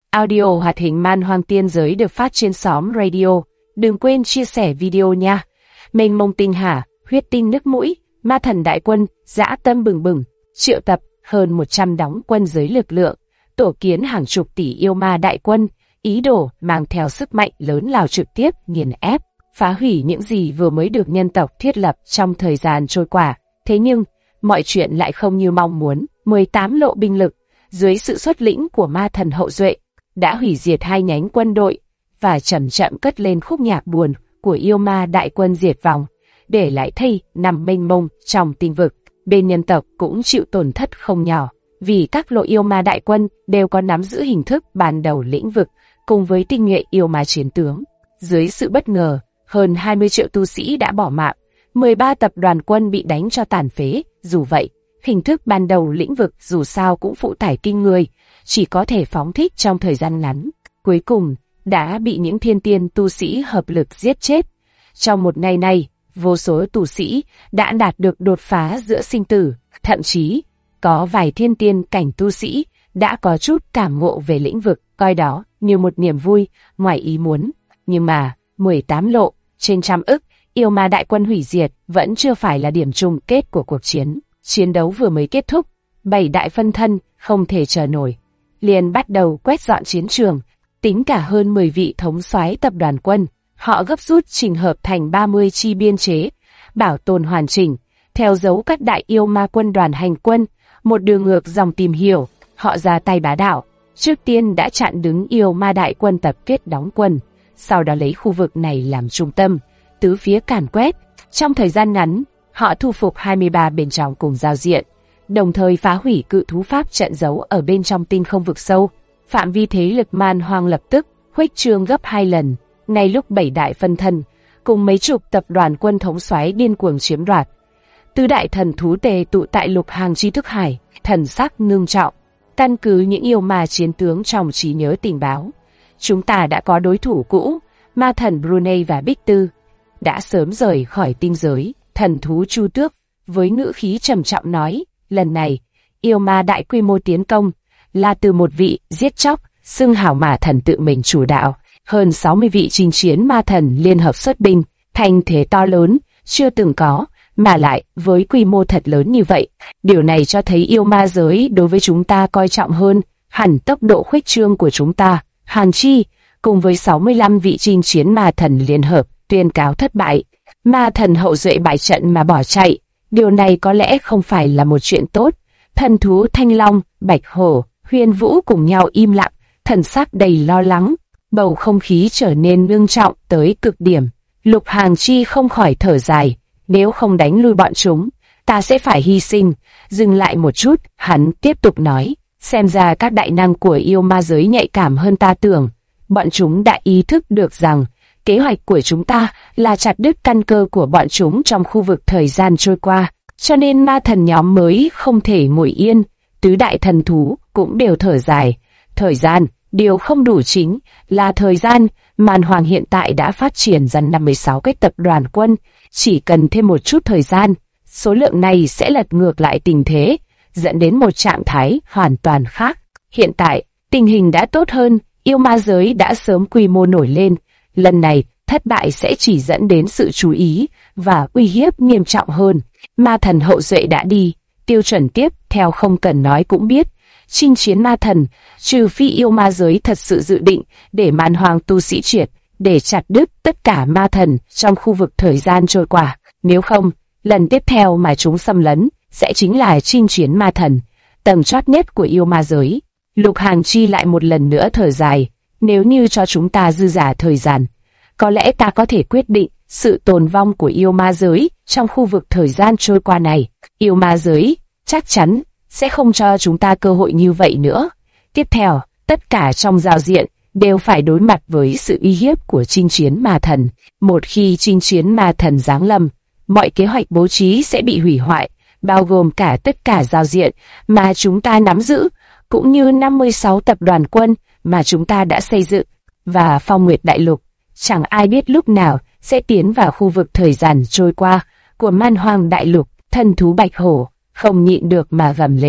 Audio hoạt hình Man Hoang Tiên Giới được phát trên xóm radio. Đừng quên chia sẻ video nha. Mênh mông tinh hà, huyết tinh nước mũi, ma thần đại quân, dã tâm bừng bừng, triệu tập hơn 100 đóng quân giới lực lượng, tổ kiến hàng chục tỷ yêu ma đại quân, ý đồ mang theo sức mạnh lớn lao trực tiếp nghiền ép, phá hủy những gì vừa mới được nhân tộc thiết lập trong thời gian trôi qua. Thế nhưng, mọi chuyện lại không như mong muốn. 18 lộ binh lực, dưới sự xuất lĩnh của ma thần hậu duệ, đã hủy diệt 2 nhánh quân đội và chậm chậm cất lên khúc nhạc buồn của yêu ma đại quân diệt vong, để lại thây nằm mênh mông trong tinh vực. Bên nhân tộc cũng chịu tổn thất không nhỏ, vì các lộ yêu ma đại quân đều có nắm giữ hình thức ban đầu lĩnh vực cùng với tinh nhuệ yêu ma chiến tướng. Dưới sự bất ngờ, hơn 20 triệu tu sĩ đã bỏ mạng, 13 tập đoàn quân bị đánh cho tàn phế. Dù vậy, hình thức ban đầu lĩnh vực dù sao cũng phụ tải kinh người, chỉ có thể phóng thích trong thời gian ngắn. Cuối cùng, đã bị những thiên tiên tu sĩ hợp lực giết chết. Trong một ngày này, vô số tu sĩ đã đạt được đột phá giữa sinh tử, thậm chí có vài thiên tiên cảnh tu sĩ đã có chút cảm ngộ về lĩnh vực, coi đó như một niềm vui ngoài ý muốn. Nhưng mà, 18 lộ, trên trăm ức, yêu ma đại quân hủy diệt vẫn chưa phải là điểm chung kết của cuộc chiến. Chiến đấu vừa mới kết thúc, 7 đại phân thân không thể chờ nổi, liền bắt đầu quét dọn chiến trường, tính cả hơn 10 vị thống soái tập đoàn quân. Họ gấp rút chỉnh hợp thành 30 chi biên chế, bảo tồn hoàn chỉnh, theo dấu các đại yêu ma quân đoàn hành quân, một đường ngược dòng tìm hiểu. Họ ra tay bá đạo, trước tiên đã chặn đứng yêu ma đại quân tập kết đóng quân, sau đó lấy khu vực này làm trung tâm, tứ phía càn quét. Trong thời gian ngắn, họ thu phục 23 bên trong cùng giao diện, đồng thời phá hủy cự thú pháp trận giấu ở bên trong tinh không vực sâu. Phạm vi thế lực Man Hoang lập tức khuếch trương gấp 2 lần. Ngay lúc 7 đại phân thân cùng mấy chục tập đoàn quân thống soái điên cuồng chiếm đoạt, tứ đại thần thú tề tụ tại Lục Hàng Chi Thức Hải, thần sắc ngưng trọng. Căn cứ những yêu ma chiến tướng trong trí nhớ tình báo, chúng ta đã có đối thủ cũ, ma thần Brunei và Bích Tư đã sớm rời khỏi tinh giới. Thần thú Chu Tước với ngữ khí trầm trọng nói, lần này yêu ma đại quy mô tiến công là từ một vị giết chóc xưng hào ma thần tự mình chủ đạo. Hơn 60 vị chinh chiến ma thần liên hợp xuất binh, thành thế to lớn, chưa từng có, mà lại với quy mô thật lớn như vậy. Điều này cho thấy yêu ma giới đối với chúng ta coi trọng hơn hẳn tốc độ khuếch trương của chúng ta. Hàn Chi, cùng với 65 vị chinh chiến ma thần liên hợp, tuyên cáo thất bại. Ma thần hậu duệ bại trận mà bỏ chạy. Điều này có lẽ không phải là một chuyện tốt. Thần thú Thanh Long, Bạch Hổ, Huyền Vũ cùng nhau im lặng, thần sắc đầy lo lắng. Bầu không khí trở nên nghiêm trọng tới cực điểm. Lục Hàng Chi không khỏi thở dài, nếu không đánh lui bọn chúng, ta sẽ phải hy sinh. Dừng lại một chút, hắn tiếp tục nói, xem ra các đại năng của yêu ma giới nhạy cảm hơn ta tưởng. Bọn chúng đã ý thức được rằng kế hoạch của chúng ta là chặt đứt căn cơ của bọn chúng trong khu vực thời gian trôi qua, cho nên ma thần nhóm mới không thể ngồi yên. Tứ đại thần thú cũng đều thở dài. Thời gian, điều không đủ chính là thời gian. Man Hoang hiện tại đã phát triển dần 56 cái tập đoàn quân, chỉ cần thêm một chút thời gian, số lượng này sẽ lật ngược lại tình thế, dẫn đến một trạng thái hoàn toàn khác. Hiện tại, tình hình đã tốt hơn, yêu ma giới đã sớm quy mô nổi lên. Lần này, thất bại sẽ chỉ dẫn đến sự chú ý và uy hiếp nghiêm trọng hơn. Ma thần hậu duệ đã đi, tiêu chuẩn tiếp theo không cần nói cũng biết. Chinh chiến ma thần, trừ phi yêu ma giới thật sự dự định để Man Hoang tu sĩ triệt, để chặt đứt tất cả ma thần trong khu vực thời gian trôi qua. Nếu không, lần tiếp theo mà chúng xâm lấn sẽ chính là chinh chiến ma thần, tầng chót nhất của yêu ma giới. Lục Hàng Chi lại một lần nữa thở dài, nếu như cho chúng ta dư giả thời gian, có lẽ ta có thể quyết định sự tồn vong của yêu ma giới trong khu vực thời gian trôi qua này. Yêu ma giới chắc chắn sẽ không cho chúng ta cơ hội như vậy nữa. Tiếp theo, tất cả trong giao diện đều phải đối mặt với sự uy hiếp của chinh chiến ma thần. Một khi chinh chiến ma thần giáng lâm, mọi kế hoạch bố trí sẽ bị hủy hoại, bao gồm cả tất cả giao diện mà chúng ta nắm giữ, cũng như 56 tập đoàn quân mà chúng ta đã xây dựng. Và Phong Nguyệt Đại Lục, chẳng ai biết lúc nào sẽ tiến vào khu vực thời gian trôi qua của Man Hoang Đại Lục. Thần thú Bạch Hổ không nhịn được mà gầm lên.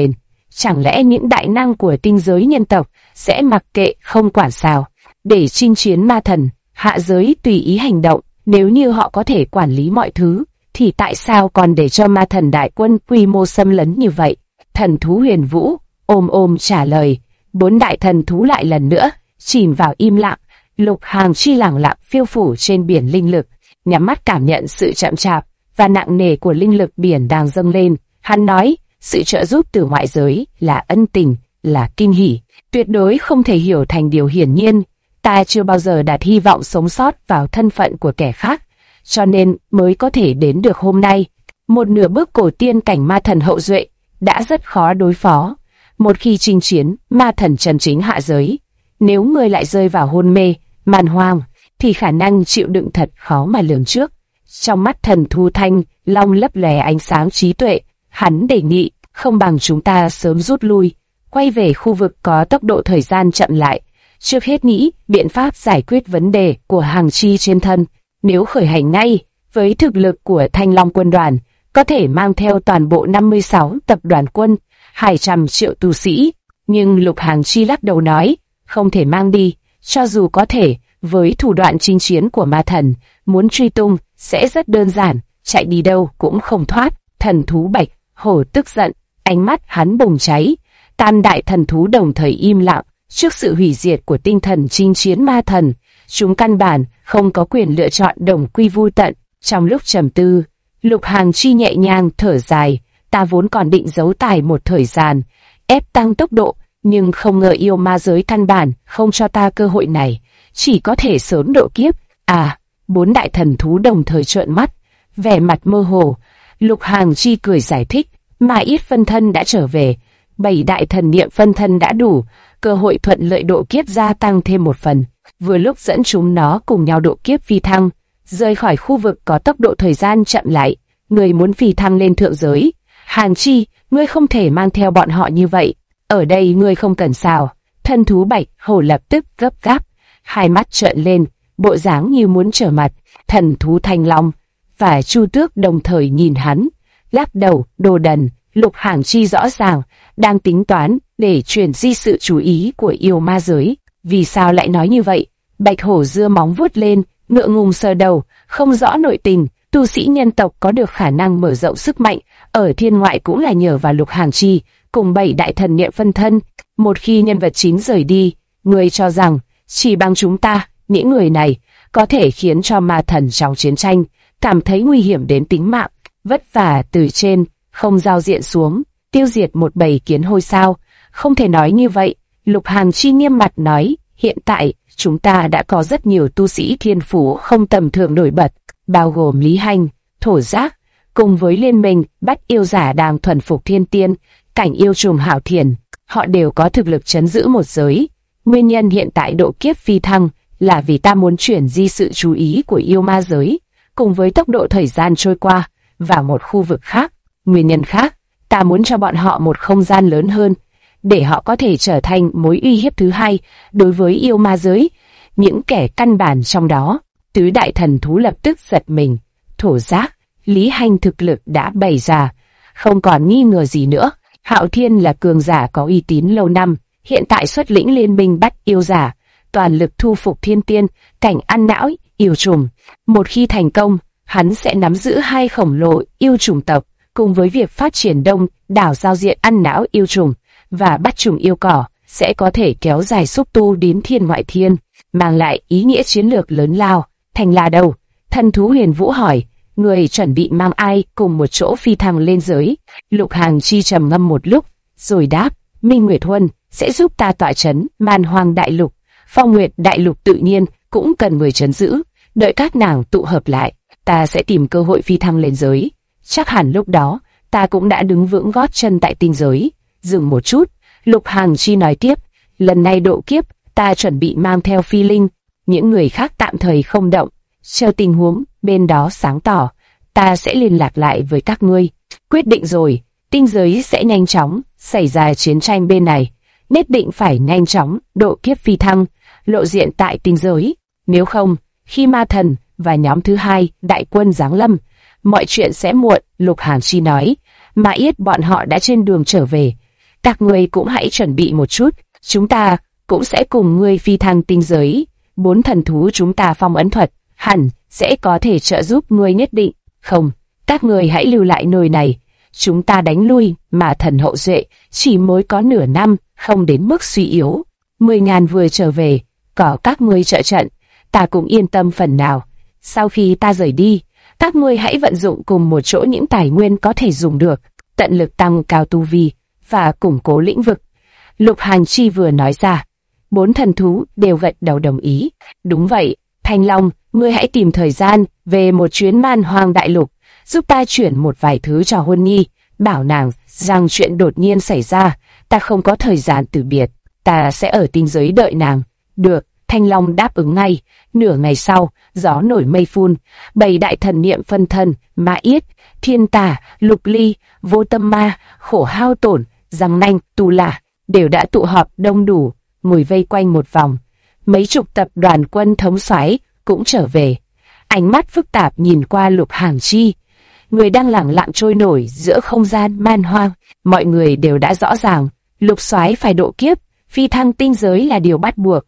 Chẳng lẽ những đại năng của tinh giới nhân tộc sẽ mặc kệ không quản sao? Để chinh chiến ma thần, hạ giới tùy ý hành động, nếu như họ có thể quản lý mọi thứ, thì tại sao còn để cho ma thần đại quân quy mô xâm lấn như vậy? Thần thú Huyền Vũ ôm trả lời. 4 đại thần thú lại lần nữa chìm vào im lặng. Lục Hàng Chi lẳng lặng phiêu phủ trên biển linh lực, nhắm mắt cảm nhận sự chậm chạp và nặng nề của linh lực biển đang dâng lên. Hắn nói, sự trợ giúp từ ngoại giới là ân tình, là kinh hỉ, tuyệt đối không thể hiểu thành điều hiển nhiên. Ta chưa bao giờ đặt hy vọng sống sót vào thân phận của kẻ khác, cho nên mới có thể đến được hôm nay. Một nửa bước cổ tiên cảnh ma thần hậu duệ đã rất khó đối phó. Một khi chinh chiến ma thần chân chính hạ giới, nếu người lại rơi vào hôn mê, man hoang, thì khả năng chịu đựng thật khó mà lường trước. Trong mắt thần Thu Thanh Long lấp lè ánh sáng trí tuệ, hắn đề nghị, không bằng chúng ta sớm rút lui, quay về khu vực có tốc độ thời gian chậm lại. Trước hết nghĩ biện pháp giải quyết vấn đề của Hàng Chi trên thân. Nếu khởi hành ngay, với thực lực của Thanh Long quân đoàn, có thể mang theo toàn bộ 56 tập đoàn quân, 200 triệu tu sĩ. Nhưng Lục Hàng Chi lắc đầu nói, không thể mang đi, cho dù có thể, với thủ đoạn chinh chiến của ma thần, muốn truy tung sẽ rất đơn giản, chạy đi đâu cũng không thoát. Thần thú Bạch Hổ tức giận, ánh mắt hắn bùng cháy. Tam đại thần thú đồng thời im lặng trước sự hủy diệt của tinh thần chinh chiến ma thần. Chúng căn bản không có quyền lựa chọn đồng quy vu tận. Trong lúc trầm tư, Lục Hàng Chi nhẹ nhàng thở dài. Ta vốn còn định giấu tài một thời gian, ép tăng tốc độ, nhưng không ngờ yêu ma giới căn bản không cho ta cơ hội này, chỉ có thể sớm độ kiếp. À, 4 đại thần thú đồng thời trợn mắt, vẻ mặt mơ hồ. Lục Hàng Chi cười giải thích, mà ít phân thân đã trở về, 7 đại thần niệm phân thân đã đủ, cơ hội thuận lợi độ kiếp gia tăng thêm một phần. Vừa lúc dẫn chúng nó cùng nhau độ kiếp phi thăng, rời khỏi khu vực có tốc độ thời gian chậm lại. Người muốn phi thăng lên thượng giới, Hàng Chi, ngươi không thể mang theo bọn họ như vậy. Ở đây ngươi không cần sao? Thần thú Bạch Hổ lập tức gấp gáp, hai mắt trợn lên, bộ dáng như muốn trở mặt. Thần thú Thanh Long và Chu Tước đồng thời nhìn hắn, lắc đầu, đồ đần. Lục Hàng Chi rõ ràng đang tính toán để chuyển di sự chú ý của yêu ma giới. Vì sao lại nói như vậy? Bạch Hổ giơ móng vuốt lên, ngượng ngùng sờ đầu, không rõ nội tình. Tu sĩ nhân tộc có được khả năng mở rộng sức mạnh ở thiên ngoại cũng là nhờ vào Lục Hàng Chi cùng 7 đại thần niệm phân thân. Một khi nhân vật chính rời đi, người cho rằng chỉ bằng chúng ta, những người này, có thể khiến cho ma thần trong chiến tranh cảm thấy nguy hiểm đến tính mạng, vất vả từ trên không giao diện xuống, tiêu diệt một bầy kiến hôi sao? Không thể nói như vậy. Lục Hàng Chi nghiêm mặt nói, hiện tại chúng ta đã có rất nhiều tu sĩ thiên phú không tầm thường nổi bật, bao gồm Lý Hành, Thổ Giác, cùng với liên minh bắt yêu giả đang thuần phục thiên tiên, cảnh yêu trùng Hảo Thiền. Họ đều có thực lực trấn giữ một giới. Nguyên nhân hiện tại độ kiếp phi thăng là vì ta muốn chuyển di sự chú ý của yêu ma giới, cùng với tốc độ thời gian trôi qua, vào một khu vực khác. Nguyên nhân khác, ta muốn cho bọn họ một không gian lớn hơn, để họ có thể trở thành mối uy hiếp thứ hai đối với yêu ma giới, những kẻ căn bản trong đó. Tứ đại thần thú lập tức giật mình. Thổ Giác, Lý Hành thực lực đã bày ra, không còn nghi ngờ gì nữa. Hạo Thiên là cường giả có uy tín lâu năm, hiện tại xuất lĩnh liên minh bắt yêu giả, toàn lực thu phục thiên tiên, cảnh ăn não, yêu trùng. Một khi thành công, hắn sẽ nắm giữ hai khổng lồ yêu trùng tộc, cùng với việc phát triển đông đảo giao diện ăn não yêu trùng và bắt trùng yêu cỏ, sẽ có thể kéo dài xúc tu đến thiên ngoại thiên, mang lại ý nghĩa chiến lược lớn lao. Thành là đâu? Thần thú Huyền Vũ hỏi, người chuẩn bị mang ai cùng một chỗ phi thăng lên giới? Lục Hàng Chi trầm ngâm một lúc, rồi đáp, Minh Nguyệt Huân sẽ giúp ta tọa trấn Man Hoang Đại Lục, Phong Nguyệt Đại Lục tự nhiên cũng cần người trấn giữ. Đợi các nàng tụ hợp lại, ta sẽ tìm cơ hội phi thăng lên giới. Chắc hẳn lúc đó, ta cũng đã đứng vững gót chân tại tinh giới. Dừng một chút, Lục Hàng Chi nói tiếp, lần này độ kiếp, ta chuẩn bị mang theo phi linh, những người khác tạm thời không động, chờ tình huống bên đó sáng tỏ, ta sẽ liên lạc lại với các ngươi. Quyết định rồi, tinh giới sẽ nhanh chóng xảy ra chiến tranh bên này, nhất định phải nhanh chóng độ kiếp phi thăng, lộ diện tại tinh giới. Nếu không, khi ma thần và nhóm thứ hai đại quân giáng lâm, mọi chuyện sẽ muộn. Lục Hàng Chi nói, mà yết bọn họ đã trên đường trở về. Các ngươi cũng hãy chuẩn bị một chút, chúng ta cũng sẽ cùng ngươi phi thăng tinh giới. 4 thần thú chúng ta phong ấn thuật, hẳn sẽ có thể trợ giúp ngươi nhất định. Không, các ngươi hãy lưu lại nơi này. Chúng ta đánh lui mà thần hậu duệ chỉ mới có nửa năm, không đến mức suy yếu. 10.000 vừa trở về, có các ngươi trợ trận, ta cũng yên tâm phần nào. Sau khi ta rời đi, các ngươi hãy vận dụng cùng một chỗ những tài nguyên có thể dùng được, tận lực tăng cao tu vi và củng cố lĩnh vực. Lục Hàn Chi vừa nói ra, 4 thần thú đều gật đầu đồng ý. Đúng vậy, Thanh Long, ngươi hãy tìm thời gian về một chuyến Man Hoang Đại Lục, giúp ta chuyển một vài thứ cho Huân Nhi, bảo nàng rằng chuyện đột nhiên xảy ra, ta không có thời gian từ biệt, ta sẽ ở tinh giới đợi nàng. Được, Thanh Long đáp ứng ngay. Nửa ngày sau, gió nổi mây phun, 7 đại thần niệm phân thân, Ma Yết, Thiên Tà, Lục Ly, Vô Tâm Ma, Khổ Hao Tổn, Giang Nanh, Tu Lạ đều đã tụ họp đông đủ, ngồi vây quanh một vòng. Mấy chục tập đoàn quân thống soái cũng trở về. Ánh mắt phức tạp nhìn qua Lục Hàn Chi, người đang lẳng lặng trôi nổi giữa không gian man hoang. Mọi người đều đã rõ ràng, Lục soái phải độ kiếp, phi thăng tinh giới là điều bắt buộc,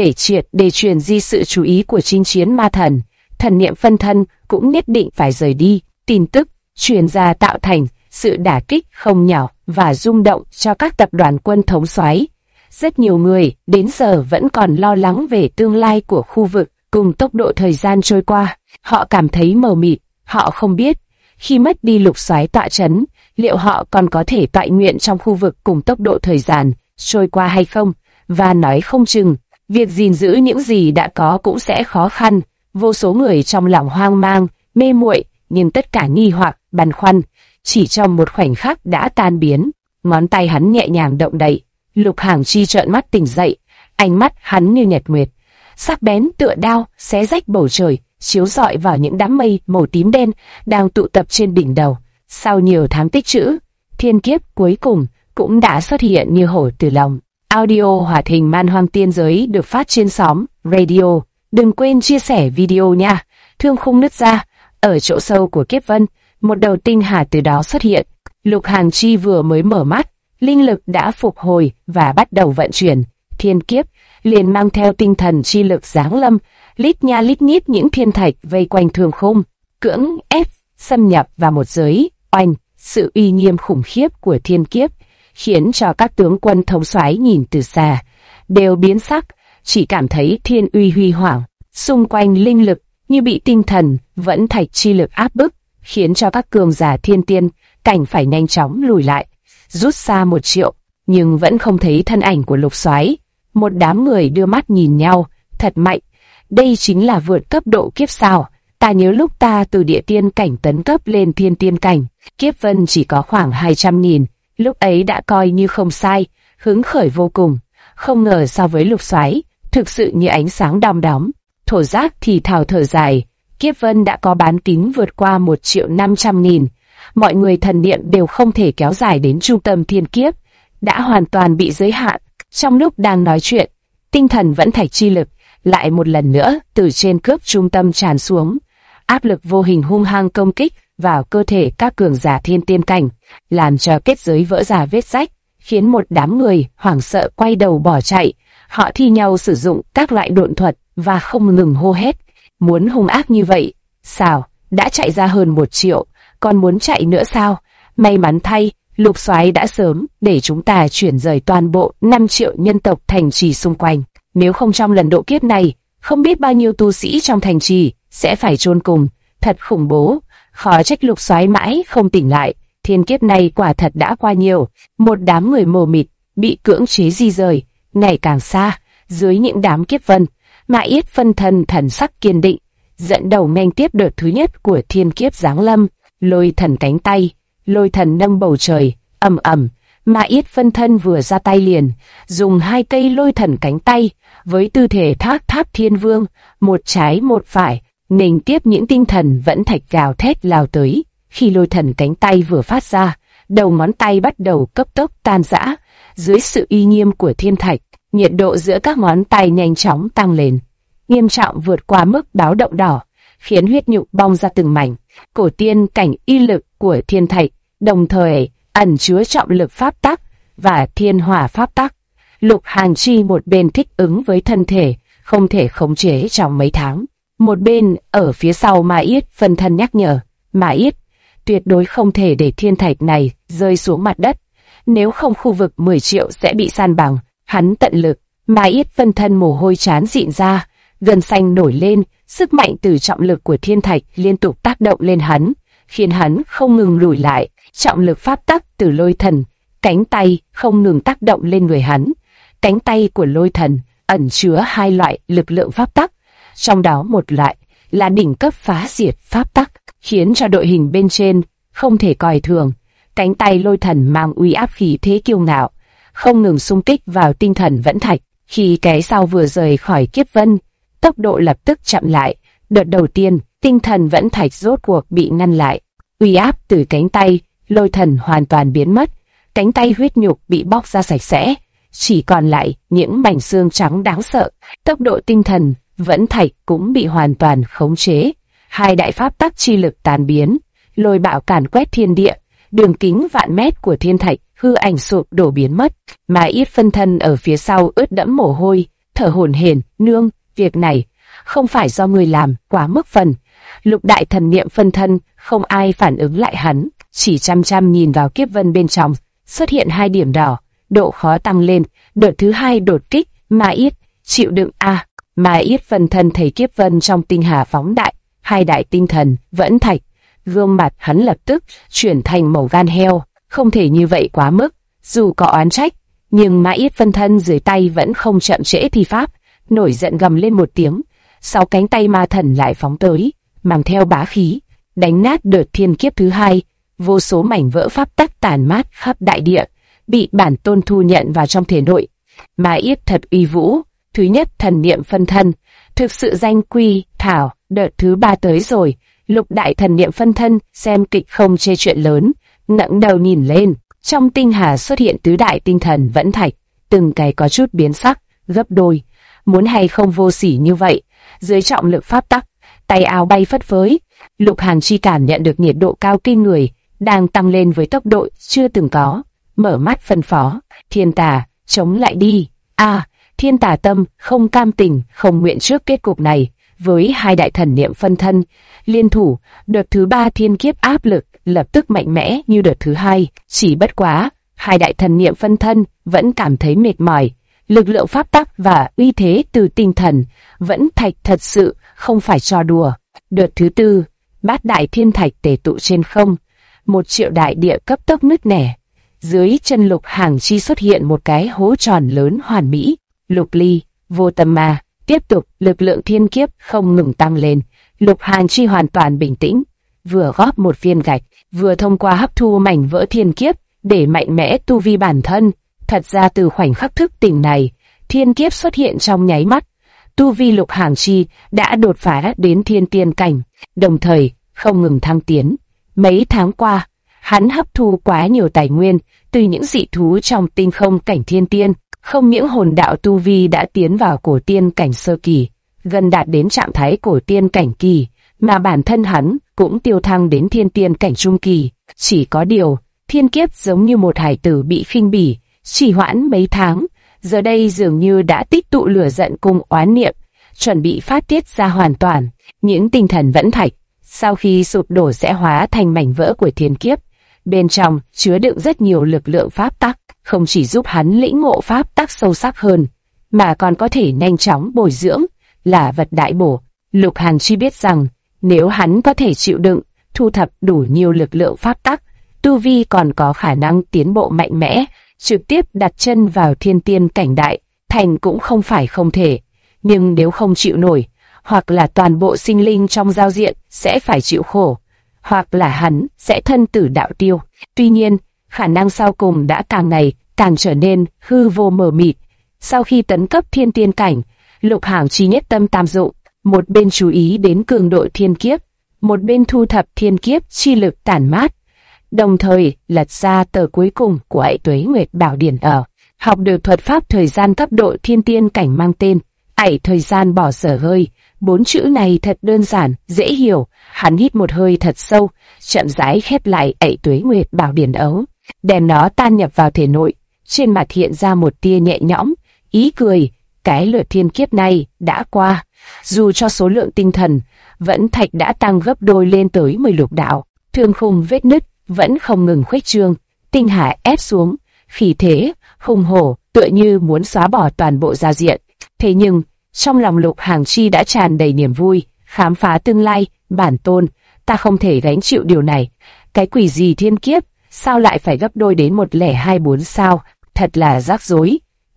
để truyền di sự chú ý của chinh chiến ma thần. Thần niệm phân thân cũng nhất định phải rời đi. Tin tức truyền ra tạo thành sự đả kích không nhỏ và rung động cho các tập đoàn quân thống soái. Rất nhiều người đến giờ vẫn còn lo lắng về tương lai của khu vực cùng tốc độ thời gian trôi qua. Họ cảm thấy mờ mịt, họ không biết khi mất đi Lục soái tọa chấn, liệu họ còn có thể toại nguyện trong khu vực cùng tốc độ thời gian trôi qua hay không, và nói không chừng, việc gìn giữ những gì đã có cũng sẽ khó khăn. Vô số người trong lòng hoang mang, mê muội, nhưng tất cả nghi hoặc, băn khoăn, chỉ trong một khoảnh khắc đã tan biến. Ngón tay hắn nhẹ nhàng động đậy, Lục Hàn Chi trợn mắt tỉnh dậy, ánh mắt hắn như nhật nguyệt, sắc bén tựa đao, xé rách bầu trời, chiếu rọi vào những đám mây màu tím đen đang tụ tập trên đỉnh đầu. Sau nhiều tháng tích trữ, thiên kiếp cuối cùng cũng đã xuất hiện như hổ từ lòng. Audio hoạt hình Man Hoang Tiên Giới được phát trên xóm radio. Đừng quên chia sẻ video nha. Thương khung nứt ra, ở chỗ sâu của kiếp vân, một đầu tinh hà từ đó xuất hiện. Lục Hàn Chi vừa mới mở mắt, linh lực đã phục hồi và bắt đầu vận chuyển. Thiên kiếp liền mang theo tinh thần chi lực giáng lâm, lít nha lít nhít những thiên thạch vây quanh thương khung, cưỡng ép xâm nhập vào một giới oanh. Sự uy nghiêm khủng khiếp của thiên kiếp khiến cho các tướng quân thống soái nhìn từ xa đều biến sắc, chỉ cảm thấy thiên uy huy hoàng, xung quanh linh lực như bị tinh thần vẫn thạch chi lực áp bức, khiến cho các cường giả thiên tiên cảnh phải nhanh chóng lùi lại, rút xa 1 triệu, nhưng vẫn không thấy thân ảnh của Lục soái. Một đám người đưa mắt nhìn nhau, thật mạnh, đây chính là vượt cấp độ kiếp sao? Ta nhớ lúc ta từ địa tiên cảnh tấn cấp lên thiên tiên cảnh, kiếp vân chỉ có khoảng 200.000, lúc ấy đã coi như không sai, hứng khởi vô cùng. Không ngờ so với Lục soái, thực sự như ánh sáng đom đóm. Thổ Giác thì thào thở dài, kiếp vân đã có bán kính vượt qua 1.500.000. Mọi người thần niệm đều không thể kéo dài đến trung tâm thiên kiếp, đã hoàn toàn bị giới hạn. Trong lúc đang nói chuyện, tinh thần vẫn thạch chi lực lại một lần nữa từ trên cướp trung tâm tràn xuống, áp lực vô hình hung hăng công kích vào cơ thể các cường giả thiên tiên cảnh, làm cho kết giới vỡ ra vết rách, khiến một đám người hoảng sợ quay đầu bỏ chạy. Họ thi nhau sử dụng các loại độn thuật và không ngừng hô hét, muốn hung ác như vậy sao? Đã chạy ra hơn 1 triệu, còn muốn chạy nữa sao? May mắn thay, Lục soái đã sớm để chúng ta chuyển rời toàn bộ 5 triệu nhân tộc thành trì xung quanh. Nếu không trong lần độ kiếp này, không biết bao nhiêu tu sĩ trong thành trì sẽ phải chôn cùng. Thật khủng bố, khó trách Lục soái mãi không tỉnh lại. Thiên kiếp này quả thật đã qua nhiều. Một đám người mờ mịt bị cưỡng chế di rời, ngày càng xa. Dưới những đám kiếp vân, Ma Yết phân thân thần sắc kiên định, dẫn đầu nghênh tiếp đợt thứ nhất của thiên kiếp giáng lâm. Lôi thần cánh tay, lôi thần nâng bầu trời, ầm ầm. Ma Yết phân thân vừa ra tay liền dùng 2 cây lôi thần cánh tay với tư thế tháp thiên vương, một trái một phải, nghênh tiếp những tinh thần vẫn thạch gào thét lao tới. Khi lôi thần cánh tay vừa phát ra, đầu ngón tay bắt đầu cấp tốc tan rã. Dưới sự uy nghiêm của thiên thạch, nhiệt độ giữa các ngón tay nhanh chóng tăng lên, nghiêm trọng vượt qua mức báo động đỏ, khiến huyết nhục bong ra từng mảnh. Cổ tiên cảnh y lực của thiên thạch đồng thời ẩn chứa trọng lực pháp tắc và thiên hỏa pháp tắc. Lục Hàn Chi một bên thích ứng với thân thể không thể khống chế trong mấy tháng, một bên ở phía sau Ma Yết phân thân nhắc nhở, Ma Yết, tuyệt đối không thể để thiên thạch này rơi xuống mặt đất, nếu không khu vực 10 triệu sẽ bị san bằng. Hắn tận lực, Ma Yết phân thân mồ hôi trán rịn ra, gân xanh nổi lên, sức mạnh từ trọng lực của thiên thạch liên tục tác động lên hắn, khiến hắn không ngừng lùi lại. Trọng lực pháp tắc từ Lôi Thần, cánh tay không ngừng tác động lên người hắn. Cánh tay của Lôi Thần ẩn chứa hai loại lực lượng pháp tắc, trong đó một loại là đỉnh cấp phá diệt pháp tắc, khiến cho đội hình bên trên không thể coi thường. Cánh tay Lôi Thần mang uy áp khí thế kiêu ngạo, không ngừng xung kích vào tinh thần vẫn thạch. Khi cái sau vừa rời khỏi kiếp vân, tốc độ lập tức chậm lại. Đợt đầu tiên, tinh thần vẫn thạch rốt cuộc bị ngăn lại. Uy áp từ cánh tay Lôi Thần hoàn toàn biến mất, cánh tay huyết nhục bị bóc ra sạch sẽ, chỉ còn lại những mảnh xương trắng đáng sợ. Tốc độ tinh thần vẫn thạch cũng bị hoàn toàn khống chế. Hai đại pháp tắc chi lực tan biến, lôi bạo càn quét thiên địa, đường kính vạn mét của thiên thạch hư ảnh sụp đổ biến mất. Ma Yết phân thân ở phía sau ướt đẫm mồ hôi, thở hổn hển, nương, việc này không phải do người làm, quá mức phần. Lục đại thần niệm phân thân, không ai phản ứng lại hắn, chỉ chăm chăm nhìn vào kiếp vân bên trong, xuất hiện hai điểm đỏ, độ khó tăng lên. Đợt thứ hai đột kích, Ma Yết, chịu đựng a. Ma Yết phân thân thấy kiếp vân trong tinh hà phóng đại, hai đại tinh thần vẫn thạch, gương mặt hắn lập tức chuyển thành màu gan heo. Không thể như vậy quá mức, dù có oán trách, nhưng Ma Yết phân thân dưới tay vẫn không chậm trễ thi pháp, nổi giận gầm lên một tiếng. Sáu cánh tay ma thần lại phóng tới, mang theo bá khí, đánh nát đợt thiên kiếp thứ hai. Vô số mảnh vỡ pháp tắc tàn mát khắp đại địa, bị bản tôn thu nhận vào trong thể nội. Ma Yết thật uy vũ, thứ nhất thần niệm phân thân, thực sự danh quy thảo. Đợt thứ ba tới rồi, lục đại thần niệm phân thân xem kịch không chê chuyện lớn, ngẩng đầu nhìn lên, trong tinh hà xuất hiện tứ đại tinh thần vẫn thạch, từng cái có chút biến sắc, gấp đôi. Muốn hay không vô sỉ như vậy, dưới trọng lực pháp tắc, tay áo bay phất phới. Lục Hàn Chi cảm nhận được nhiệt độ cao kinh người đang tăng lên với tốc độ chưa từng có, mở mắt phân phó, thiên tà, chống lại đi. Thiên tà tâm không cam tình, không nguyện trước kết cục này, với hai đại thần niệm phân thân liên thủ. Đợt thứ ba thiên kiếp áp lực lập tức mạnh mẽ như đợt thứ hai, chỉ bất quá hai đại thần niệm phân thân vẫn cảm thấy mệt mỏi. Lực lượng pháp tắc và uy thế từ tinh thần vẫn thạch thật sự không phải trò đùa. Đợt thứ tư, bát đại thiên thạch tề tụ trên không, 1 triệu đại địa cấp tốc nứt nẻ. Dưới chân Lục Hàn Chi xuất hiện một cái hố tròn lớn hoàn mỹ. Lục ly, vô tâm ma, tiếp tục lực lượng thiên kiếp không ngừng tăng lên. Lục Hàn Chi hoàn toàn bình tĩnh, vừa góp một viên gạch, vừa thông qua hấp thu mảnh vỡ thiên kiếp để mạnh mẽ tu vi bản thân. Thật ra từ khoảnh khắc thức tỉnh này, thiên kiếp xuất hiện trong nháy mắt, tu vi Lục Hàn Chi đã đột phá đến thiên tiên cảnh, đồng thời không ngừng thăng tiến. Mấy tháng qua, hắn hấp thu quá nhiều tài nguyên từ những dị thú trong tinh không cảnh thiên tiên, không những hồn đạo tu vi đã tiến vào cổ tiên cảnh sơ kỳ, gần đạt đến trạng thái cổ tiên cảnh kỳ, mà bản thân hắn cũng tiêu thăng đến thiên tiên cảnh trung kỳ. Chỉ có điều, thiên kiếp giống như một hải tử bị khinh bỉ, chỉ hoãn mấy tháng, giờ đây dường như đã tích tụ lửa giận cùng oán niệm, chuẩn bị phát tiết ra hoàn toàn. Những tinh thần vẫn thạch, sau khi sụp đổ sẽ hóa thành mảnh vỡ của thiên kiếp. Bên trong chứa đựng rất nhiều lực lượng pháp tắc, không chỉ giúp hắn lĩnh ngộ pháp tắc sâu sắc hơn, mà còn có thể nhanh chóng bồi dưỡng, là vật đại bổ. Lục Hàn Chi biết rằng, nếu hắn có thể chịu đựng, thu thập đủ nhiều lực lượng pháp tắc, tu vi còn có khả năng tiến bộ mạnh mẽ, trực tiếp đặt chân vào thiên tiên cảnh đại, thành cũng không phải không thể. Nhưng nếu không chịu nổi, hoặc là toàn bộ sinh linh trong giao diện sẽ phải chịu khổ, hoặc là hắn sẽ thân tử đạo tiêu. Tuy nhiên, khả năng sau cùng đã càng ngày càng trở nên hư vô mờ mịt. Sau khi tấn cấp thiên tiên cảnh, Lục Hàn Chi nhất tâm tam dụng, một bên chú ý đến cường độ thiên kiếp, một bên thu thập thiên kiếp chi lực tản mát, đồng thời lật ra tờ cuối cùng của Ải Tuế Nguyệt Bảo Điển ở, học được thuật pháp thời gian cấp độ thiên tiên cảnh mang tên Ải thời gian bỏ dở hơi. 4 chữ này thật đơn giản, dễ hiểu. Hắn hít một hơi thật sâu, chậm rãi khép lại Ải Tuế Nguyệt Bảo Điển ấu, đem nó tan nhập vào thể nội. trên mặt hiện ra một tia nhẹ nhõm, ý cười, cái lượt thiên kiếp này đã qua. Dù cho số lượng tinh thần vẫn thạch đã tăng gấp đôi lên tới 10 lục đạo, thương khung vết nứt vẫn không ngừng khuếch trương, tinh hải ép xuống, khí thế hùng hổ tựa như muốn xóa bỏ toàn bộ giao diện. Thế nhưng trong lòng Lục Hàng Chi đã tràn đầy niềm vui, khám phá tương lai. Bản tôn, ta không thể gánh chịu điều này. Cái quỷ gì thiên kiếp, sao lại phải gấp đôi đến 1024 sao? Thật là rắc rối.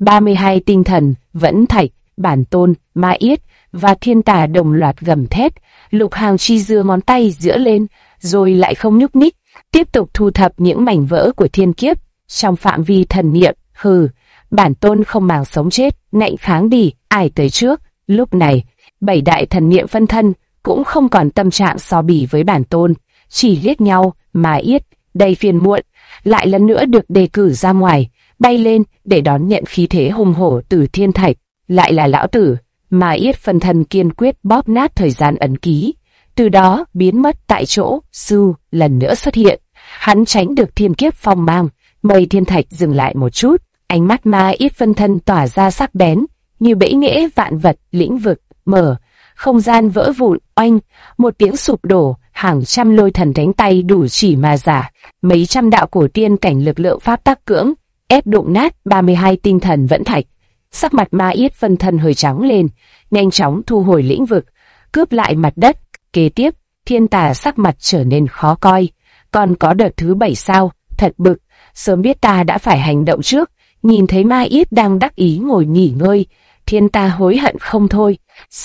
32 tinh thần vẫn thạch, bản tôn, ma yết và thiên tà đồng loạt gầm thét. Lục Hàng Chi giơ ngón tay giữa lên, rồi lại không nhúc nhích, tiếp tục thu thập những mảnh vỡ của thiên kiếp trong phạm vi thần niệm. Hừ, bản tôn không màng sống chết, ngạnh kháng đi, ai tới trước. Lúc này, 7 đại thần niệm phân thân cũng không còn tâm trạng so bì với bản tôn, chỉ liếc nhau. Ma yết đầy phiền muộn, lại lần nữa được đề cử ra ngoài, bay lên để đón nhận khí thế hùng hổ từ thiên thạch. Lại là lão tử. Ma yết phân thân kiên quyết bóp nát thời gian ấn ký, từ đó biến mất tại chỗ. Sư lần nữa xuất hiện, hắn tránh được thiên kiếp phong mang. Mây thiên thạch dừng lại một chút, ánh mắt ma yết phân thân tỏa ra sắc bén, như bẫy nghễ vạn vật. Lĩnh vực mở, không gian vỡ vụn, oanh, một tiếng sụp đổ, hàng trăm lôi thần đánh tay đủ chỉ mà giả, mấy trăm đạo cổ tiên cảnh lực lượng pháp tắc cưỡng ép đụng nát 32 tinh thần vẫn thạch. Sắc mặt ma yết phân thân hơi trắng lên, nhanh chóng thu hồi lĩnh vực, cướp lại mặt đất. Kế tiếp, thiên tà sắc mặt trở nên khó coi. Còn có đợt thứ 7 sao? Thật bực, sớm biết ta đã phải hành động trước. Nhìn thấy ma yết đang đắc ý ngồi nghỉ ngơi, thiên tà hối hận không thôi.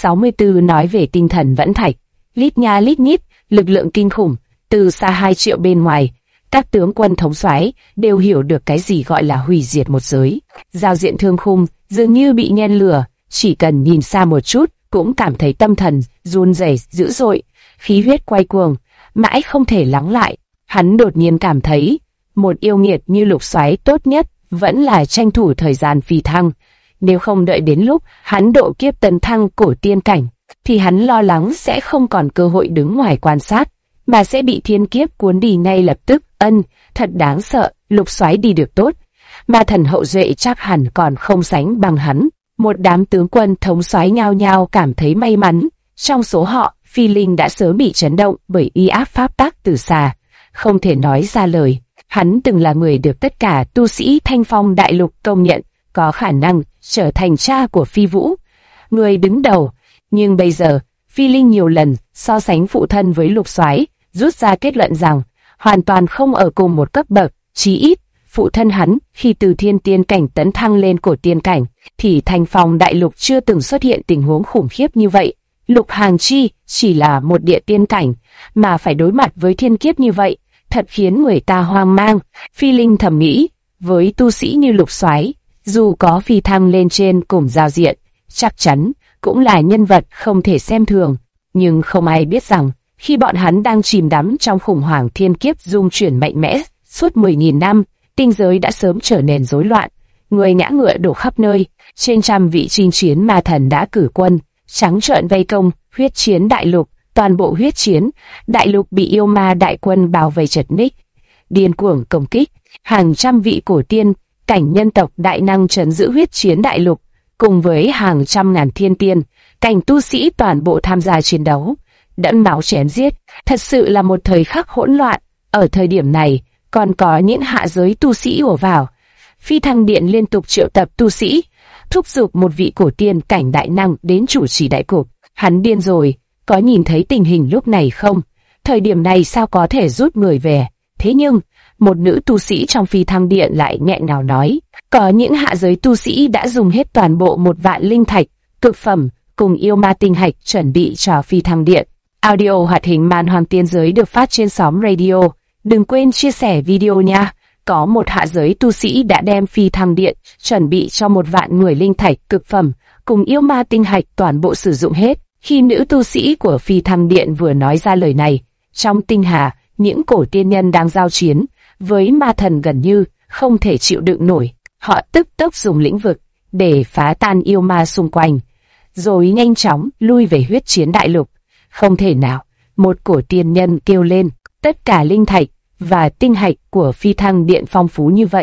64 nói về tinh thần vẫn thạch, lít nha lít nhít, lực lượng kinh khủng, từ xa 2 triệu bên ngoài. Các tướng quân thống soái đều hiểu được cái gì gọi là hủy diệt một giới. Giao diện thương khung dường như bị nhen lửa, chỉ cần nhìn xa một chút cũng cảm thấy tâm thần run rẩy dữ dội, khí huyết quay cuồng, mãi không thể lắng lại. Hắn đột nhiên cảm thấy, một yêu nghiệt như Lục Soái tốt nhất vẫn là tranh thủ thời gian phi thăng. Nếu không đợi đến lúc hắn độ kiếp tấn thăng cổ tiên cảnh, thì hắn lo lắng sẽ không còn cơ hội đứng ngoài quan sát, mà sẽ bị thiên kiếp cuốn đi ngay lập tức. Thật đáng sợ. Lục Soái đi được tốt, ma thần hậu duệ chắc hẳn còn không sánh bằng hắn. Một đám tướng quân thống soái nhao nhao cảm thấy may mắn. Trong số họ, Phi Linh đã sớm bị chấn động bởi uy áp pháp tắc từ xa, không thể nói ra lời. Hắn từng là người được tất cả tu sĩ Thanh Phong đại lục công nhận có khả năng trở thành cha của Phi Vũ, người đứng đầu. Nhưng bây giờ, Phi Linh nhiều lần so sánh phụ thân với Lục Soái, rút ra kết luận rằng hoàn toàn không ở cùng một cấp bậc. Chí ít, phụ thân hắn khi từ thiên tiên cảnh tấn thăng lên cổ tiên cảnh, thì Thanh Phong đại lục chưa từng xuất hiện tình huống khủng khiếp như vậy. Lục Hàng Chi chỉ là một địa tiên cảnh, mà phải đối mặt với thiên kiếp như vậy, thật khiến người ta hoang mang. Phi Linh thầm nghĩ, với tu sĩ như Lục Soái, dù có phi thăng lên trên cùng giao diện, chắc chắn cũng là nhân vật không thể xem thường. Nhưng không ai biết rằng, khi bọn hắn đang chìm đắm trong khủng hoảng thiên kiếp dung chuyển mạnh mẽ suốt 10.000 năm, tinh giới đã sớm trở nên rối loạn, người ngã ngựa đổ khắp nơi. Trên trăm vị chinh chiến ma thần đã cử quân, trắng trợn vây công huyết chiến đại lục. Toàn bộ huyết chiến đại lục bị yêu ma đại quân bao vây chật ních, điên cuồng công kích. Hàng trăm vị cổ tiên cảnh nhân tộc đại năng trấn giữ huyết chiến đại lục, cùng với hàng trăm ngàn thiên tiên cảnh tu sĩ toàn bộ tham gia chiến đấu, đẫm máu chém giết. Thật sự là một thời khắc hỗn loạn. Ở thời điểm này, còn có những hạ giới tu sĩ ùa vào. Phi Thăng Điện liên tục triệu tập tu sĩ, thúc giục một vị cổ tiên cảnh đại năng đến chủ trì đại cục. Hắn điên rồi, có nhìn thấy tình hình lúc này không? Thời điểm này sao có thể rút người về? Thế nhưng, một nữ tu sĩ trong Phi Thăng Điện lại nghẹn ngào nói, có những hạ giới tu sĩ đã dùng hết toàn bộ 1 vạn linh thạch, cực phẩm, cùng yêu ma tinh hạch chuẩn bị cho Phi Thăng Điện. Audio hoạt hình Man Hoàng Tiên Giới được phát trên xóm radio. Đừng quên chia sẻ video nha. Có một hạ giới tu sĩ đã đem Phi Thăng Điện chuẩn bị cho 1 vạn người linh thạch cực phẩm, cùng yêu ma tinh hạch toàn bộ sử dụng hết. Khi nữ tu sĩ của Phi Thăng Điện vừa nói ra lời này, trong tinh hà, những cổ tiên nhân đang giao chiến với ma thần gần như không thể chịu đựng nổi. Họ tức tốc dùng lĩnh vực để phá tan yêu ma xung quanh, rồi nhanh chóng lui về huyết chiến đại lục. Không thể nào, một cổ tiên nhân kêu lên, tất cả linh thạch và tinh hạch của Phi Thăng Điện phong phú như vậy,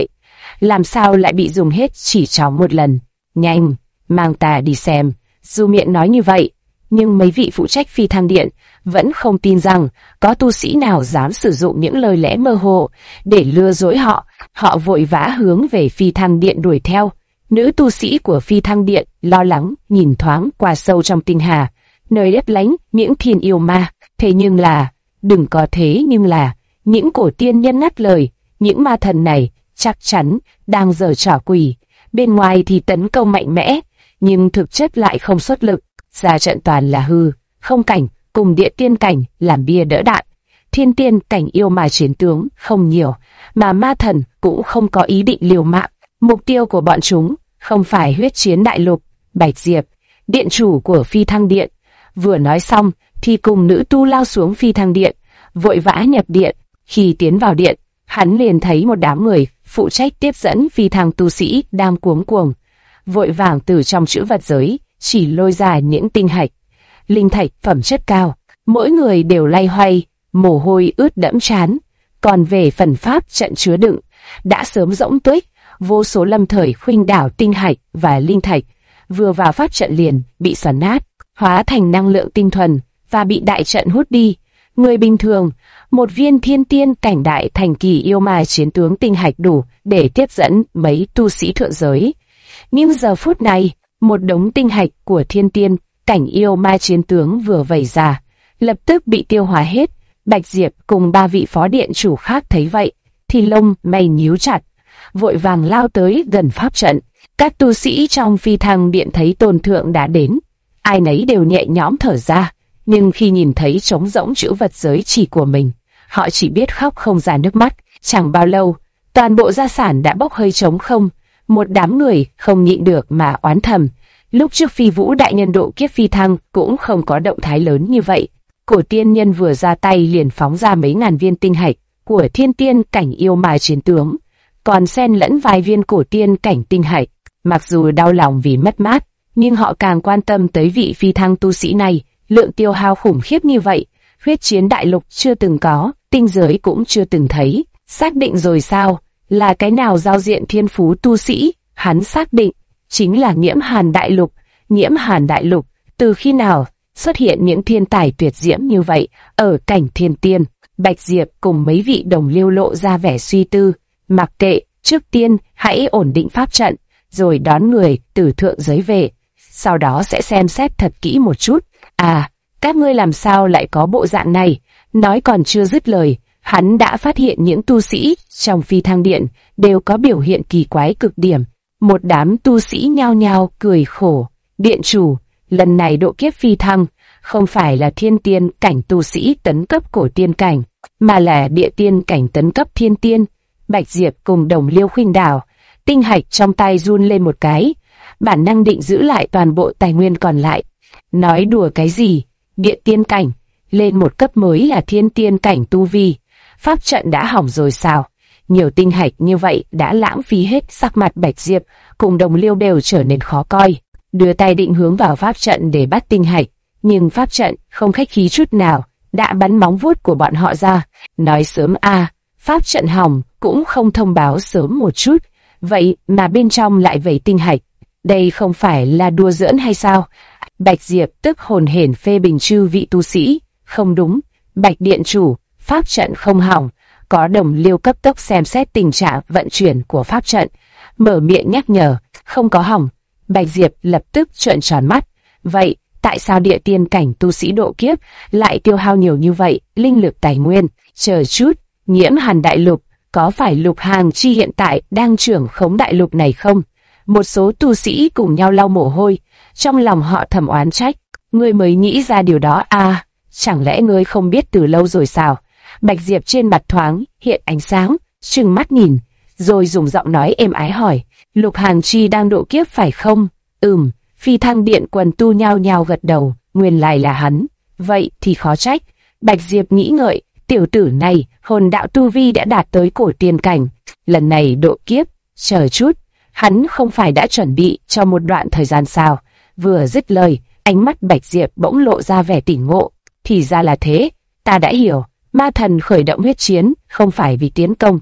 làm sao lại bị dùng hết chỉ trong một lần. Nhanh, mang ta đi xem. Dù miệng nói như vậy, nhưng mấy vị phụ trách phi thăng điện vẫn không tin rằng có tu sĩ nào dám sử dụng những lời lẽ mơ hồ để lừa dối họ. Họ vội vã hướng về phi thăng điện đuổi theo. Nữ tu sĩ của phi thăng điện lo lắng nhìn thoáng qua sâu trong tinh hà, nơi lấp lánh những thiên yêu ma. Thế nhưng là, đừng có thế nhưng là, những cổ tiên nhân ngắt lời, những ma thần này chắc chắn đang giở trò quỷ. Bên ngoài thì tấn công mạnh mẽ, nhưng thực chất lại không xuất lực. Ra trận toàn là hư, không cảnh cùng địa tiên cảnh làm bia đỡ đạn. Thiên tiên cảnh yêu ma chiến tướng không nhiều, mà ma thần cũng không có ý định liều mạng. Mục tiêu của bọn chúng không phải huyết chiến đại lục. Bạch Diệp, điện chủ của phi thăng điện, vừa nói xong thì cùng nữ tu lao xuống phi thăng điện, vội vã nhập điện. Khi tiến vào điện, hắn liền thấy một đám người phụ trách tiếp dẫn phi thăng tu sĩ đang cuống cuồng, vội vàng từ trong trữ vật giới chỉ lôi ra những tinh hạch, linh thạch phẩm chất cao. Mỗi người đều lay hoay, mồ hôi ướt đẫm trán. Còn về phần pháp trận chứa đựng, đã sớm rỗng tuếch. Vô số lâm thời khuynh đảo tinh hạch và linh thạch vừa vào pháp trận liền bị xoắn nát, hóa thành năng lượng tinh thuần và bị đại trận hút đi. Người bình thường, một viên thiên tiên cảnh đại thành kỳ yêu ma chiến tướng tinh hạch đủ để tiếp dẫn mấy tu sĩ thượng giới. Nhưng giờ phút này, một đống tinh hạch của thiên tiên cảnh yêu ma chiến tướng vừa vẩy ra, lập tức bị tiêu hóa hết. Bạch Diệp cùng ba vị phó điện chủ khác thấy vậy, thì lông mày nhíu chặt, vội vàng lao tới gần pháp trận. Các tu sĩ trong phi thăng điện thấy tôn thượng đã đến, ai nấy đều nhẹ nhõm thở ra, nhưng khi nhìn thấy trống rỗng trữ vật giới chỉ của mình, họ chỉ biết khóc không ra nước mắt. Chẳng bao lâu, toàn bộ gia sản đã bốc hơi trống không. Một đám người không nhịn được mà oán thầm, lúc trước Phi Vũ đại nhân độ kiếp phi thăng cũng không có động thái lớn như vậy. Cổ tiên nhân vừa ra tay liền phóng ra mấy ngàn viên tinh hạch của thiên tiên cảnh yêu ma chiến tướng, còn xen lẫn vài viên cổ tiên cảnh tinh hạch. Mặc dù đau lòng vì mất mát, nhưng họ càng quan tâm tới vị phi thăng tu sĩ này. Lượng tiêu hao khủng khiếp như vậy, huyết chiến đại lục chưa từng có, tinh giới cũng chưa từng thấy. Xác định rồi sao? Là cái nào giao diện thiên phú tu sĩ? Hắn xác định chính là Nhiễm Hàn đại lục. Nhiễm Hàn đại lục, từ khi nào xuất hiện những thiên tài tuyệt diễm như vậy ở cảnh thiên tiên? Bạch Diệp cùng mấy vị đồng liêu lộ ra vẻ suy tư. Mặc kệ, trước tiên hãy ổn định pháp trận, rồi đón người từ thượng giới về, sau đó sẽ xem xét thật kỹ một chút. À, các ngươi làm sao lại có bộ dạng này? Nói còn chưa dứt lời, hắn đã phát hiện những tu sĩ trong phi thăng điện đều có biểu hiện kỳ quái cực điểm. Một đám tu sĩ nhao nhao cười khổ. Điện chủ, lần này độ kiếp phi thăng không phải là thiên tiên cảnh tu sĩ tấn cấp cổ tiên cảnh, mà là địa tiên cảnh tấn cấp thiên tiên. Bạch Diệp cùng đồng liêu khuynh đảo, tinh hạch trong tay run lên một cái, bản năng định giữ lại toàn bộ tài nguyên còn lại. Nói đùa cái gì? Địa tiên cảnh lên một cấp mới là thiên tiên cảnh tu vi, pháp trận đã hỏng rồi sao? Nhiều tinh hạch như vậy đã lãng phí hết. Sắc mặt Bạch Diệp cùng đồng liêu đều trở nên khó coi, đưa tay định hướng vào pháp trận để bắt tinh hạch, nhưng pháp trận không khách khí chút nào, đã bắn móng vuốt của bọn họ ra. Nói sớm à, pháp trận hỏng cũng không thông báo sớm một chút, vậy mà bên trong lại vẩy tinh hạch, đây không phải là đùa giỡn hay sao? Bạch Diệp tức hồn hển phê bình chư vị tu sĩ. Không đúng, Bạch điện chủ, pháp trận không hỏng. Có đồng liêu cấp tốc xem xét tình trạng vận chuyển của pháp trận, mở miệng nhắc nhở, không có hỏng. Bạch Diệp lập tức trợn tròn mắt. Vậy tại sao địa tiên cảnh tu sĩ độ kiếp lại tiêu hao nhiều như vậy linh lực tài nguyên? Chờ chút, Nhiễm Hàn đại lục, có phải Lục Hàng Chi hiện tại đang trưởng khống đại lục này không? Một số tu sĩ cùng nhau lau mồ hôi, trong lòng họ thầm oán trách. Ngươi mới nghĩ ra điều đó à? Chẳng lẽ ngươi không biết từ lâu rồi sao? Bạch Diệp trên mặt thoáng hiện ánh sáng, trừng mắt nhìn, rồi dùng giọng nói êm ái hỏi, Lục Hàng Chi đang độ kiếp phải không? Phi thăng điện quần tu nhao nhao gật đầu, nguyên lai là hắn. Vậy thì khó trách. Bạch Diệp nghĩ ngợi, tiểu tử này hồn đạo tu vi đã đạt tới cổ tiên cảnh, lần này độ kiếp, chờ chút, hắn không phải đã chuẩn bị cho một đoạn thời gian sao? Vừa dứt lời, ánh mắt Bạch Diệp bỗng lộ ra vẻ tỉnh ngộ. Thì ra là thế, ta đã hiểu. Ma thần khởi động huyết chiến không phải vì tiến công,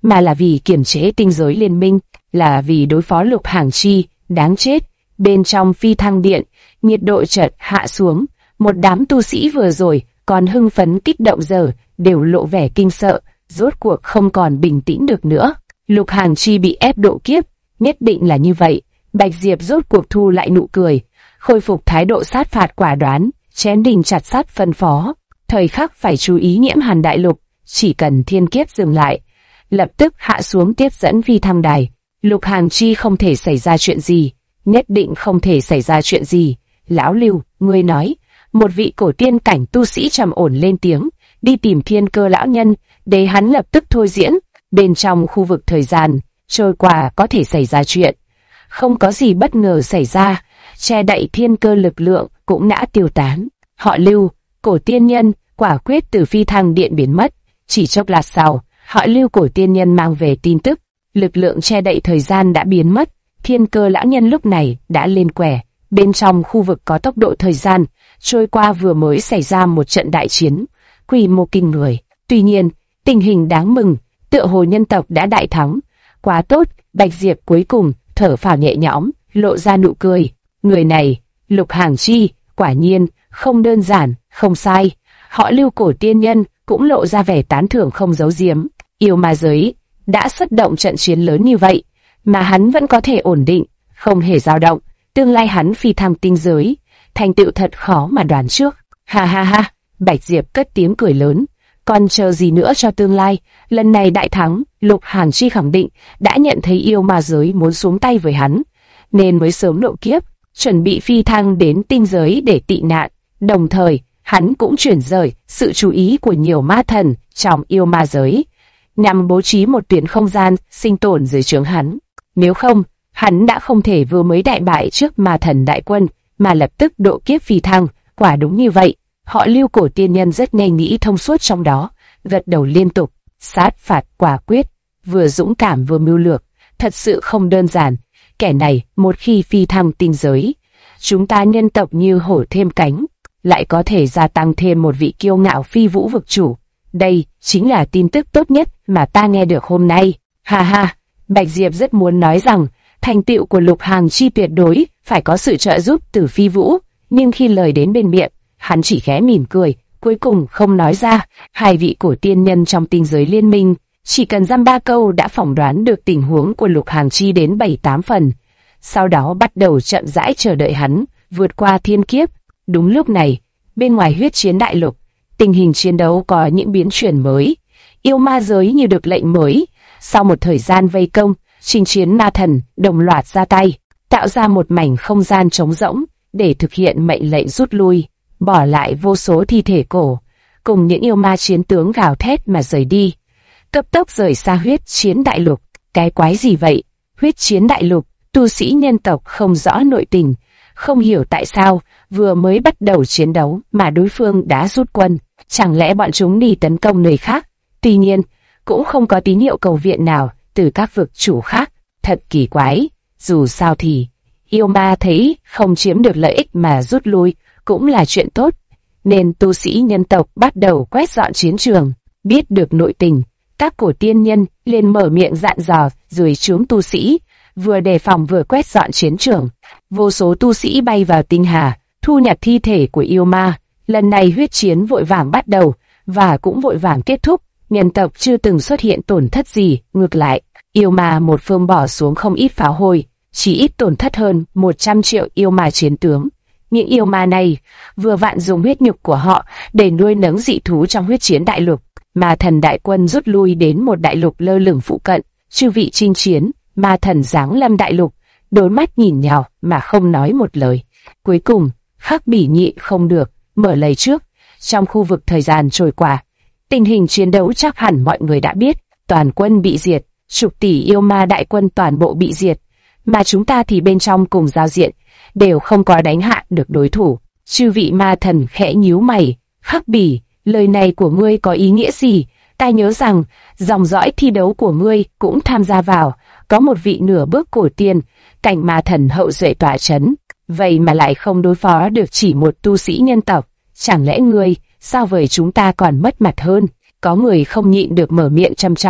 mà là vì kiểm chế tinh giới liên minh, là vì đối phó Lục Hàng Chi. Đáng chết! Bên trong phi thăng điện, nhiệt độ chợt hạ xuống. Một đám tu sĩ vừa rồi còn hưng phấn kích động giờ đều lộ vẻ kinh sợ, rốt cuộc không còn bình tĩnh được nữa. Lục Hàng Chi bị ép độ kiếp, nhất định là như vậy. Bạch Diệp rốt cuộc thu lại nụ cười, khôi phục thái độ sát phạt quả đoán, chém đinh chặt sắt phân phó. Thời khắc phải chú ý nhiễm hàn đại lục, chỉ cần thiên kiếp dừng lại, lập tức hạ xuống tiếp dẫn phi thăng đài. Lục Hàng Chi không thể xảy ra chuyện gì, nhất định không thể xảy ra chuyện gì. Lão Lưu, ngươi nói. Một vị cổ tiên cảnh tu sĩ trầm ổn lên tiếng, đi tìm Thiên Cơ lão nhân, để hắn lập tức thôi diễn. Bên trong khu vực thời gian trôi qua có thể xảy ra chuyện, không có gì bất ngờ xảy ra, che đậy thiên cơ lực lượng cũng đã tiêu tán. Họ Lưu, cổ tiên nhân, quả quyết từ phi thăng điện biến mất. Chỉ chốc lát sau, họ Lưu cổ tiên nhân mang về tin tức, lực lượng che đậy thời gian đã biến mất. Thiên Cơ lão nhân lúc này đã lên quẻ. Bên trong khu vực có tốc độ thời gian trôi qua vừa mới xảy ra một trận đại chiến, quy mô kinh người. Tuy nhiên, tình hình đáng mừng, tựa hồ nhân tộc đã đại thắng. Quá tốt! Bạch Diệp cuối cùng thở phào nhẹ nhõm, lộ ra nụ cười. Người này, Lục Hàng Chi, quả nhiên không đơn giản, không sai. Họ Lưu cổ tiên nhân cũng lộ ra vẻ tán thưởng không giấu giếm. Yêu ma giới đã xuất động trận chiến lớn như vậy, mà hắn vẫn có thể ổn định, không hề dao động. Tương lai hắn phi thăng tinh giới, thành tựu thật khó mà đoán trước. Ha ha ha! Bạch Diệp cất tiếng cười lớn. Còn chờ gì nữa cho tương lai? Lần này đại thắng, Lục Hàng Chi khẳng định đã nhận thấy yêu ma giới muốn xuống tay với hắn, nên mới sớm độ kiếp, chuẩn bị phi thăng đến tinh giới để tị nạn. Đồng thời, hắn cũng chuyển rời sự chú ý của nhiều ma thần trong yêu ma giới, nhằm bố trí một tuyến không gian sinh tồn dưới trướng hắn. Nếu không, hắn đã không thể vừa mới đại bại trước ma thần đại quân, mà lập tức độ kiếp phi thăng. Quả đúng như vậy, họ Lưu cổ tiên nhân rất nhanh nghĩ thông suốt trong đó, gật đầu liên tục. Sát phạt quả quyết, vừa dũng cảm vừa mưu lược, thật sự không đơn giản. Kẻ này một khi phi thăng tinh giới, chúng ta nhân tộc như hổ thêm cánh, lại có thể gia tăng thêm một vị kiêu ngạo phi vũ vực chủ. Đây chính là tin tức tốt nhất mà ta nghe được hôm nay. Ha ha! Bạch Diệp rất muốn nói rằng thành tựu của Lục Hàng Chi tuyệt đối phải có sự trợ giúp từ phi vũ, nhưng khi lời đến bên miệng, hắn chỉ khẽ mỉm cười, cuối cùng không nói ra. Hai vị cổ tiên nhân trong tinh giới liên minh chỉ cần dăm ba câu đã phỏng đoán được tình huống của Lục Hàng Chi đến 7-8 phần, sau đó bắt đầu chậm rãi chờ đợi hắn vượt qua thiên kiếp. Đúng lúc này, bên ngoài huyết chiến đại lục, tình hình chiến đấu có những biến chuyển mới. Yêu ma giới như được lệnh mới, sau một thời gian vây công, chinh chiến ma thần đồng loạt ra tay, tạo ra một mảnh không gian trống rỗng để thực hiện mệnh lệnh rút lui, bỏ lại vô số thi thể cổ, cùng những yêu ma chiến tướng gào thét mà rời đi, cấp tốc rời xa huyết chiến đại lục. Cái quái gì vậy? Huyết chiến đại lục, tu sĩ nhân tộc không rõ nội tình, không hiểu tại sao vừa mới bắt đầu chiến đấu mà đối phương đã rút quân, chẳng lẽ bọn chúng đi tấn công nơi khác? Tuy nhiên, cũng không có tín hiệu cầu viện nào từ các vực chủ khác, thật kỳ quái. Dù sao thì, yêu ma thấy không chiếm được lợi ích mà rút lui cũng là chuyện tốt, nên tu sĩ nhân tộc bắt đầu quét dọn chiến trường. Biết được nội tình, các cổ tiên nhân liền mở miệng dặn dò dưới trướng tu sĩ, vừa đề phòng vừa quét dọn chiến trường. Vô số tu sĩ bay vào tinh hà, thu nhặt thi thể của yêu ma. Lần này huyết chiến vội vàng bắt đầu, và cũng vội vàng kết thúc. Nhân tộc chưa từng xuất hiện tổn thất gì, ngược lại, yêu ma một phương bỏ xuống không ít pháo hôi, chỉ ít tổn thất hơn 100 triệu yêu ma chiến tướng. Những yêu ma này vừa vặn dùng huyết nhục của họ để nuôi nấng dị thú trong huyết chiến đại lục. Ma thần đại quân rút lui đến một đại lục lơ lửng phụ cận, chư vị chinh chiến, ma thần giáng lâm đại lục, đôi mắt nhìn nhau mà không nói một lời. Cuối cùng, Khắc Bỉ nhịn không được, mở lời trước. Trong khu vực thời gian trôi qua, tình hình chiến đấu chắc hẳn mọi người đã biết, toàn quân bị diệt, chục tỷ yêu ma đại quân toàn bộ bị diệt, mà chúng ta thì bên trong cùng giao diện, đều không có đánh hạ được đối thủ. Chư vị ma thần khẽ nhíu mày. Khắc Bỉ, lời này của ngươi có ý nghĩa gì? Ta nhớ rằng, dòng dõi thi đấu của ngươi cũng tham gia vào, có một vị nửa bước cổ tiên, cảnh ma thần hậu duệ tỏa chấn, vậy mà lại không đối phó được chỉ một tu sĩ nhân tộc. Chẳng lẽ ngươi, sao với chúng ta còn mất mặt hơn? Có người không nhịn được mở miệng châm chọc.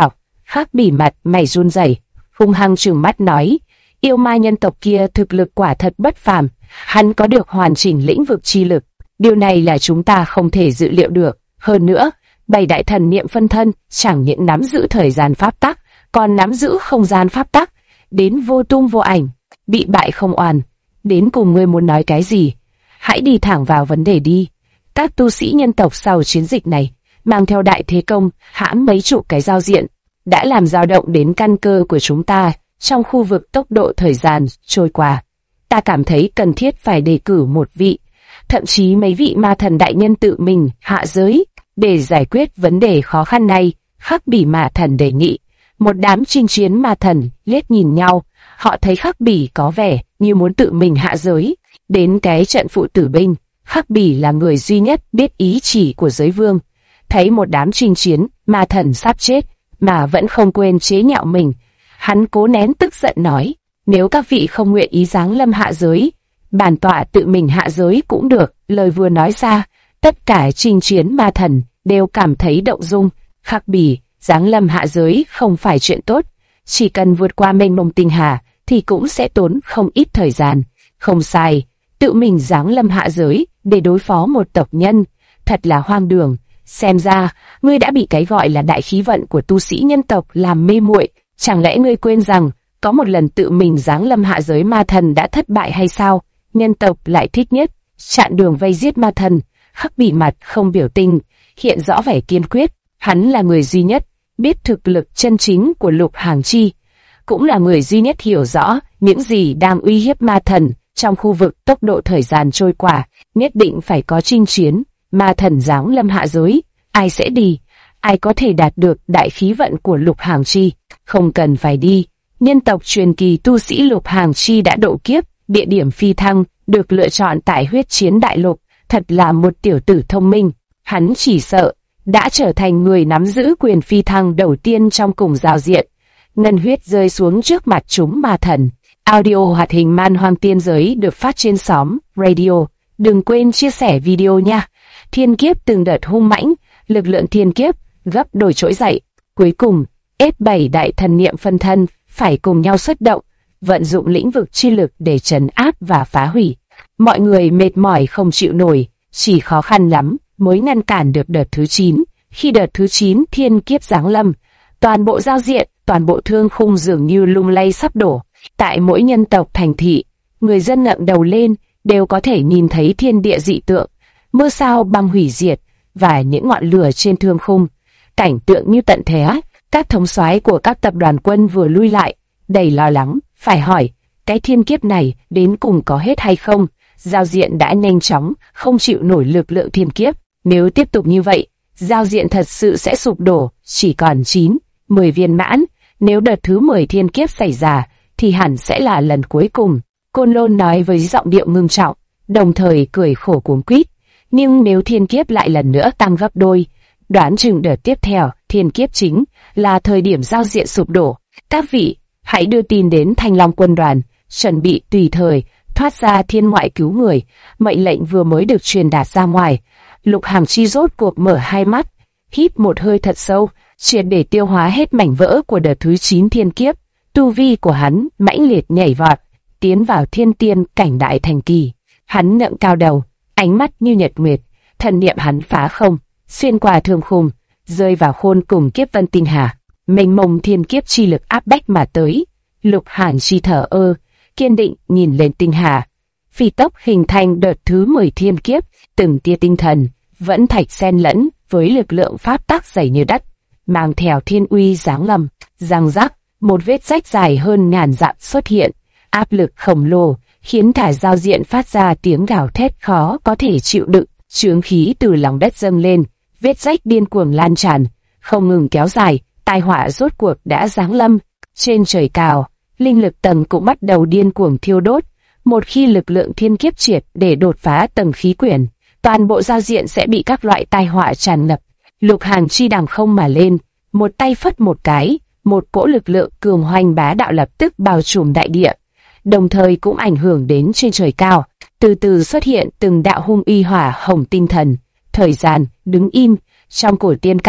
Khắc Bỉ mặt mày run rẩy, hung hăng trừng mắt nói, yêu ma nhân tộc kia thực lực quả thật bất phàm, hắn có được hoàn chỉnh lĩnh vực chi lực, điều này là chúng ta không thể dự liệu được. Hơn nữa, bảy đại thần niệm phân thân chẳng những nắm giữ thời gian pháp tắc, còn nắm giữ không gian pháp tắc, đến vô tung vô ảnh, bị bại không oan. Đến cùng ngươi muốn nói cái gì? Hãy đi thẳng vào vấn đề đi. Các tu sĩ nhân tộc sau chiến dịch này, mang theo đại thế công, hãm mấy chục cái giao diện, đã làm dao động đến căn cơ của chúng ta trong khu vực tốc độ thời gian trôi qua. Ta cảm thấy cần thiết phải đề cử một vị, thậm chí mấy vị ma thần đại nhân tự mình hạ giới để giải quyết vấn đề khó khăn này. Khắc Bỉ ma thần đề nghị. Một đám chinh chiến ma thần liếc nhìn nhau, họ thấy Khắc Bỉ có vẻ như muốn tự mình hạ giới đến cái trận phụ tử binh. Khắc Bỉ là người duy nhất biết ý chỉ của giới vương, thấy một đám chinh chiến ma thần sắp chết mà vẫn không quên chế nhạo mình, hắn cố nén tức giận nói, nếu các vị không nguyện ý giáng lâm hạ giới, bản tọa tự mình hạ giới cũng được. Lời vừa nói ra, tất cả chinh chiến ma thần đều cảm thấy động dung. Khắc Bỉ giáng lâm hạ giới không phải chuyện tốt, chỉ cần vượt qua mênh mông tinh hà thì cũng sẽ tốn không ít thời gian. Không sai, tự mình giáng lâm hạ giới để đối phó một tộc nhân, thật là hoang đường. Xem ra, ngươi đã bị cái gọi là đại khí vận của tu sĩ nhân tộc làm mê muội. Chẳng lẽ ngươi quên rằng, có một lần tự mình giáng lâm hạ giới ma thần đã thất bại hay sao? Nhân tộc lại thích nhất chặn đường vây giết ma thần. Khắc Bỉ mặt không biểu tình, hiện rõ vẻ kiên quyết. Hắn là người duy nhất biết thực lực chân chính của Lục Hàng Chi, cũng là người duy nhất hiểu rõ những gì đang uy hiếp ma thần trong khu vực tốc độ thời gian trôi qua. Nhất định phải có chinh chiến, ma thần giáng lâm hạ giới, ai sẽ đi? Ai có thể đạt được đại khí vận của Lục Hàng Chi? Không cần phải đi. Nhân tộc truyền kỳ tu sĩ Lục Hàng Chi đã độ kiếp, địa điểm phi thăng được lựa chọn tại huyết chiến đại lục. Thật là một tiểu tử thông minh. Hắn chỉ sợ đã trở thành người nắm giữ quyền phi thăng đầu tiên trong cùng giao diện. Ngân huyết rơi xuống trước mặt chúng ma thần. Audio hoạt hình Man Hoang Tiên Giới được phát trên xóm radio. Đừng quên chia sẻ video nha. Thiên kiếp từng đợt hung mãnh, lực lượng thiên kiếp gấp đôi trỗi dậy. Cuối cùng, S7 đại thần niệm phân thân phải cùng nhau xuất động, vận dụng lĩnh vực chi lực để trấn áp và phá hủy. Mọi người mệt mỏi không chịu nổi, chỉ khó khăn lắm mới ngăn cản được đợt thứ 9. Khi đợt thứ 9 thiên kiếp giáng lâm, toàn bộ giao diện, toàn bộ thương khung dường như lung lay sắp đổ. Tại mỗi nhân tộc thành thị, người dân ngẩng đầu lên đều có thể nhìn thấy thiên địa dị tượng, mưa sao băng hủy diệt và những ngọn lửa trên thương khung. Cảnh tượng như tận thế. Các thống soái của các tập đoàn quân vừa lui lại, đầy lo lắng, phải hỏi, cái thiên kiếp này đến cùng có hết hay không? Giao diện đã nhanh chóng không chịu nổi lực lượng thiên kiếp. Nếu tiếp tục như vậy, giao diện thật sự sẽ sụp đổ, chỉ còn 9, 10 viên mãn. Nếu đợt thứ 10 thiên kiếp xảy ra, thì hẳn sẽ là lần cuối cùng. Côn Lôn nói với giọng điệu ngưng trọng, đồng thời cười khổ cuống quýt. Nhưng nếu thiên kiếp lại lần nữa tăng gấp đôi, đoán chừng đợt tiếp theo, thiên kiếp chính là thời điểm giao diện sụp đổ. Các vị, hãy đưa tin đến Thanh Long quân đoàn, chuẩn bị tùy thời thoát ra thiên ngoại cứu người. Mệnh lệnh vừa mới được truyền đạt ra ngoài. Lục Hàng Chi rốt cuộc mở hai mắt, hít một hơi thật sâu, triệt để tiêu hóa hết mảnh vỡ của đợt thứ 9 thiên kiếp. Tu vi của hắn mãnh liệt nhảy vọt, tiến vào thiên tiên cảnh đại thành kỳ. Hắn ngẩng cao đầu, ánh mắt như nhật nguyệt, thần niệm hắn phá không, xuyên qua thương khung, rơi vào khôn cùng kiếp vân tinh hà. Mênh mông thiên kiếp chi lực áp bách mà tới. Lục Hàn Chi thở ơ, kiên định nhìn lên tinh hà. Phi tốc hình thành đợt thứ 10 thiên kiếp, từng tia tinh thần vẫn thạch xen lẫn với lực lượng pháp tắc dày như đất, mang theo thiên uy giáng lâm. Răng rắc, một vết rách dài hơn ngàn dặm xuất hiện, áp lực khổng lồ khiến cả giao diện phát ra tiếng gào thét khó có thể chịu đựng. Chướng khí từ lòng đất dâng lên, vết rách điên cuồng lan tràn, không ngừng kéo dài. Tai họa rốt cuộc đã giáng lâm. Trên trời cao, linh lực tầng cũng bắt đầu điên cuồng thiêu đốt. Một khi lực lượng thiên kiếp triệt để đột phá tầng khí quyển, toàn bộ giao diện sẽ bị các loại tai họa tràn ngập. Lục Hàn Chi đằng không mà lên, một tay phất một cái, một cỗ lực lượng cường hoành bá đạo lập tức bao trùm đại địa, đồng thời cũng ảnh hưởng đến trên trời cao. Từ từ xuất hiện từng đạo hung uy hỏa hồng tinh thần. Thời gian đứng im trong cổ tiên cảnh,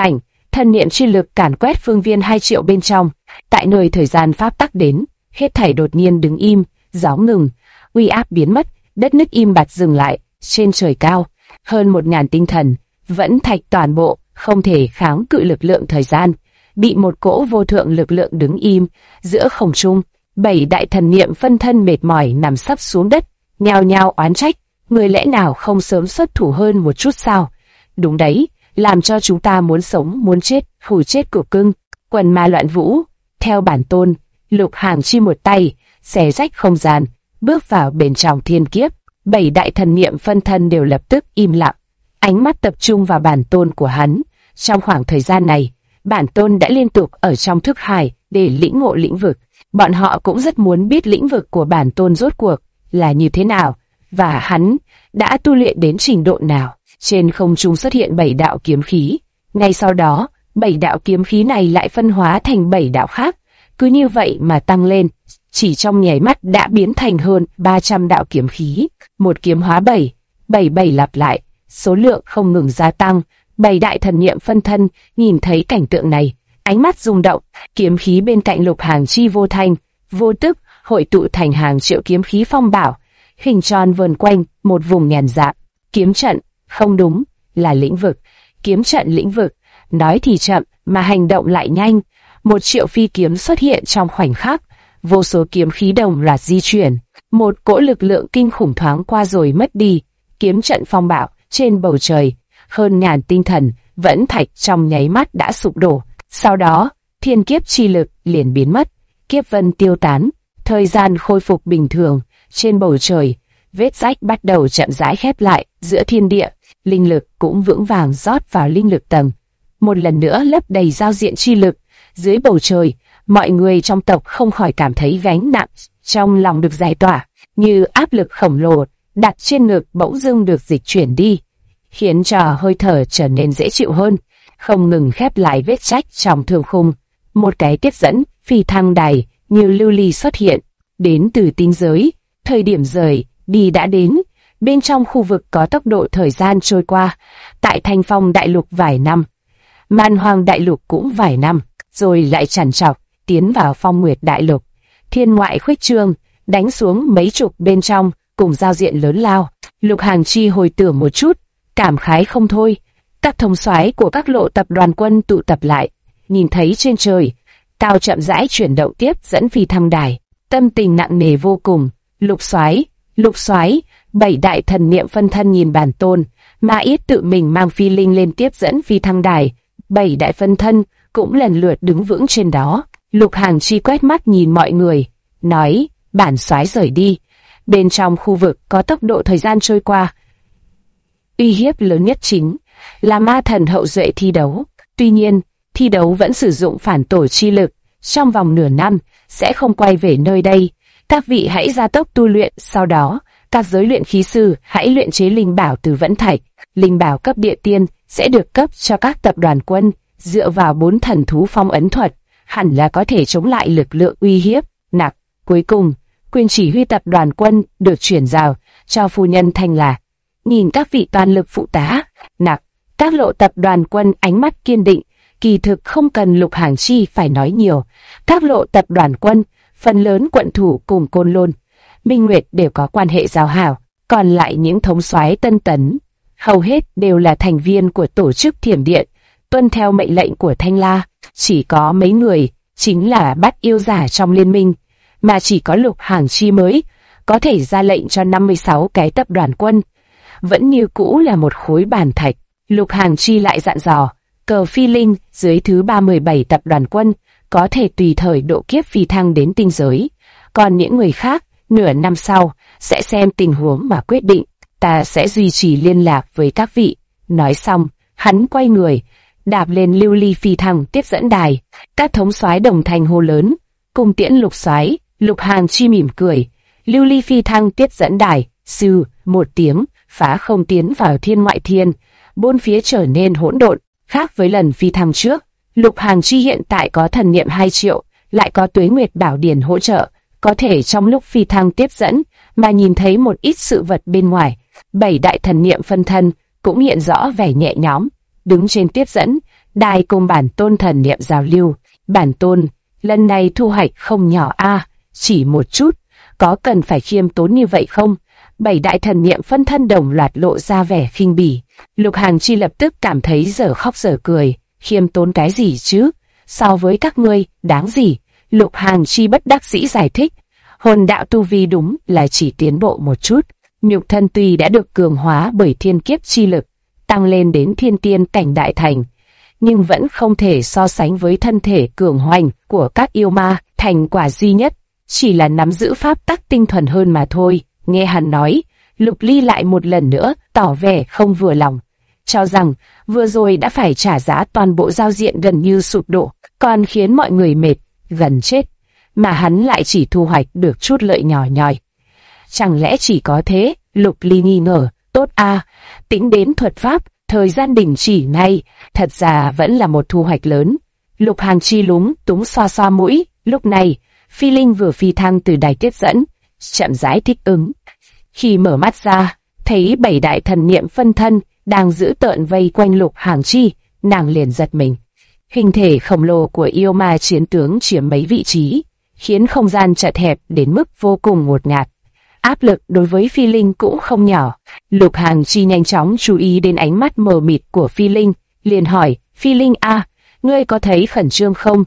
thần niệm chi lực càn quét phương viên 2 triệu bên trong. Tại nơi thời gian pháp tắc đến, hết thảy đột nhiên đứng im, gió ngừng, uy áp biến mất, đất nứt im bặt dừng lại. Trên trời cao, hơn 1000 tinh thần vẫn thạch toàn bộ, không thể kháng cự lực lượng thời gian, bị một cỗ vô thượng lực lượng đứng im giữa không trung. 7 đại thần niệm phân thân mệt mỏi nằm sấp xuống đất, nhao nhao oán trách, người lẽ nào không sớm xuất thủ hơn một chút sao? Đúng đấy, làm cho chúng ta muốn sống muốn chết, hù chết của cưng. Quần ma loạn vũ, theo bản tôn, Lục Hàng Chi một tay xé rách không gian, bước vào bên trong thiên kiếp. 7 đại thần niệm phân thân đều lập tức im lặng, ánh mắt tập trung vào bản tôn của hắn. Trong khoảng thời gian này, bản tôn đã liên tục ở trong thức hải để lĩnh ngộ lĩnh vực. Bọn họ cũng rất muốn biết lĩnh vực của bản tôn rốt cuộc là như thế nào, và hắn đã tu luyện đến trình độ nào. Trên không trung xuất hiện 7 đạo kiếm khí. Ngay sau đó, 7 đạo kiếm khí này lại phân hóa thành 7 đạo khác. Cứ như vậy mà tăng lên, chỉ trong nháy mắt đã biến thành hơn 300 đạo kiếm khí. Một kiếm hóa 7, 77 lặp lại, số lượng không ngừng gia tăng. 7 đại thần niệm phân thân nhìn thấy cảnh tượng này, ánh mắt rung động. Kiếm khí bên cạnh Lục Hàng Chi vô thanh, vô tức hội tụ thành hàng triệu kiếm khí phong bảo, hình tròn vờn quanh một vùng ngàn dặm. Kiếm trận, không đúng, là lĩnh vực. Kiếm trận lĩnh vực, nói thì chậm mà hành động lại nhanh. 1 triệu phi kiếm xuất hiện trong khoảnh khắc, vô số kiếm khí đồng loạt di chuyển. Một cỗ lực lượng kinh khủng thoáng qua rồi mất đi. Kiếm trận phong bạo trên bầu trời, hơn ngàn tinh thần vẫn thạch trong nháy mắt đã sụp đổ. Sau đó, thiên kiếp chi lực liền biến mất, kiếp vân tiêu tán, thời gian khôi phục bình thường. Trên bầu trời, vết rách bắt đầu chậm rãi khép lại. Giữa thiên địa, linh lực cũng vững vàng rót vào linh lực tầng, một lần nữa lấp đầy giao diện chi lực. Dưới bầu trời, mọi người trong tộc không khỏi cảm thấy gánh nặng trong lòng được giải tỏa, như áp lực khổng lồ đặt trên ngực bỗng dưng được dịch chuyển đi, khiến cho hơi thở trở nên dễ chịu hơn, không ngừng khép lại vết rách trong thương khung. Một cái tiếp dẫn phi thăng đài như lưu ly xuất hiện, đến từ tinh giới. Thời điểm rời đi đã đến. Bên trong khu vực có tốc độ thời gian trôi qua. Tại Thanh Phong đại lục vài năm, Man Hoang đại lục cũng vài năm, rồi lại trằn trọc tiến vào Phong Nguyệt đại lục. Thiên ngoại khuếch trương, đánh xuống mấy chục bên trong, cùng giao diện lớn lao. Lục Hàng Chi hồi tưởng một chút, cảm khái không thôi. Các thống soái của các lộ tập đoàn quân tụ tập lại, nhìn thấy trên trời cao chậm rãi chuyển động tiếp dẫn phi thăng đài, tâm tình nặng nề vô cùng. Lục soái, 7 đại thần niệm phân thân nhìn bản tôn, Ma Yết tự mình mang phi linh lên tiếp dẫn phi thăng đài. 7 đại phân thân cũng lần lượt đứng vững trên đó. Lục Hàng Chi quét mắt nhìn mọi người, nói: bản soái rời đi. Bên trong khu vực có tốc độ thời gian trôi qua. Uy hiếp lớn nhất chính là ma thần hậu duệ thi đấu. Tuy nhiên, thi đấu vẫn sử dụng phản tổ chi lực, trong vòng nửa năm sẽ không quay về nơi đây. Các vị hãy gia tốc tu luyện, sau đó các giới luyện khí sư hãy luyện chế linh bảo từ vẫn thạch. Linh bảo cấp địa tiên sẽ được cấp cho các tập đoàn quân, dựa vào 4 thần thú phong ấn thuật, hẳn là có thể chống lại lực lượng uy hiếp nặng. Cuối cùng, quyền chỉ huy tập đoàn quân được chuyển giao cho phu nhân Thanh Là. Nhìn các vị toàn lực phụ tá nặng, các lộ tập đoàn quân ánh mắt kiên định. Kỳ thực không cần Lục Hàng Chi phải nói nhiều, các lộ tập đoàn quân, phần lớn quận thủ cùng Côn Lôn, Minh Nguyệt đều có quan hệ giao hảo. Còn lại những thống soái Tân Tấn, hầu hết đều là thành viên của tổ chức Thiểm Điện, tuân theo mệnh lệnh của Thanh La. Chỉ có mấy người chính là bắt yêu giả trong liên minh, mà chỉ có Lục Hàng Chi mới có thể ra lệnh cho 56 cái tập đoàn quân. Vẫn như cũ là một khối bàn thạch. Lục Hàng Chi lại dặn dò, cờ phi linh dưới thứ 37 tập đoàn quân có thể tùy thời độ kiếp phi thăng đến tinh giới. Còn những người khác, nửa năm sau, sẽ xem tình huống mà quyết định. Ta sẽ duy trì liên lạc với các vị. Nói xong, hắn quay người, đạp lên lưu ly phi thăng tiếp dẫn đài. Các thống soái đồng thanh hô lớn, cùng tiễn Lục soái. Lục Hàng Chi mỉm cười, lưu ly phi thăng tiếp dẫn đài, sư, một tiếng, phá không tiến vào thiên ngoại thiên, bốn phía trở nên hỗn độn. Khác với lần phi thăng trước, Lục Hàng Chi hiện tại có thần niệm 2 triệu, lại có Tuế Nguyệt Bảo Điển hỗ trợ, có thể trong lúc phi thăng tiếp dẫn mà nhìn thấy một ít sự vật bên ngoài. 7 đại thần niệm phân thân cũng hiện rõ vẻ nhẹ nhõm, đứng trên tiếp dẫn, Đài cùng bản tôn thần niệm giao lưu. Bản tôn, lần này thu hoạch không nhỏ a, chỉ một chút, có cần phải khiêm tốn như vậy không? 7 đại thần niệm phân thân đồng loạt lộ ra vẻ khinh bỉ. Lục Hàng Chi lập tức cảm thấy dở khóc dở cười, khiêm tốn cái gì chứ? So với các ngươi, đáng gì? Lục Hàng Chi bất đắc dĩ giải thích, hồn đạo tu vi đúng là chỉ tiến bộ một chút. Nhục thân tuy đã được cường hóa bởi thiên kiếp chi lực, tăng lên đến thiên tiên cảnh đại thành, nhưng vẫn không thể so sánh với thân thể cường hoành của các yêu ma. Thành quả duy nhất chỉ là nắm giữ pháp tắc tinh thuần hơn mà thôi. Nghe hắn nói, Lục Ly lại một lần nữa tỏ vẻ không vừa lòng, cho rằng vừa rồi đã phải trả giá toàn bộ giao diện gần như sụp đổ, còn khiến mọi người mệt gần chết, mà hắn lại chỉ thu hoạch được chút lợi nhỏ nhoi. Chẳng lẽ chỉ có thế? Lục Ly nghi ngờ. Tốt a, tính đến thuật pháp, thời gian đình chỉ này thật ra vẫn là một thu hoạch lớn. Lục Hàng Chi lúng túng xoa xoa mũi. Lúc này, Phi Linh vừa phi thăng từ đài tiếp dẫn, chậm rãi thích ứng. Khi mở mắt ra, thấy 7 đại thần niệm phân thân đang giữ tợn vây quanh Lục Hàng Chi, nàng liền giật mình. Hình thể khổng lồ của yêu ma chiến tướng chiếm mấy vị trí, khiến không gian chật hẹp đến mức vô cùng ngột ngạt. Áp lực đối với Phi Linh cũng không nhỏ. Lục Hàng Chi nhanh chóng chú ý đến ánh mắt mờ mịt của Phi Linh, liền hỏi, Phi Linh a, ngươi có thấy khẩn trương không?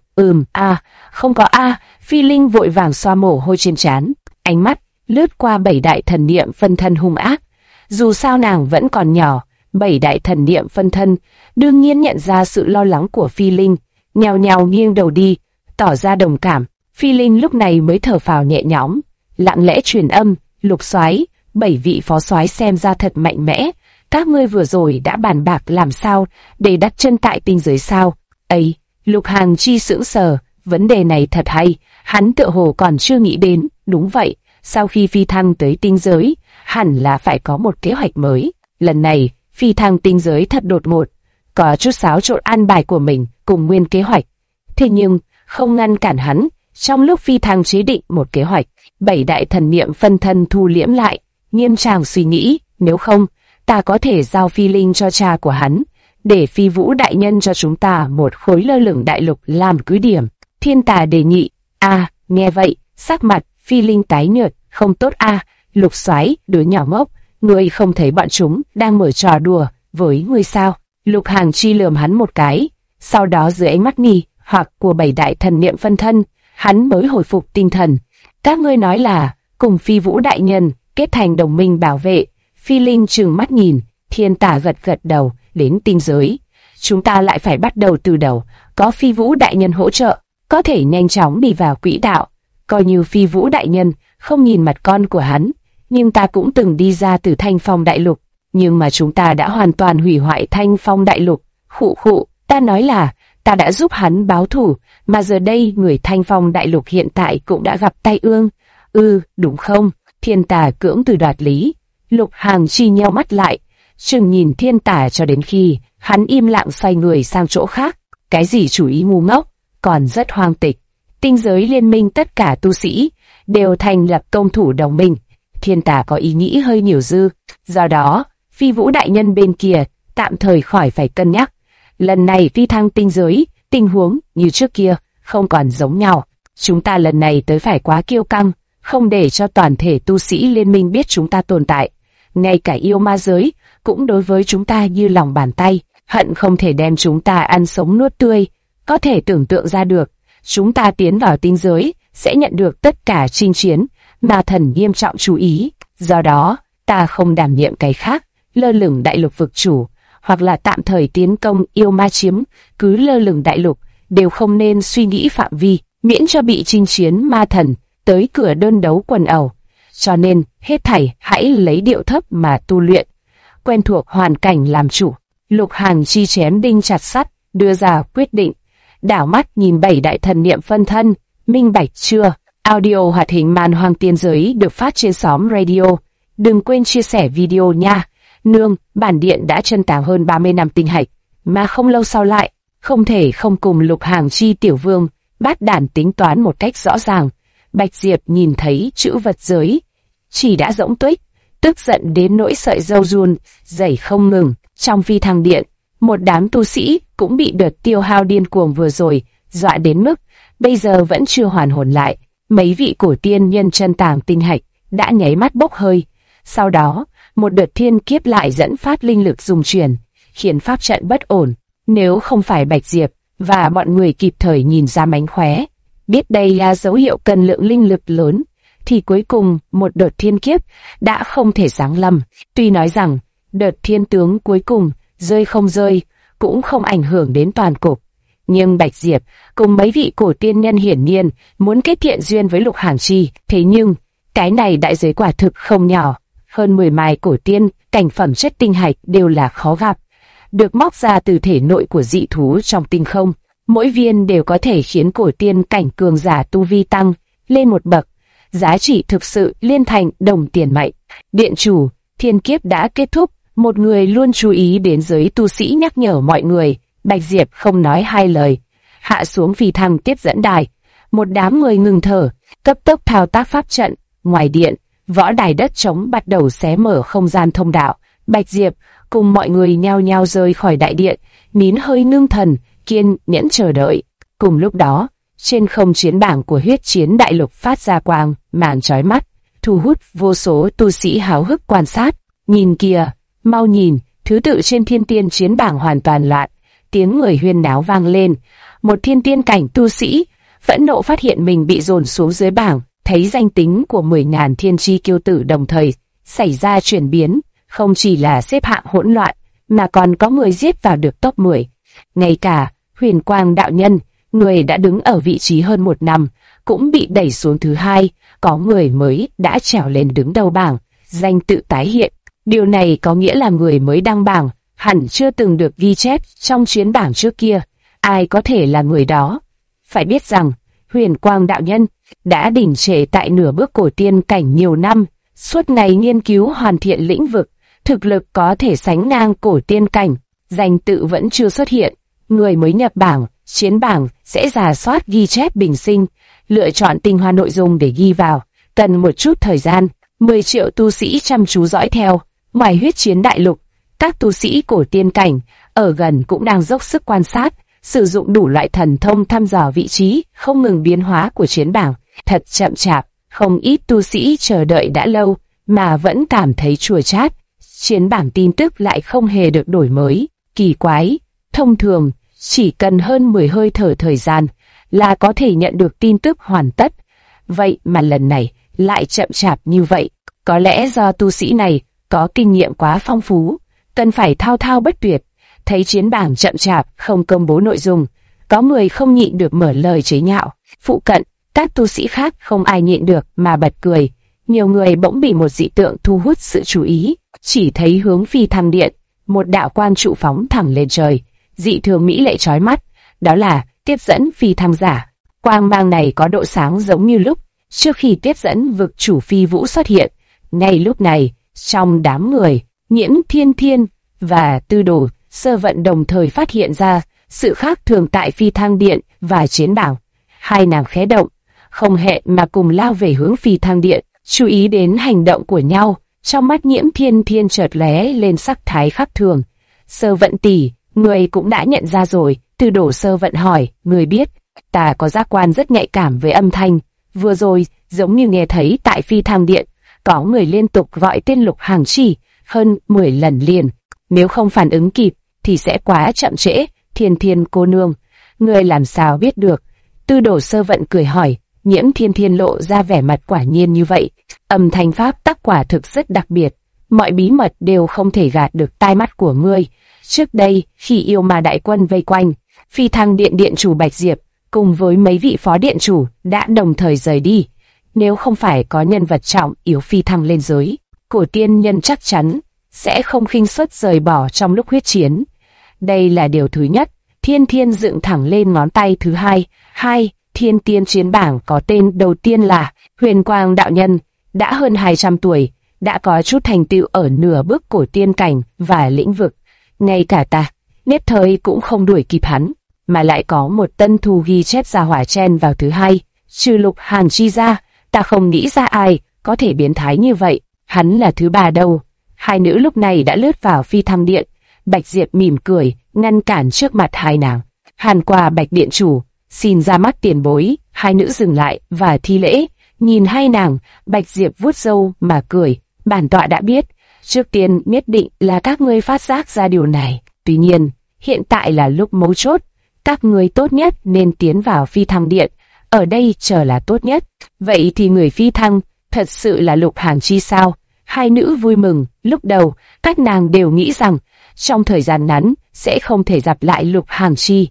Không có a. Phi Linh vội vàng xoa mồ hôi trên trán, ánh mắt lướt qua 7 đại thần niệm phân thân hung ác. Dù sao nàng vẫn còn nhỏ, 7 đại thần niệm phân thân đương nhiên nhận ra sự lo lắng của Phi Linh, nhào nhào nghiêng đầu đi, tỏ ra đồng cảm. Phi Linh lúc này mới thở phào nhẹ nhõm, lặng lẽ truyền âm, Lục soái, 7 vị phó soái xem ra thật mạnh mẽ, các ngươi vừa rồi đã bàn bạc làm sao để đặt chân tại tinh giới sao? Ấy, Lục Hàng Chi sững sờ, vấn đề này thật hay, hắn tựa hồ còn chưa nghĩ đến. Đúng vậy, sau khi phi thăng tới tinh giới, hẳn là phải có một kế hoạch mới. Lần này, phi thăng tinh giới thật đột ngột, có chút xáo trộn an bài của mình cùng nguyên kế hoạch. Thế nhưng, không ngăn cản hắn, trong lúc phi thăng chế định một kế hoạch, 7 đại thần niệm phân thân thu liễm lại, nghiêm trang suy nghĩ, nếu không, ta có thể giao Phi Linh cho cha của hắn, để Phi Vũ đại nhân cho chúng ta một khối lơ lửng đại lục làm cứ điểm. Thiên Tà đề nghị. Nghe vậy, sắc mặt Phi Linh tái nhợt. Không tốt Lục soái, đứa nhỏ ngốc, ngươi không thấy bọn chúng đang mở trò đùa với ngươi sao? Lục Hàng Chi lườm hắn một cái, sau đó dưới ánh mắt nghi hoặc của 7 đại thần niệm phân thân, hắn mới hồi phục tinh thần. Các ngươi nói là cùng Phi Vũ đại nhân kết thành đồng minh bảo vệ? Phi Linh trừng mắt nhìn. Thiên Tà gật gật đầu. Đến tinh giới, chúng ta lại phải bắt đầu từ đầu. Có Phi Vũ đại nhân hỗ trợ, có thể nhanh chóng đi vào quỹ đạo. Coi như Phi Vũ đại nhân không nhìn mặt con của hắn, nhưng ta cũng từng đi ra từ Thanh Phong đại lục, nhưng mà chúng ta đã hoàn toàn hủy hoại Thanh Phong đại lục. Khụ, ta nói là ta đã giúp hắn báo thù, mà giờ đây người Thanh Phong đại lục hiện tại cũng đã gặp tai ương. Đúng không? Thiên Tà cưỡng từ đoạt lý. Lục Hàng Chi nheo mắt lại, chừng nhìn Thiên Tà cho đến khi hắn im lặng xoay người sang chỗ khác. Cái gì chủ ý ngu ngốc, còn rất hoang tịch. Tinh giới liên minh tất cả tu sĩ đều thành lập công thủ đồng minh. Thiên Tà có ý nghĩ hơi nhiều dư, do đó Phi Vũ đại nhân bên kia tạm thời khỏi phải cân nhắc. Lần này phi thăng tinh giới, tình huống như trước kia không còn giống nhau. Chúng ta lần này tới phải quá kiêu căng, không để cho toàn thể tu sĩ liên minh biết chúng ta tồn tại. Ngay cả yêu ma giới cũng đối với chúng ta như lòng bàn tay, hận không thể đem chúng ta ăn sống nuốt tươi. Có thể tưởng tượng ra được, chúng ta tiến vào tinh giới sẽ nhận được tất cả chinh chiến mà thần nghiêm trọng chú ý. Do đó, ta không đảm nhiệm cái khác, lơ lửng đại lục vực chủ, hoặc là tạm thời tiến công yêu ma chiếm cứ lơ lửng đại lục, đều không nên suy nghĩ phạm vi, miễn cho bị chinh chiến ma thần tới cửa đơn đấu quần ẩu. Cho nên, hết thảy hãy lấy điệu thấp mà tu luyện, quen thuộc hoàn cảnh làm chủ. Lục Hàng Chi chém đinh chặt sắt, đưa ra quyết định. Đảo mắt nhìn 7 đại thần niệm phân thân, minh bạch chưa? Audio hoạt hình Man Hoang Tiên Giới được phát trên xóm radio. Đừng quên chia sẻ video nha. Nương, bản điện đã chân tàng hơn 30 năm tinh hạch, mà không lâu sau lại, không thể không cùng Lục Hàng Chi tiểu vương bát đản tính toán một cách rõ ràng. Bạch Diệp nhìn thấy chữ vật giới, chỉ đã rỗng tuếch, tức giận đến nỗi sợi râu run, rẩy không ngừng. Trong phi thăng điện, Một đám tu sĩ cũng bị đợt tiêu hao điên cuồng vừa rồi dọa đến mức bây giờ vẫn chưa hoàn hồn lại. Mấy vị cổ tiên nhân chân tàng tinh hạch đã nháy mắt bốc hơi. Sau đó, một đợt thiên kiếp lại dẫn phát linh lực dung chuyển, khiến pháp trận bất ổn. Nếu không phải Bạch Diệp và bọn người kịp thời nhìn ra mánh khóe, biết đây là dấu hiệu cần lượng linh lực lớn, thì cuối cùng một đợt thiên kiếp đã không thể giáng lâm. Tuy nói rằng đợt thiên tướng cuối cùng rơi không rơi cũng không ảnh hưởng đến toàn cục, nhưng Bạch Diệp cùng mấy vị cổ tiên nhân hiển nhiên muốn kết thiện duyên với Lục Hàn Chi. Thế nhưng cái này đại giới quả thực không nhỏ, hơn 10 mai cổ tiên cảnh phẩm chất tinh hạch đều là khó gặp, được móc ra từ thể nội của dị thú trong tinh không. Mỗi viên đều có thể khiến cổ tiên cảnh cường giả tu vi tăng lên một bậc, giá trị thực sự liên thành đồng tiền mạnh. Điện chủ, thiên kiếp đã kết thúc, một người luôn chú ý đến giới tu sĩ nhắc nhở mọi người. Bạch Diệp không nói hai lời, hạ xuống phi thăng tiếp dẫn đài. Một đám người ngừng thở, cấp tốc thao tác pháp trận. Ngoài điện, võ đài đất trống bắt đầu xé mở không gian thông đạo. Bạch Diệp cùng mọi người nhao nhao rời khỏi đại điện, nín hơi ngưng thần, kiên nhẫn chờ đợi. Cùng lúc đó, trên không chiến bảng của huyết chiến đại lục phát ra quang màn chói mắt, thu hút vô số tu sĩ háo hức quan sát. Nhìn kìa, mau nhìn, thứ tự trên thiên tiên chiến bảng hoàn toàn loạn, tiếng người huyên náo vang lên. Một thiên tiên cảnh tu sĩ phẫn nộ phát hiện mình bị dồn xuống dưới bảng, thấy danh tính của 10.000 thiên chi kiêu tử đồng thời xảy ra chuyển biến, không chỉ là xếp hạng hỗn loạn, mà còn có người giết vào được top 10. Ngay cả Huyền Quang đạo nhân, người đã đứng ở vị trí hơn 1 năm, cũng bị đẩy xuống thứ 2, có người mới đã trèo lên đứng đầu bảng, danh tự tái hiện. Điều này có nghĩa là người mới đăng bảng hẳn chưa từng được ghi chép trong chiến bảng trước kia. Ai có thể là người đó? Phải biết rằng, Huyền Quang đạo nhân đã đỉnh trệ tại nửa bước cổ tiên cảnh nhiều năm, suốt ngày nghiên cứu hoàn thiện lĩnh vực, thực lực có thể sánh ngang cổ tiên cảnh, danh tự vẫn chưa xuất hiện. Người mới nhập bảng, chiến bảng sẽ rà soát ghi chép bình sinh, lựa chọn tinh hoa nội dung để ghi vào, cần một chút thời gian. 10 triệu tu sĩ chăm chú dõi theo. Ngoài huyết chiến đại lục, các tu sĩ cổ tiên cảnh ở gần cũng đang dốc sức quan sát, sử dụng đủ loại thần thông thăm dò vị trí không ngừng biến hóa của chiến bảng. Thật chậm chạp, không ít tu sĩ chờ đợi đã lâu mà vẫn cảm thấy chua chát. Chiến bảng tin tức lại không hề được đổi mới. Kỳ quái, thông thường chỉ cần hơn 10 hơi thở thời gian là có thể nhận được tin tức hoàn tất, vậy mà lần này lại chậm chạp như vậy. Có lẽ do tu sĩ này có kinh nghiệm quá phong phú, cần phải thao thao bất tuyệt. Thấy chiến bảng chậm chạp không công bố nội dung, có người không nhịn được mở lời chế nhạo. Phụ cận, các tu sĩ khác không ai nhịn được mà bật cười. Nhiều người bỗng bị một dị tượng thu hút sự chú ý, chỉ thấy hướng phi thăng điện, một đạo quan trụ phóng thẳng lên trời, dị thường mỹ lệ chói mắt, đó là tiếp dẫn phi thăng giả. Quang mang này có độ sáng giống như lúc trước khi tiếp dẫn vực chủ Phi Vũ xuất hiện. Ngay lúc này, trong đám người, Nhiễm Thiên Thiên và Tư Đồ Sơ Vận đồng thời phát hiện ra sự khác thường tại phi thăng điện và chiến bảng. Hai nàng khẽ động, không hẹn mà cùng lao về hướng phi thăng điện. Chú ý đến hành động của nhau, trong mắt Nhiễm Thiên Thiên chợt lóe lên sắc thái khác thường. Sơ Vận tỷ, người cũng đã nhận ra rồi. Tư Đồ Sơ Vận hỏi, người biết, ta có giác quan rất nhạy cảm với âm thanh. Vừa rồi, giống như nghe thấy tại phi thăng điện, có người liên tục gọi tên Lục Hàn Chi hơn 10 lần liền. Nếu không phản ứng kịp, thì sẽ quá chậm trễ. Thiên Thiên cô nương, người làm sao biết được? Tư Đồ Sơ Vận cười hỏi. Nhiễm Thiên Thiên lộ ra vẻ mặt quả nhiên như vậy. Âm thanh pháp tắc quả thực rất đặc biệt, mọi bí mật đều không thể gạt được tai mắt của ngươi. Trước đây, khi yêu ma đại quân vây quanh, phi thăng điện điện chủ Bạch Diệp cùng với mấy vị phó điện chủ đã đồng thời rời đi. Nếu không phải có nhân vật trọng yếu phi thăng lên giới, cổ tiên nhân chắc chắn sẽ không khinh suất rời bỏ trong lúc huyết chiến. Đây là điều thứ nhất. Thiên Thiên dựng thẳng lên ngón tay thứ hai. Thiên tiên chiến bảng có tên đầu tiên là Huyền Quang đạo nhân, đã hơn 200 tuổi, đã có chút thành tựu ở nửa bước cổ tiên cảnh và lĩnh vực. Ngay cả ta, nếp thời cũng không đuổi kịp hắn, mà lại có một tân thù ghi chép ra hỏa chen vào thứ hai. Trừ Lục Hàn Chi ra, ta không nghĩ ra ai có thể biến thái như vậy. Hắn là thứ ba đâu. Hai nữ lúc này đã lướt vào phi thăng điện, Bạch Diệp mỉm cười, ngăn cản trước mặt hai nàng. Hàn qua Bạch điện chủ, xin ra mắt tiền bối. Hai nữ dừng lại và thi lễ, nhìn hai nàng. Bạch Diệp vuốt râu mà cười, bản tọa đã biết, trước tiên nhất định là các ngươi phát giác ra điều này. Tuy nhiên, hiện tại là lúc mấu chốt, các ngươi tốt nhất nên tiến vào phi thăng điện, ở đây chờ là tốt nhất. Vậy thì người phi thăng thật sự là Lục Hàng Chi sao? Hai nữ vui mừng, lúc đầu các nàng đều nghĩ rằng trong thời gian ngắn sẽ không thể gặp lại Lục Hàng Chi.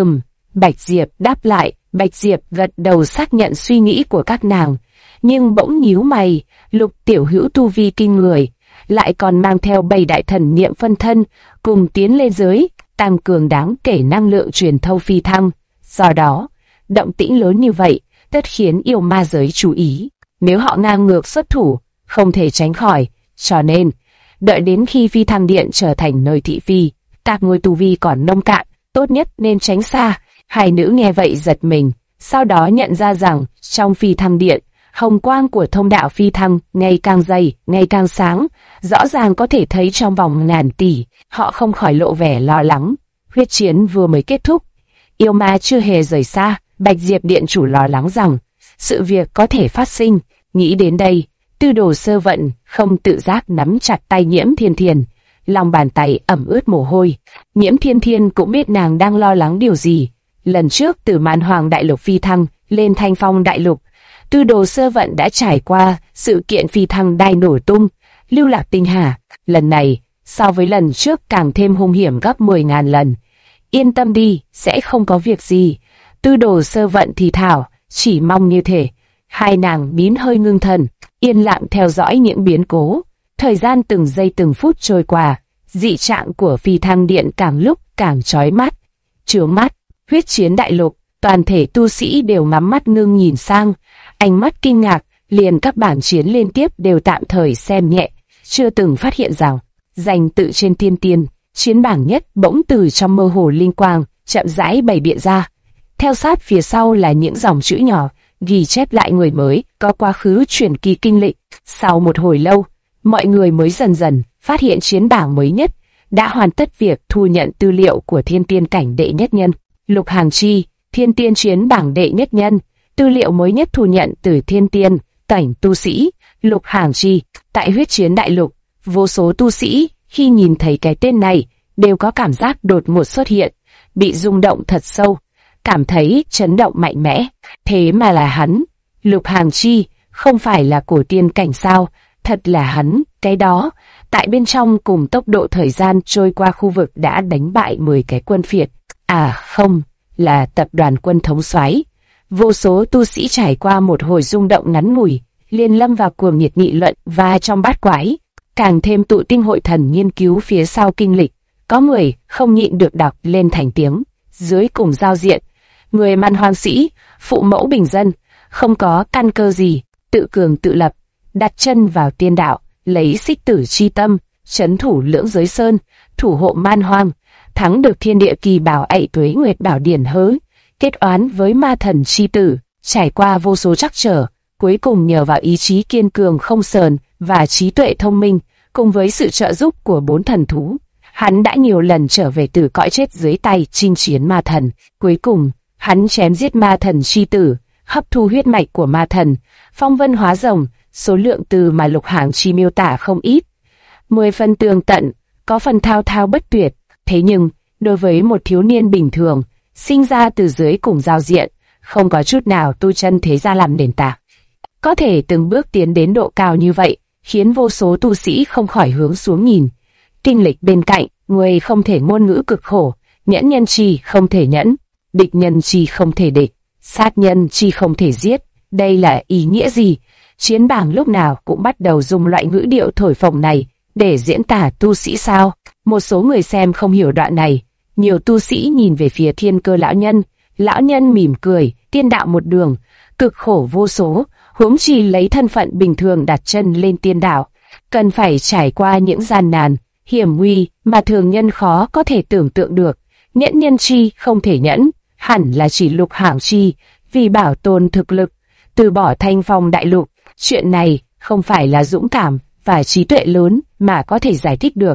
Bạch Diệp đáp lại. Bạch Diệp gật đầu xác nhận suy nghĩ của các nàng, nhưng bỗng nhíu mày. Lục tiểu hữu tu vi kinh người, lại còn mang theo 7 đại thần niệm phân thân cùng tiến lên giới, tăng cường đáng kể năng lượng truyền thâu phi thăng. Do đó, động tĩnh lớn như vậy tất khiến yêu ma giới chú ý. Nếu họ ngang ngược xuất thủ, không thể tránh khỏi. Cho nên, đợi đến khi phi thăng điện trở thành nơi thị phi, các ngươi tu vi còn nông cạn, tốt nhất nên tránh xa. Hai nữ nghe vậy giật mình, sau đó nhận ra rằng trong phi thăng điện, hồng quang của thông đạo phi thăng ngày càng dày, ngày càng sáng, rõ ràng có thể thấy trong vòng ngàn tỷ. Họ không khỏi lộ vẻ lo lắng. Huyết chiến vừa mới kết thúc, yêu ma chưa hề rời xa. Bạch Diệp điện chủ lo lắng rằng sự việc có thể phát sinh. Nghĩ đến đây, Tư Đồ Sơ Vận không tự giác nắm chặt tay Nhiễm Thiên Thiên, lòng bàn tay ẩm ướt mồ hôi. Nhiễm Thiên Thiên cũng biết nàng đang lo lắng điều gì. Lần trước từ Man Hoàng đại lục phi thăng lên Thanh Phong đại lục, Tư Đồ Sơ Vận đã trải qua sự kiện phi thăng đại nổ tung, lưu lạc tinh hà. Lần này, so với lần trước càng thêm hung hiểm gấp 10.000 lần. Yên tâm đi, sẽ không có việc gì. Tư Đồ Sơ Vận thì thảo, chỉ mong như thế. Hai nàng nín hơi ngưng thần, yên lặng theo dõi những biến cố. Thời gian từng giây từng phút trôi qua, dị trạng của phi thăng điện càng lúc càng chói mắt, chướng mắt. Huyết chiến đại lục, toàn thể tu sĩ đều ngắm mắt ngưng nhìn sang, ánh mắt kinh ngạc. Liền các bảng chiến liên tiếp đều tạm thời xem nhẹ, chưa từng phát hiện rằng danh tự trên thiên tiên chiến bảng nhất bỗng từ trong mơ hồ linh quang chậm rãi bày biện ra. Theo sát phía sau là những dòng chữ nhỏ ghi chép lại người mới có quá khứ truyền kỳ kinh lịch. Sau một hồi lâu, mọi người mới dần dần phát hiện chiến bảng mới nhất đã hoàn tất việc thu nhận tư liệu của thiên tiên cảnh đệ nhất nhân Lục Hàng Chi. Thiên tiên chiến bảng đệ nhất nhân, tư liệu mới nhất thu nhận từ thiên tiên cảnh tu sĩ Lục Hàng Chi. Tại huyết chiến đại lục, vô số tu sĩ khi nhìn thấy cái tên này đều có cảm giác đột ngột xuất hiện, bị rung động thật sâu, cảm thấy chấn động mạnh mẽ. Thế mà là hắn, Lục Hàng Chi, không phải là cổ tiên cảnh sao? Thật là hắn, cái đó. Tại bên trong cùng tốc độ thời gian trôi qua, khu vực đã đánh bại 10 cái quân phiệt. À không, là tập đoàn quân thống soái. Vô số tu sĩ trải qua một hồi rung động ngắn ngủi, liền lâm vào cuồng nhiệt nghị luận và trong bát quái. Càng thêm tụ tinh hội thần nghiên cứu phía sau kinh lịch, có người không nhịn được đọc lên thành tiếng. Dưới cùng giao diện, người Man Hoang sĩ, phụ mẫu bình dân, không có căn cơ gì, tự cường tự lập, đặt chân vào tiên đạo, lấy xích tử chi tâm, trấn thủ lưỡng giới sơn, thủ hộ Man Hoang, thắng được thiên địa kỳ bảo ậy tuế nguyệt bảo điển hớ, kết oán với ma thần chi tử, trải qua vô số trắc trở, cuối cùng nhờ vào ý chí kiên cường không sờn và trí tuệ thông minh, cùng với sự trợ giúp của 4 thần thú, hắn đã nhiều lần trở về từ cõi chết dưới tay chinh chiến ma thần. Cuối cùng, hắn chém giết ma thần chi tử, hấp thu huyết mạch của ma thần, phong vân hóa rồng. Số lượng từ mà Lục Hàng Chi miêu tả không ít, 10 phần tường tận, có phần thao thao bất tuyệt. Thế nhưng, đối với một thiếu niên bình thường, sinh ra từ dưới cùng giao diện, không có chút nào tu chân thế gia làm nền tảng, có thể từng bước tiến đến độ cao như vậy, khiến vô số tu sĩ không khỏi hướng xuống nhìn. Kinh lịch bên cạnh, người không thể ngôn ngữ cực khổ, nhẫn nhân chi không thể nhẫn, địch nhân chi không thể địch, sát nhân chi không thể giết. Đây là ý nghĩa gì? Chiến bảng lúc nào cũng bắt đầu dùng loại ngữ điệu thổi phồng này để diễn tả tu sĩ sao? Một số người xem không hiểu đoạn này, nhiều tu sĩ nhìn về phía Thiên Cơ lão nhân mỉm cười, tiên đạo một đường, cực khổ vô số, huống chi lấy thân phận bình thường đặt chân lên tiên đạo, cần phải trải qua những gian nan, hiểm nguy mà thường nhân khó có thể tưởng tượng được. Nhẫn nhân chi không thể nhẫn, hẳn là chỉ Lục Hàng Chi, vì bảo tồn thực lực, từ bỏ Thanh Phong đại lục. Chuyện này không phải là dũng cảm và trí tuệ lớn mà có thể giải thích được.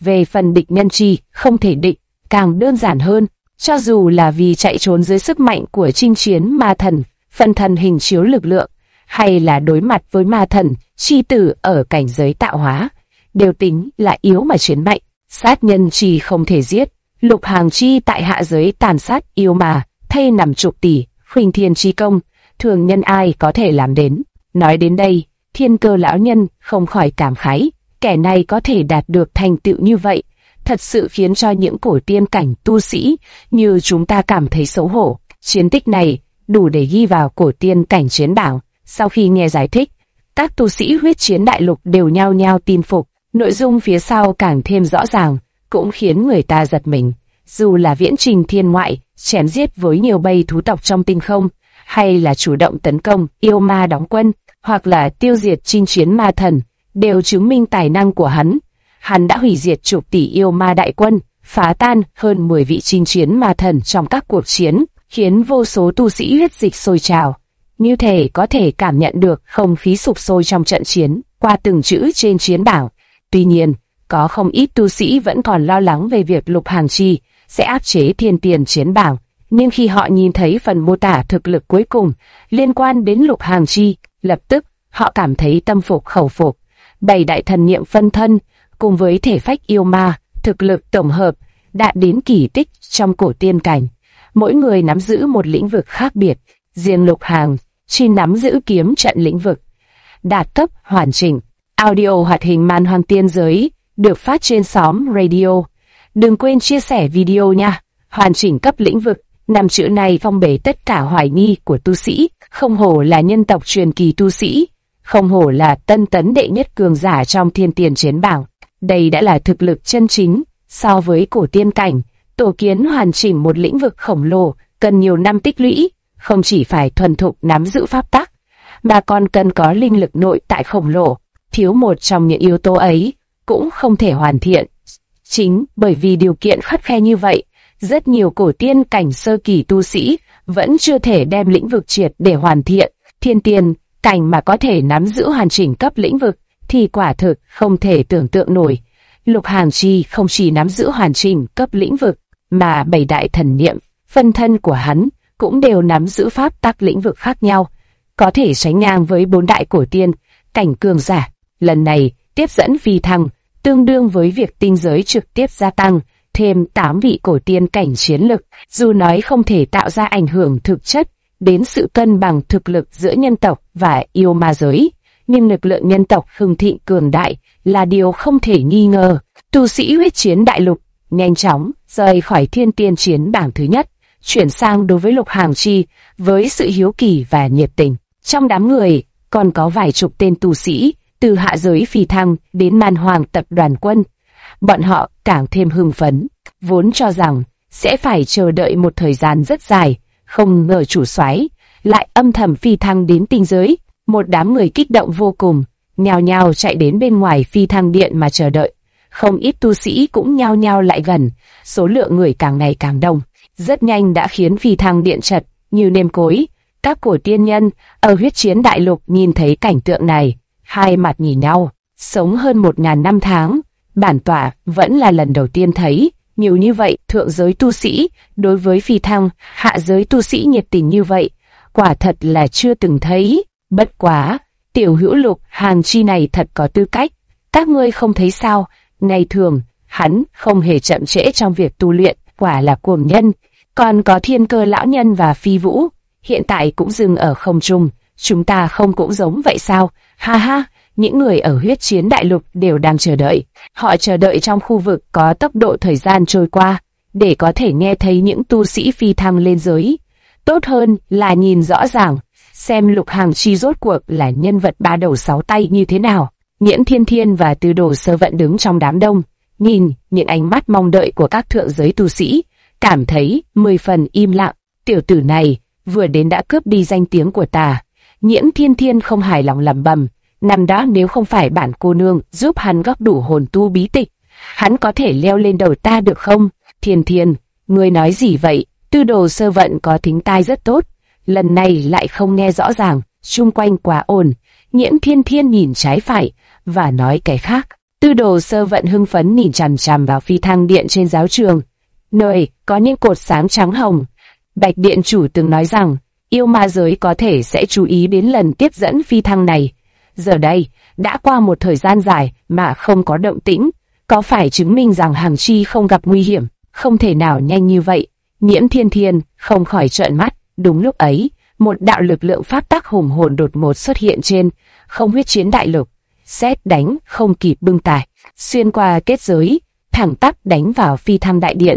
về phần địch nhân chi không thể địch, càng đơn giản hơn. Cho dù là vì chạy trốn dưới sức mạnh của chinh chiến ma thần, phân thân hình chiếu lực lượng, hay là đối mặt với ma thần, chi tử ở cảnh giới tạo hóa, đều tính là yếu mà chiến mạnh. Sát nhân chi không thể giết, Lục Hàng Chi tại hạ giới tàn sát yêu mà, thay nằm chục tỷ, khuynh thiên chi công, thường nhân ai có thể làm đến. Nói đến đây, Thiên Cơ lão nhân không khỏi cảm khái, kẻ này có thể đạt được thành tựu như vậy, thật sự khiến cho những cổ tiên cảnh tu sĩ như chúng ta cảm thấy xấu hổ. Chiến tích này đủ để ghi vào cổ tiên cảnh chiến bảng. Sau khi nghe giải thích, các tu sĩ huyết chiến đại lục đều nhao nhao tin phục. Nội dung phía sau càng thêm rõ ràng, cũng khiến người ta giật mình. Dù là viễn trình thiên ngoại, chém giết với nhiều bầy thú tộc trong tinh không, hay là chủ động tấn công yêu ma đóng quân, hoặc là tiêu diệt chinh chiến ma thần, đều chứng minh tài năng của hắn. Hắn đã hủy diệt chục tỷ yêu ma đại quân, phá tan hơn 10 vị chinh chiến ma thần trong các cuộc chiến, khiến vô số tu sĩ huyết dịch sôi trào. Như thể có thể cảm nhận được không khí sục sôi trong trận chiến, qua từng chữ trên chiến bảng. Tuy nhiên, có không ít tu sĩ vẫn còn lo lắng về việc Lục Hàng Chi sẽ áp chế thiên tiền chiến bảng, nhưng khi họ nhìn thấy phần mô tả thực lực cuối cùng liên quan đến Lục Hàng Chi, lập tức họ cảm thấy tâm phục khẩu phục. 7 đại thần niệm phân thân cùng với thể phách yêu ma, thực lực tổng hợp đạt đến kỳ tích trong cổ tiên cảnh. Mỗi người nắm giữ một lĩnh vực khác biệt, riêng Lục Hàng Chi nắm giữ kiếm trận lĩnh vực, đạt cấp hoàn chỉnh. Audio hoạt hình Man Hoang Tiên Giới được phát trên xóm radio. Đừng quên chia sẻ video nha. Hoàn chỉnh cấp lĩnh vực, 5 chữ này phong bế tất cả hoài nghi của tu sĩ. Không hổ là nhân tộc truyền kỳ tu sĩ, không hổ là tân tấn đệ nhất cường giả trong thiên tiền chiến bảng. Đây đã là thực lực chân chính. So với cổ tiên cảnh, tổ kiến hoàn chỉnh một lĩnh vực khổng lồ cần nhiều năm tích lũy, không chỉ phải thuần thục nắm giữ pháp tắc, mà còn cần có linh lực nội tại khổng lồ. Thiếu một trong những yếu tố ấy cũng không thể hoàn thiện. Chính bởi vì điều kiện khắt khe như vậy, rất nhiều cổ tiên cảnh sơ kỳ tu sĩ vẫn chưa thể đem lĩnh vực triệt để hoàn thiện. Thiên tiền cảnh mà có thể nắm giữ hoàn chỉnh cấp lĩnh vực thì quả thực không thể tưởng tượng nổi. Lục Hàng Chi không chỉ nắm giữ hoàn chỉnh cấp lĩnh vực, mà 7 đại thần niệm phân thân của hắn cũng đều nắm giữ pháp tắc lĩnh vực khác nhau, có thể sánh ngang với 4 đại cổ tiên cảnh cường giả. Lần này tiếp dẫn phi thăng, tương đương với việc tinh giới trực tiếp gia tăng thêm 8 vị cổ tiên cảnh chiến lực. Dù nói không thể tạo ra ảnh hưởng thực chất đến sự cân bằng thực lực giữa nhân tộc và yêu ma giới, nhưng lực lượng nhân tộc hưng thịnh cường đại là điều không thể nghi ngờ. Tu sĩ huyết chiến đại lục nhanh chóng rời khỏi thiên tiên chiến bảng thứ nhất, chuyển sang đối với Lục Hàng Chi với sự hiếu kỳ và nhiệt tình. Trong đám người còn có vài chục tên tu sĩ từ hạ giới phi thăng đến Man Hoàng tập đoàn quân. Bọn họ càng thêm hưng phấn, vốn cho rằng sẽ phải chờ đợi một thời gian rất dài, không ngờ chủ soái lại âm thầm phi thăng đến tinh giới. Một đám người kích động vô cùng, nhao nhao chạy đến bên ngoài phi thăng điện mà chờ đợi. Không ít tu sĩ cũng nhao nhao lại gần, số lượng người càng ngày càng đông, rất nhanh đã khiến phi thăng điện chật như nêm cối. Các cổ tiên nhân ở huyết chiến đại lục nhìn thấy cảnh tượng này, hai mặt nhìn nhau. Sống hơn 1000 năm tháng, bản tọa vẫn là lần đầu tiên thấy nhiều như vậy thượng giới tu sĩ đối với phi thăng, hạ giới tu sĩ nhiệt tình như vậy, quả thật là chưa từng thấy. Bất quá, tiểu hữu Lục Hàng Chi này thật có tư cách, các ngươi không thấy sao? Ngày thường hắn không hề chậm trễ trong việc tu luyện, quả là cuồng nhân. Còn có Thiên Cơ lão nhân và Phi Vũ, hiện tại cũng dừng ở không trung, chúng ta không cũng giống vậy sao? Ha ha, những người ở huyết chiến đại lục đều đang chờ đợi. Họ chờ đợi trong khu vực có tốc độ thời gian trôi qua, để có thể nghe thấy những tu sĩ phi thăng lên giới. Tốt hơn là nhìn rõ ràng, xem Lục Hàng Chi rốt cuộc là nhân vật 3 đầu 6 tay như thế nào. Nghiễn Thiên Thiên và Tư Đồ Sơ Vận đứng trong đám đông, nhìn những ánh mắt mong đợi của các thượng giới tu sĩ, cảm thấy 10 phần im lặng. Tiểu tử này vừa đến đã cướp đi danh tiếng của ta. Nghiễn Thiên Thiên không hài lòng lẩm bẩm, năm đó nếu không phải bản cô nương giúp hắn góp đủ hồn tu bí tịch, hắn có thể leo lên đầu ta được không? Thiên Thiên, ngươi nói gì vậy? Tư Đồ Sơ Vận có thính tai rất tốt, lần này lại không nghe rõ ràng, xung quanh quá ồn. Nghiễn Thiên Thiên nhìn trái phải và nói cái khác. Tư Đồ Sơ Vận hưng phấn nhìn chằm chằm vào phi thăng điện trên giáo trường, nơi có những cột sáng trắng hồng. Bạch điện chủ từng nói rằng yêu ma giới có thể sẽ chú ý đến lần tiếp dẫn phi thăng này. Giờ đây, đã qua một thời gian dài mà không có động tĩnh, có phải chứng minh rằng Hàng Chi không gặp nguy hiểm? Không thể nào nhanh như vậy. Nhiễm Thiên Thiên không khỏi trợn mắt. Đúng lúc ấy, một đạo lực lượng pháp tắc hùng hồn đột ngột xuất hiện trên không huyết chiến đại lục. Sét đánh không kịp bưng tải, xuyên qua kết giới, thẳng tắp đánh vào phi thăng đại điện.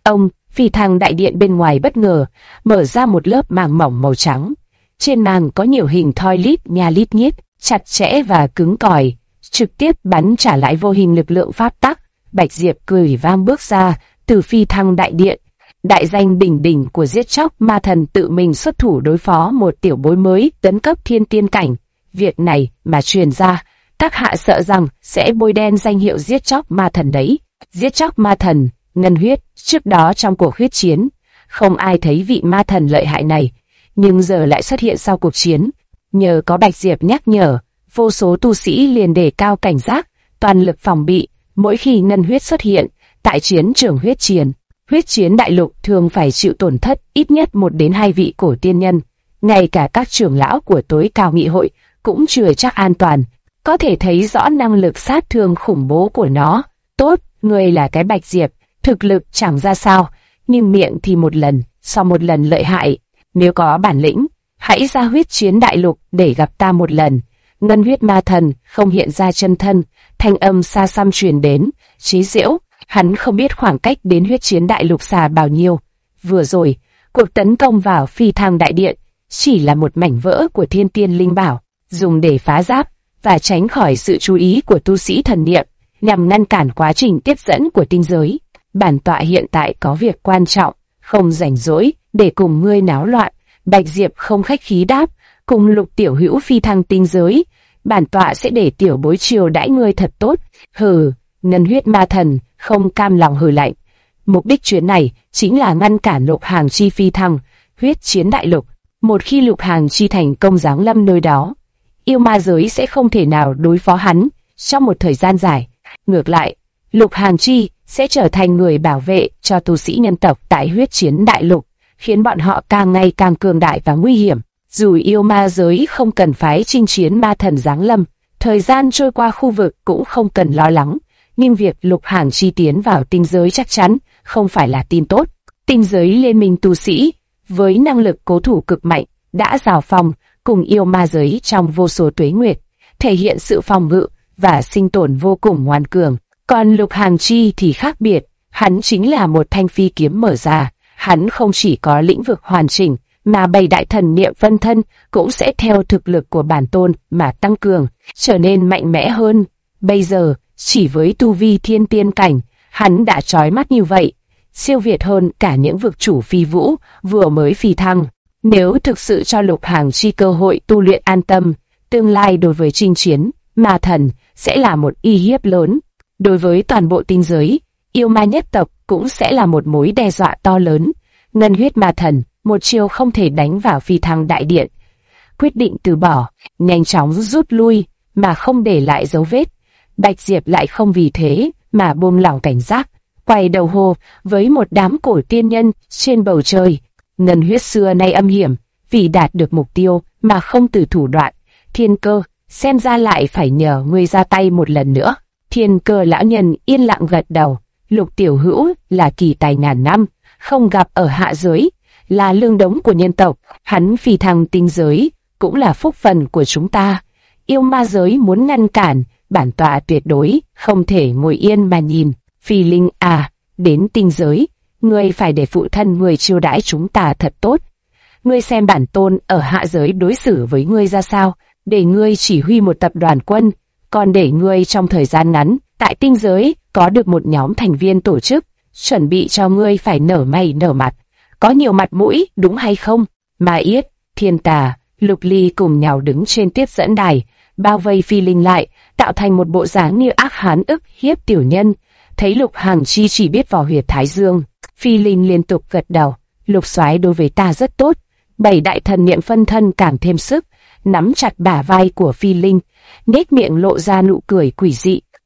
Phi thăng đại điện bên ngoài bất ngờ mở ra một lớp màng mỏng màu trắng. Trên màng có nhiều hình thoi lít nha lít nhít, chặt chẽ và cứng cỏi, trực tiếp bắn trả lại vô hình lực lượng pháp tắc. Bạch Diệp cười vang bước ra từ phi thăng đại điện. Đại danh đỉnh đỉnh của giết chóc ma thần tự mình xuất thủ đối phó một tiểu bối mới tấn cấp thiên tiên cảnh. Việc này mà truyền ra, các hạ sợ rằng sẽ bôi đen danh hiệu giết chóc ma thần đấy. Giết chóc ma thần, ngân huyết, trước đó trong cuộc huyết chiến, không ai thấy vị ma thần lợi hại này, nhưng giờ lại xuất hiện sau cuộc chiến. Nhờ có Bạch Diệp nhắc nhở, vô số tu sĩ liền đề cao cảnh giác, toàn lực phòng bị. Mỗi khi ngân huyết xuất hiện, tại chiến trường huyết chiến đại lục thường phải chịu tổn thất ít nhất 1 đến 2 vị cổ tiên nhân. Ngay cả các trưởng lão của tối cao nghị hội cũng chưa chắc an toàn. Có thể thấy rõ năng lực sát thương khủng bố của nó. Tốt, ngươi là cái Bạch Diệp, thực lực chẳng ra sao, nhưng miệng thì một lần, sau một lần lợi hại. Nếu có bản lĩnh, hãy ra huyết chiến đại lục để gặp ta một lần. Ngân huyết ma thần không hiện ra chân thân, thanh âm xa xăm truyền đến, chế giễu. Hắn không biết khoảng cách đến huyết chiến đại lục xa bao nhiêu. Vừa rồi, cuộc tấn công vào phi thăng đại điện chỉ là một mảnh vỡ của thiên tiên linh bảo, dùng để phá giáp và tránh khỏi sự chú ý của tu sĩ thần niệm, nhằm ngăn cản quá trình tiếp dẫn của tinh giới. Bản tọa hiện tại có việc quan trọng, không rảnh rỗi để cùng ngươi náo loạn. Bạch Diệp không khách khí đáp, cùng Lục tiểu hữu phi thăng tinh giới, bản tọa sẽ để tiểu bối chiều đãi ngươi thật tốt. Hừ. Ngân huyết ma thần không cam lòng hừ lạnh. Mục đích chuyến này chính là ngăn cản Lục Hàng Chi phi thăng huyết chiến đại lục. Một khi Lục Hàng Chi thành công giáng lâm nơi đó, yêu ma giới sẽ không thể nào đối phó hắn trong một thời gian dài. Ngược lại, Lục Hàng Chi sẽ trở thành người bảo vệ cho tu sĩ nhân tộc tại huyết chiến đại lục, khiến bọn họ càng ngày càng cường đại và nguy hiểm. Dù yêu ma giới không cần phái chinh chiến ma thần giáng lâm, thời gian trôi qua khu vực cũng không cần lo lắng. Nhưng việc Lục Hàng Chi tiến vào tinh giới chắc chắn không phải là tin tốt. Tinh giới liên minh tu sĩ với năng lực cố thủ cực mạnh đã giao phong cùng yêu ma giới trong vô số tuế nguyệt, thể hiện sự phòng ngự và sinh tồn vô cùng ngoan cường. Còn Lục Hàng Chi thì khác biệt, hắn chính là một thanh phi kiếm mở ra. Hắn không chỉ có lĩnh vực hoàn chỉnh, mà 7 đại thần niệm phân thân cũng sẽ theo thực lực của bản tôn mà tăng cường, trở nên mạnh mẽ hơn. Bây giờ, chỉ với tu vi thiên tiên cảnh, hắn đã chói mắt như vậy, siêu việt hơn cả những vực chủ phi vũ vừa mới phi thăng. Nếu thực sự cho Lục Hàng Chi cơ hội tu luyện an tâm, tương lai đối với chinh chiến ma thần sẽ là một uy hiếp lớn. Đối với toàn bộ tinh giới, yêu ma nhất tộc cũng sẽ là một mối đe dọa to lớn. Ngân huyết ma thần một chiều không thể đánh vào phi thăng đại điện, quyết định từ bỏ, nhanh chóng rút lui mà không để lại dấu vết. Bạch Diệp lại không vì thế mà buông lỏng cảnh giác, quay đầu hô với một đám cổ tiên nhân trên bầu trời. Ngân huyết xưa nay âm hiểm, vì đạt được mục tiêu mà không từ thủ đoạn. Thiên Cơ, xem ra lại phải nhờ ngươi ra tay một lần nữa. Thiên Cơ lão nhân yên lặng gật đầu. Lục tiểu hữu là kỳ tài ngàn năm, không gặp ở hạ giới, là lương đống của nhân tộc. Hắn phi thăng tinh giới cũng là phúc phần của chúng ta. Yêu ma giới muốn ngăn cản, bản tọa tuyệt đối không thể ngồi yên mà nhìn. Phi Linh à, đến tinh giới, ngươi phải để phụ thân ngươi chiêu đãi chúng ta thật tốt. Ngươi xem bản tôn ở hạ giới đối xử với ngươi ra sao, để ngươi chỉ huy một tập đoàn quân, còn để ngươi trong thời gian ngắn tại tinh giới có được một nhóm thành viên tổ chức, chuẩn bị cho ngươi phải nở mày nở mặt, có nhiều mặt mũi, đúng hay không? Ma Yết, Thiên Tà, Lục Ly cùng nhau đứng trên tiếp dẫn đài, bao vây Phi Linh lại, tạo thành một bộ dáng như ác hán ức hiếp tiểu nhân. Thấy Lục Hàng Chi chỉ biết vào huyệt thái dương, Phi Linh liên tục gật đầu. Lục soái đối với ta rất tốt. 7 đại thần niệm phân thân càng thêm sức, nắm chặt bả vai của Phi Linh, nhếch miệng lộ ra nụ cười quỷ dị.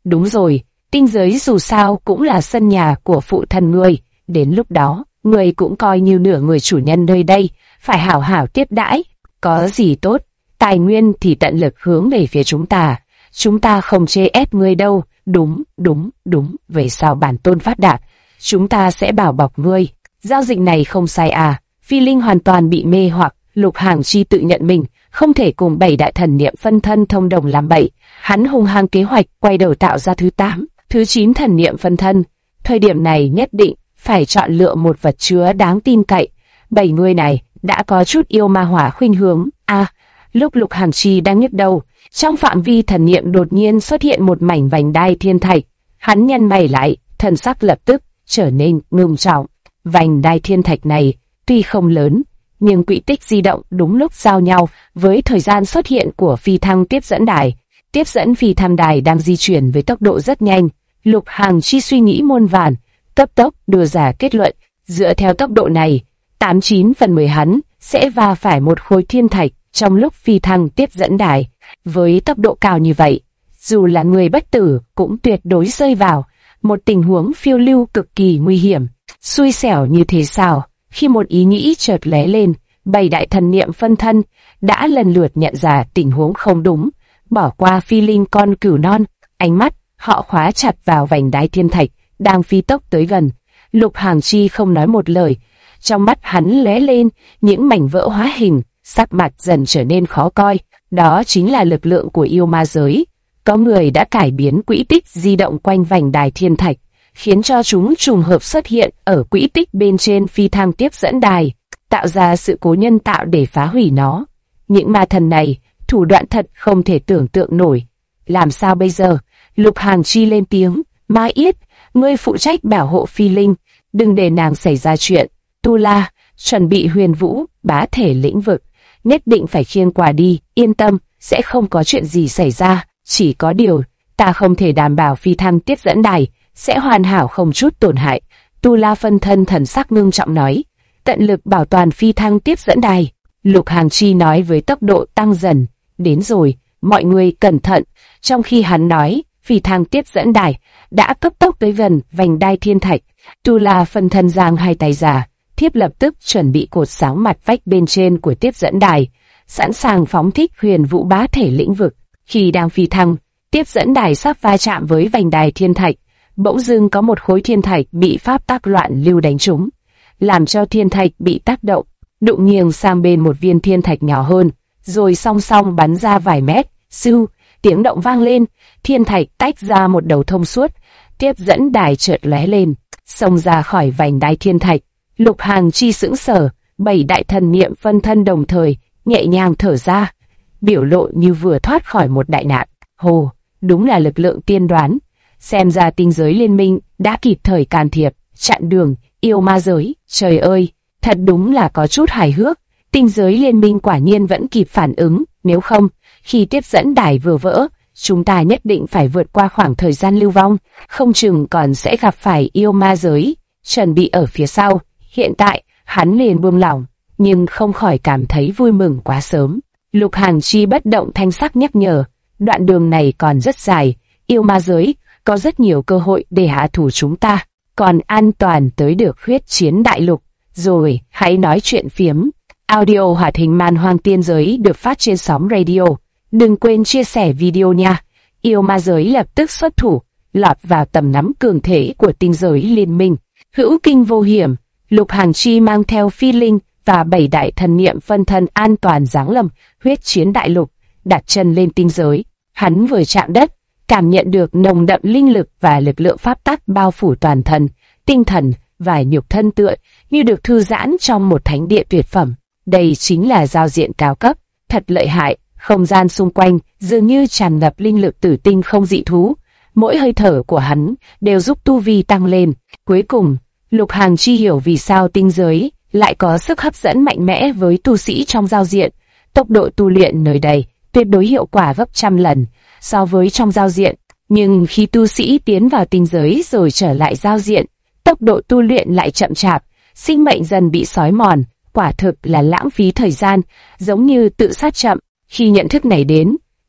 Đúng rồi, tinh giới dù sao cũng là sân nhà của phụ thân ngươi, đến lúc đó, ngươi cũng coi như nửa người chủ nhân nơi đây, phải hảo hảo tiếp đãi. Có gì tốt, tài nguyên thì tận lực hướng về phía chúng ta không chê ép ngươi đâu. Đúng, về sau bản tôn phát đạt, chúng ta sẽ bảo bọc ngươi. Giao dịch này không sai à? Phi Linh hoàn toàn bị mê hoặc. Lục Hàng Chi tự nhận mình không thể cùng 7 đại thần niệm phân thân thông đồng làm bậy. Hắn hung hăng kế hoạch quay đầu tạo ra thứ 8, thứ 9 thần niệm phân thân. Thời điểm này nhất định phải chọn lựa một vật chứa đáng tin cậy. 7 người này đã có chút yêu ma hỏa khuynh hướng. Lúc Lục Hàng Chi đang nhức đầu, trong phạm vi thần niệm đột nhiên xuất hiện một mảnh vành đai thiên thạch. Hắn nhăn mày lại, thần sắc lập tức trở nên ngưng trọng. Vành đai thiên thạch này tuy không lớn, nhưng quỹ tích di động đúng lúc giao nhau với thời gian xuất hiện của phi thăng tiếp dẫn đài. Tiếp dẫn phi thăng đài đang di chuyển với tốc độ rất nhanh. Lục Hàng Chi suy nghĩ muôn vàn, cấp tốc đưa ra kết luận, dựa theo tốc độ này, 89 phần 10 hắn sẽ va phải một khối thiên thạch trong lúc phi thăng tiếp dẫn đài. Với tốc độ cao như vậy, dù là người bất tử cũng tuyệt đối rơi vào một tình huống phiêu lưu cực kỳ nguy hiểm. Xui xẻo như thế sao? Khi một ý nghĩ chợt lóe lên, 7 đại thần niệm phân thân đã lần lượt nhận ra tình huống không đúng, bỏ qua Phi Linh con cừu non, ánh mắt họ khóa chặt vào vành đai thiên thạch đang phi tốc tới gần. Lục Hàng Chi không nói một lời, trong mắt hắn lóe lên những mảnh vỡ hóa hình, sắc mặt dần trở nên khó coi. Đó chính là lực lượng của yêu ma giới. Có người đã cải biến quỹ tích di động quanh vành đai thiên thạch, khiến cho chúng trùng hợp xuất hiện ở quỹ tích bên trên phi thăng tiếp dẫn đài, tạo ra sự cố nhân tạo để phá hủy nó. Những ma thần này, thủ đoạn thật không thể tưởng tượng nổi. Làm sao bây giờ? Lục Hàng Chi lên tiếng, Ma Yết, ngươi phụ trách bảo hộ Phi Linh, đừng để nàng xảy ra chuyện. Tu La, chuẩn bị huyền vũ, bá thể lĩnh vực, nhất định phải khiêng qua đi, yên tâm, sẽ không có chuyện gì xảy ra. Chỉ có điều, ta không thể đảm bảo phi thăng tiếp dẫn đài sẽ hoàn hảo không chút tổn hại. Tu La phân thân thần sắc ngưng trọng nói, tận lực bảo toàn phi thăng tiếp dẫn đài. Lục Hàng Chi nói với tốc độ tăng dần, đến rồi, mọi người cẩn thận. Trong khi hắn nói, phi thăng tiếp dẫn đài đã cấp tốc tới gần vành đai thiên thạch. Tu La phân thân giang hai tay ra, thiếp lập tức chuẩn bị cột sáng mặt vách bên trên của tiếp dẫn đài, sẵn sàng phóng thích huyền vũ bá thể lĩnh vực. Khi đang phi thăng, tiếp dẫn đài sắp va chạm với vành đai thiên thạch, bỗng dưng có một khối thiên thạch bị pháp tắc loạn lưu đánh trúng, làm cho thiên thạch bị tác động, đụng nghiêng sang bên một viên thiên thạch nhỏ hơn, rồi song song bắn ra vài mét. Sưu, tiếng động vang lên, thiên thạch tách ra một đầu thông suốt, tiếp dẫn đài chợt lóe lên, xông ra khỏi vành đai thiên thạch. Lục Hàng Chi sững sờ, 7 đại thần niệm phân thân đồng thời nhẹ nhàng thở ra, biểu lộ như vừa thoát khỏi một đại nạn. Hồ, đúng là lực lượng tiên đoán. Xem ra tinh giới liên minh đã kịp thời can thiệp, chặn đường yêu ma giới. Trời ơi, thật đúng là có chút hài hước. Tinh giới liên minh quả nhiên vẫn kịp phản ứng, nếu không, khi tiếp dẫn đài vừa vỡ, chúng ta nhất định phải vượt qua khoảng thời gian lưu vong, không chừng còn sẽ gặp phải yêu ma giới chuẩn bị ở phía sau. Hiện tại, hắn liền buông lỏng, nhưng không khỏi cảm thấy vui mừng quá sớm. Lục Hàng Chi bất động thanh sắc nhắc nhở, đoạn đường này còn rất dài, yêu ma giới có rất nhiều cơ hội để hạ thủ chúng ta, còn an toàn tới được huyết chiến đại lục. Rồi, hãy nói chuyện phiếm. Audio hoạt hình Man Hoang Tiên Giới được phát trên sóng radio. Đừng quên chia sẻ video nha. Yêu ma giới lập tức xuất thủ, lọt vào tầm nắm cường thế của tinh giới liên minh. Hữu kinh vô hiểm, Lục Hàng Chi mang theo Phi Linh và 7 đại thần niệm phân thân an toàn giáng lâm huyết chiến đại lục, đặt chân lên tinh giới. Hắn vừa chạm đất, cảm nhận được nồng đậm linh lực và lực lượng pháp tắc bao phủ toàn thân, tinh thần và nhục thân tựa như được thư giãn trong một thánh địa tuyệt phẩm. Đây chính là giao diện cao cấp, thật lợi hại. Không gian xung quanh dường như tràn ngập linh lực tử tinh không dị thú, mỗi hơi thở của hắn đều giúp tu vi tăng lên. Cuối cùng, Lục Hàng Chi hiểu vì sao tinh giới lại có sức hấp dẫn mạnh mẽ với tu sĩ trong giao diện. Tốc độ tu luyện nơi đây tuyệt đối hiệu quả gấp trăm lần so với trong giao diện. Nhưng khi tu sĩ tiến vào tinh giới rồi trở lại giao diện, tốc độ tu luyện lại chậm chạp, sinh mệnh dần bị xói mòn, quả thực là lãng phí thời gian, giống như tự sát chậm. Khi nhận thức này đến,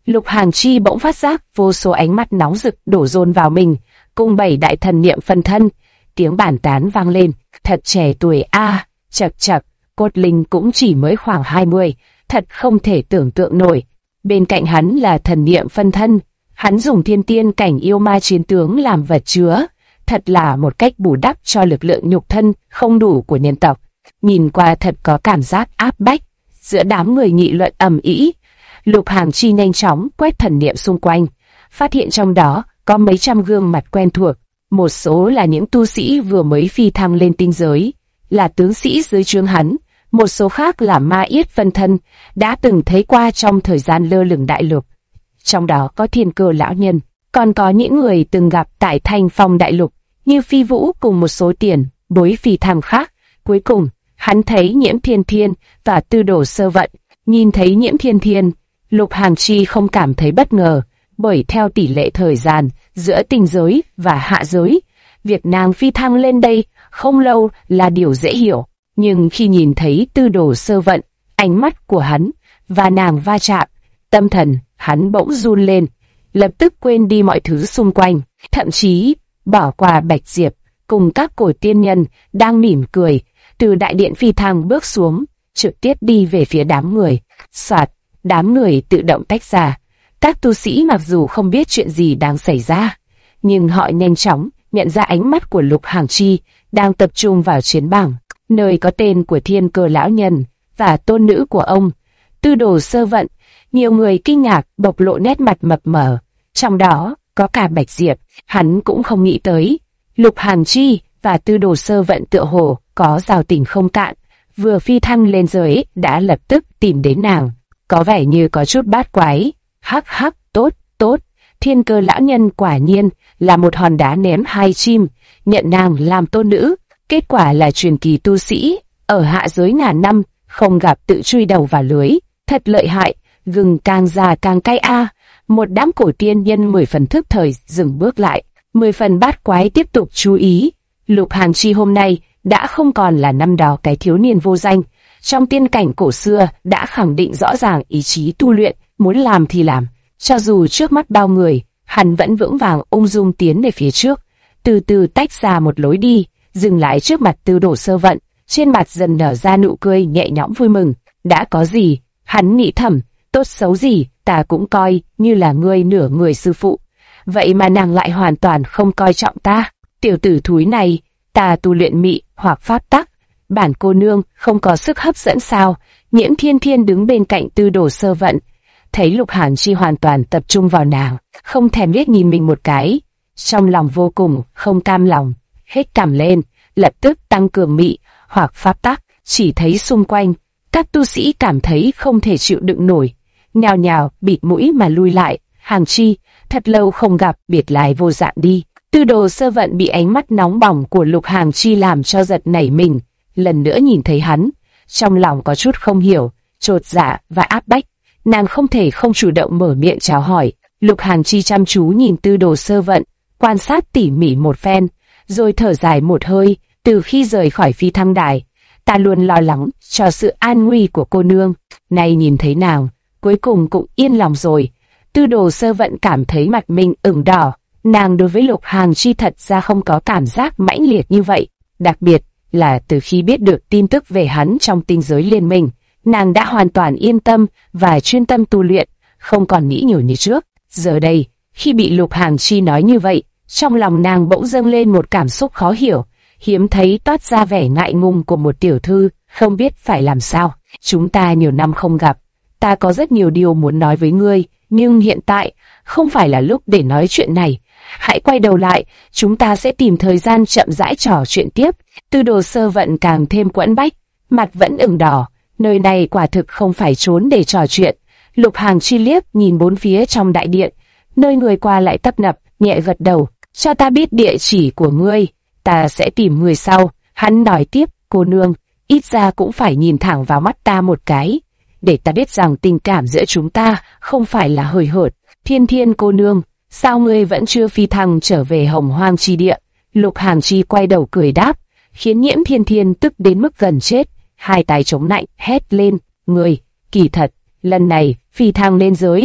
Lục Hàng Chi bỗng phát giác vô số ánh mắt nóng rực đổ dồn vào mình, cùng 7 đại thần niệm phân thân. Tiếng bàn tán vang lên, thật trẻ tuổi a, chậc chậc, cốt linh cũng chỉ mới khoảng 20, thật không thể tưởng tượng nổi. Bên cạnh hắn là thần niệm phân thân, hắn dùng thiên tiên cảnh yêu ma chiến tướng làm vật chứa, thật là một cách bù đắp cho lực lượng nhục thân không đủ của nhân tộc. Nhìn qua thật có cảm giác áp bách. Giữa đám người nghị luận ầm ĩ, Lục Hàng Chi nhanh chóng quét thần niệm xung quanh, phát hiện trong đó có mấy trăm gương mặt quen thuộc. Một số là những tu sĩ vừa mới phi thăng lên tinh giới, là tướng sĩ dưới trướng hắn. Một số khác là ma yết phân thân, đã từng thấy qua trong thời gian lơ lửng đại lục. Trong đó có Thiên Cơ lão nhân, còn có những người từng gặp tại Thanh Phong đại lục, như Phi Vũ cùng một số tiền bối phi thăng khác. Cuối cùng, hắn thấy Nhiễm Thiên Thiên và Tư Đồ Sơ Vận. Nhìn thấy Nhiễm Thiên Thiên, Lục Hàng Chi không cảm thấy bất ngờ, bởi theo tỷ lệ thời gian giữa tinh giới và hạ giới, việc nàng phi thăng lên đây không lâu là điều dễ hiểu. Nhưng khi nhìn thấy Tư Đồ Sơ Vận, ánh mắt của hắn và nàng va chạm, tâm thần hắn bỗng run lên, lập tức quên đi mọi thứ xung quanh, thậm chí bỏ qua Bạch Diệp cùng các cổ tiên nhân đang mỉm cười từ đại điện phi thăng bước xuống, trực tiếp đi về phía đám người. Soạt, đám người tự động tách ra. Các tu sĩ mặc dù không biết chuyện gì đang xảy ra, nhưng họ nhanh chóng nhận ra ánh mắt của Lục Hàng Chi đang tập trung vào chiến bảng, nơi có tên của Thiên Cơ lão nhân và tôn nữ của ông, Tư Đồ Sơ Vận. Nhiều người kinh ngạc bộc lộ nét mặt mập mờ, trong đó có cả Bạch Diệp. Hắn cũng không nghĩ tới Lục Hàng Chi và Tư Đồ Sơ Vận tựa hồ có giao tình không cạn, vừa phi thăng lên giới đã lập tức tìm đến nàng, có vẻ như có chút bát quái. Hắc hắc, tốt, tốt, Thiên Cơ lão nhân quả nhiên là một hòn đá ném hai chim, nhận nàng làm tôn nữ. Kết quả là truyền kỳ tu sĩ ở hạ giới ngàn năm không gặp tự chui đầu vào lưới, thật lợi hại. Gừng càng già càng cay a. Một đám cổ tiên nhân 10 phần thức thời dừng bước lại, 10 phần bát quái tiếp tục chú ý. Lục Hàng Chi hôm nay đã không còn là năm đó cái thiếu niên vô danh, trong tiên cảnh cổ xưa đã khẳng định rõ ràng ý chí tu luyện, muốn làm thì làm. Cho dù trước mắt bao người, hắn vẫn vững vàng ung dung tiến về phía trước, từ từ tách ra một lối đi, dừng lại trước mặt Tư Đồ Sơ Vận, trên mặt dần nở ra nụ cười nhẹ nhõm vui mừng. Đã có gì, hắn nghĩ thầm, tốt xấu gì, ta cũng coi như là ngươi nửa người sư phụ. Vậy mà nàng lại hoàn toàn không coi trọng ta. Tiểu tử thúi này, ta tu luyện mị hoặc pháp tắc, bản cô nương không có sức hấp dẫn sao? Nhiễm Thiên Thiên đứng bên cạnh Tư Đồ Sơ Vận, thấy Lục Hàng Chi hoàn toàn tập trung vào nàng, không thèm liếc nhìn mình một cái, trong lòng vô cùng không cam lòng, hết cảm lên, lập tức tăng cường mị hoặc pháp tắc. Chỉ thấy xung quanh các tu sĩ cảm thấy không thể chịu đựng nổi, nhào nhào bịt mũi mà lui lại. Hàng Chi, thật lâu không gặp, biệt lại vô dạng đi. Tư Đồ Sơ Vận bị ánh mắt nóng bỏng của Lục Hàng Chi làm cho giật nảy mình, lần nữa nhìn thấy hắn, trong lòng có chút không hiểu, chột dạ và áp bách. Nàng không thể không chủ động mở miệng chào hỏi. Lục Hàng Chi chăm chú nhìn Tư Đồ Sơ Vận, quan sát tỉ mỉ một phen, rồi thở dài một hơi. Từ khi rời khỏi phi thăng đài, ta luôn lo lắng cho sự an nguy của cô nương, nay nhìn thấy nàng, cuối cùng cũng yên lòng rồi. Tư Đồ Sơ Vận cảm thấy mặt mình ửng đỏ. Nàng đối với Lục Hàng Chi thật ra không có cảm giác mãnh liệt như vậy, đặc biệt là từ khi biết được tin tức về hắn trong tinh giới liên minh, nàng đã hoàn toàn yên tâm và chuyên tâm tu luyện, không còn nghĩ nhiều như trước. Giờ đây, khi bị Lục Hàng Chi nói như vậy, trong lòng nàng bỗng dâng lên một cảm xúc khó hiểu, hiếm thấy toát ra vẻ ngại ngùng của một tiểu thư, không biết phải làm sao. Chúng ta nhiều năm không gặp, ta có rất nhiều điều muốn nói với ngươi, nhưng hiện tại không phải là lúc để nói chuyện này. Hãy quay đầu lại, chúng ta sẽ tìm thời gian chậm rãi trò chuyện tiếp. Tư Đồ Sơ Vận càng thêm quẫn bách, mặt vẫn ửng đỏ. Nơi này quả thực không phải trốn để trò chuyện. Lục Hàng Chi liếc nhìn bốn phía trong đại điện, nơi người qua lại tấp nập, nhẹ gật đầu. Cho ta biết địa chỉ của ngươi, ta sẽ tìm người sau. Hắn nói tiếp, cô nương, ít ra cũng phải nhìn thẳng vào mắt ta một cái, để ta biết rằng tình cảm giữa chúng ta không phải là hời hợt. Thiên Thiên cô nương, sao ngươi vẫn chưa phi thăng trở về Hồng Hoang chi địa? Lục Hàng Chi quay đầu cười đáp, khiến Nhiễm Thiên Thiên tức đến mức gần chết, hai tay chống nạnh hét lên, ngươi, kỳ thật, lần này phi thăng lên giới,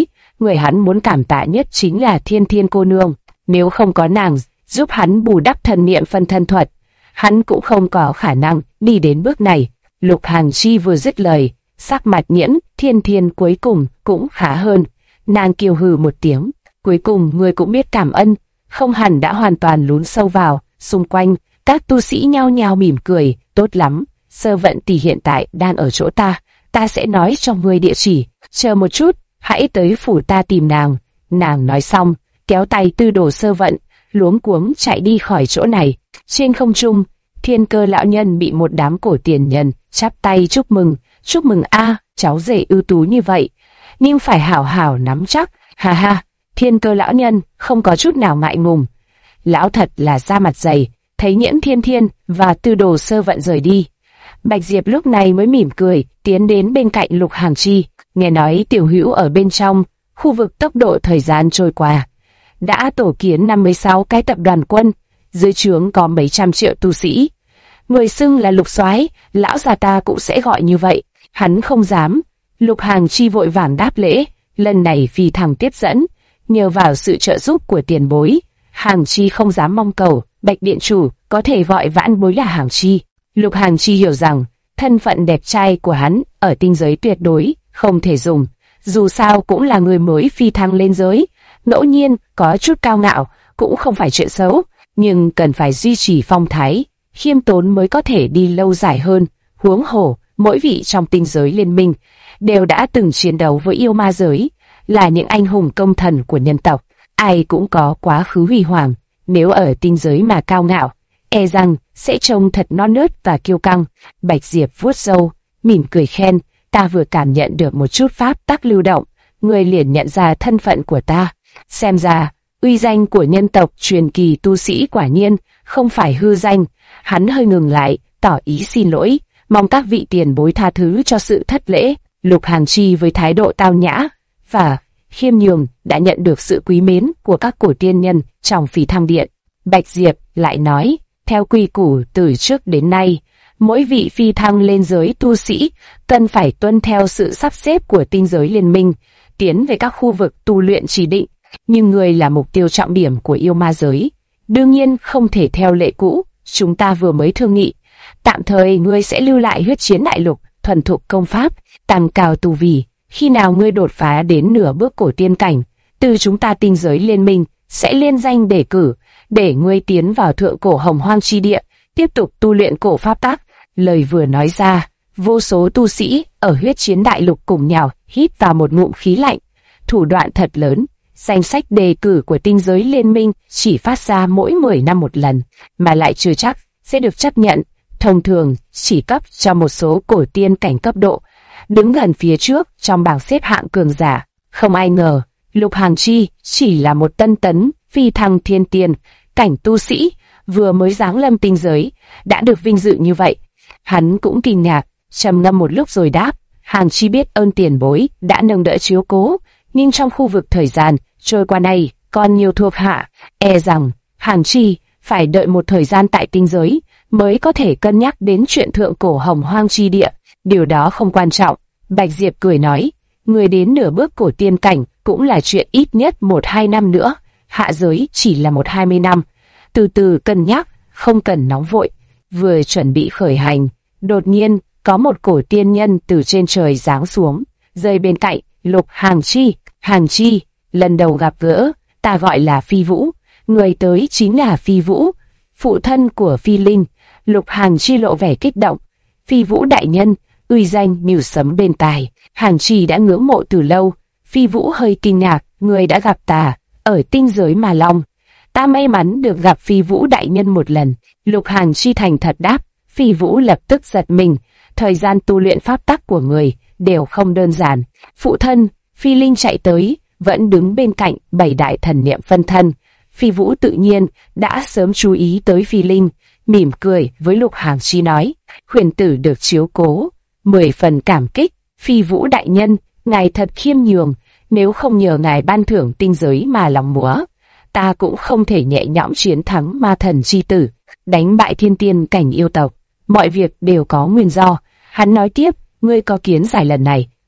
người hắn muốn cảm tạ nhất chính là Thiên Thiên cô nương. Nếu không có nàng giúp hắn bù đắp thần niệm phân thân thuật, hắn cũng không có khả năng đi đến bước này. Lục Hằng Chi vừa dứt lời, sắc mặt Nhiễm Thiên Thiên cuối cùng cũng khá hơn. Nàng kiều hừ một tiếng, cuối cùng ngươi cũng biết cảm ơn. Không hẳn đã hoàn toàn lún sâu vào. Xung quanh các tu sĩ nhao nhao mỉm cười. Tốt lắm, Sơ Vận tỷ hiện tại đang ở chỗ ta, ta sẽ nói cho ngươi địa chỉ. Chờ một chút, hãy tới phủ ta tìm nàng. Nàng nói xong, kéo tay Tư Đồ Sơ Vận, luống cuống chạy đi khỏi chỗ này. Trên không trung, Thiên Cơ lão nhân bị một đám cổ tiền nhân chắp tay chúc mừng a, cháu rể ưu tú như vậy, nhưng phải hảo hảo nắm chắc. Ha ha, Thiên Cơ lão nhân không có chút nào ngại ngùng. Lão thật là da mặt dày. Thấy Nhiễm Thiên Thiên và Tư Đồ Sơ Vận rời đi, Bạch Diệp lúc này mới mỉm cười tiến đến bên cạnh Lục Hằng Chi. Nghe nói tiểu hữu ở bên trong khu vực tốc độ thời gian trôi qua đã tổ kiến 56 cái tập đoàn quân, dưới trướng có mấy trăm triệu tu sĩ. Người xưng là Lục Soái, lão già ta cũng sẽ gọi như vậy. Hắn không dám. Lục Hằng Chi vội vàng đáp lễ, lần này phi thăng tiếp dẫn, nhờ vào sự trợ giúp của tiền bối. Hằng Chi không dám mong cầu Bạch điện chủ có thể gọi vãn bối là Hằng Chi. Lục Hằng Chi hiểu rằng thân phận đẹp trai của hắn ở tinh giới tuyệt đối không thể dùng. Dù sao cũng là người mới phi thăng lên giới, ngẫu nhiên có chút cao ngạo cũng không phải chuyện xấu, nhưng cần phải duy trì phong thái, khiêm tốn mới có thể đi lâu dài hơn. Huống hồ, mỗi vị trong tinh giới liên minh đều đã từng chiến đấu với yêu ma giới, là những anh hùng công thần của nhân tộc, ai cũng có quá khứ huy hoàng. Nếu ở tinh giới mà cao ngạo, e rằng sẽ trông thật non nớt và kiêu căng. Bạch Diệp vuốt râu, mỉm cười khen, ta vừa cảm nhận được một chút pháp tắc lưu động, người liền nhận ra thân phận của ta. Xem ra, uy danh của nhân tộc truyền kỳ tu sĩ quả nhiên không phải hư danh. Hắn hơi ngừng lại, tỏ ý xin lỗi, mong các vị tiền bối tha thứ cho sự thất lễ. Lục Hằng Chi với thái độ tao nhã và khiêm nhường đã nhận được sự quý mến của các cổ tiên nhân trong Phi Thăng Điện. Bạch Diệp lại nói, theo quy củ từ trước đến nay, mỗi vị phi thăng lên giới tu sĩ cần phải tuân theo sự sắp xếp của tinh giới liên minh, tiến về các khu vực tu luyện chỉ định. Nhưng người là mục tiêu trọng điểm của yêu ma giới, đương nhiên không thể theo lệ cũ. Chúng ta vừa mới thương nghị, tạm thời ngươi sẽ lưu lại Huyết Chiến Đại Lục, thuần thục công pháp, tăng cao tu vi. Khi nào ngươi đột phá đến nửa bước cổ tiên cảnh, từ chúng ta tinh giới liên minh sẽ liên danh đề cử, để ngươi tiến vào thượng cổ hồng hoang chi địa, tiếp tục tu luyện cổ pháp tắc. Lời vừa nói ra, vô số tu sĩ ở Huyết Chiến Đại Lục cùng nhau hít vào một ngụm khí lạnh. Thủ đoạn thật lớn. Danh sách đề cử của tinh giới liên minh chỉ phát ra mỗi 10 năm một lần, mà lại chưa chắc sẽ được chấp nhận. Thông thường chỉ cấp cho một số cổ tiên cảnh cấp độ, đứng gần phía trước trong bảng xếp hạng cường giả. Không ai ngờ, Lục Hằng Chi chỉ là một tân tấn phi thăng thiên tiên cảnh tu sĩ, vừa mới giáng lâm tinh giới đã được vinh dự như vậy. Hắn cũng kinh ngạc, trầm ngâm một lúc rồi đáp, Hằng Chi biết ơn tiền bối đã nâng đỡ chiếu cố, nhưng trong khu vực thời gian trôi qua này còn nhiều thuộc hạ, e rằng Hằng Chi phải đợi một thời gian tại tinh giới mới có thể cân nhắc đến chuyện thượng cổ hồng hoang chi địa. Điều đó không quan trọng. Bạch Diệp cười nói, người đến nửa bước cổ tiên cảnh cũng là chuyện ít nhất 1-2 năm nữa, hạ giới chỉ là 1-20 năm. Từ từ cân nhắc, không cần nóng vội. Vừa chuẩn bị khởi hành, đột nhiên có một cổ tiên nhân từ trên trời giáng xuống, rơi bên cạnh Lục Hằng Chi. Hằng Chi, lần đầu gặp gỡ, ta gọi là Phi Vũ. Người tới chính là Phi Vũ, phụ thân của Phi Linh. Lục Hằng Chi lộ vẻ kích động. Phi Vũ đại nhân, uy danh như sấm bên tai, Hằng Chi đã ngưỡng mộ từ lâu. Phi Vũ hơi kinh ngạc, người đã gặp ta ở tinh giới Ma Long. Ta may mắn được gặp Phi Vũ đại nhân một lần. Lục Hằng Chi thành thật đáp. Phi Vũ lập tức giật mình, thời gian tu luyện pháp tắc của người đều không đơn giản. Phụ thân, Phi Linh chạy tới, vẫn đứng bên cạnh 7 đại thần niệm phân thân. Phi Vũ tự nhiên đã sớm chú ý tới Phi Linh, mỉm cười với Lục Hằng Chi nói, khuyển tử được chiếu cố, 10 phần cảm kích. Phi Vũ đại nhân, ngài thật khiêm nhường, nếu không nhờ ngài ban thưởng tinh giới mà lòng múa, ta cũng không thể nhẹ nhõm chiến thắng ma thần chi tử, đánh bại thiên tiên cảnh yêu tộc. Mọi việc đều có nguyên do. Hắn nói tiếp, ngươi có kiến giải lần này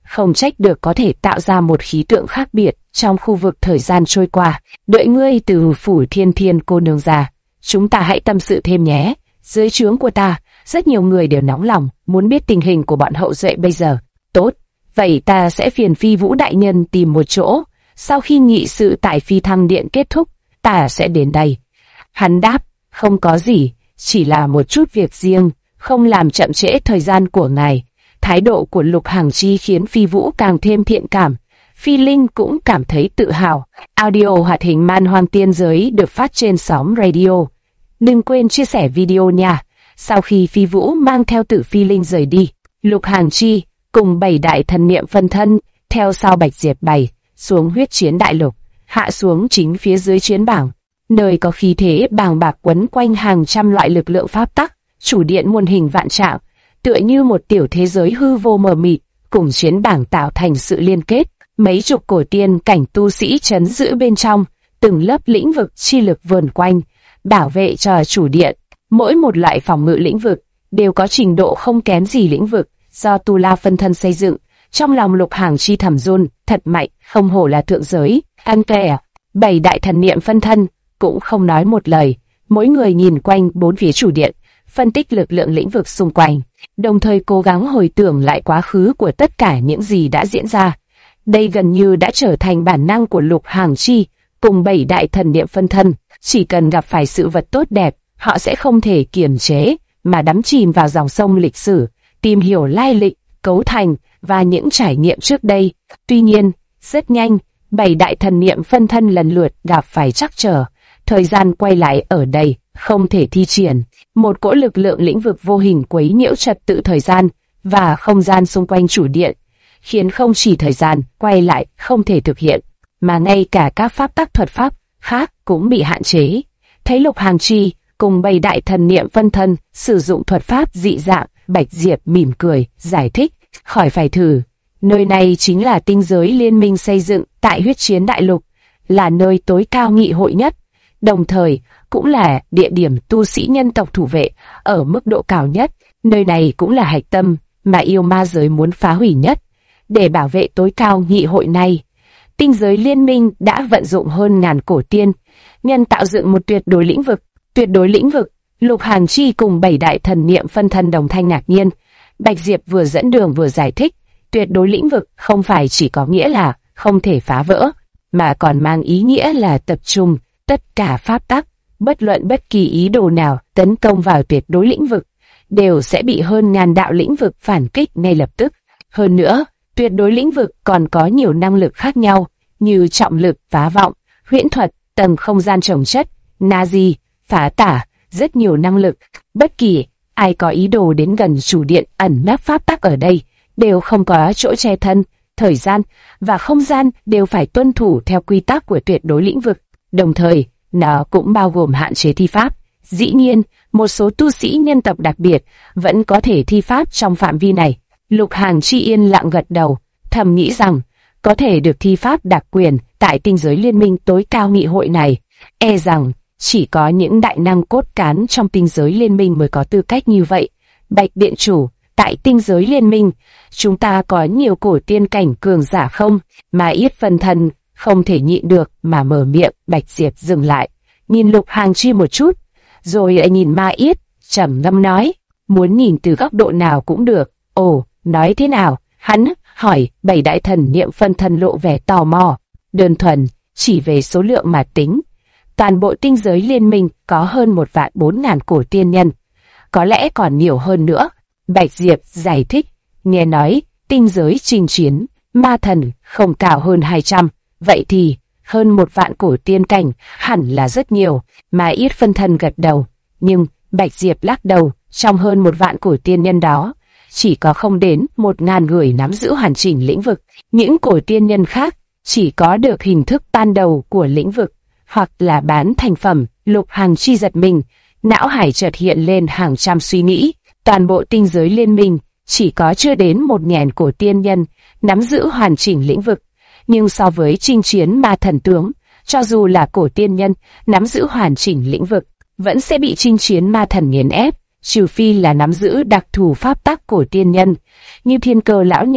không trách được có thể tạo ra một khí tượng khác biệt trong khu vực thời gian trôi qua. Đợi ngươi từ phủ Thiên Thiên cô nương ra, chúng ta hãy tâm sự thêm nhé. Dưới trướng của ta, rất nhiều người đều nóng lòng, muốn biết tình hình của bọn hậu duệ bây giờ. Tốt, vậy ta sẽ phiền Phi Vũ đại nhân tìm một chỗ. Sau khi nghị sự tại Phi Thăng Điện kết thúc, ta sẽ đến đây. Hắn đáp, không có gì, chỉ là một chút việc riêng, không làm chậm trễ thời gian của ngài. Thái độ của Lục Hàng Chi khiến Phi Vũ càng thêm thiện cảm. Phi Linh cũng cảm thấy tự hào. Audio hoạt hình Man Hoang Tiên Giới được phát trên Xóm Radio. Đừng quên chia sẻ video nha. Sau khi Phi Vũ mang theo Tử Phi Linh rời đi, Lục Hàng Chi cùng 7 đại thần niệm phân thân theo sau Bạch Diệp Bày xuống huyết chiến đại lục, hạ xuống chính phía dưới chiến bảng, nơi có khí thế bàng bạc quấn quanh hàng trăm loại lực lượng pháp tắc, chủ điện muôn hình vạn trạng, tựa như một tiểu thế giới hư vô mờ mịt, cùng chiến bảng tạo thành sự liên kết. Mấy chục cổ tiên cảnh tu sĩ trấn giữ bên trong, từng lớp lĩnh vực chi lực vờn quanh, bảo vệ cho chủ điện. Mỗi một loại phòng ngự lĩnh vực đều có trình độ không kém gì lĩnh vực do Tu La phân thân xây dựng. Trong lòng Lục Hàng Chi thầm run, thật mạnh, không hổ là thượng giới. Ăn kè, 7 đại thần niệm phân thân cũng không nói một lời, mỗi người nhìn quanh bốn phía chủ điện, phân tích lực lượng lĩnh vực xung quanh, đồng thời cố gắng hồi tưởng lại quá khứ của tất cả những gì đã diễn ra. Đây gần như đã trở thành bản năng của Lục Hàng Chi cùng 7 đại thần niệm phân thân. Chỉ cần gặp phải sự vật tốt đẹp, họ sẽ không thể kiềm chế mà đắm chìm vào dòng sông lịch sử, tìm hiểu lai lịch, cấu thành và những trải nghiệm trước đây. Tuy nhiên, rất nhanh, 7 đại thần niệm phân thân lần lượt gặp phải trắc trở. Thời gian quay lại ở đây, không thể thi triển. Một cỗ lực lượng lĩnh vực vô hình quấy nhiễu trật tự thời gian và không gian xung quanh chủ điện, khiến không chỉ thời gian quay lại không thể thực hiện, mà ngay cả các pháp tắc thuật pháp khác cũng bị hạn chế. Thấy Lục Hàng Chi cùng 7 đại thần niệm phân thân sử dụng thuật pháp dị dạng, Bạch Diệp mỉm cười, giải thích, khỏi phải thử. Nơi này chính là tinh giới liên minh xây dựng tại huyết chiến đại lục, là nơi tối cao nghị hội nhất, đồng thời cũng là địa điểm tu sĩ nhân tộc thủ vệ ở mức độ cao nhất. Nơi này cũng là hạch tâm mà yêu ma giới muốn phá hủy nhất. Để bảo vệ tối cao nghị hội này, tinh giới liên minh đã vận dụng hơn ngàn cổ tiên nhân tạo dựng một tuyệt đối lĩnh vực. Tuyệt đối lĩnh vực. Lục Hàng Chi cùng 7 đại thần niệm phân thân đồng thanh ngạc nhiên. Bạch Diệp vừa dẫn đường vừa giải thích, tuyệt đối lĩnh vực không phải chỉ có nghĩa là không thể phá vỡ, mà còn mang ý nghĩa là tập trung tất cả pháp tắc, bất luận bất kỳ ý đồ nào tấn công vào tuyệt đối lĩnh vực, đều sẽ bị hơn ngàn đạo lĩnh vực phản kích ngay lập tức. Hơn nữa, tuyệt đối lĩnh vực còn có nhiều năng lực khác nhau, như trọng lực, phá vọng, huyễn thuật, tầng không gian trồng chất, Nazi, phá tả, rất nhiều năng lực. Bất kỳ ai có ý đồ đến gần chủ điện ẩn nấp pháp tắc ở đây, đều không có chỗ che thân. Thời gian và không gian đều phải tuân thủ theo quy tắc của tuyệt đối lĩnh vực. Đồng thời, nó cũng bao gồm hạn chế thi pháp. Dĩ nhiên, một số tu sĩ nhân tộc đặc biệt vẫn có thể thi pháp trong phạm vi này. Lục Hàng Chi yên lặng gật đầu, thầm nghĩ rằng có thể được thi pháp đặc quyền tại tinh giới liên minh tối cao nghị hội này, e rằng chỉ có những đại năng cốt cán trong tinh giới liên minh mới có tư cách như vậy. Bạch Điện Chủ, tại tinh giới liên minh, chúng ta có nhiều cổ tiên cảnh cường giả không? Mà Yết phân thân không thể nhịn được mà mở miệng. Bạch Diệp dừng lại, nhìn Lục Hàng Chi một chút, rồi lại nhìn Ma Yết, trầm ngâm nói, muốn nhìn từ góc độ nào cũng được. Ồ, nói thế nào? Hắn hỏi. 7 đại thần niệm phân thân lộ vẻ tò mò. Đơn thuần chỉ về số lượng mà tính, toàn bộ tinh giới liên minh có hơn 1.400.000 cổ tiên nhân, có lẽ còn nhiều hơn nữa. Bạch Diệp giải thích, nghe nói tinh giới chinh chiến ma thần không cao hơn 200, vậy thì hơn 1.000.000 cổ tiên cảnh hẳn là rất nhiều. Mà Yết phân thân gật đầu, nhưng Bạch Diệp lắc đầu, trong hơn 1.000.000 cổ tiên nhân đó, chỉ có không đến 1.000 người nắm giữ hoàn chỉnh lĩnh vực. Những cổ tiên nhân khác chỉ có được hình thức ban đầu của lĩnh vực, hoặc là bán thành phẩm. Lục Hàng Chi giật mình, não hải chợt hiện lên hàng trăm suy nghĩ. Toàn bộ tinh giới liên minh chỉ có chưa đến 1.000 cổ tiên nhân nắm giữ hoàn chỉnh lĩnh vực, nhưng so với chinh chiến ma thần tướng, cho dù là cổ tiên nhân nắm giữ hoàn chỉnh lĩnh vực, vẫn sẽ bị chinh chiến ma thần nghiền ép, trừ phi là nắm giữ đặc thù pháp tắc cổ tiên nhân, như Thiên Cơ lão nhân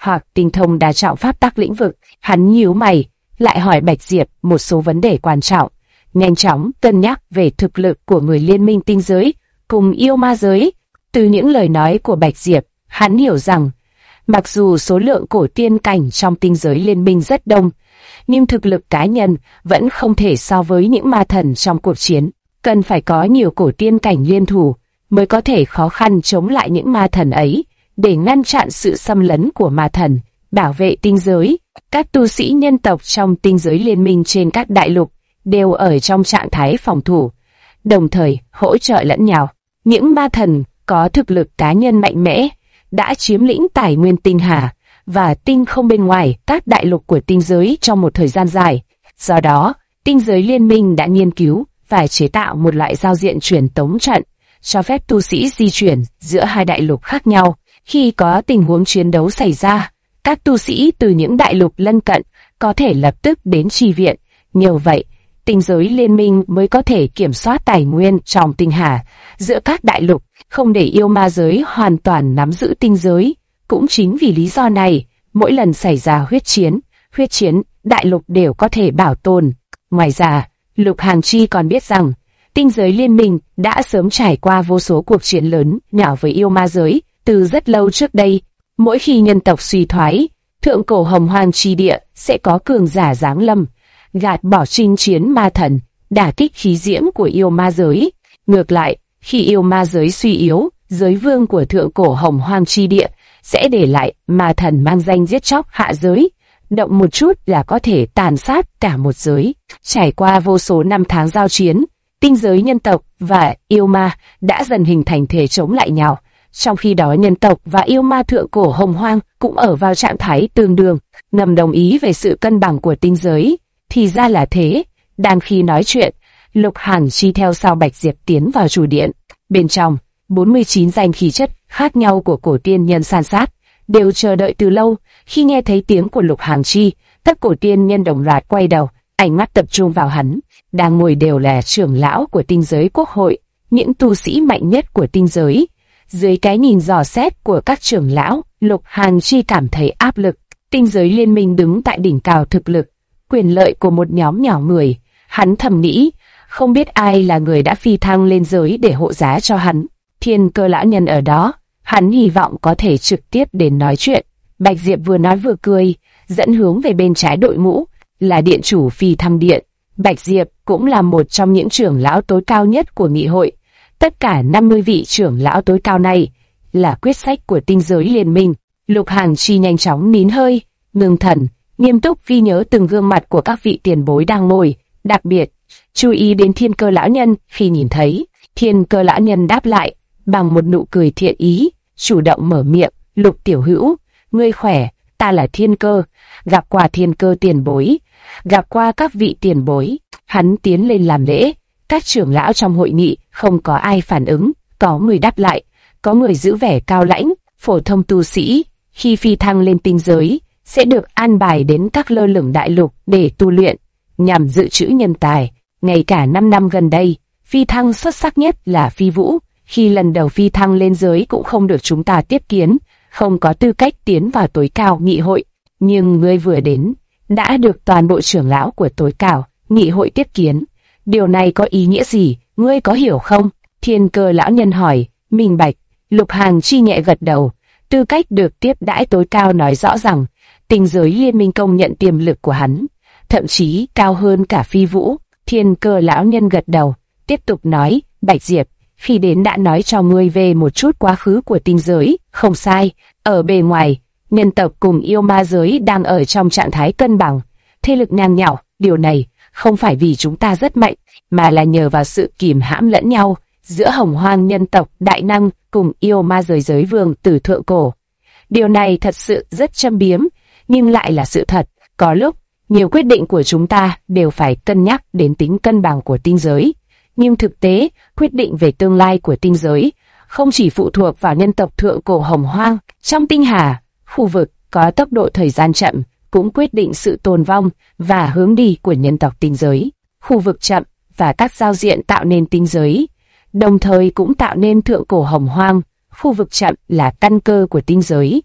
hoặc tinh thông đa trọng pháp tắc lĩnh vực. Hắn nhíu mày, lại hỏi Bạch Diệp một số vấn đề quan trọng, nhanh chóng cân nhắc về thực lực của người liên minh tinh giới cùng yêu ma giới. Từ những lời nói của Bạch Diệp, hắn hiểu rằng, mặc dù số lượng cổ tiên cảnh trong tinh giới liên minh rất đông, nhưng thực lực cá nhân vẫn không thể so với những ma thần trong cuộc chiến. Cần phải có nhiều cổ tiên cảnh liên thủ mới có thể khó khăn chống lại những ma thần ấy, để ngăn chặn sự xâm lấn của ma thần, bảo vệ tinh giới. Các tu sĩ nhân tộc trong tinh giới liên minh trên các đại lục đều ở trong trạng thái phòng thủ, đồng thời hỗ trợ lẫn nhau. Những ma thần có thực lực cá nhân mạnh mẽ đã chiếm lĩnh tài nguyên tinh hà và tinh không bên ngoài các đại lục của tinh giới trong một thời gian dài. Do đó, tinh giới liên minh đã nghiên cứu và chế tạo một loại giao diện truyền tống trận, cho phép tu sĩ di chuyển giữa hai đại lục khác nhau. Khi có tình huống chiến đấu xảy ra, các tu sĩ từ những đại lục lân cận có thể lập tức đến chi viện. Nhờ vậy, tinh giới liên minh mới có thể kiểm soát tài nguyên trong tinh hà giữa các đại lục, không để yêu ma giới hoàn toàn nắm giữ tinh giới. Cũng chính vì lý do này, mỗi lần xảy ra huyết chiến, đại lục đều có thể bảo tồn. Ngoài ra, Lục Hằng Chi còn biết rằng, tinh giới liên minh đã sớm trải qua vô số cuộc chiến lớn nhỏ với yêu ma giới từ rất lâu trước đây. Mỗi khi nhân tộc suy thoái, thượng cổ hồng hoang chi địa sẽ có cường giả giáng lâm, gạt bỏ chinh chiến ma thần, đả kích khí diễm của yêu ma giới. Ngược lại, khi yêu ma giới suy yếu, giới vương của thượng cổ hồng hoang chi địa sẽ để lại ma thần mang danh giết chóc hạ giới, động một chút là có thể tàn sát cả một giới. Trải qua vô số năm tháng giao chiến, tinh giới nhân tộc và yêu ma đã dần hình thành thể chống lại nhau. Trong khi đó nhân tộc và yêu ma thượng cổ hồng hoang cũng ở vào trạng thái tương đương, ngầm đồng ý về sự cân bằng của tinh giới. Thì ra là thế. Đang khi nói chuyện, Lục Hằng Chi theo sau Bạch Diệp tiến vào chủ điện. Bên trong, 49 danh khí chất khác nhau của cổ tiên nhân san sát, đều chờ đợi từ lâu. Khi nghe thấy tiếng của Lục Hằng Chi, tất cổ tiên nhân đồng loạt quay đầu, ánh mắt tập trung vào hắn. Đang ngồi đều là trưởng lão của tinh giới quốc hội, những tu sĩ mạnh nhất của tinh giới. Dưới cái nhìn dò xét của các trưởng lão, Lục Hằng Chi cảm thấy áp lực. Tinh giới liên minh đứng tại đỉnh cao thực lực, quyền lợi của một nhóm nhỏ người. Hắn thầm nghĩ, không biết ai là người đã phi thăng lên giới để hộ giá cho hắn. Thiên Cơ lão nhân ở đó, hắn hy vọng có thể trực tiếp đến nói chuyện. Bạch Diệp vừa nói vừa cười, dẫn hướng về bên trái đội ngũ, là điện chủ phi thăng điện. Bạch Diệp cũng là một trong những trưởng lão tối cao nhất của nghị hội. Tất cả 50 vị trưởng lão tối cao này là quyết sách của tinh giới liên minh. Lục Hằng Chi nhanh chóng nín hơi, ngưng thần, nghiêm túc ghi nhớ từng gương mặt của các vị tiền bối đang ngồi, đặc biệt chú ý đến Thiên Cơ lão nhân. Khi nhìn thấy, Thiên Cơ lão nhân đáp lại bằng một nụ cười thiện ý, chủ động mở miệng, Lục tiểu hữu, ngươi khỏe, ta là Thiên Cơ, gặp qua Thiên Cơ tiền bối, gặp qua các vị tiền bối. Hắn tiến lên làm lễ. Các trưởng lão trong hội nghị không có ai phản ứng, có người đáp lại, có người giữ vẻ cao lãnh. Phổ thông tu sĩ khi phi thăng lên tinh giới sẽ được an bài đến các lơ lửng đại lục để tu luyện, nhằm dự trữ nhân tài. Ngay cả 5 năm gần đây, phi thăng xuất sắc nhất là Phi Vũ, khi lần đầu phi thăng lên giới cũng không được chúng ta tiếp kiến, không có tư cách tiến vào tối cao nghị hội. Nhưng ngươi vừa đến, đã được toàn bộ trưởng lão của tối cao nghị hội tiếp kiến. Điều này có ý nghĩa gì, ngươi có hiểu không? Thiên Cơ lão nhân hỏi. Minh bạch. Lục Hằng Chi nhẹ gật đầu. Tư cách được tiếp đãi tối cao nói rõ rằng tinh giới liên minh công nhận tiềm lực của hắn, thậm chí cao hơn cả Phi Vũ. Thiên Cơ lão nhân gật đầu, tiếp tục nói, Bạch Diệp, khi đến đã nói cho ngươi về một chút quá khứ của tinh giới. Không sai, ở bề ngoài, nhân tộc cùng yêu ma giới đang ở trong trạng thái cân bằng, thế lực ngang nhau. Điều này không phải vì chúng ta rất mạnh, mà là nhờ vào sự kìm hãm lẫn nhau giữa hồng hoang nhân tộc đại năng cùng yêu ma giới vương từ thượng cổ. Điều này thật sự rất châm biếm, nhưng lại là sự thật. Có lúc, nhiều quyết định của chúng ta đều phải cân nhắc đến tính cân bằng của tinh giới. Nhưng thực tế, quyết định về tương lai của tinh giới không chỉ phụ thuộc vào nhân tộc thượng cổ hồng hoang. Trong tinh hà, khu vực có tốc độ thời gian chậm cũng quyết định sự tồn vong và hướng đi của nhân tộc tinh giới. Khu vực chậm và các giao diện tạo nên tinh giới, đồng thời cũng tạo nên thượng cổ hồng hoang. Khu vực chậm là căn cơ của tinh giới.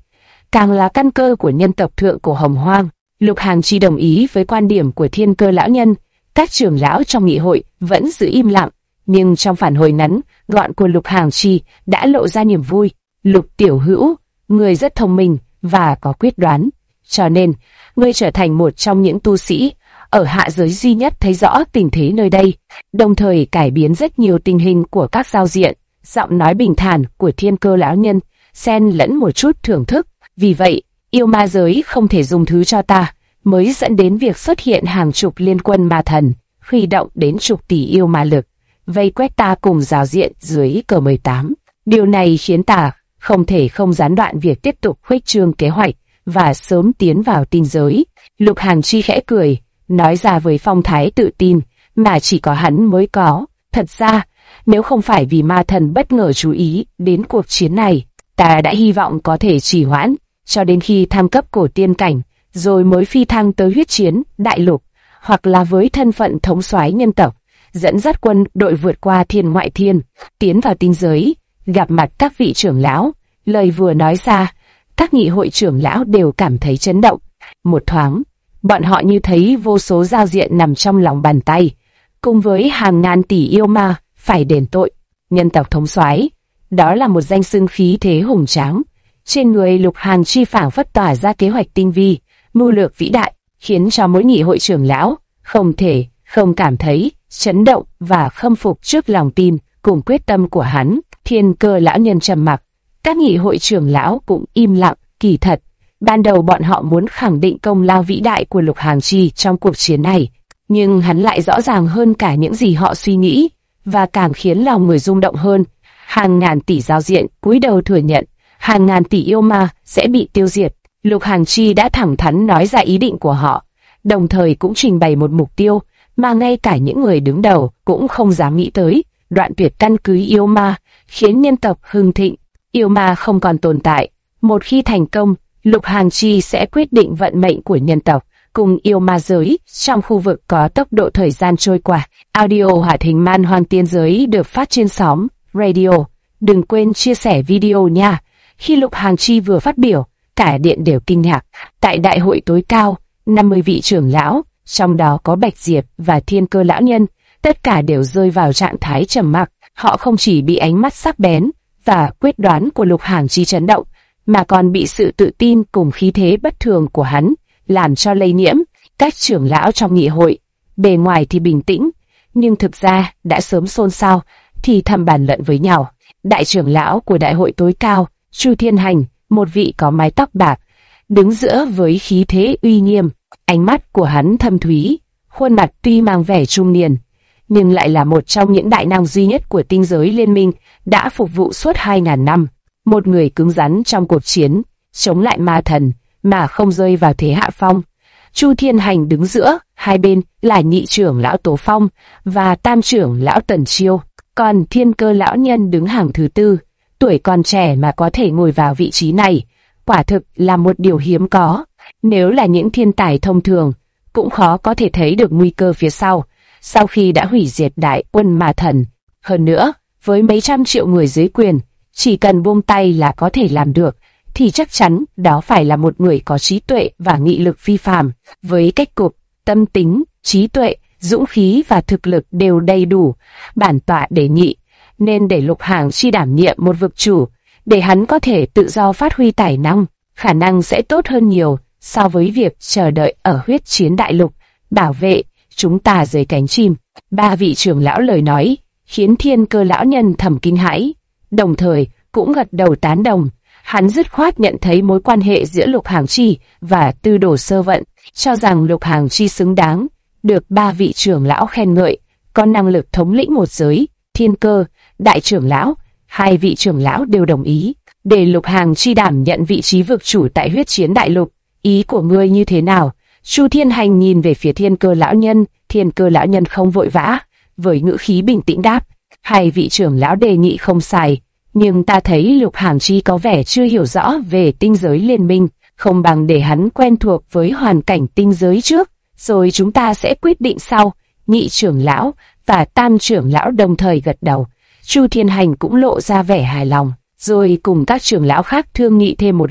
càng là căn cơ của nhân tộc thượng cổ Hồng Hoang. Lục Hàng Chi đồng ý với quan điểm của Thiên Cơ lão nhân. Các trưởng lão trong nghị hội vẫn giữ im lặng, nhưng trong phản hồi ngắn gọn của Lục Hàng Chi đã lộ ra niềm vui. Lục tiểu hữu, người rất thông minh và có quyết đoán, cho nên ngươi trở thành một trong những tu sĩ ở hạ giới duy nhất thấy rõ tình thế nơi đây, đồng thời cải biến rất nhiều tình hình của các giao diện. Giọng nói bình thản của Thiên Cơ lão nhân xen lẫn một chút thưởng thức. Vì vậy, yêu ma giới không thể dùng thứ cho ta, mới dẫn đến việc xuất hiện hàng chục liên quân ma thần, huy động đến chục tỷ yêu ma lực, vây quét ta cùng giao diện dưới cờ 18. Điều này khiến ta không thể không gián đoạn việc tiếp tục khuếch trương kế hoạch và sớm tiến vào tinh giới. Lục Hàng Chi khẽ cười, nói ra với phong thái tự tin mà chỉ có hắn mới có. Thật ra, nếu không phải vì ma thần bất ngờ chú ý đến cuộc chiến này, ta đã hy vọng có thể trì hoãn cho đến khi thăng cấp cổ tiên cảnh, rồi mới phi thăng tới huyết chiến đại lục, hoặc là với thân phận thống soái nhân tộc, dẫn dắt quân đội vượt qua thiên ngoại thiên, tiến vào tinh giới, gặp mặt các vị trưởng lão. Lời vừa nói ra, các nghị hội trưởng lão đều cảm thấy chấn động. Một thoáng, bọn họ như thấy vô số giao diện nằm trong lòng bàn tay, cùng với hàng ngàn tỷ yêu ma phải đền tội. Nhân tộc thống soái, đó là một danh xưng khí thế hùng tráng. Trên người Lục Hàng Chi phảng phất tỏa ra kế hoạch tinh vi, mưu lược vĩ đại, khiến cho mỗi nghị hội trưởng lão không thể không cảm thấy chấn động và khâm phục trước lòng tin cùng quyết tâm của hắn. Thiên Cơ lão nhân trầm mặc, các nghị hội trưởng lão cũng im lặng. Kỳ thật, ban đầu bọn họ muốn khẳng định công lao vĩ đại của Lục Hàng Chi trong cuộc chiến này, nhưng hắn lại rõ ràng hơn cả những gì họ suy nghĩ, và càng khiến lòng người rung động hơn. Hàng ngàn tỷ giao diện cúi đầu thừa nhận, hàng ngàn tỷ yêu ma sẽ bị tiêu diệt. Lục Hàng Chi đã thẳng thắn nói ra ý định của họ, đồng thời cũng trình bày một mục tiêu mà ngay cả những người đứng đầu cũng không dám nghĩ tới: đoạn tuyệt căn cứ yêu ma, khiến nhân tộc hưng thịnh. Yêu ma không còn tồn tại. Một khi thành công, Lục Hàng Chi sẽ quyết định vận mệnh của nhân tộc cùng yêu ma giới trong khu vực có tốc độ thời gian trôi qua. Audio hoạt hình Man Hoang Tiên Giới được phát trên xóm Radio. Đừng quên chia sẻ video nha. Khi Lục Hàng Chi vừa phát biểu, cả điện đều kinh ngạc. Tại đại hội tối cao, 50 vị trưởng lão, trong đó có Bạch Diệp và Thiên Cơ lão nhân, tất cả đều rơi vào trạng thái trầm mặc. Họ không chỉ bị ánh mắt sắc bén và quyết đoán của Lục Hàng Chi chấn động, mà còn bị sự tự tin cùng khí thế bất thường của hắn làm cho lây nhiễm. Các trưởng lão trong nghị hội, bề ngoài thì bình tĩnh, nhưng thực ra đã sớm xôn xao, thì thầm bàn luận với nhau. Đại trưởng lão của đại hội tối cao, Chu Thiên Hành, một vị có mái tóc bạc, đứng giữa với khí thế uy nghiêm. Ánh mắt của hắn thâm thúy, khuôn mặt tuy mang vẻ trung niên, nhưng lại là một trong những đại năng duy nhất của tinh giới liên minh đã phục vụ suốt 2000 năm. Một người cứng rắn trong cuộc chiến, chống lại ma thần, mà không rơi vào thế hạ phong. Chu Thiên Hành đứng giữa, hai bên là nhị trưởng lão Tố Phong và tam trưởng lão Tần Chiêu. Còn Thiên Cơ lão nhân đứng hàng thứ tư, tuổi còn trẻ mà có thể ngồi vào vị trí này, quả thực là một điều hiếm có. Nếu là những thiên tài thông thường, cũng khó có thể thấy được nguy cơ phía sau, sau khi đã hủy diệt đại quân ma thần. Hơn nữa, với mấy trăm triệu người dưới quyền, chỉ cần buông tay là có thể làm được, thì chắc chắn đó phải là một người có trí tuệ và nghị lực phi phàm, với cách cục, tâm tính, trí tuệ, dũng khí và thực lực đều đầy đủ. Bản tọa đề nghị nên để Lục Hàng Chi đảm nhiệm một vực chủ, để hắn có thể tự do phát huy tài năng, khả năng sẽ tốt hơn nhiều so với việc chờ đợi ở huyết chiến đại lục, bảo vệ chúng ta dưới cánh chim. Ba vị trưởng lão lời nói khiến Thiên Cơ lão nhân thầm kinh hãi, đồng thời cũng gật đầu tán đồng. Hắn dứt khoát nhận thấy mối quan hệ giữa Lục Hàng Chi và Tư Đồ Sơ Vận, cho rằng Lục Hàng Chi xứng đáng được ba vị trưởng lão khen ngợi, có năng lực thống lĩnh một giới. Thiên Cơ, đại trưởng lão, hai vị trưởng lão đều đồng ý để Lục Hàng Chi đảm nhận vị trí vực chủ tại huyết chiến đại lục. Ý của ngươi như thế nào? Chu Thiên Hành nhìn về phía Thiên Cơ lão nhân. Thiên Cơ lão nhân không vội vã, với ngữ khí bình tĩnh đáp: hai vị trưởng lão đề nghị không sai, nhưng ta thấy Lục Hàng Chi có vẻ chưa hiểu rõ về tinh giới liên minh, không bằng để hắn quen thuộc với hoàn cảnh tinh giới trước, rồi chúng ta sẽ quyết định sau. Nhị trưởng lão và tam trưởng lão đồng thời gật đầu. Chu Thiên Hành cũng lộ ra vẻ hài lòng, rồi cùng các trưởng lão khác thương nghị thêm một lúc,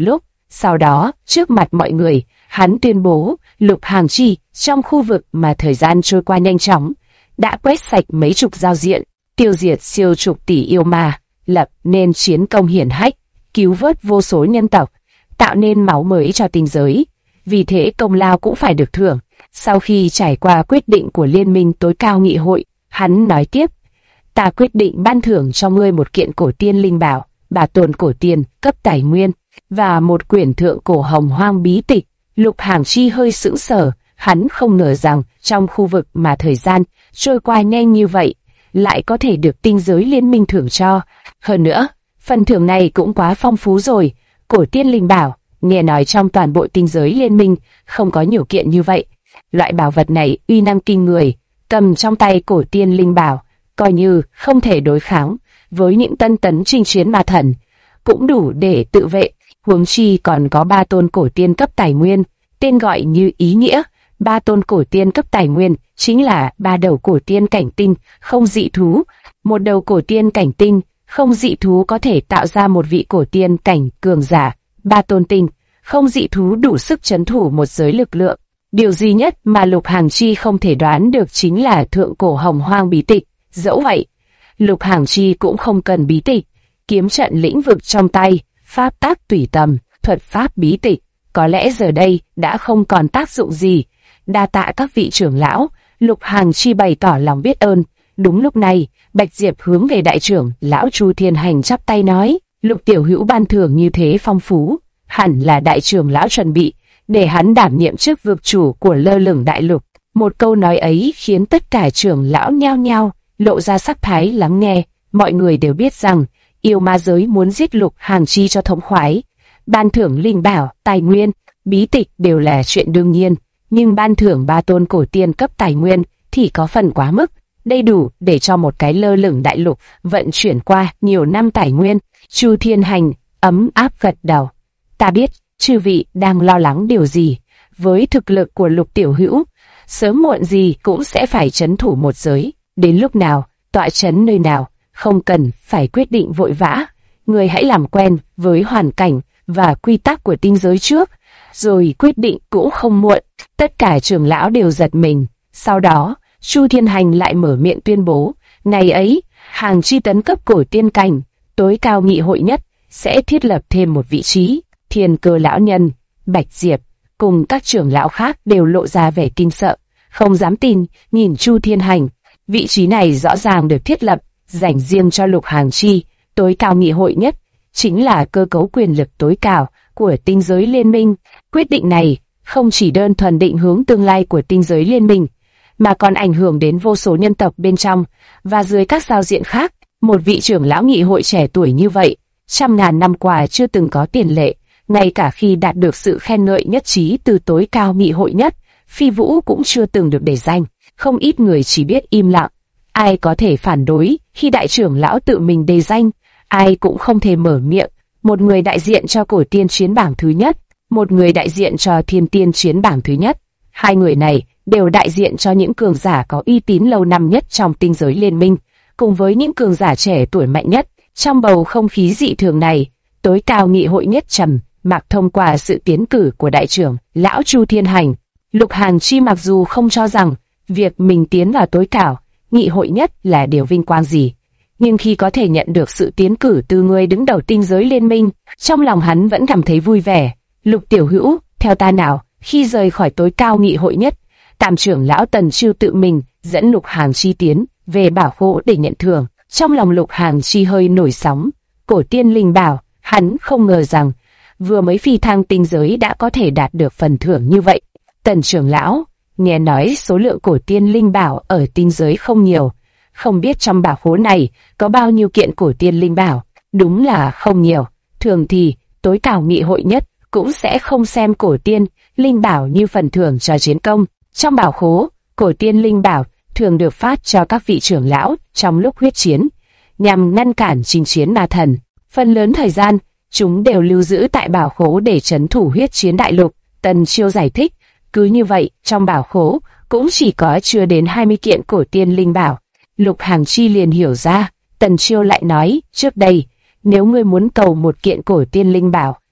Sau đó, trước mặt mọi người, hắn tuyên bố Lục Hàng Chi trong khu vực mà thời gian trôi qua nhanh chóng, đã quét sạch mấy chục giao diện, tiêu diệt siêu chục tỷ yêu ma, lập nên chiến công hiển hách, cứu vớt vô số nhân tộc, tạo nên máu mới cho tinh giới. Vì thế công lao cũng phải được thưởng. Sau khi trải qua quyết định của Liên minh tối cao nghị hội, hắn nói tiếp, ta quyết định ban thưởng cho ngươi một kiện cổ tiên linh bảo, bảo tồn cổ tiên cấp tài nguyên, và một quyển thượng cổ hồng hoang bí tịch. Lục Hàng Chi hơi sững sờ, hắn không ngờ rằng trong khu vực mà thời gian trôi qua nhanh như vậy, lại có thể được tinh giới liên minh thưởng cho. Hơn nữa, phần thưởng này cũng quá phong phú rồi. Cổ tiên linh bảo, nghe nói trong toàn bộ tinh giới liên minh không có nhiều kiện như vậy. Loại bảo vật này uy năng kinh người, cầm trong tay cổ tiên linh bảo, coi như không thể đối kháng với những tân tấn chinh chiến ma thần, cũng đủ để tự vệ. Huống chi còn có 3 tôn cổ tiên cấp tài nguyên, tên gọi như ý nghĩa. 3 tôn cổ tiên cấp tài nguyên chính là 3 đầu cổ tiên cảnh tinh không dị thú. Một đầu cổ tiên cảnh tinh không dị thú có thể tạo ra một vị cổ tiên cảnh cường giả. 3 tôn tinh không dị thú đủ sức trấn thủ một giới lực lượng. Điều duy nhất mà Lục Hàng Chi không thể đoán được chính là thượng cổ hồng hoang bí tịch. Dẫu vậy, Lục Hàng Chi cũng không cần bí tịch. Kiếm trận lĩnh vực trong tay, pháp tác tùy tầm, thuật pháp bí tịch, có lẽ giờ đây đã không còn tác dụng gì. Đa tạ các vị trưởng lão. Lục Hàng Chi bày tỏ lòng biết ơn. Đúng lúc này, Bạch Diệp hướng về đại trưởng lão Chu Thiên Hành chắp tay nói, Lục tiểu hữu ban thưởng như thế phong phú, hẳn là đại trưởng lão chuẩn bị để hắn đảm nhiệm chức vực chủ của lơ lửng đại lục. Một câu nói ấy khiến tất cả trưởng lão nhao nhao lộ ra sắc thái lắng nghe. Mọi người đều biết rằng yêu ma giới muốn giết Lục Hàng Chi cho thống khoái. Ban thưởng linh bảo, tài nguyên, bí tịch đều là chuyện đương nhiên, nhưng ban thưởng 3 tôn cổ tiên cấp tài nguyên thì có phần quá mức. Đây đủ để cho một cái lơ lửng đại lục vận chuyển qua nhiều năm tài nguyên. Chu Thiên Hành ấm áp gật đầu. Ta biết chư vị đang lo lắng điều gì. Với thực lực của Lục tiểu hữu, sớm muộn gì cũng sẽ phải trấn thủ một giới. Đến lúc nào, tọa trấn nơi nào, không cần phải quyết định vội vã. Người hãy làm quen với hoàn cảnh và quy tắc của tinh giới trước, rồi quyết định cũng không muộn. Tất cả trưởng lão đều giật mình. Sau đó, Chu Thiên Hành lại mở miệng tuyên bố, ngày ấy, Hàng Chi tấn cấp cổ tiên cảnh, tối cao nghị hội nhất, sẽ thiết lập thêm một vị trí. Thiên Cơ lão nhân, Bạch Diệp, cùng các trưởng lão khác đều lộ ra vẻ kinh sợ, không dám tin, nhìn Chu Thiên Hành. Vị trí này rõ ràng được thiết lập, dành riêng cho Lục Hàng Chi, tối cao nghị hội nhất, chính là cơ cấu quyền lực tối cao của tinh giới liên minh. Quyết định này không chỉ đơn thuần định hướng tương lai của tinh giới liên minh, mà còn ảnh hưởng đến vô số nhân tộc bên trong và dưới các giao diện khác. Một vị trưởng lão nghị hội trẻ tuổi như vậy, trăm ngàn năm qua chưa từng có tiền lệ. Ngay cả khi đạt được sự khen ngợi nhất trí từ tối cao nghị hội nhất, Phi Vũ cũng chưa từng được để danh. Không ít người chỉ biết im lặng. Ai có thể phản đối khi đại trưởng lão tự mình đề danh? Ai cũng không thể mở miệng. Một người đại diện cho cổ tiên chiến bảng thứ nhất, một người đại diện cho thiên tiên chiến bảng thứ nhất. Hai người này đều đại diện cho những cường giả có uy tín lâu năm nhất trong tinh giới liên minh, cùng với những cường giả trẻ tuổi mạnh nhất. Trong bầu không khí dị thường này, tối cao nghị hội nhất trầm mặc thông qua sự tiến cử của đại trưởng lão Chu Thiên Hành. Lục Hàng Chi mặc dù không cho rằng việc mình tiến vào tối cao nghị hội nhất là điều vinh quang gì, nhưng khi có thể nhận được sự tiến cử từ người đứng đầu tinh giới liên minh, trong lòng hắn vẫn cảm thấy vui vẻ. Lục tiểu hữu, theo ta nào. Khi rời khỏi tối cao nghị hội nhất, Tam trưởng lão Tần Chiêu tự mình dẫn Lục Hàng Chi tiến về bảo khố để nhận thưởng. Trong lòng Lục Hàng Chi hơi nổi sóng. Cổ tiên linh bảo, hắn không ngờ rằng vừa mới phi thăng tinh giới đã có thể đạt được phần thưởng như vậy. Tần trưởng lão, nghe nói số lượng cổ tiên linh bảo ở tinh giới không nhiều, không biết trong bảo khố này có bao nhiêu kiện cổ tiên linh bảo. Đúng là không nhiều. Thường thì tối cao nghị hội nhất cũng sẽ không xem cổ tiên linh bảo như phần thưởng cho chiến công. Trong bảo khố, cổ tiên linh bảo thường được phát cho các vị trưởng lão trong lúc huyết chiến, nhằm ngăn cản chinh chiến ma thần. Phần lớn thời gian, chúng đều lưu giữ tại bảo khố để trấn thủ huyết chiến đại lục. Tần Chiêu giải thích, cứ như vậy, trong bảo khố cũng chỉ có chưa đến 20 kiện cổ tiên linh bảo. Lục Hàng Chi liền hiểu ra. Tần Chiêu lại nói, trước đây, nếu ngươi muốn cầu một kiện cổ tiên linh bảo,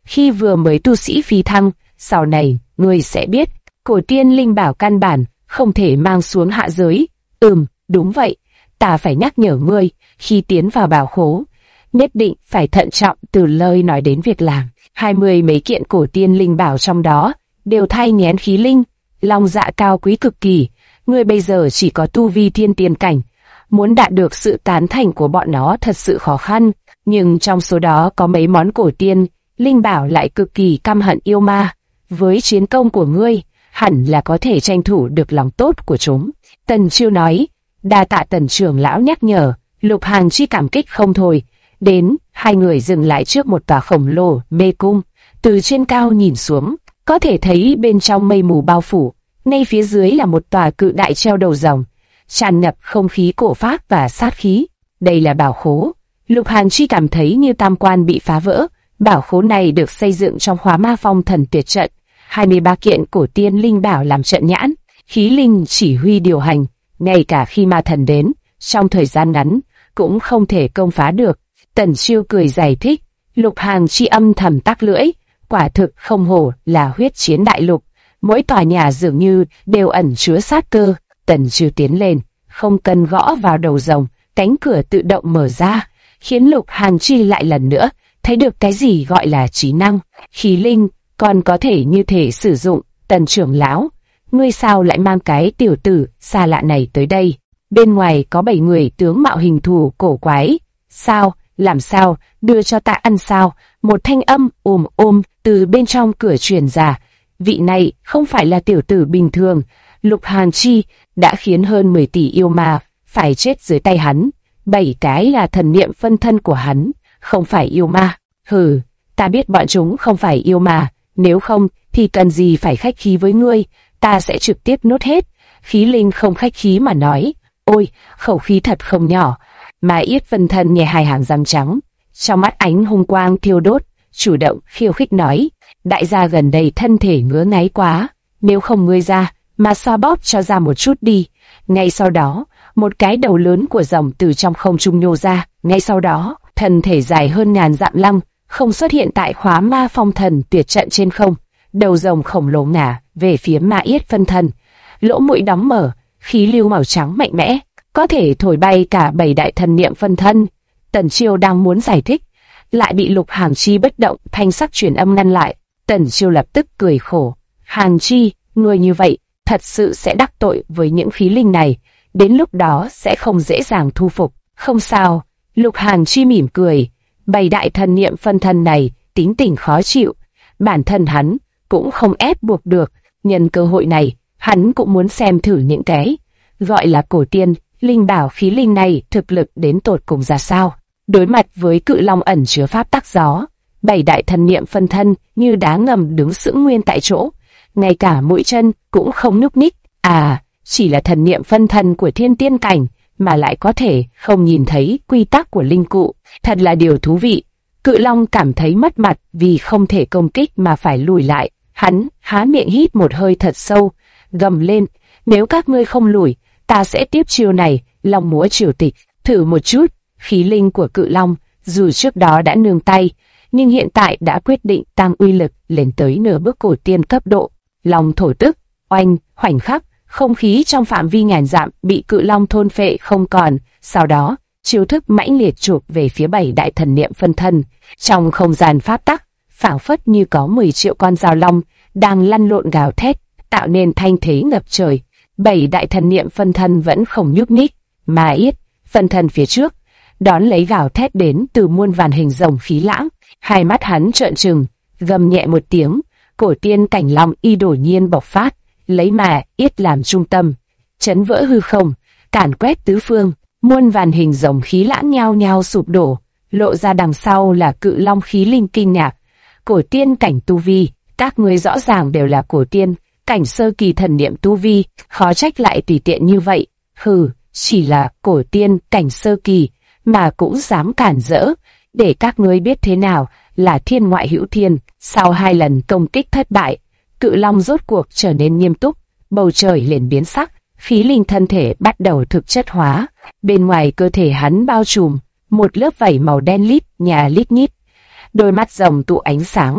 khi vừa mới tu sĩ phi thăng, sau này, ngươi sẽ biết, cổ tiên linh bảo căn bản, không thể mang xuống hạ giới. Đúng vậy, ta phải nhắc nhở ngươi, khi tiến vào bảo khố, nhất định phải thận trọng từ lời nói đến việc làm. 20 mấy kiện cổ tiên linh bảo trong đó, đều thay nghén khí linh, long dạ cao quý cực kỳ. Ngươi bây giờ chỉ có tu vi thiên tiên cảnh, muốn đạt được sự tán thành của bọn nó thật sự khó khăn, nhưng trong số đó có mấy món cổ tiên, linh bảo lại cực kỳ căm hận yêu ma. Với chiến công của ngươi, hẳn là có thể tranh thủ được lòng tốt của chúng. Tần Chiêu nói, đa tạ Tần trưởng lão nhắc nhở. Lục Hàn Chi cảm kích không thôi. Đến, hai người dừng lại trước một tòa khổng lồ mê cung, từ trên cao nhìn xuống, có thể thấy bên trong mây mù bao phủ, ngay phía dưới là một tòa cự đại treo đầu rồng, tràn ngập không khí cổ phác và sát khí. Đây là bảo khố. Lục Hàn Chi cảm thấy như tam quan bị phá vỡ. Bảo khố này được xây dựng trong Hóa Ma Phong Thần Tuyệt Trận, 23 kiện cổ tiên linh bảo làm trận nhãn, khí linh chỉ huy điều hành, ngay cả khi ma thần đến, trong thời gian ngắn cũng không thể công phá được. Tần Chiêu cười giải thích. Lục Hàn Chi âm thầm tắc lưỡi, quả thực không hổ là huyết chiến đại lục, mỗi tòa nhà dường như đều ẩn chứa sát cơ. Tần Chiêu tiến lên, không cần gõ vào đầu rồng, cánh cửa tự động mở ra, khiến Lục Hàn Chi lại lần nữa thấy được cái gì gọi là trí năng, khí linh, còn có thể như thể sử dụng. Tần trưởng lão, ngươi sao lại mang cái tiểu tử xa lạ này tới đây? Bên ngoài có 7 người tướng mạo hình thù cổ quái. Sao? Làm sao? Đưa cho ta ăn sao? Một thanh âm từ bên trong cửa truyền ra. Vị này không phải là tiểu tử bình thường. Lục Hàn Chi đã khiến hơn 10 tỷ yêu ma phải chết dưới tay hắn. 7 cái là thần niệm phân thân của hắn, không phải yêu ma. Hừ, ta biết bọn chúng không phải yêu ma, nếu không thì cần gì phải khách khí với ngươi, ta sẽ trực tiếp nuốt hết. Khí linh không khách khí mà nói, ôi, khẩu khí thật không nhỏ. Mà Yết phân thân nhè hai hàng răng trắng, trong mắt ánh hung quang thiêu đốt, chủ động khiêu khích nói, đại gia gần đây thân thể ngứa ngáy quá, nếu không ngươi ra, mà xoa bóp cho ra một chút đi. Ngay sau đó, một cái đầu lớn của rồng từ trong không trung nhô ra, ngay sau đó, thân thể dài hơn ngàn dặm lăng, không xuất hiện tại Hóa Ma Phong Thần Tuyệt Trận trên không. Đầu rồng khổng lồ ngả về phía Ma Yết phân thân, lỗ mũi đóng mở, khí lưu màu trắng mạnh mẽ, có thể thổi bay cả 7 đại thần niệm phân thân. Tần Chiêu đang muốn giải thích, lại bị Lục Hàn Chi bất động thanh sắc truyền âm ngăn lại. Tần Chiêu lập tức cười khổ, Hàn Chi, ngươi như vậy, thật sự sẽ đắc tội với những khí linh này, đến lúc đó sẽ không dễ dàng thu phục. Không sao, Lục Hàn Chi mỉm cười, 7 đại thần niệm phân thân này tính tình khó chịu, bản thân hắn cũng không ép buộc được, nhân cơ hội này, hắn cũng muốn xem thử những cái gọi là cổ tiên, linh bảo khí linh này thực lực đến tột cùng ra sao. Đối mặt với cự long ẩn chứa pháp tắc gió, 7 đại thần niệm phân thân như đá ngầm đứng sững nguyên tại chỗ, ngay cả mũi chân cũng không nhúc nhích. Chỉ là thần niệm phân thân của thiên tiên cảnh mà lại có thể không nhìn thấy quy tắc của linh cụ, thật là điều thú vị. Cự long cảm thấy mất mặt vì không thể công kích mà phải lùi lại, hắn há miệng hít một hơi thật sâu, gầm lên, nếu các ngươi không lùi, ta sẽ tiếp chiêu này, long múa triều tịch, thử một chút. Khí linh của cự long, dù trước đó đã nương tay, nhưng hiện tại đã quyết định tăng uy lực lên tới nửa bước cổ tiên cấp độ. Long thổ tức, oanh, khoảnh khắc, không khí trong phạm vi ngàn dặm bị cự long thôn phệ không còn. Sau đó, chiêu thức mãnh liệt chụp về phía 7 đại thần niệm phân thân. Trong không gian pháp tắc, phảng phất như có 10 triệu con rào long đang lăn lộn gào thét, tạo nên thanh thế ngập trời. 7 đại thần niệm phân thân vẫn không nhúc nhích, mà Yết phân thân phía trước đón lấy gào thét đến từ muôn vàn hình rồng khí lãng. Hai mắt hắn trợn trừng, gầm nhẹ một tiếng, cổ tiên cảnh long y đột nhiên bộc phát, lấy mà Yết làm trung tâm, chấn vỡ hư không, càn quét tứ phương. Muôn vàn hình rồng khí lãng nhao nhao sụp đổ, lộ ra đằng sau là cự long khí linh kinh ngạc. Cổ tiên cảnh tu vi, các ngươi rõ ràng đều là cổ tiên cảnh sơ kỳ thần niệm tu vi, khó trách lại tùy tiện như vậy. Hừ, chỉ là cổ tiên cảnh sơ kỳ mà cũng dám cản rỡ, để các ngươi biết thế nào là thiên ngoại hữu thiên. Sau 2 lần công kích thất bại, cự long rốt cuộc trở nên nghiêm túc, bầu trời liền biến sắc, khí linh thân thể bắt đầu thực chất hóa. Bên ngoài cơ thể hắn bao trùm một lớp vảy màu đen lít nhít, đôi mắt rồng tụ ánh sáng,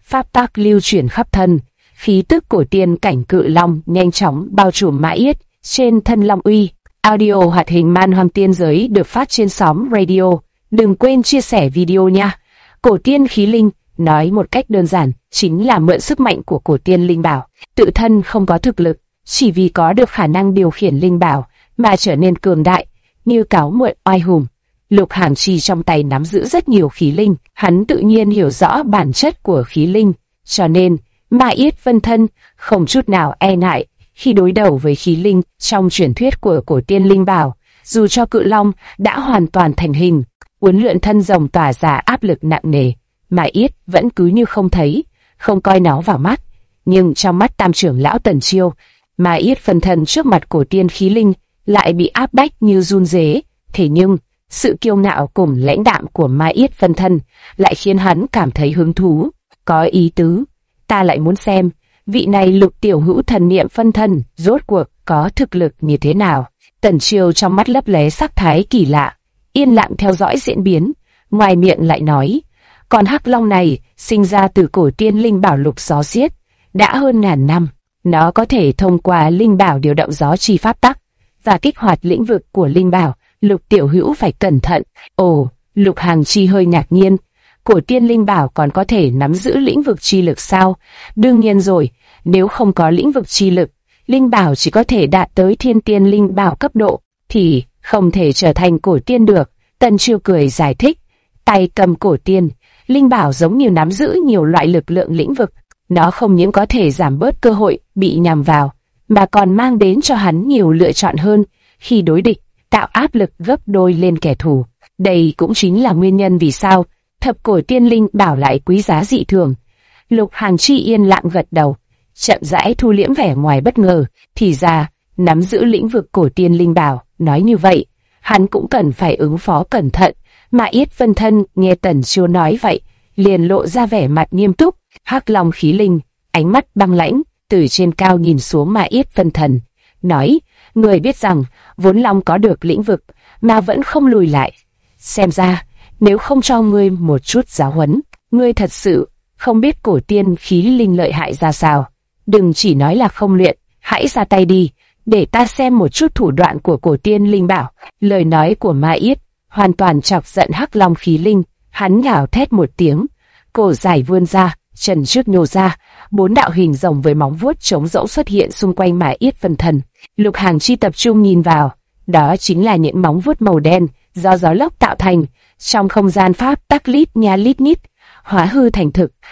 pháp tắc lưu chuyển khắp thân, khí tức của tiên cảnh cự long nhanh chóng bao trùm Mã Yết trên thân Long Uy. Audio hoạt hình Man Hoang Tiên Giới được phát trên xóm radio. Đừng quên chia sẻ video nha. Cổ tiên khí linh, nói một cách đơn giản, chính là mượn sức mạnh của cổ tiên linh bảo. Tự thân không có thực lực, chỉ vì có được khả năng điều khiển linh bảo mà trở nên cường đại, như cáo muộn oai hùng. Lục Hàng Chi trong tay nắm giữ rất nhiều khí linh, hắn tự nhiên hiểu rõ bản chất của khí linh, cho nên Mã Yết phân thân không chút nào e ngại khi đối đầu với khí linh trong truyền thuyết của cổ tiên linh bảo. Dù cho cự long đã hoàn toàn thành hình, uốn lượn thân rồng tỏa ra áp lực nặng nề, Mã Yết vẫn cứ như không thấy, không coi nó vào mắt. Nhưng trong mắt Tam trưởng lão Tần Chiêu, Mã Yết phân thân trước mặt cổ tiên khí linh lại bị áp bách như run rế. Thế nhưng sự kiêu ngạo cùng lãnh đạm của Mã Yết phân thân lại khiến hắn cảm thấy hứng thú. Có ý tứ, ta lại muốn xem vị này Lục tiểu hữu thần niệm phân thân rốt cuộc có thực lực như thế nào. Tần Chiêu trong mắt lấp lé sắc thái kỳ lạ, yên lặng theo dõi diễn biến, ngoài miệng lại nói: con hắc long này sinh ra từ cổ tiên linh bảo Lục gió xiết, đã hơn ngàn năm. Nó có thể thông qua linh bảo điều động gió chi pháp tắc và kích hoạt lĩnh vực của linh bảo. Lục tiểu hữu phải cẩn thận. Ồ, Lục Hàng Chi hơi ngạc nhiên. Cổ tiên linh bảo còn có thể nắm giữ lĩnh vực chi lực sao? Đương nhiên rồi, nếu không có lĩnh vực chi lực, linh bảo chỉ có thể đạt tới thiên tiên linh bảo cấp độ, thì không thể trở thành cổ tiên được. Tần Chiêu cười giải thích, tay cầm cổ tiên, linh bảo giống như nắm giữ nhiều loại lực lượng lĩnh vực. Nó không những có thể giảm bớt cơ hội bị nhằm vào, mà còn mang đến cho hắn nhiều lựa chọn hơn khi đối địch, tạo áp lực gấp đôi lên kẻ thù. Đây cũng chính là nguyên nhân vì sao thập cổ tiên linh bảo lại quý giá dị thường. Lục Hàng Chi yên lặng gật đầu, chậm rãi thu liễm vẻ ngoài bất ngờ. Thì ra, nắm giữ lĩnh vực cổ tiên linh bảo, nói như vậy, hắn cũng cần phải ứng phó cẩn thận. Mã Yết phân thân nghe Tần Chiêu nói vậy, liền lộ ra vẻ mặt nghiêm túc. Hắc long khí linh, ánh mắt băng lãnh, từ trên cao nhìn xuống Mã Yết phân thần, nói: người biết rằng vốn long có được lĩnh vực mà vẫn không lùi lại. Xem ra, nếu không cho ngươi một chút giáo huấn, ngươi thật sự không biết cổ tiên khí linh lợi hại ra sao. Đừng chỉ nói là không luyện, hãy ra tay đi, để ta xem một chút thủ đoạn của cổ tiên linh bảo. Lời nói của Mã Yết hoàn toàn chọc giận hắc long khí linh, hắn gào thét một tiếng, cổ dài vươn ra, chân trước nhô ra, 4 đạo hình rồng với móng vuốt trống rỗng xuất hiện xung quanh Mã Yết phân thân. Lục Hàng Chi tập trung nhìn vào, đó chính là những móng vuốt màu đen do gió lốc tạo thành. Trong không gian pháp tắc lít nha lít nhít, hóa hư thành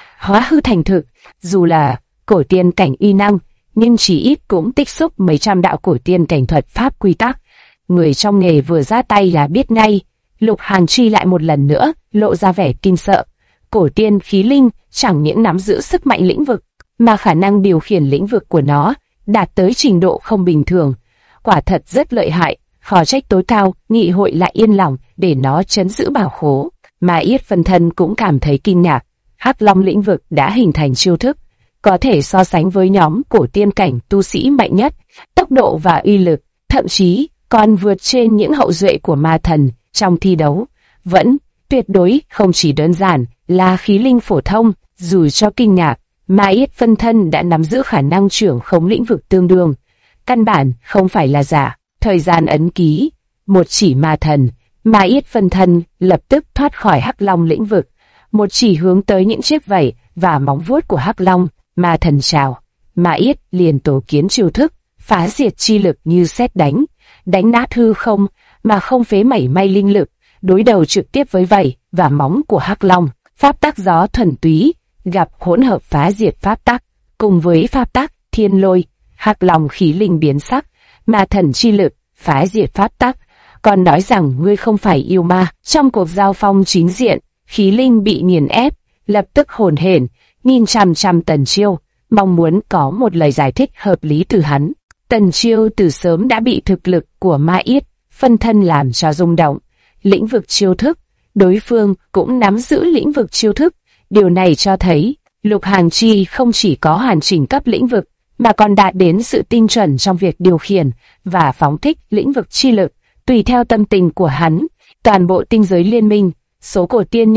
thực. Dù là cổ tiên cảnh uy năng, nhưng chỉ ít cũng tích xúc mấy trăm đạo cổ tiên cảnh thuật pháp quy tắc. Người trong nghề vừa ra tay là biết ngay. Lục Hàng Chi lại một lần nữa lộ ra vẻ kinh sợ. Cổ tiên khí linh chẳng những nắm giữ sức mạnh lĩnh vực, mà khả năng điều khiển lĩnh vực của nó đạt tới trình độ không bình thường. Quả thật rất lợi hại, khó trách tối cao nghị hội lại yên lòng để nó trấn giữ bảo khố. Mà Yết phân thân cũng cảm thấy kinh ngạc. Hắc long lĩnh vực đã hình thành chiêu thức, có thể so sánh với nhóm cổ tiên cảnh tu sĩ mạnh nhất, tốc độ và uy lực, thậm chí còn vượt trên những hậu duệ của ma thần trong thi đấu. Vẫn tuyệt đối không chỉ đơn giản là khí linh phổ thông. Dù cho kinh ngạc, Mã Yết phân thân đã nắm giữ khả năng trưởng khống lĩnh vực tương đương, căn bản không phải là giả. Thời gian ấn ký, một chỉ ma thần, Mã Yết phân thân lập tức thoát khỏi hắc long lĩnh vực, một chỉ hướng tới những chiếc vảy và móng vuốt của hắc long. Ma thần chào, Mã Yết liền tổ kiến chiêu thức, phá diệt chi lực như sét đánh nát hư không mà không phế mảy may linh lực, đối đầu trực tiếp với vảy và móng của hắc long. Pháp tắc gió thuần túy gặp hỗn hợp phá diệt pháp tắc, cùng với pháp tắc thiên lôi, hắc long khí linh biến sắc. Ma thần chi lực phá diệt pháp tắc, còn nói rằng ngươi không phải yêu ma. Trong cuộc giao phong chính diện, khí linh bị nghiền ép, lập tức hồn hển nhìn chằm chằm Tần Chiêu, mong muốn có một lời giải thích hợp lý từ hắn. Tần Chiêu từ sớm đã bị thực lực của Mã Yết phân thân làm cho rung động. Lĩnh vực chiêu thức, đối phương cũng nắm giữ lĩnh vực chiêu thức. Điều này cho thấy Lục Hàng Chi không chỉ có hoàn chỉnh cấp lĩnh vực, mà còn đạt đến sự tinh chuẩn trong việc điều khiển và phóng thích lĩnh vực chi lực tùy theo tâm tình của hắn. Toàn bộ tinh giới liên minh, số cổ tiên nhân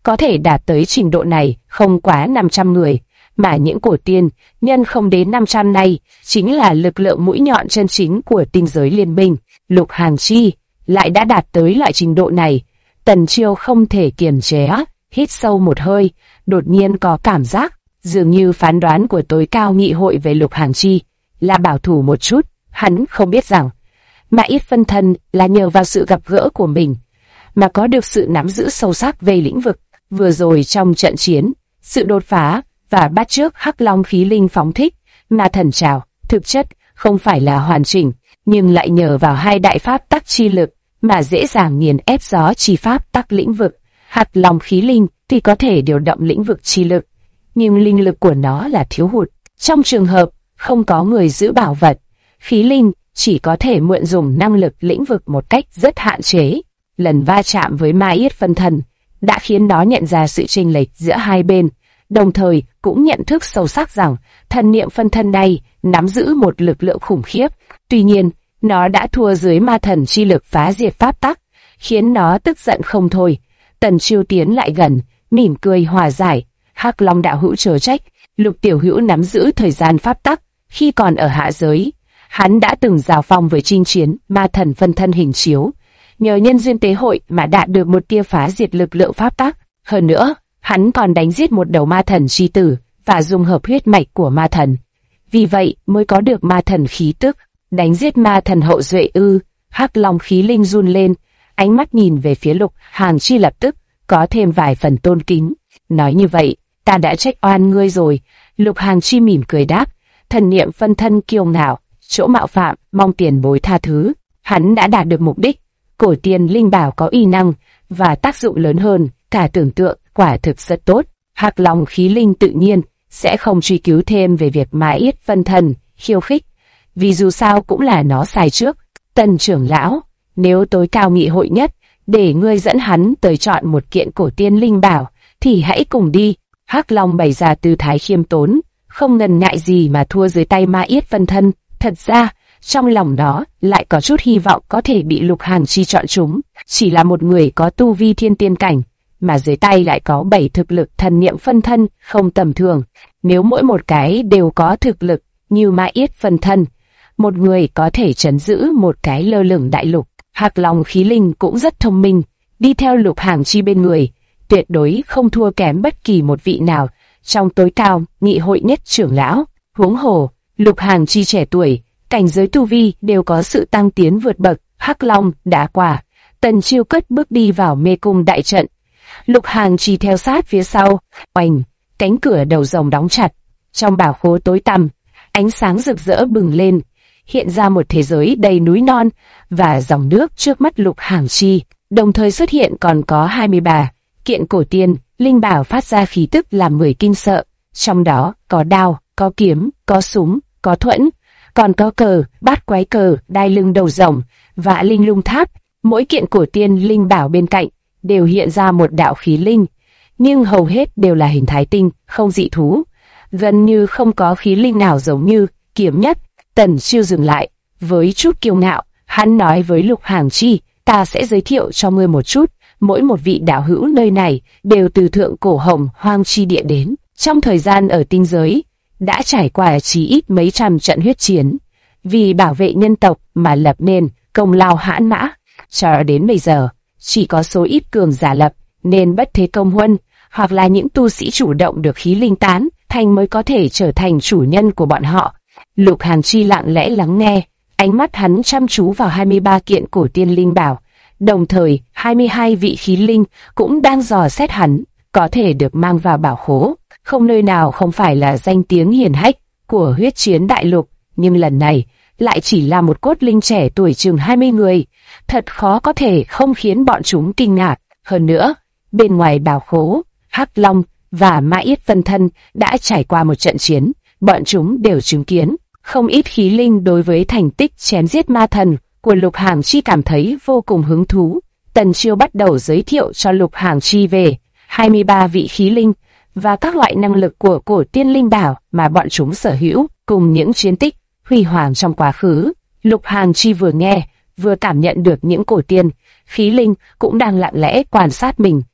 có thể đạt tới trình độ này không quá 500 người, mà những cổ tiên nhân không đến 500 này chính là lực lượng mũi nhọn chân chính của tinh giới liên minh. Lục Hàn Chi lại đã đạt tới loại trình độ này. Tần Chiêu không thể kiềm chế, hít sâu một hơi, đột nhiên có cảm giác dường như phán đoán của tối cao nghị hội về Lục Hàn Chi là bảo thủ một chút. Hắn không biết rằng mà ít phân thân là nhờ vào sự gặp gỡ của mình mà có được sự nắm giữ sâu sắc về lĩnh vực. Vừa rồi trong trận chiến, sự đột phá và bắt chước Hắc Long khí linh phóng thích mà thần trào thực chất không phải là hoàn chỉnh, nhưng lại nhờ vào hai đại pháp tắc chi lực mà dễ dàng nghiền ép gió chi pháp tắc lĩnh vực. Hắc Long khí linh thì có thể điều động lĩnh vực chi lực, nhưng linh lực của nó là thiếu hụt. Trong trường hợp không có người giữ bảo vật, khí linh chỉ có thể mượn dùng năng lực lĩnh vực một cách rất hạn chế. Lần va chạm với Ma Yết phân thân đã khiến nó nhận ra sự chênh lệch giữa hai bên, đồng thời cũng nhận thức sâu sắc rằng thần niệm phân thân này nắm giữ một lực lượng khủng khiếp. Tuy nhiên, nó đã thua dưới ma thần chi lực phá diệt pháp tắc, khiến nó tức giận không thôi. Tần Chiêu tiến lại gần, mỉm cười hòa giải. Hắc Long đạo hữu chớ trách, Lục tiểu hữu nắm giữ thời gian pháp tắc. Khi còn ở hạ giới, hắn đã từng giao phong với chinh chiến ma thần phân thân hình chiếu, nhờ nhân duyên tế hội mà đạt được một tia phá diệt lực lượng pháp tắc. Hơn nữa, hắn còn đánh giết một đầu ma thần chi tử và dung hợp huyết mạch của ma thần, vì vậy mới có được ma thần khí tức. Đánh giết ma thần hậu duệ ư? Hắc Long khí linh run lên, ánh mắt nhìn về phía Lục Hàn Chi lập tức có thêm vài phần tôn kính. Nói như vậy, ta đã trách oan ngươi rồi. Lục Hàn Chi mỉm cười đáp, thần niệm phân thân kiêu ngạo, chỗ mạo phạm, mong tiền bối tha thứ. Hắn đã đạt được mục đích. Cổ tiên linh bảo có uy năng và tác dụng lớn hơn cả tưởng tượng, quả thực rất tốt. Hắc Long khí linh tự nhiên sẽ không truy cứu thêm về việc Ma Yết phân thân khiêu khích, vì dù sao cũng là nó sai trước. Tần trưởng lão, nếu tối cao nghị hội nhất để ngươi dẫn hắn tới chọn một kiện cổ tiên linh bảo, thì hãy cùng đi. Hắc Long bày ra tư thái khiêm tốn, không ngần ngại gì mà thua dưới tay Ma Yết phân thân. Thật ra, trong lòng nó lại có chút hy vọng có thể bị Lục Hàn Chi chọn chúng. Chỉ là một người có tu vi thiên tiên cảnh, mà dưới tay lại có 7 thực lực thần niệm phân thân không tầm thường. Nếu mỗi một cái đều có thực lực như Ma Yết phân thân, một người có thể trấn giữ một cái lơ lửng đại lục. Hắc Long khí linh cũng rất thông minh, đi theo Lục Hàn Chi bên người, tuyệt đối không thua kém bất kỳ một vị nào trong tối cao nghị hội nhất trưởng lão. Huống hồ, Lục Hàn Chi trẻ tuổi, cảnh giới tu vi đều có sự tăng tiến vượt bậc. Hắc Long đã qua. Tần Chiêu cất bước đi vào mê cung đại trận. Lục Hàn Chi theo sát phía sau. Oành, cánh cửa đầu rồng đóng chặt. Trong bảo khố tối tăm, ánh sáng rực rỡ bừng lên, hiện ra một thế giới đầy núi non và dòng nước trước mắt Lục Hàn Chi. Đồng thời xuất hiện còn có 23 kiện cổ tiên linh bảo phát ra khí tức làm người kinh sợ. Trong đó có đao, có kiếm, có súng, có thuẫn, còn có cờ, bát quái cờ, đai lưng đầu rồng và linh lung tháp. Mỗi kiện cổ tiên linh bảo bên cạnh đều hiện ra một đạo khí linh, nhưng hầu hết đều là hình thái tinh, không dị thú. Gần như không có khí linh nào giống như kiếm nhất. Tần Chiêu dừng lại, với chút kiêu ngạo, hắn nói với Lục Hàn Chi, ta sẽ giới thiệu cho ngươi một chút. Mỗi một vị đạo hữu nơi này đều từ thượng cổ hồng hoang chi địa đến. Trong thời gian ở tinh giới, đã trải qua chí ít mấy trăm trận huyết chiến, vì bảo vệ nhân tộc mà lập nên công lao hãn mã. Cho đến bây giờ, chỉ có số ít cường giả lập nên bất thế công huân, hoặc là những tu sĩ chủ động được khí linh tán thành mới có thể trở thành chủ nhân của bọn họ. Lục Hàn Chi lặng lẽ lắng nghe, ánh mắt hắn chăm chú vào 23 kiện cổ tiên linh bảo, đồng thời 22 vị khí linh cũng đang dò xét hắn có thể được mang vào bảo khố. Không nơi nào không phải là danh tiếng hiển hách của huyết chiến đại lục, nhưng lần này lại chỉ là một cốt linh trẻ tuổi chừng 20 người, thật khó có thể không khiến bọn chúng kinh ngạc. Hơn nữa, bên ngoài bảo khố, Hắc Long và Ma Yết phân thân đã trải qua một trận chiến, bọn chúng đều chứng kiến không ít khí linh. Đối với thành tích chém giết ma thần của Lục Hàn Chi cảm thấy vô cùng hứng thú. Tần Chiêu bắt đầu giới thiệu cho Lục Hàn Chi về 23 vị khí linh và các loại năng lực của cổ tiên linh bảo mà bọn chúng sở hữu, cùng những chiến tích huy hoàng trong quá khứ. Lục Hàn Chi vừa nghe, vừa cảm nhận được những cổ tiên, khí linh cũng đang lặng lẽ quan sát mình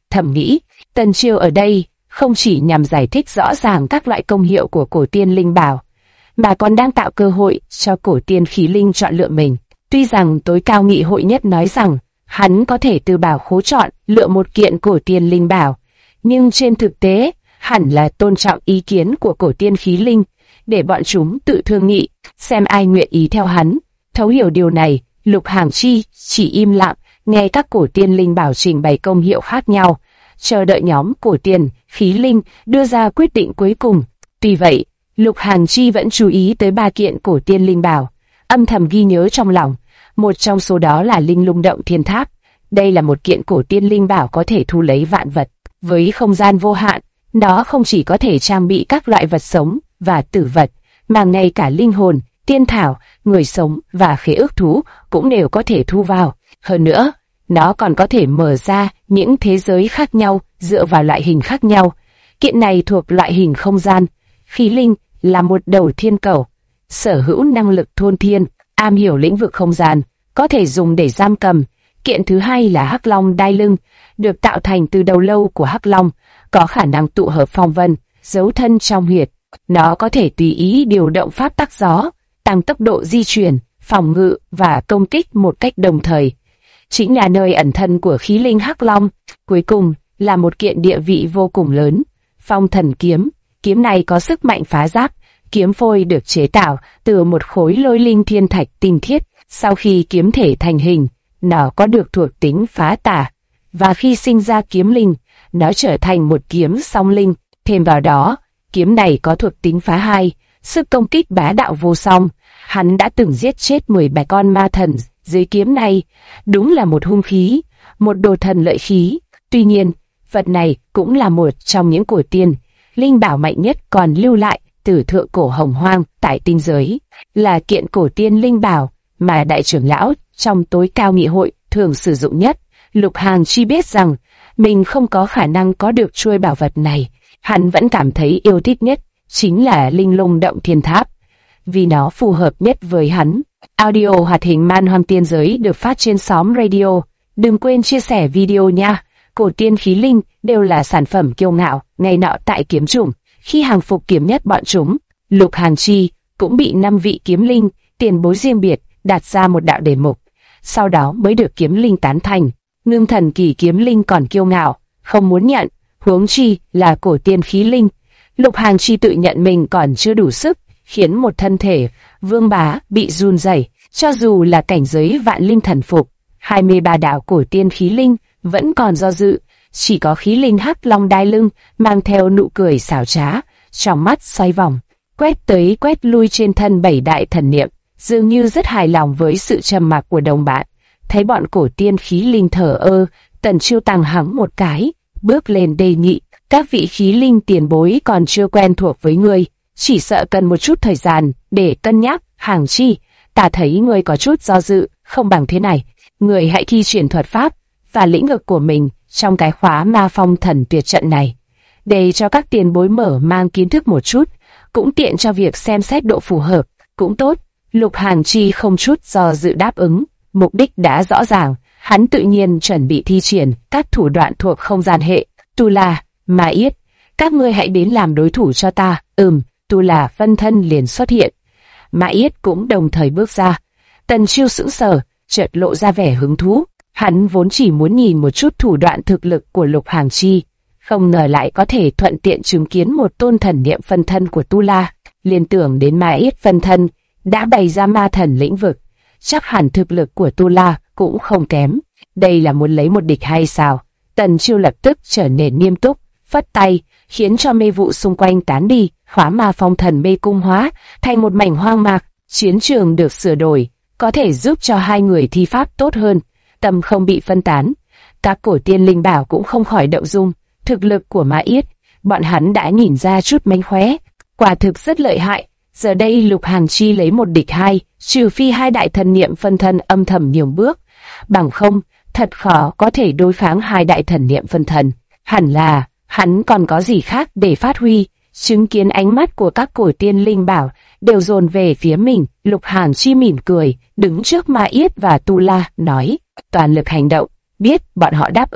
thầm nghĩ, Tần Chiêu ở đây không chỉ nhằm giải thích rõ ràng các loại công hiệu của cổ tiên linh bảo, mà còn đang tạo cơ hội cho cổ tiên khí linh chọn lựa mình. Tuy rằng tối cao nghị hội nhất nói rằng hắn có thể từ bảo khố chọn lựa một kiện cổ tiên linh bảo, nhưng trên thực tế hẳn là tôn trọng ý kiến của cổ tiên khí linh, để bọn chúng tự thương nghị xem ai nguyện ý theo hắn. Thấu hiểu điều này, Lục Hàng Chi chỉ im lặng nghe các cổ tiên linh bảo trình bày công hiệu khác nhau, chờ đợi nhóm cổ tiên khí linh đưa ra quyết định cuối cùng. Tuy vậy, Lục Hàng Chi vẫn chú ý tới 3 kiện cổ tiên linh bảo, âm thầm ghi nhớ trong lòng. Một trong số đó là Linh Lung Động Thiên Tháp. Đây là một kiện cổ tiên linh bảo có thể thu lấy vạn vật, với không gian vô hạn. Nó không chỉ có thể trang bị các loại vật sống và tử vật, mà ngay cả linh hồn, tiên thảo, người sống và khế ước thú cũng đều có thể thu vào. Hơn nữa, nó còn có thể mở ra những thế giới khác nhau dựa vào loại hình khác nhau. Kiện này thuộc loại hình không gian. Khí linh là một đầu thiên cầu, sở hữu năng lực thôn thiên, am hiểu lĩnh vực không gian, có thể dùng để giam cầm. Kiện thứ hai là Hắc Long đai lưng, được tạo thành từ đầu lâu của Hắc Long, có khả năng tụ hợp phong vân, giấu thân trong huyệt. Nó có thể tùy ý điều động pháp tắc gió, tăng tốc độ di chuyển, phòng ngự và công kích một cách đồng thời. Chính là nơi ẩn thân của khí linh Hắc Long. Cuối cùng là một kiện địa vị vô cùng lớn, Phong Thần Kiếm. Kiếm này có sức mạnh phá giáp. Kiếm phôi được chế tạo từ một khối lôi linh thiên thạch tinh khiết. Sau khi kiếm thể thành hình, nó có được thuộc tính phá tà, và khi sinh ra kiếm linh, nó trở thành một kiếm song linh. Thêm vào đó, kiếm này có thuộc tính phá hai, sức công kích bá đạo vô song. Hắn đã từng giết chết 17 con ma thần dưới kiếm này. Đúng là một hung khí, một đồ thần lợi khí. Tuy nhiên, vật này cũng là một trong những cổ tiên linh bảo mạnh nhất còn lưu lại từ thượng cổ hồng hoang tại tinh giới, là kiện cổ tiên linh bảo mà đại trưởng lão trong tối cao nghị hội thường sử dụng nhất. Lục Hàng Chi biết rằng mình không có khả năng có được chuôi bảo vật này. Hắn vẫn cảm thấy yêu thích nhất chính là Linh Lung Động Thiên Tháp, vì nó phù hợp nhất với hắn. Audio hoạt hình Man Hoang Tiên Giới được phát trên xóm radio. Đừng quên chia sẻ video nha. Cổ tiên khí linh đều là sản phẩm kiêu ngạo ngày nọ tại kiếm chủng. Khi hàng phục kiếm nhất bọn chúng, Lục Hàng Chi cũng bị 5 vị kiếm linh tiền bối riêng biệt đặt ra một đạo đề mục, sau đó mới được kiếm linh tán thành. Ngưng Thần Kỳ kiếm linh còn kiêu ngạo, không muốn nhận, huống chi là cổ tiên khí linh. Lục Hàng Chi tự nhận mình còn chưa đủ sức, khiến một thân thể vương bá bị run rẩy. Cho dù là cảnh giới vạn linh thần phục, 23 đạo cổ tiên khí linh vẫn còn do dự. Chỉ có khí linh Hắc Long đai lưng mang theo nụ cười xảo trá, trong mắt xoay vòng, quét tới quét lui trên thân 7 đại thần niệm, dường như rất hài lòng với sự trầm mặc của đồng bạn. Thấy bọn cổ tiên khí linh thở ơ, Tần Chiêu tăng hắng một cái, bước lên đề nghị: các vị khí linh tiền bối còn chưa quen thuộc với ngươi, chỉ sợ cần một chút thời gian để cân nhắc. Hàng Chi, ta thấy ngươi có chút do dự, không bằng thế này, ngươi hãy thi triển thuật pháp và lĩnh vực của mình trong cái khóa Ma Phong Thần Tuyệt trận này, để cho các tiền bối mở mang kiến thức một chút, cũng tiện cho việc xem xét độ phù hợp. Cũng tốt. Lục Hàng Chi không chút do dự đáp ứng, mục đích đã rõ ràng, hắn tự nhiên chuẩn bị thi triển các thủ đoạn thuộc không gian hệ. Tu La, Ma Yết, các ngươi hãy đến làm đối thủ cho ta. Tu La phân thân liền xuất hiện. Ma Yết cũng đồng thời bước ra. Tần Chiêu sững sờ, chợt lộ ra vẻ hứng thú. Hắn vốn chỉ muốn nhìn một chút thủ đoạn thực lực của Lục Hàng Chi, không ngờ lại có thể thuận tiện chứng kiến một tôn thần niệm phân thân của Tu La. Liên tưởng đến Ma Yết phân thân đã bày ra ma thần lĩnh vực, chắc hẳn thực lực của Tu La cũng không kém. Đây là muốn lấy một địch hay sao? Tần Chiêu lập tức trở nên nghiêm túc, phất tay, khiến cho mê vụ xung quanh tán đi, khóa Ma Phong Thần mê cung hóa thành một mảnh hoang mạc. Chiến trường được sửa đổi, có thể giúp cho hai người thi pháp tốt hơn, tâm không bị phân tán. Các cổ tiên linh bảo cũng không khỏi động dung. Thực lực của Ma Yết, bọn hắn đã nhìn ra chút mánh khóe, quả thực rất lợi hại. Giờ đây Lục Hàng Chi lấy một địch hai, trừ phi hai đại thần niệm phân thân âm thầm nhường bước, bằng không thật khó có thể đối kháng hai đại thần niệm phân thân. Hẳn là hắn còn có gì khác để phát huy. Chứng kiến ánh mắt của các cổ tiên linh bảo đều dồn về phía mình, Lục Hàng Chi mỉm cười, đứng trước Ma Yết và Tu La, nói: toàn lực hành động. Biết bọn họ đáp ứng,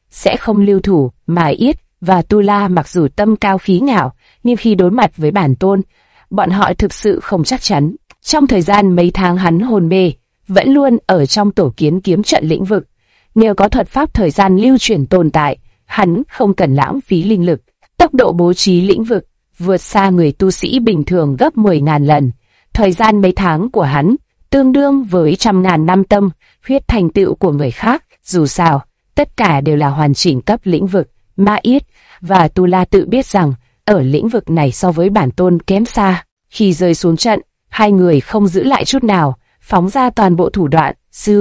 sẽ không lưu thủ. Mai Yết và Tu La mặc dù tâm cao khí ngạo, nhưng khi đối mặt với bản tôn, bọn họ thực sự không chắc chắn. Trong thời gian mấy tháng hắn hôn mê, vẫn luôn ở trong tổ kiến kiếm trận lĩnh vực. Nhờ có thuật pháp thời gian lưu chuyển tồn tại, hắn không cần lãng phí linh lực. Tốc độ bố trí lĩnh vực vượt xa người tu sĩ bình thường gấp 10.000 lần. Thời gian mấy tháng của hắn tương đương với 100.000 năm tâm huyết thành tựu của người khác. Dù sao, tất cả đều là hoàn chỉnh cấp lĩnh vực. Ma Yết và Tu La tự biết rằng ở lĩnh vực này so với bản tôn kém xa. Khi rơi xuống trận, hai người không giữ lại chút nào, phóng ra toàn bộ thủ đoạn.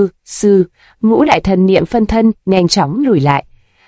Ngũ đại thần niệm phân thân nhanh chóng lùi lại.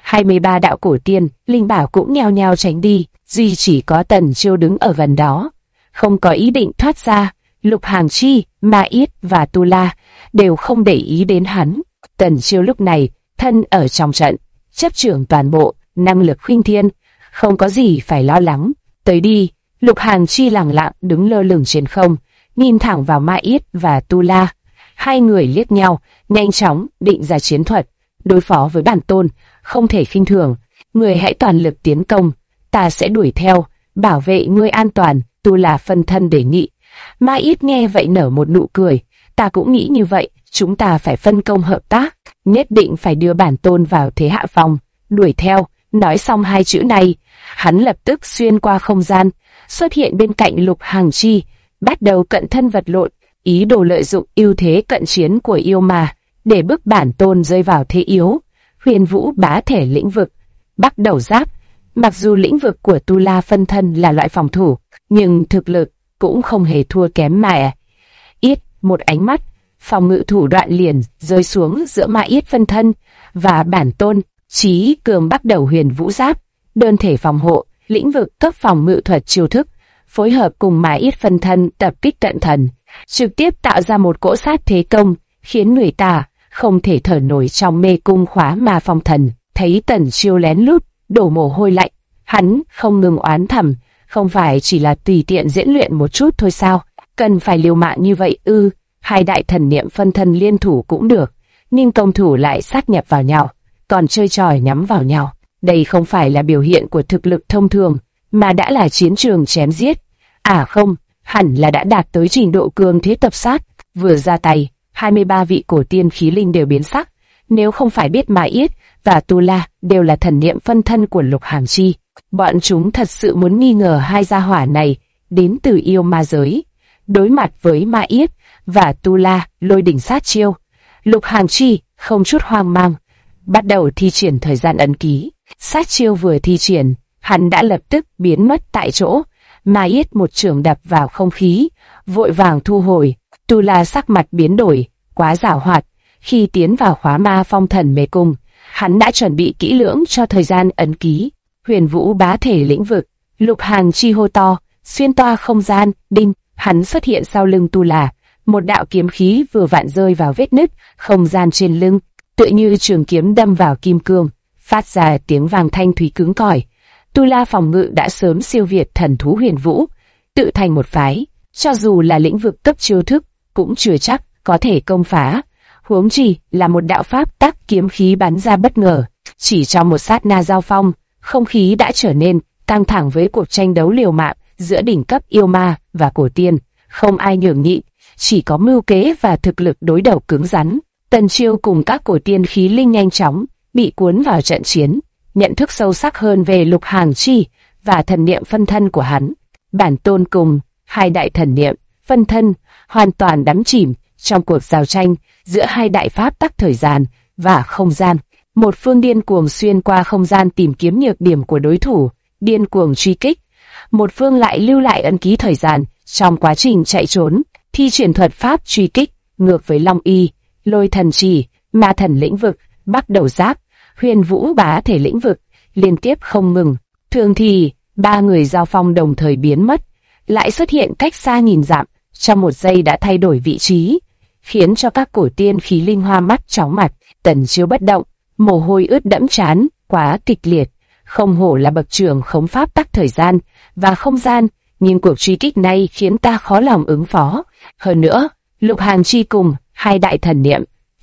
23 đạo cổ tiên, linh bảo cũng nhao nhao tránh đi, duy chỉ có Tần Chiêu đứng ở gần đó, không có ý định thoát ra. Lục Hàng Chi, Ma Yết và Tu La đều không để ý đến hắn. Tần Chiêu lúc này thân ở trong trận, chấp trưởng toàn bộ, năng lực khuynh thiên, không có gì phải lo lắng. Tới đi. Lục Hàng Chi lặng lặng đứng lơ lửng trên không, nhìn thẳng vào Ma Yết và Tu La. Hai người liếc nhau, nhanh chóng định ra chiến thuật đối phó với bản tôn, không thể khinh thường. Người hãy toàn lực tiến công, ta sẽ đuổi theo, bảo vệ ngươi an toàn. Tu La phân thân đề nghị. Ma Yết nghe vậy nở một nụ cười. Ta cũng nghĩ như vậy, chúng ta phải phân công hợp tác, nhất định phải đưa bản tôn vào thế hạ phong. Đuổi theo. Nói xong hai chữ này, hắn lập tức xuyên qua không gian, xuất hiện bên cạnh Lục Hàng Chi, bắt đầu cận thân vật lộn, ý đồ lợi dụng ưu thế cận chiến của yêu ma để bức bản tôn rơi vào thế yếu. Huyền Vũ bá thể lĩnh vực, Bắc Đầu Giáp. Mặc dù lĩnh vực của Tu La phân thân là loại phòng thủ, nhưng thực lực cũng không hề thua kém Ma Yết. Một ánh mắt, phòng ngự thủ đoạn liền rơi xuống giữa Ma Yết phân thân và bản tôn. Chí cường Bắc Đầu Huyền Vũ Giáp, đơn thể phòng hộ, lĩnh vực cấp phòng ngự thuật chiêu thức, phối hợp cùng Ma Yết phân thân tập kích cận thần, trực tiếp tạo ra một cỗ sát thế công, khiến người ta không thể thở nổi trong mê cung khóa ma phong thần. Thấy Tần Chiêu lén lút đổ mồ hôi lạnh, hắn không ngừng oán thầm, không phải chỉ là tùy tiện diễn luyện một chút thôi sao, cần phải liều mạng như vậy ư? Hai đại thần niệm phân thân liên thủ cũng được, nhưng công thủ lại sát nhập vào nhau, còn chơi trò nhắm vào nhau. Đây không phải là biểu hiện của thực lực thông thường, mà đã là chiến trường chém giết. À không, hẳn là đã đạt tới trình độ cường thế tập sát. Vừa ra tay, 23 vị cổ tiên khí linh đều biến sắc. Nếu không phải biết Ma Yết và Tu La đều là thần niệm phân thân của Lục Hàng Chi, bọn chúng thật sự muốn nghi ngờ hai gia hỏa này đến từ yêu ma giới. Đối mặt với Ma Yết và Tu La lôi đỉnh sát chiêu, Lục Hàng Chi không chút hoang mang, bắt đầu thi triển thời gian ấn ký. Sát chiêu vừa thi triển, hắn đã lập tức biến mất tại chỗ. Ma Yết một chưởng đập vào không khí, vội vàng thu hồi. Tu La sắc mặt biến đổi, quá giảo hoạt. Khi tiến vào khóa ma phong thần mê cung, hắn đã chuẩn bị kỹ lưỡng cho thời gian ấn ký. Huyền Vũ bá thể lĩnh vực, Lục Hàng Chi hô to, xuyên toa không gian. Đinh, hắn xuất hiện sau lưng Tu La, một đạo kiếm khí vừa vặn rơi vào vết nứt không gian trên lưng, tựa như trường kiếm đâm vào kim cương, phát ra tiếng vang thanh thúy cứng cỏi. Tu La phòng ngự đã sớm siêu việt thần thú Huyền Vũ, tự thành một phái, cho dù là lĩnh vực cấp chiêu thức cũng chưa chắc có thể công phá, huống chi là một đạo pháp tắc kiếm khí bắn ra bất ngờ. Chỉ trong một sát na giao phong, không khí đã trở nên căng thẳng với cuộc tranh đấu liều mạng giữa đỉnh cấp yêu ma và cổ tiên. Không ai nhường nhịn, chỉ có mưu kế và thực lực đối đầu cứng rắn. Tần Chiêu cùng các cổ tiên khí linh nhanh chóng bị cuốn vào trận chiến, nhận thức sâu sắc hơn về Lục Hàng Chi và thần niệm phân thân của hắn. Bản tôn cùng hai đại thần niệm phân thân hoàn toàn đắm chìm trong cuộc giao tranh giữa hai đại pháp tắc thời gian và không gian. Một phương điên cuồng xuyên qua không gian tìm kiếm nhược điểm của đối thủ, điên cuồng truy kích. Một phương lại lưu lại ấn ký thời gian trong quá trình chạy trốn, thi triển thuật pháp truy kích, ngược với Long Y, Lôi Thần Chỉ, Ma Thần lĩnh vực, Bắc Đầu Giáp, Huyền Vũ bá thể lĩnh vực, liên tiếp không ngừng. Thường thì, ba người giao phong đồng thời biến mất, lại xuất hiện cách xa nghìn dặm, trong một giây đã thay đổi vị trí, khiến cho các cổ tiên khí linh hoa mắt chóng mặt. Tần Chiêu bất động, mồ hôi ướt đẫm trán, quá kịch liệt. Không hổ là bậc trưởng khống pháp tắc thời gian và không gian, nhưng cuộc truy kích này khiến ta khó lòng ứng phó. Hơn nữa, Lục Hàng Chi cùng hai đại thần niệm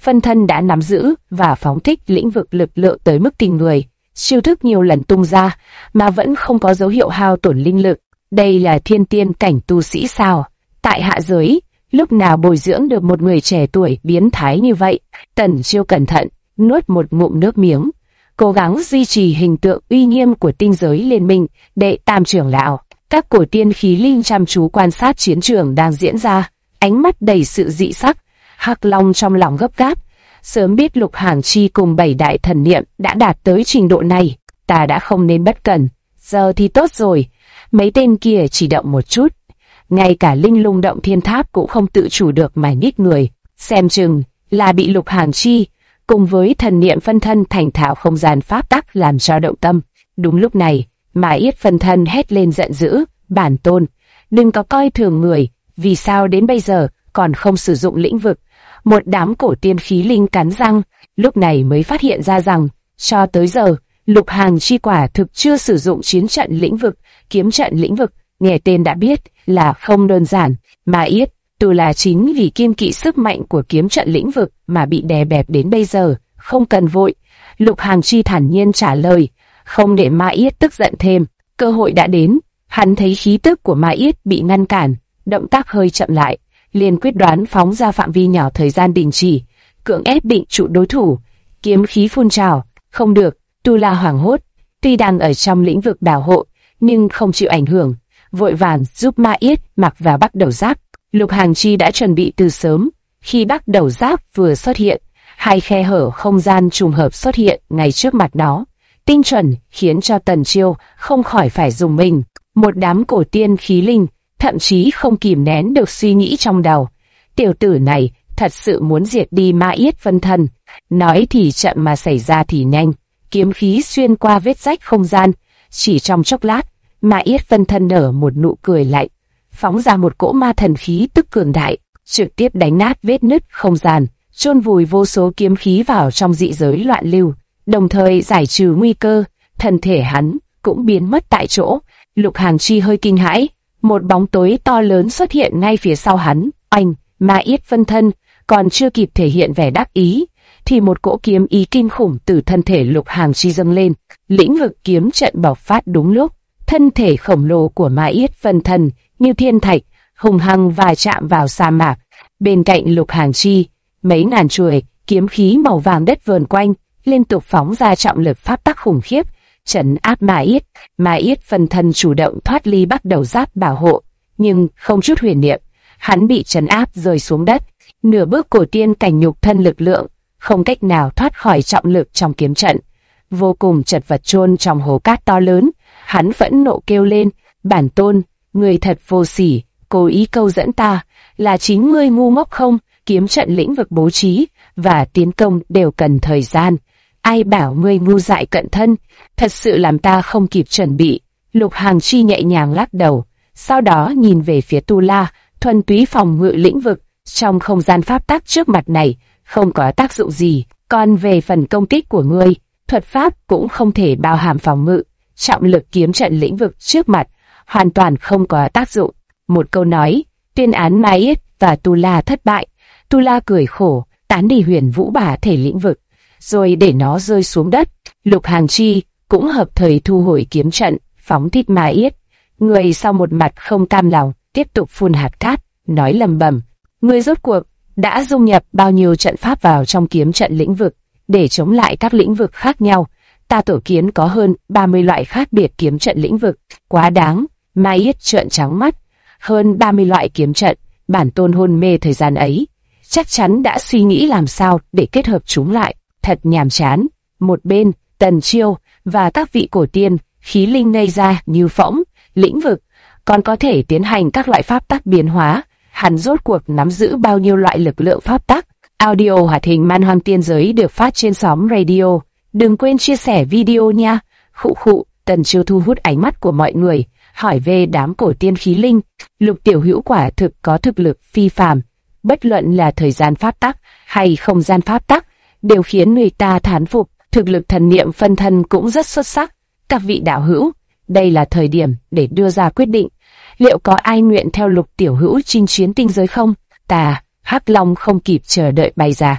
phân thân đã nắm giữ và phóng thích lĩnh vực lực lượng tới mức kinh người. Chiêu thức nhiều lần tung ra mà vẫn không có dấu hiệu hao tổn linh lực. Đây là thiên tiên cảnh tu sĩ sao? Tại hạ giới, lúc nào bồi dưỡng được một người trẻ tuổi biến thái như vậy? Tần Chiêu cẩn thận, nuốt một ngụm nước miếng, cố gắng duy trì hình tượng uy nghiêm của tinh giới liên minh. Đệ tam trưởng lão, các cổ tiên khí linh chăm chú quan sát chiến trường đang diễn ra, ánh mắt đầy sự dị sắc. Hắc Long trong lòng gấp gáp, sớm biết Lục Hàng Chi cùng 7 đại thần niệm đã đạt tới trình độ này, ta đã không nên bất cẩn. Giờ thì tốt rồi, mấy tên kia chỉ động một chút, ngay cả linh lung động thiên tháp cũng không tự chủ được mà nhích người, xem chừng là bị Lục Hàng Chi cùng với thần niệm phân thân thành thạo không gian pháp tắc làm cho động tâm. Đúng lúc này, Mà Yết phân thân hét lên giận dữ, bản tôn, đừng có coi thường người, vì sao đến bây giờ còn không sử dụng lĩnh vực? Một đám cổ tiên khí linh cắn răng, lúc này mới phát hiện ra rằng, cho tới giờ, Lục Hàng Chi quả thực chưa sử dụng chiến trận lĩnh vực, kiếm trận lĩnh vực, nghe tên đã biết là không đơn giản. Mà Yết, tu là chính vì kiêng kỵ sức mạnh của kiếm trận lĩnh vực mà bị đè bẹp đến bây giờ, không cần vội. Lục Hàng Chi thản nhiên trả lời, không để Ma Yết tức giận thêm, cơ hội đã đến. Hắn thấy khí tức của Ma Yết bị ngăn cản, động tác hơi chậm lại, liền quyết đoán phóng ra phạm vi nhỏ thời gian đình chỉ, cưỡng ép định trụ đối thủ. Kiếm khí phun trào, không được. Tu La hoảng hốt, tuy đang ở trong lĩnh vực bảo hộ, nhưng không chịu ảnh hưởng, vội vàng giúp Ma Yết mặc vào Bắc Đầu Giáp. Lục Hàng Chi đã chuẩn bị từ sớm, khi Bắc Đầu Giáp vừa xuất hiện, hai khe hở không gian trùng hợp xuất hiện ngay trước mặt nó, tinh chuẩn khiến cho Tần Chiêu không khỏi phải dùng mình. Một đám cổ tiên khí linh thậm chí không kìm nén được suy nghĩ trong đầu, tiểu tử này thật sự muốn diệt đi Ma Yết phân thân. Nói thì chậm mà xảy ra thì nhanh, kiếm khí xuyên qua vết rách không gian, chỉ trong chốc lát, Ma Yết phân thân nở một nụ cười lạnh, phóng ra một cỗ ma thần khí tức cường đại, trực tiếp đánh nát vết nứt không gian, chôn vùi vô số kiếm khí vào trong dị giới loạn lưu, đồng thời giải trừ nguy cơ. Thân thể hắn cũng biến mất tại chỗ. Lục Hàng Chi hơi kinh hãi, một bóng tối to lớn xuất hiện ngay phía sau hắn. Anh, Ma Yết phân thân còn chưa kịp thể hiện vẻ đắc ý, thì một cỗ kiếm ý kinh khủng từ thân thể Lục Hàng Chi dâng lên, lĩnh vực kiếm trận bộc phát đúng lúc. Thân thể khổng lồ của Ma Yết phân thân như thiên thạch, hùng hăng va chạm vào sa mạc. Bên cạnh Lục Hàng Chi, mấy ngàn chuôi kiếm khí màu vàng đất vờn quanh, liên tục phóng ra trọng lực pháp tắc khủng khiếp, trấn áp Ma Yết. Ma Yết phân thân chủ động thoát ly Bắc Đầu Giáp bảo hộ, nhưng không chút huyền niệm, hắn bị trấn áp rơi xuống đất. Nửa bước cổ tiên cảnh nhục thân lực lượng, không cách nào thoát khỏi trọng lực trong kiếm trận, vô cùng chật vật chôn trong hố cát to lớn. Hắn phẫn nộ kêu lên, bản tôn, người thật vô sỉ, cố ý câu dẫn ta, là chính ngươi ngu ngốc không? Kiếm trận lĩnh vực bố trí và tiến công đều cần thời gian, ai bảo ngươi ngu dại cận thân, thật sự làm ta không kịp chuẩn bị. Lục Hàng Chi nhẹ nhàng lắc đầu, sau đó nhìn về phía Tu La, thuần túy phòng ngự lĩnh vực trong không gian pháp tắc trước mặt này không có tác dụng gì. Còn về phần công kích của ngươi, thuật pháp cũng không thể bao hàm phòng ngự, trọng lực kiếm trận lĩnh vực trước mặt hoàn toàn không có tác dụng. Một câu nói tuyên án Ma Yết và Tu La thất bại. Tu La cười khổ, tán đi huyền vũ bả thể lĩnh vực, rồi để nó rơi xuống đất. Lục Hàng Chi cũng hợp thời thu hồi kiếm trận, phóng thích Ma Yết. Người sau một mặt không cam lòng, tiếp tục phun hạt cát, nói lầm bầm, người rốt cuộc đã dung nhập bao nhiêu trận pháp vào trong kiếm trận lĩnh vực để chống lại các lĩnh vực khác nhau? Ta tổ kiến có hơn 30 loại khác biệt kiếm trận lĩnh vực, quá đáng. Ma Yết trợn trắng mắt, hơn 30 loại kiếm trận, bản tôn hôn mê thời gian ấy, chắc chắn đã suy nghĩ làm sao để kết hợp chúng lại, thật nhàm chán. Một bên, Tần Chiêu và các vị cổ tiên khí linh ngây ra như phỗng, lĩnh vực còn có thể tiến hành các loại pháp tắc biến hóa, hắn rốt cuộc nắm giữ bao nhiêu loại lực lượng pháp tắc? Audio hoạt hình Man Hoang Tiên Giới được phát trên xóm radio. Đừng quên chia sẻ video nha. Khụ khụ. Tần Chiêu thu hút ánh mắt của mọi người, hỏi về đám cổ tiên khí linh. Lục tiểu hữu quả thực có thực lực phi phàm, bất luận là thời gian pháp tắc hay không gian pháp tắc, đều khiến người ta thán phục. Thực lực thần niệm phân thân cũng rất xuất sắc. Các vị đạo hữu, đây là thời điểm để đưa ra quyết định. Liệu có ai nguyện theo Lục tiểu hữu chinh chiến tinh giới không? Ta, Hắc Long không kịp chờ đợi bay ra.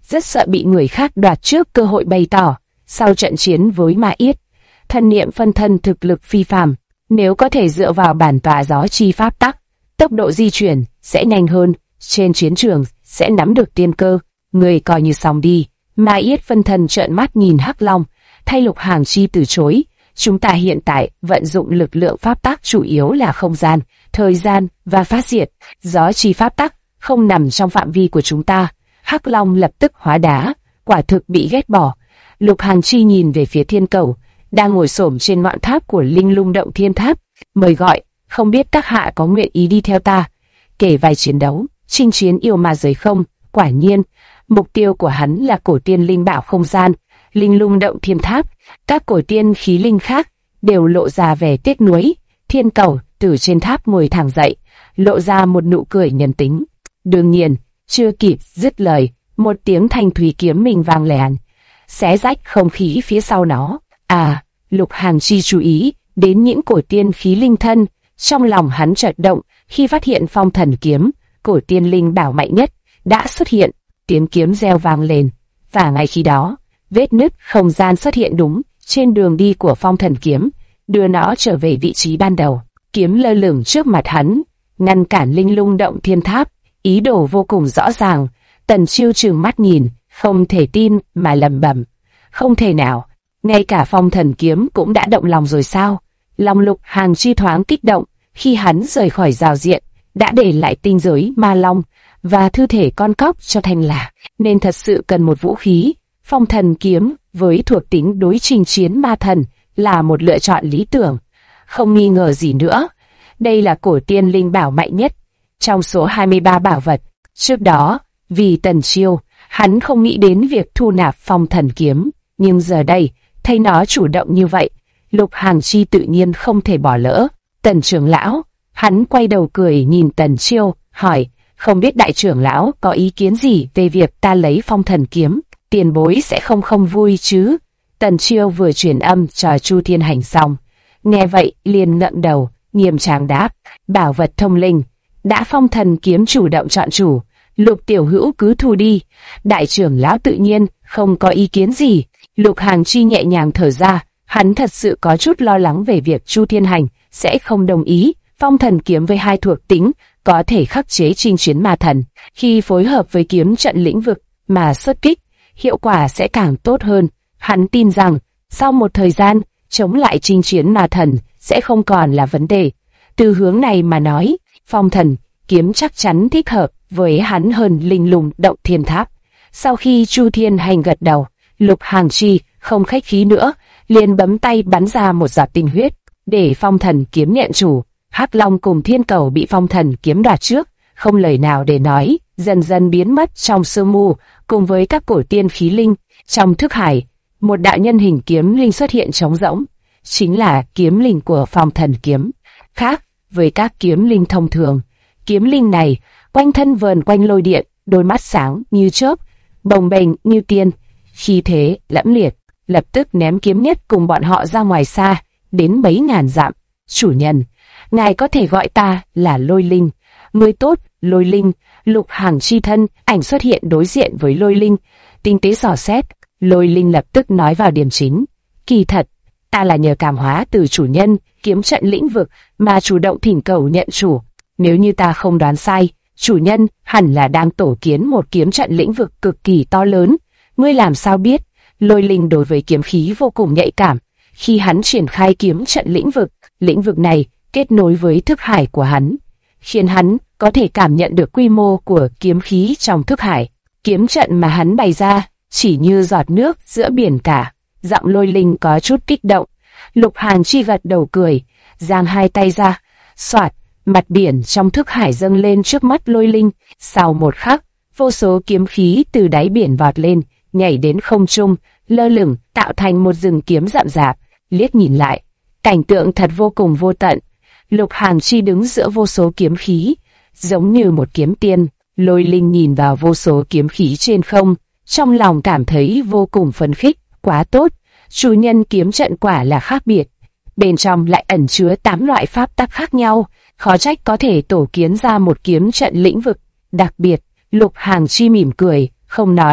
rất sợ bị người khác đoạt trước cơ hội bày tỏ. Sau trận chiến với Ma Yết, thần niệm phân thân thực lực phi phàm, nếu có thể dựa vào bản tỏa gió chi pháp tắc, tốc độ di chuyển sẽ nhanh hơn, trên chiến trường sẽ nắm được tiên cơ. Người coi như xong đi. Ma Yết phân thân trợn mắt nhìn Hắc Long, thay Lục Hàng Chi từ chối. Chúng ta hiện tại vận dụng lực lượng pháp tắc chủ yếu là không gian, thời gian và phát diệt. Gió chi pháp tắc không nằm trong phạm vi của chúng ta. Hắc Long lập tức hóa đá, quả thực bị ghét bỏ. Lục Hàng Chi nhìn về phía Thiên Cẩu, đang ngồi xổm trên ngọn tháp của Linh Lung Động Thiên Tháp, mời gọi, không biết các hạ có nguyện ý đi theo ta, kể vài chiến đấu, chinh chiến yêu ma giới không? Quả nhiên, mục tiêu của hắn là cổ tiên linh bảo không gian, Linh Lung Động Thiên Tháp. Các cổ tiên khí linh khác đều lộ ra vẻ tiếc nuối. Thiên Cẩu từ trên tháp ngồi thẳng dậy, lộ ra một nụ cười nhân tính. Đương nhiên, chưa kịp dứt lời, một tiếng thanh thủy kiếm mình vang lèn, xé rách không khí phía sau nó. Lục Hàng Chi chú ý đến những cổ tiên khí linh thân, trong lòng hắn chợt động khi phát hiện Phong Thần Kiếm, cổ tiên linh bảo mạnh nhất, đã xuất hiện. Tiếng kiếm reo vang lên, và ngay khi đó, vết nứt không gian xuất hiện đúng trên đường đi của Phong Thần Kiếm, đưa nó trở về vị trí ban đầu. Kiếm lơ lửng trước mặt hắn, ngăn cản Linh Lung Động Thiên Tháp, ý đồ vô cùng rõ ràng. Tần Chiêu trừng mắt nhìn, không thể tin mà lẩm bẩm, không thể nào, ngay cả Phong Thần Kiếm cũng đã động lòng rồi sao? Lòng Lục Hàng Chi thoáng kích động, khi hắn rời khỏi giao diện, đã để lại tinh giới ma long và thư thể con cóc cho Thanh Lạc, nên thật sự cần một vũ khí. Phong Thần Kiếm với thuộc tính đối chinh chiến ma thần là một lựa chọn lý tưởng, không nghi ngờ gì nữa. Đây là cổ tiên linh bảo mạnh nhất trong số 23 bảo vật. Trước đó, vì Tần Chiêu, hắn không nghĩ đến việc thu nạp Phong Thần Kiếm, nhưng giờ đây, thấy nó chủ động như vậy, Lục Hàng Chi tự nhiên không thể bỏ lỡ. Tần trưởng lão, hắn quay đầu cười nhìn Tần Chiêu, hỏi, không biết đại trưởng lão có ý kiến gì về việc ta lấy Phong Thần Kiếm, tiền bối sẽ không vui chứ? Tần Chiêu vừa truyền âm cho Chu Thiên Hành xong, nghe vậy liền ngẩng đầu, nghiêm trang đáp, bảo vật thông linh, đã Phong Thần Kiếm chủ động chọn chủ, Lục tiểu hữu cứ thu đi. Đại trưởng lão tự nhiên không có ý kiến gì. Lục Hàng Chi nhẹ nhàng thở ra, hắn thật sự có chút lo lắng về việc Chu Thiên Hành sẽ không đồng ý. Phong Thần Kiếm với hai thuộc tính có thể khắc chế chinh chiến ma thần, khi phối hợp với kiếm trận lĩnh vực mà xuất kích, hiệu quả sẽ càng tốt hơn. Hắn tin rằng sau một thời gian, chống lại chinh chiến ma thần sẽ không còn là vấn đề. Từ hướng này mà nói, Phong Thần Kiếm chắc chắn thích hợp với hắn hơn Linh Lung Động Thiên Tháp. Sau khi Chu Thiên Hành gật đầu, Lục Hàng Chi không khách khí nữa, liền bấm tay bắn ra một giọt tinh huyết, để Phong Thần Kiếm nhận chủ. Hắc Long cùng Thiên Cẩu bị Phong Thần Kiếm đoạt trước, không lời nào để nói, dần dần biến mất trong sương mù, cùng với các cổ tiên khí linh. Trong thức hải, một đạo nhân hình kiếm linh xuất hiện trống rỗng, chính là kiếm linh của Phong Thần Kiếm. Khác với các kiếm linh thông thường, kiếm linh này quanh thân vờn quanh lôi điện, đôi mắt sáng như chớp, bồng bềnh như tiên, khí thế lẫm liệt, lập tức ném kiếm nhất cùng bọn họ ra ngoài xa, đến mấy ngàn dặm. Chủ nhân, ngài có thể gọi ta là Lôi Linh. Người tốt, Lôi Linh. Lục Hàng Chi thân ảnh xuất hiện đối diện với Lôi Linh, tinh tế dò xét. Lôi Linh lập tức nói vào điểm chính. Kỳ thật, ta là nhờ cảm hóa từ chủ nhân kiếm trận lĩnh vực mà chủ động thỉnh cầu nhận chủ. Nếu như ta không đoán sai, chủ nhân hẳn là đang tổ kiến một kiếm trận lĩnh vực cực kỳ to lớn. Ngươi làm sao biết? Lôi Linh đối với kiếm khí vô cùng nhạy cảm. Khi hắn triển khai kiếm trận lĩnh vực này kết nối với thức hải của hắn, khiến hắn có thể cảm nhận được quy mô của kiếm khí trong thức hải. Kiếm trận mà hắn bày ra chỉ như giọt nước giữa biển cả. Giọng Lôi Linh có chút kích động. Lục Hàng Chi gật đầu cười, giang hai tay ra, xoạt, mặt biển trong thức hải dâng lên trước mắt Lôi Linh. Sau một khắc, vô số kiếm khí từ đáy biển vọt lên, nhảy đến không trung, lơ lửng tạo thành một rừng kiếm rậm rạp. Liếc nhìn lại, cảnh tượng thật vô cùng vô tận. Lục Hàng Chi đứng giữa vô số kiếm khí, giống như một kiếm tiên. Lôi Linh nhìn vào vô số kiếm khí trên không, trong lòng cảm thấy vô cùng phấn khích. Quá tốt, chủ nhân kiếm trận quả là khác biệt. Bên trong lại ẩn chứa 8 loại pháp tắc khác nhau, khó trách có thể tổ kiến ra một kiếm trận lĩnh vực đặc biệt. Lục Hàng Chi mỉm cười, không nói,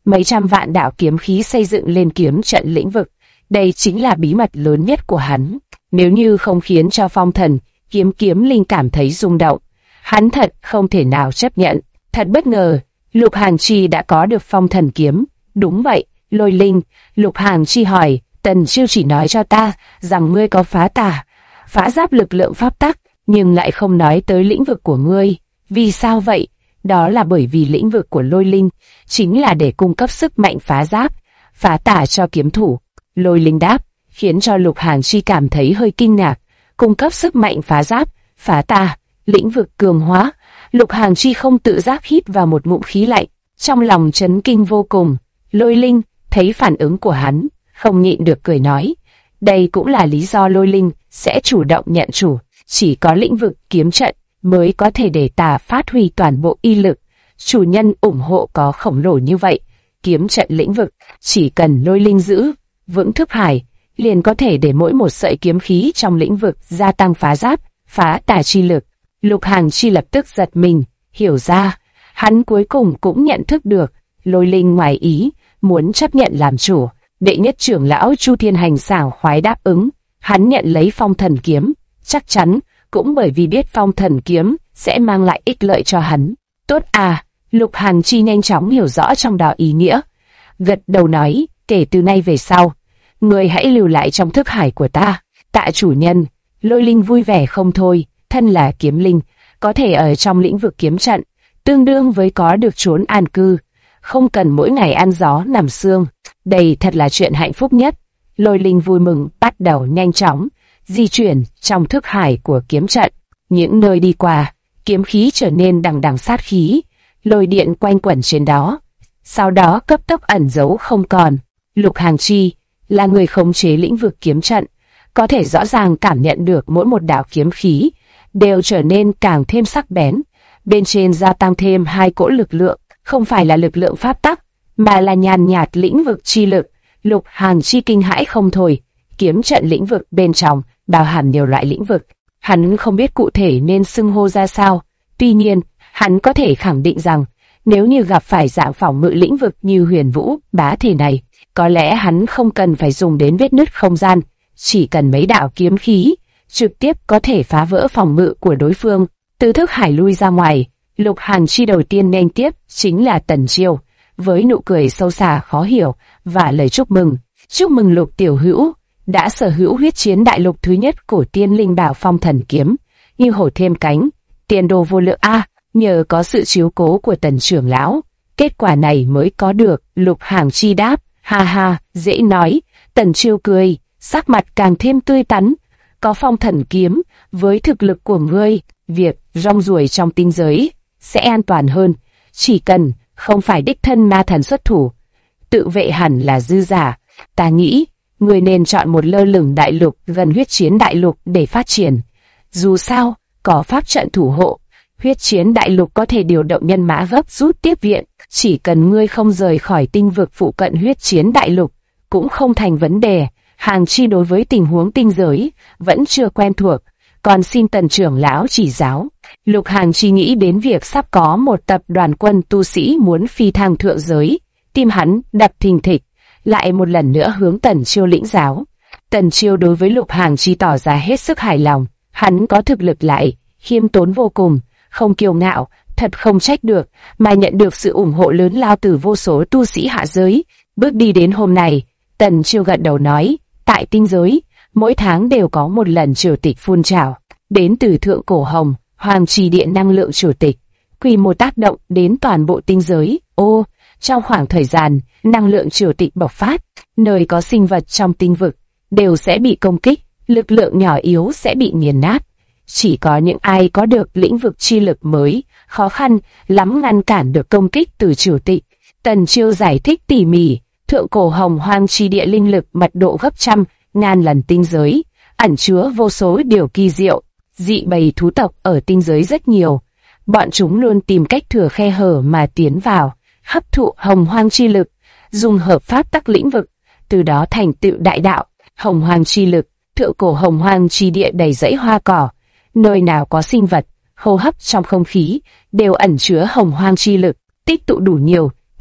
mấy trăm vạn đạo kiếm khí xây dựng lên kiếm trận lĩnh vực. Đây chính là bí mật lớn nhất của hắn. Nếu như không khiến cho Phong Thần kiếm linh cảm thấy rung động, hắn thật không thể nào chấp nhận. Thật bất ngờ, Lục Hàn Chi đã có được Phong Thần kiếm. Đúng vậy, Lôi Linh. Lục Hàn Chi hỏi, Tần Chiêu chỉ nói cho ta rằng ngươi có phá tà, phá giáp lực lượng pháp tắc, nhưng lại không nói tới lĩnh vực của ngươi. Vì sao vậy? Đó là bởi vì lĩnh vực của Lôi Linh chính là để cung cấp sức mạnh phá giáp, phá tà cho kiếm thủ. Lôi Linh đáp, khiến cho Lục Hàn Chi cảm thấy hơi kinh ngạc. Cung cấp sức mạnh phá giáp, phá tà, lĩnh vực cường hóa. Lục Hàn Chi không tự giác hít vào một ngụm khí lạnh, trong lòng chấn kinh vô cùng. Lôi Linh thấy phản ứng của hắn, không nhịn được cười nói, đây cũng là lý do Lôi Linh sẽ chủ động nhận chủ. Chỉ có lĩnh vực kiếm trận mới có thể để tà phát huy toàn bộ y lực. Chủ nhân ủng hộ có khổng lồ như vậy, kiếm trận lĩnh vực chỉ cần Lôi Linh giữ vững thức hải, liền có thể để mỗi một sợi kiếm khí trong lĩnh vực gia tăng phá giáp, phá tà chi lực. Lục Hàn Chi lập tức giật mình, hiểu ra, hắn cuối cùng cũng nhận thức được, Lôi Linh ngoài ý muốn chấp nhận làm chủ. Đệ nhất trưởng lão Chu Thiên Hành sảng khoái đáp ứng, hắn nhận lấy Phong Thần kiếm, chắc chắn cũng bởi vì biết Phong Thần kiếm sẽ mang lại ích lợi cho hắn. Tốt à, Lục Hàn Chi nhanh chóng hiểu rõ trong đó ý nghĩa, gật đầu nói, kể từ nay về sau, người hãy lưu lại trong thức hải của ta. Tạ chủ nhân. Lôi Linh vui vẻ không thôi, thân là kiếm linh, có thể ở trong lĩnh vực kiếm trận, tương đương với có được chốn an cư, không cần mỗi ngày ăn gió nằm sương. Đây thật là chuyện hạnh phúc nhất. Lôi Linh vui mừng bắt đầu nhanh chóng di chuyển trong thức hải của kiếm trận. Những nơi đi qua, kiếm khí trở nên đằng đằng sát khí, lôi điện quanh quẩn trên đó, sau đó cấp tốc ẩn giấu không còn. Lục Hàn Chi là người khống chế lĩnh vực kiếm trận, có thể rõ ràng cảm nhận được mỗi một đạo kiếm khí đều trở nên càng thêm sắc bén. Bên trên gia tăng thêm hai cỗ lực lượng, không phải là lực lượng pháp tắc, mà là nhàn nhạt lĩnh vực chi lực. Lục Hàn Chi kinh hãi không thôi. Kiếm trận lĩnh vực bên trong bao hàm nhiều loại lĩnh vực, hắn không biết cụ thể nên xưng hô ra sao. Tuy nhiên, hắn có thể khẳng định rằng nếu như gặp phải dạng phòng ngự lĩnh vực như Huyền Vũ Bá thể này, có lẽ hắn không cần phải dùng đến vết nứt không gian, chỉ cần mấy đạo kiếm khí trực tiếp có thể phá vỡ phòng ngự của đối phương, từ thức hải lui ra ngoài. Lục Hàn Chi đầu tiên nên tiếp chính là Tần Chiêu, với nụ cười sâu xa khó hiểu và lời chúc mừng. Chúc mừng Lục tiểu hữu đã sở hữu huyết chiến đại lục thứ nhất của Tiên Linh Bảo Phong Thần kiếm, như hổ thêm cánh, tiền đồ vô lượng a. Nhờ có sự chiếu cố của Tần trưởng lão, kết quả này mới có được. Lục Hàn Chi đáp, ha ha, dễ nói. Tần Chiêu cười, sắc mặt càng thêm tươi tắn. Có Phong Thần kiếm, với thực lực của ngươi, việc rong ruổi trong tinh giới sẽ an toàn hơn. Chỉ cần không phải đích thân ma thần xuất thủ, tự vệ hẳn là dư giả. Ta nghĩ ngươi nên chọn một lơ lửng đại lục gần huyết chiến đại lục để phát triển. Dù sao, có pháp trận thủ hộ, huyết chiến đại lục có thể điều động nhân mã gấp rút tiếp viện. Chỉ cần ngươi không rời khỏi tinh vực phụ cận huyết chiến đại lục, cũng không thành vấn đề. Hàn Chi đối với tình huống tinh giới vẫn chưa quen thuộc, còn xin Tần trưởng lão chỉ giáo. Lục Hàn Chi nghĩ đến việc sắp có một tập đoàn quân tu sĩ muốn phi thăng thượng giới, tim hắn đập thình thịch, lại một lần nữa hướng Tần Chiêu lĩnh giáo. Tần Chiêu đối với Lục Hàn Chi tỏ ra hết sức hài lòng, hắn có thực lực lại khiêm tốn vô cùng, không kiêu ngạo, thật không trách được mà nhận được sự ủng hộ lớn lao từ vô số tu sĩ hạ giới. Bước đi đến hôm nay, Tần Chiêu gật đầu nói, tại tinh giới, mỗi tháng đều có một lần triều tịch phun trào, đến từ thượng cổ hồng, hoàng trì điện năng lượng triều tịch, quy mô tác động đến toàn bộ tinh giới. Trong khoảng thời gian năng lượng triều tịch bộc phát, nơi có sinh vật trong tinh vực đều sẽ bị công kích, lực lượng nhỏ yếu sẽ bị nghiền nát. Chỉ có những ai có được lĩnh vực chi lực mới khó khăn lắm ngăn cản được công kích từ triều tịch. Tần Chiêu giải thích tỉ mỉ, thượng cổ hồng hoang chi địa linh lực mật độ gấp trăm ngàn lần tinh giới, ẩn chứa vô số điều kỳ diệu. Dị bầy thú tộc ở tinh giới rất nhiều, bọn chúng luôn tìm cách thừa khe hở mà tiến vào, hấp thụ hồng hoang chi lực, dùng hợp pháp tắc lĩnh vực, từ đó thành tựu đại đạo. Hồng hoang chi lực, thượng cổ hồng hoang chi địa đầy rẫy hoa cỏ, nơi nào có sinh vật hô hấp trong không khí đều ẩn chứa hồng hoang chi lực, tích tụ đủ nhiều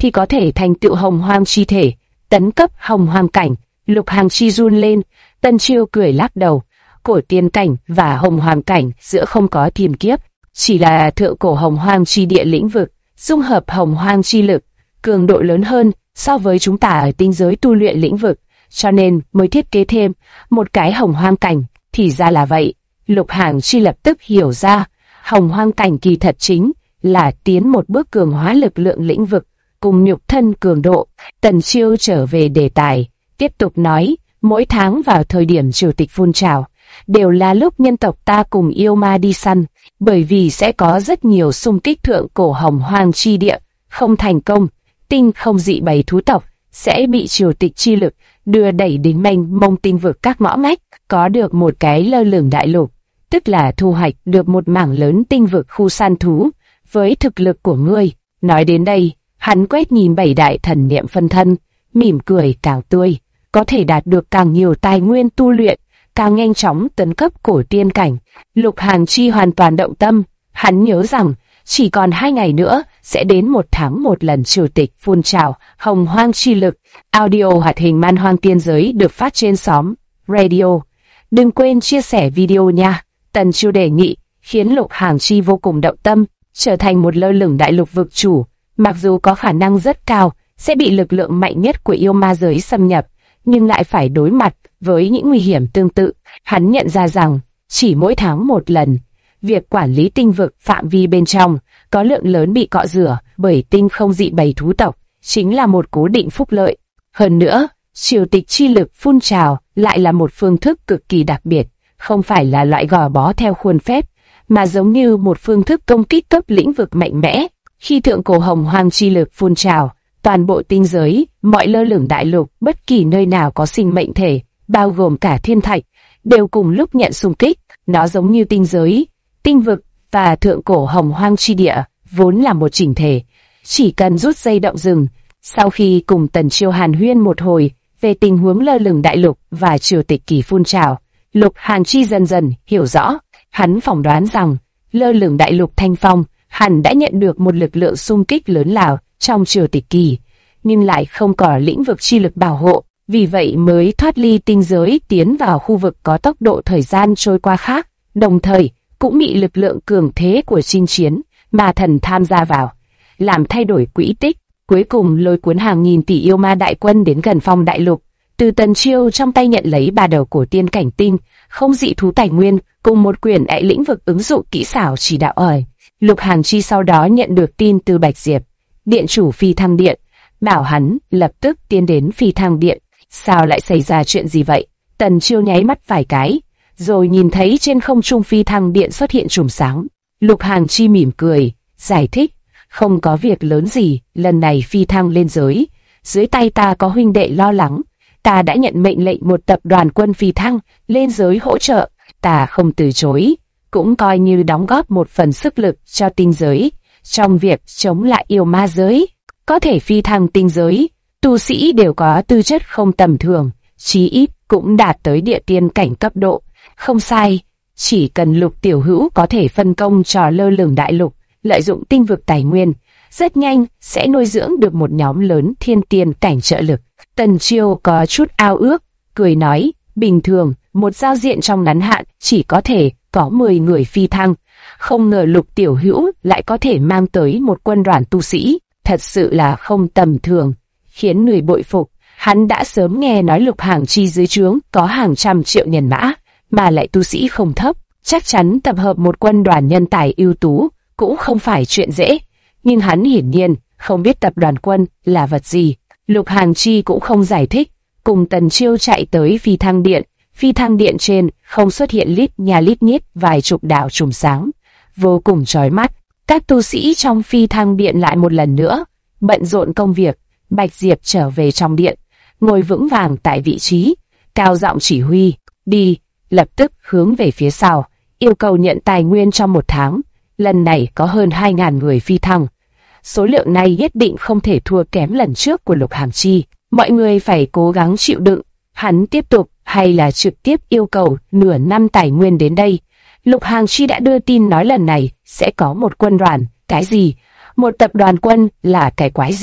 thì có thể thành tựu hồng hoang chi thể, tấn cấp hồng hoang cảnh. Lục Hàng Chi run lên, Tần Chiêu cười lắc đầu. Cổ tiên cảnh và hồng hoang cảnh giữa không có thiên kiếp, chỉ là thượng cổ hồng hoang chi địa lĩnh vực, dung hợp hồng hoang chi lực, cường độ lớn hơn so với chúng ta ở tinh giới tu luyện lĩnh vực, cho nên mới thiết kế thêm một cái hồng hoang cảnh. Thì ra là vậy. Lục Hàng Chi lập tức hiểu ra, hồng hoang cảnh kỳ thật chính là tiến một bước cường hóa lực lượng lĩnh vực cùng nhục thân cường độ. Tần Chiêu trở về đề tài, tiếp tục nói, mỗi tháng vào thời điểm triều tịch phun trào, đều là lúc nhân tộc ta cùng yêu ma đi săn, bởi vì sẽ có rất nhiều xung kích thượng cổ hồng hoang chi địa, không thành công, tinh không dị bầy thú tộc sẽ bị triều tịch chi lực đưa đẩy đến mênh mông tinh vực các ngõ ngách, có được một cái lơ lửng đại lục, tức là thu hoạch được một mảng lớn tinh vực khu săn thú. Với thực lực của ngươi, nói đến đây, hắn quét nhìn 7 đại thần niệm phân thân, mỉm cười càng tươi, có thể đạt được càng nhiều tài nguyên tu luyện, càng nhanh chóng tấn cấp cổ tiên cảnh. Lục Hàng Chi hoàn toàn động tâm, hắn nhớ rằng chỉ còn 2 ngày nữa sẽ đến 1 tháng một lần triều tịch phun trào hồng hoang chi lực. Audio hoạt hình Man Hoang Tiên Giới được phát trên xóm radio. Đừng quên chia sẻ video nha. Tần Chiêu đề nghị khiến Lục Hàng Chi vô cùng động tâm, trở thành một lơ lửng đại lục vực chủ, mặc dù có khả năng rất cao sẽ bị lực lượng mạnh nhất của yêu ma giới xâm nhập, nhưng lại phải đối mặt với những nguy hiểm tương tự. Hắn nhận ra rằng chỉ mỗi tháng một lần, việc quản lý tinh vực phạm vi bên trong có lượng lớn bị cọ rửa bởi tinh không dị bầy thú tộc chính là một cố định phúc lợi. Hơn nữa, triều tịch chi lực phun trào lại là một phương thức cực kỳ đặc biệt, không phải là loại gò bó theo khuôn phép, mà giống như một phương thức công kích cấp lĩnh vực mạnh mẽ. Khi thượng cổ hồng hoang chi lực phun trào, toàn bộ tinh giới, mọi lơ lửng đại lục, bất kỳ nơi nào có sinh mệnh thể, bao gồm cả thiên thạch, đều cùng lúc nhận xung kích. Nó giống như tinh giới, tinh vực và thượng cổ hồng hoang chi địa vốn là một chỉnh thể, chỉ cần rút dây động rừng. Sau khi cùng Tần Chiêu hàn huyên một hồi về tình huống lơ lửng đại lục và triều tịch kỳ phun trào, Lục Hàng Chi dần dần hiểu rõ. Hắn phỏng đoán rằng lơ lửng đại lục Thanh Phong hẳn đã nhận được một lực lượng xung kích lớn lao trong triều tịch kỳ, nhưng lại không có lĩnh vực chi lực bảo hộ, vì vậy mới thoát ly tinh giới tiến vào khu vực có tốc độ thời gian trôi qua khác, đồng thời cũng bị lực lượng cường thế của chinh chiến ma thần tham gia vào, làm thay đổi quỹ tích, cuối cùng lôi cuốn hàng nghìn tỷ yêu ma đại quân đến gần Phong đại lục. Từ Tần Chiêu trong tay nhận lấy 3 đầu cổ tiên cảnh tinh, không dị thú tài nguyên, cùng một quyển lĩnh vực ứng dụng kỹ xảo chỉ đạo ỏi. Lục Hàng Chi sau đó nhận được tin từ Bạch Diệp, điện chủ Phi Thăng Điện, bảo hắn lập tức tiến đến Phi Thăng Điện. Sao lại xảy ra chuyện gì vậy? Tần Chiêu nháy mắt vài cái, rồi nhìn thấy trên không trung Phi Thăng Điện xuất hiện chùm sáng. Lục Hàng Chi mỉm cười, giải thích, không có việc lớn gì, lần này phi thăng lên giới, dưới tay ta có huynh đệ lo lắng, ta đã nhận mệnh lệnh một tập đoàn quân phi thăng lên giới hỗ trợ, ta không từ chối, cũng coi như đóng góp một phần sức lực cho tinh giới trong việc chống lại yêu ma giới. Có thể phi thăng tinh giới, tu sĩ đều có tư chất không tầm thường, chí ít cũng đạt tới địa tiên cảnh cấp độ. Không sai, chỉ cần Lục tiểu hữu có thể phân công cho lơ lửng đại lục, lợi dụng tinh vực tài nguyên, rất nhanh sẽ nuôi dưỡng được một nhóm lớn thiên tiên cảnh trợ lực. Tần Chiêu có chút ao ước, cười nói, bình thường, một giao diện trong ngắn hạn chỉ có thể có 10 người phi thăng, không ngờ Lục tiểu hữu lại có thể mang tới một quân đoàn tu sĩ, thật sự là không tầm thường, khiến người bội phục. Hắn đã sớm nghe nói Lục Hàng Chi dưới trướng có hàng trăm triệu nhân mã, mà lại tu sĩ không thấp, chắc chắn tập hợp một quân đoàn nhân tài ưu tú cũng không phải chuyện dễ. Nhưng hắn hiển nhiên không biết tập đoàn quân là vật gì. Lục Hàng Chi cũng không giải thích, cùng Tần Chiêu chạy tới Phi Thăng Điện. Phi Thăng Điện trên không xuất hiện lít nha lít nhít vài chục đạo chùm sáng, vô cùng chói mắt. Các tu sĩ trong Phi Thăng Điện lại một lần nữa bận rộn công việc. Bạch Diệp trở về trong điện, ngồi vững vàng tại vị trí, cao giọng chỉ huy, đi, lập tức hướng về phía sau, yêu cầu nhận tài nguyên trong 1 tháng. Lần này có hơn 2.000 người phi thăng, số lượng này nhất định không thể thua kém lần trước của Lục Hàng Chi. Mọi người phải cố gắng chịu đựng. Hắn tiếp tục hay là trực tiếp yêu cầu nửa năm tài nguyên đến đây? Lục Hàng Chi đã đưa tin nói lần này sẽ có một quân đoàn. Cái gì? Một tập đoàn quân là cái quái gì?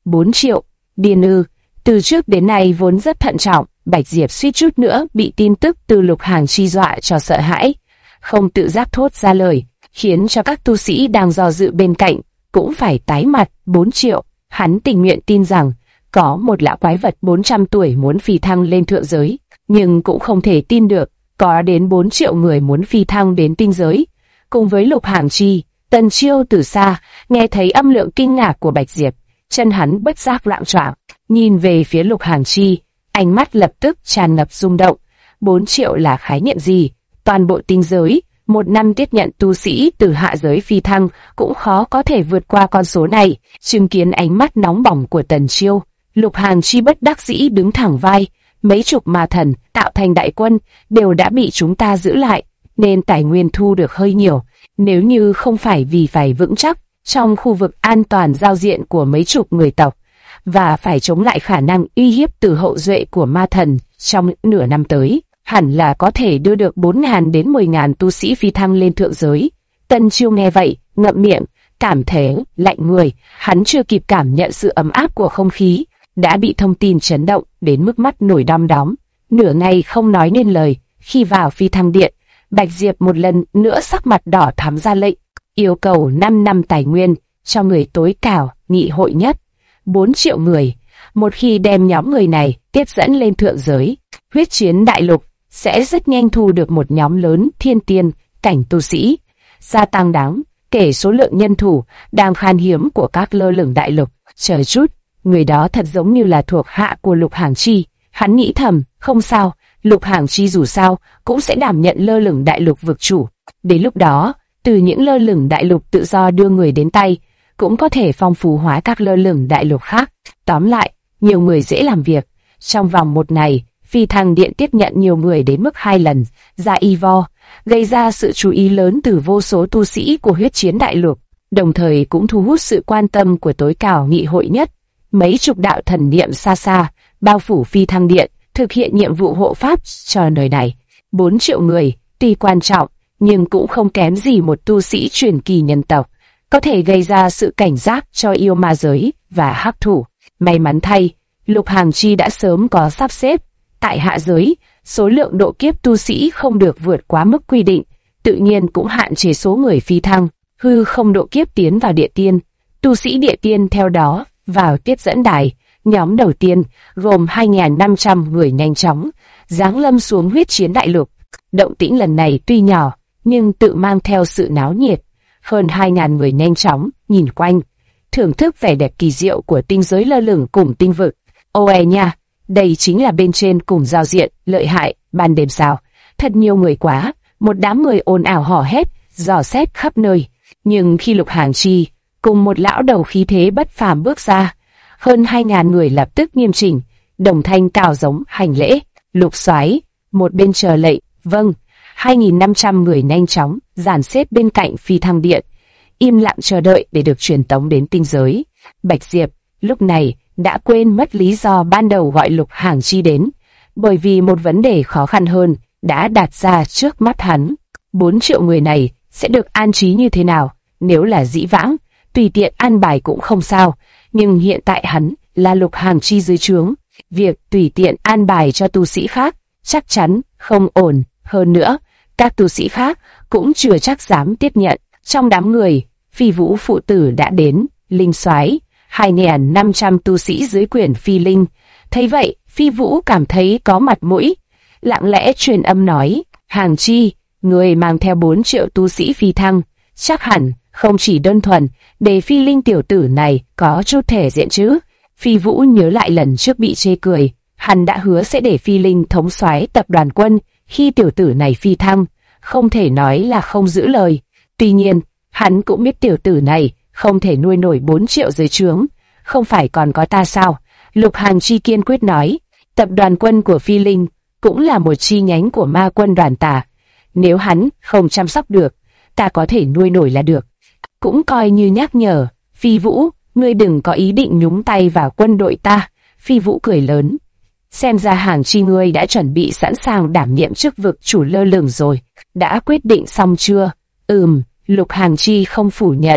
4 triệu, điên ư? Từ trước đến nay vốn rất thận trọng, Bạch Diệp suýt chút nữa bị tin tức từ Lục Hàng Chi dọa cho sợ hãi, không tự giác thốt ra lời, khiến cho các tu sĩ đang do dự bên cạnh cũng phải tái mặt. 4 triệu, hắn tình nguyện tin rằng có một lão quái vật 400 tuổi muốn phi thăng lên thượng giới, nhưng cũng không thể tin được có đến 4 triệu người muốn phi thăng đến tinh giới. Cùng với Lục Hàng Chi, Tần Chiêu từ xa nghe thấy âm lượng kinh ngạc của Bạch Diệp, chân hắn bất giác loạng choạng, nhìn về phía Lục Hàng Chi, ánh mắt lập tức tràn ngập rung động. 4 triệu là khái niệm gì? Toàn bộ tinh giới, một năm tiếp nhận tu sĩ từ hạ giới phi thăng cũng khó có thể vượt qua con số này. Chứng kiến ánh mắt nóng bỏng của Tần Chiêu, Lục Hàng Chi bất đắc dĩ đứng thẳng vai. Mấy chục ma thần tạo thành đại quân đều đã bị chúng ta giữ lại, nên tài nguyên thu được hơi nhiều. Nếu như không phải vì phải vững chắc trong khu vực an toàn giao diện của mấy chục người tộc, và phải chống lại khả năng uy hiếp từ hậu duệ của ma thần trong nửa năm tới, hẳn là có thể đưa được 4.000 đến 10.000 tu sĩ phi thăng lên thượng giới. Tần Chiêu nghe vậy, ngậm miệng, cảm thấy lạnh người. Hắn chưa kịp cảm nhận sự ấm áp của không khí, đã bị thông tin chấn động đến mức mắt nổi đom đóm, nửa ngày không nói nên lời. Khi vào phi thăng điện, Bạch Diệp một lần nữa sắc mặt đỏ thắm ra lệnh, yêu cầu 5 năm tài nguyên cho người tối cao nghị hội nhất. 4 triệu người, một khi đem nhóm người này tiếp dẫn lên thượng giới, huyết chiến đại lục sẽ rất nhanh thu được một nhóm lớn thiên tiên cảnh tu sĩ, gia tăng đáng kể số lượng nhân thủ đang khan hiếm của các lơ lửng đại lục. Chờ chút, người đó thật giống như là thuộc hạ của Lục Hàng Chi. Hắn nghĩ thầm, không sao, Lục Hàng Chi dù sao cũng sẽ đảm nhận lơ lửng đại lục vực chủ. Đến lúc đó, từ những lơ lửng đại lục tự do đưa người đến tay, cũng có thể phong phú hóa các lơ lửng đại lục khác. Tóm lại, nhiều người dễ làm việc. Trong vòng một ngày, phi thăng điện tiếp nhận nhiều người đến mức 2 lần ra y vo, gây ra sự chú ý lớn từ vô số tu sĩ của huyết chiến đại lục, đồng thời cũng thu hút sự quan tâm của tối cao nghị hội nhất. Mấy chục đạo thần niệm xa xa bao phủ phi thăng điện, thực hiện nhiệm vụ hộ pháp cho nơi này. 4 triệu người, tuy quan trọng, nhưng cũng không kém gì một tu sĩ truyền kỳ nhân tộc, có thể gây ra sự cảnh giác cho yêu ma giới và hắc thủ. May mắn thay, Lục Hàng Chi đã sớm có sắp xếp. Tại hạ giới, số lượng độ kiếp tu sĩ không được vượt quá mức quy định, tự nhiên cũng hạn chế số người phi thăng, hư không độ kiếp tiến vào địa tiên. Tu sĩ địa tiên theo đó vào tiếp dẫn đài. Nhóm đầu tiên gồm 2.500 người nhanh chóng giáng lâm xuống huyết chiến đại lục. Động tĩnh lần này tuy nhỏ, nhưng tự mang theo sự náo nhiệt. Hơn 2.000 người nhanh chóng nhìn quanh, thưởng thức vẻ đẹp kỳ diệu của tinh giới lơ lửng cùng tinh vực. Ôi nha, đây chính là bên trên cùng giao diện lợi hại. Ban đêm sao? Thật nhiều người quá. Một đám người ồn ào hò hét, dò xét khắp nơi. Nhưng khi Lục Hàng Chi cùng một lão đầu khí thế bất phàm bước ra, hơn 2.000 người lập tức nghiêm chỉnh, đồng thanh cao giống hành lễ. Lục soái, một bên chờ lệnh. Vâng. 2.500 người nhanh chóng dàn xếp bên cạnh phi thăng điện, im lặng chờ đợi để được truyền tống đến tinh giới. Bạch Diệp lúc này đã quên mất lý do ban đầu gọi Lục Hàng Chi đến, bởi vì một vấn đề khó khăn hơn đã đặt ra trước mắt hắn. 4 triệu người này sẽ được an trí như thế nào? Nếu là dĩ vãng, tùy tiện an bài cũng không sao, nhưng hiện tại hắn là Lục Hàng Chi dưới trướng, việc tùy tiện an bài cho tu sĩ khác chắc chắn không ổn. Hơn nữa, các tu sĩ khác cũng chưa chắc dám tiếp nhận. Trong đám người, Phi Vũ phụ tử đã đến. Linh soái, 2.500 tu sĩ dưới quyền Phi Linh. Thấy vậy, Phi Vũ cảm thấy có mặt mũi, lặng lẽ truyền âm nói: Hàng Chi, người mang theo 4 triệu tu sĩ phi thăng, chắc hẳn không chỉ đơn thuần để Phi Linh tiểu tử này có chút thể diện chứ. Phi Vũ nhớ lại lần trước bị chê cười, hắn đã hứa sẽ để Phi Linh thống soái tập đoàn quân khi tiểu tử này phi thăng, không thể nói là không giữ lời. Tuy nhiên, hắn cũng biết tiểu tử này không thể nuôi nổi 4 triệu dưới trướng, không phải còn có ta sao? Lục Hàng Chi kiên quyết nói, tập đoàn quân của Phi Linh cũng là một chi nhánh của ma quân đoàn ta. Nếu hắn không chăm sóc được, ta có thể nuôi nổi là được. Cũng coi như nhắc nhở. Phi Vũ, ngươi đừng có ý định nhúng tay vào quân đội ta. Phi Vũ cười lớn. Xem ra Hàng Chi ngươi đã chuẩn bị sẵn sàng đảm nhiệm chức vực chủ lơ lửng rồi. Đã quyết định xong chưa? Lục Hàng Chi không phủ nhận.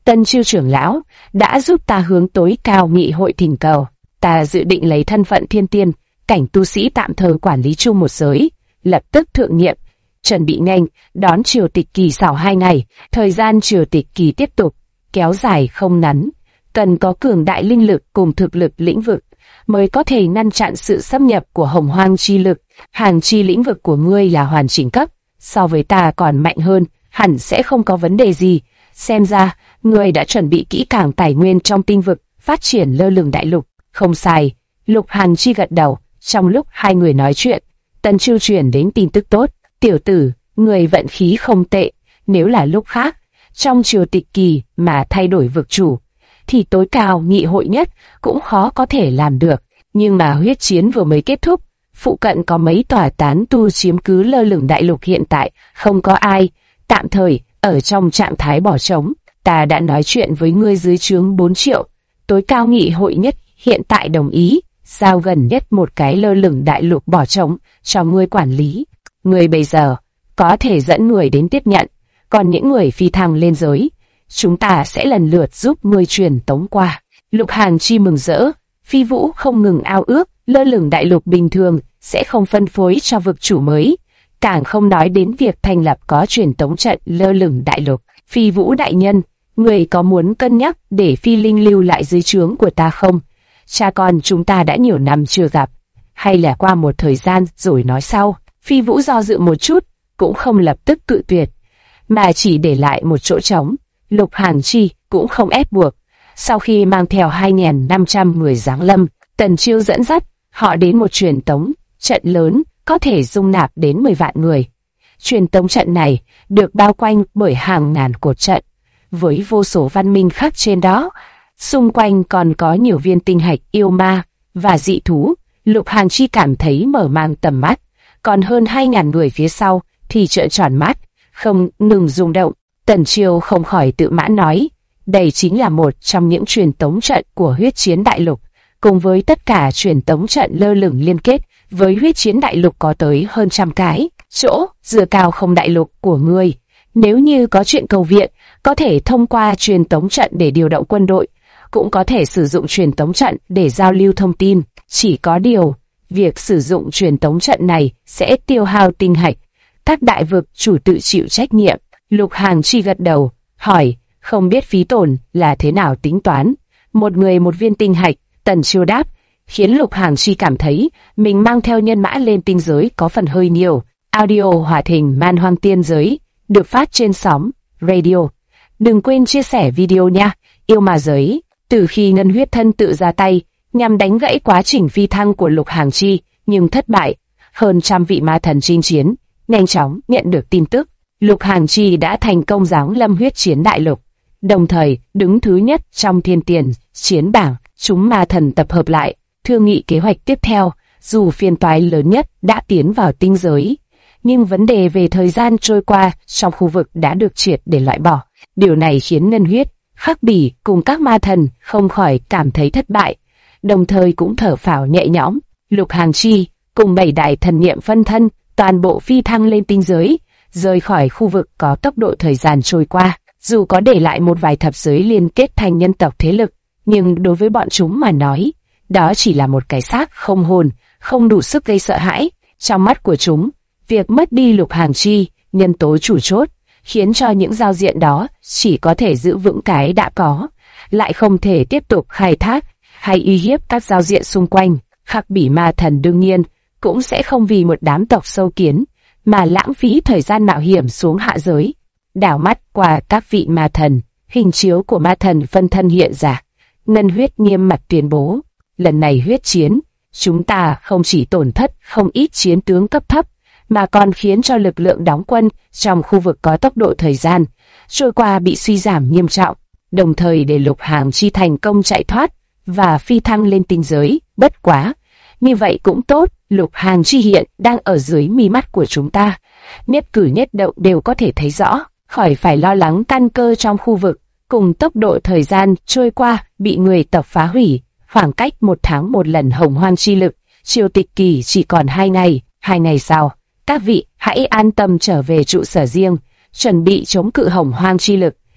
Tân Chiêu trưởng lão đã giúp ta hướng tối cao nghị hội thỉnh cầu. Ta dự định lấy thân phận thiên tiên, cảnh tu sĩ tạm thời quản lý chung một giới, lập tức thượng nhiệm, chuẩn bị nhanh đón triều tịch kỳ sau 2 ngày. Thời gian triều tịch kỳ tiếp tục kéo dài không ngắn, cần có cường đại linh lực cùng thực lực lĩnh vực mới có thể ngăn chặn sự xâm nhập của hồng hoang chi lực. Hàng chi lĩnh vực của ngươi là hoàn chỉnh cấp, so với ta còn mạnh hơn, hẳn sẽ không có vấn đề gì. Xem ra, ngươi đã chuẩn bị kỹ càng tài nguyên trong tinh vực, phát triển lơ lửng đại lục. Không sai, Lục Hàn Chi gật đầu. Trong lúc hai người nói chuyện, Tần Chiêu truyền đến tin tức tốt. Tiểu tử, người vận khí không tệ. Nếu là lúc khác, trong triều tịch kỳ mà thay đổi vực chủ, thì tối cao nghị hội nhất cũng khó có thể làm được. Nhưng mà huyết chiến vừa mới kết thúc, phụ cận có mấy tòa tán tu chiếm cứ lơ lửng đại lục, hiện tại không có ai, tạm thời ở trong trạng thái bỏ trống. Ta đã nói chuyện với ngươi dưới trướng 4 triệu, tối cao nghị hội nhất hiện tại đồng ý giao gần nhất một cái lơ lửng đại lục bỏ trống cho ngươi quản lý. Ngươi bây giờ có thể dẫn người đến tiếp nhận, còn những người phi thăng lên giới, chúng ta sẽ lần lượt giúp ngươi truyền tống qua. Lục Hàn Chi mừng rỡ, Phi Vũ không ngừng ao ước, lơ lửng đại lục bình thường sẽ không phân phối cho vực chủ mới, càng không nói đến việc thành lập có truyền tống trận lơ lửng đại lục. Phi Vũ đại nhân, người có muốn cân nhắc để Phi Linh lưu lại dưới trướng của ta không? Cha con chúng ta đã nhiều năm chưa gặp, hay là qua một thời gian rồi nói sau. Phi Vũ do dự một chút, cũng không lập tức cự tuyệt, mà chỉ để lại một chỗ trống. Lục Hàn Chi cũng không ép buộc. Sau khi mang theo 2.500 người giáng lâm, Tần Chiêu dẫn dắt họ đến một truyền tống trận lớn có thể dung nạp đến 10 vạn người. Truyền tống trận này được bao quanh bởi hàng ngàn cột trận, với vô số văn minh khác trên đó. Xung quanh còn có nhiều viên tinh hạch yêu ma và dị thú. Lục Hàn Chi cảm thấy mở mang tầm mắt, còn hơn 2.000 người phía sau thì trợn tròn mắt, không ngừng rung động. Tần Chiêu không khỏi tự mãn nói, đây chính là một trong những truyền tống trận của huyết chiến đại lục, cùng với tất cả truyền tống trận lơ lửng liên kết với huyết chiến đại lục có tới hơn 100 cái. Chỗ dựa cao không đại lục của ngươi, nếu như có chuyện cầu viện, có thể thông qua truyền tống trận để điều động quân đội, cũng có thể sử dụng truyền tống trận để giao lưu thông tin. Chỉ có điều, việc sử dụng truyền tống trận này sẽ tiêu hao tinh hạch, các đại vực chủ tự chịu trách nhiệm. Lục Hàn Chi gật đầu, hỏi, không biết phí tổn là thế nào tính toán? Một người một viên tinh hạch. Tần Chiêu đáp, khiến Lục Hàn Chi cảm thấy mình mang theo nhân mã lên tinh giới có phần hơi nhiều. Audio hoạt hình Man Hoang Tiên Giới được phát trên sóng radio. Đừng quên chia sẻ video nha. Yêu ma giới. Từ khi Ngân Huyết Thân tự ra tay nhằm đánh gãy quá trình phi thăng của Lục Hàn Chi, nhưng thất bại. Hơn 100 vị ma thần chinh chiến nhanh chóng nhận được tin tức Lục Hàn Chi đã thành công giáng lâm huyết chiến đại lục, đồng thời đứng thứ nhất trong thiên tiền chiến bảng. Chúng ma thần tập hợp lại, thương nghị kế hoạch tiếp theo. Dù phiền toái lớn nhất đã tiến vào tinh giới, nhưng vấn đề về thời gian trôi qua trong khu vực đã được triệt để loại bỏ. Điều này khiến Ngân Huyết, Khắc Bỉ cùng các ma thần không khỏi cảm thấy thất bại, đồng thời cũng thở phào nhẹ nhõm. Lục Hàn Chi cùng 7 đại thần niệm phân thân toàn bộ phi thăng lên tinh giới, rời khỏi khu vực có tốc độ thời gian trôi qua. Dù có để lại một vài thập giới liên kết thành nhân tộc thế lực, nhưng đối với bọn chúng mà nói, đó chỉ là một cái xác không hồn, không đủ sức gây sợ hãi. Trong mắt của chúng, việc mất đi Lục Hàn Chi, nhân tố chủ chốt, khiến cho những giao diện đó chỉ có thể giữ vững cái đã có, lại không thể tiếp tục khai thác hay uy hiếp các giao diện xung quanh. Khắc Bỉ ma thần đương nhiên cũng sẽ không vì một đám tộc sâu kiến mà lãng phí thời gian mạo hiểm xuống hạ giới. Đảo mắt qua các vị ma thần, hình chiếu của ma thần phân thân hiện ra. Ngân Huyết nghiêm mặt tuyên bố, lần này huyết chiến, chúng ta không chỉ tổn thất không ít chiến tướng cấp thấp, mà còn khiến cho lực lượng đóng quân trong khu vực có tốc độ thời gian trôi qua bị suy giảm nghiêm trọng, đồng thời để Lục Hàn Chi thành công chạy thoát và phi thăng lên tinh giới. Bất quá, như vậy cũng tốt, Lục Hàn Chi hiện đang ở dưới mí mắt của chúng ta, nhất cử nhất động đều có thể thấy rõ, khỏi phải lo lắng căn cơ trong khu vực cùng tốc độ thời gian trôi qua bị người tộc phá hủy. Khoảng cách 1 tháng một lần hồng hoang chi lực, triều tịch kỳ chỉ còn 2 ngày. 2 ngày sau, các vị hãy an tâm trở về trụ sở riêng, chuẩn bị chống cự hồng hoang chi lực.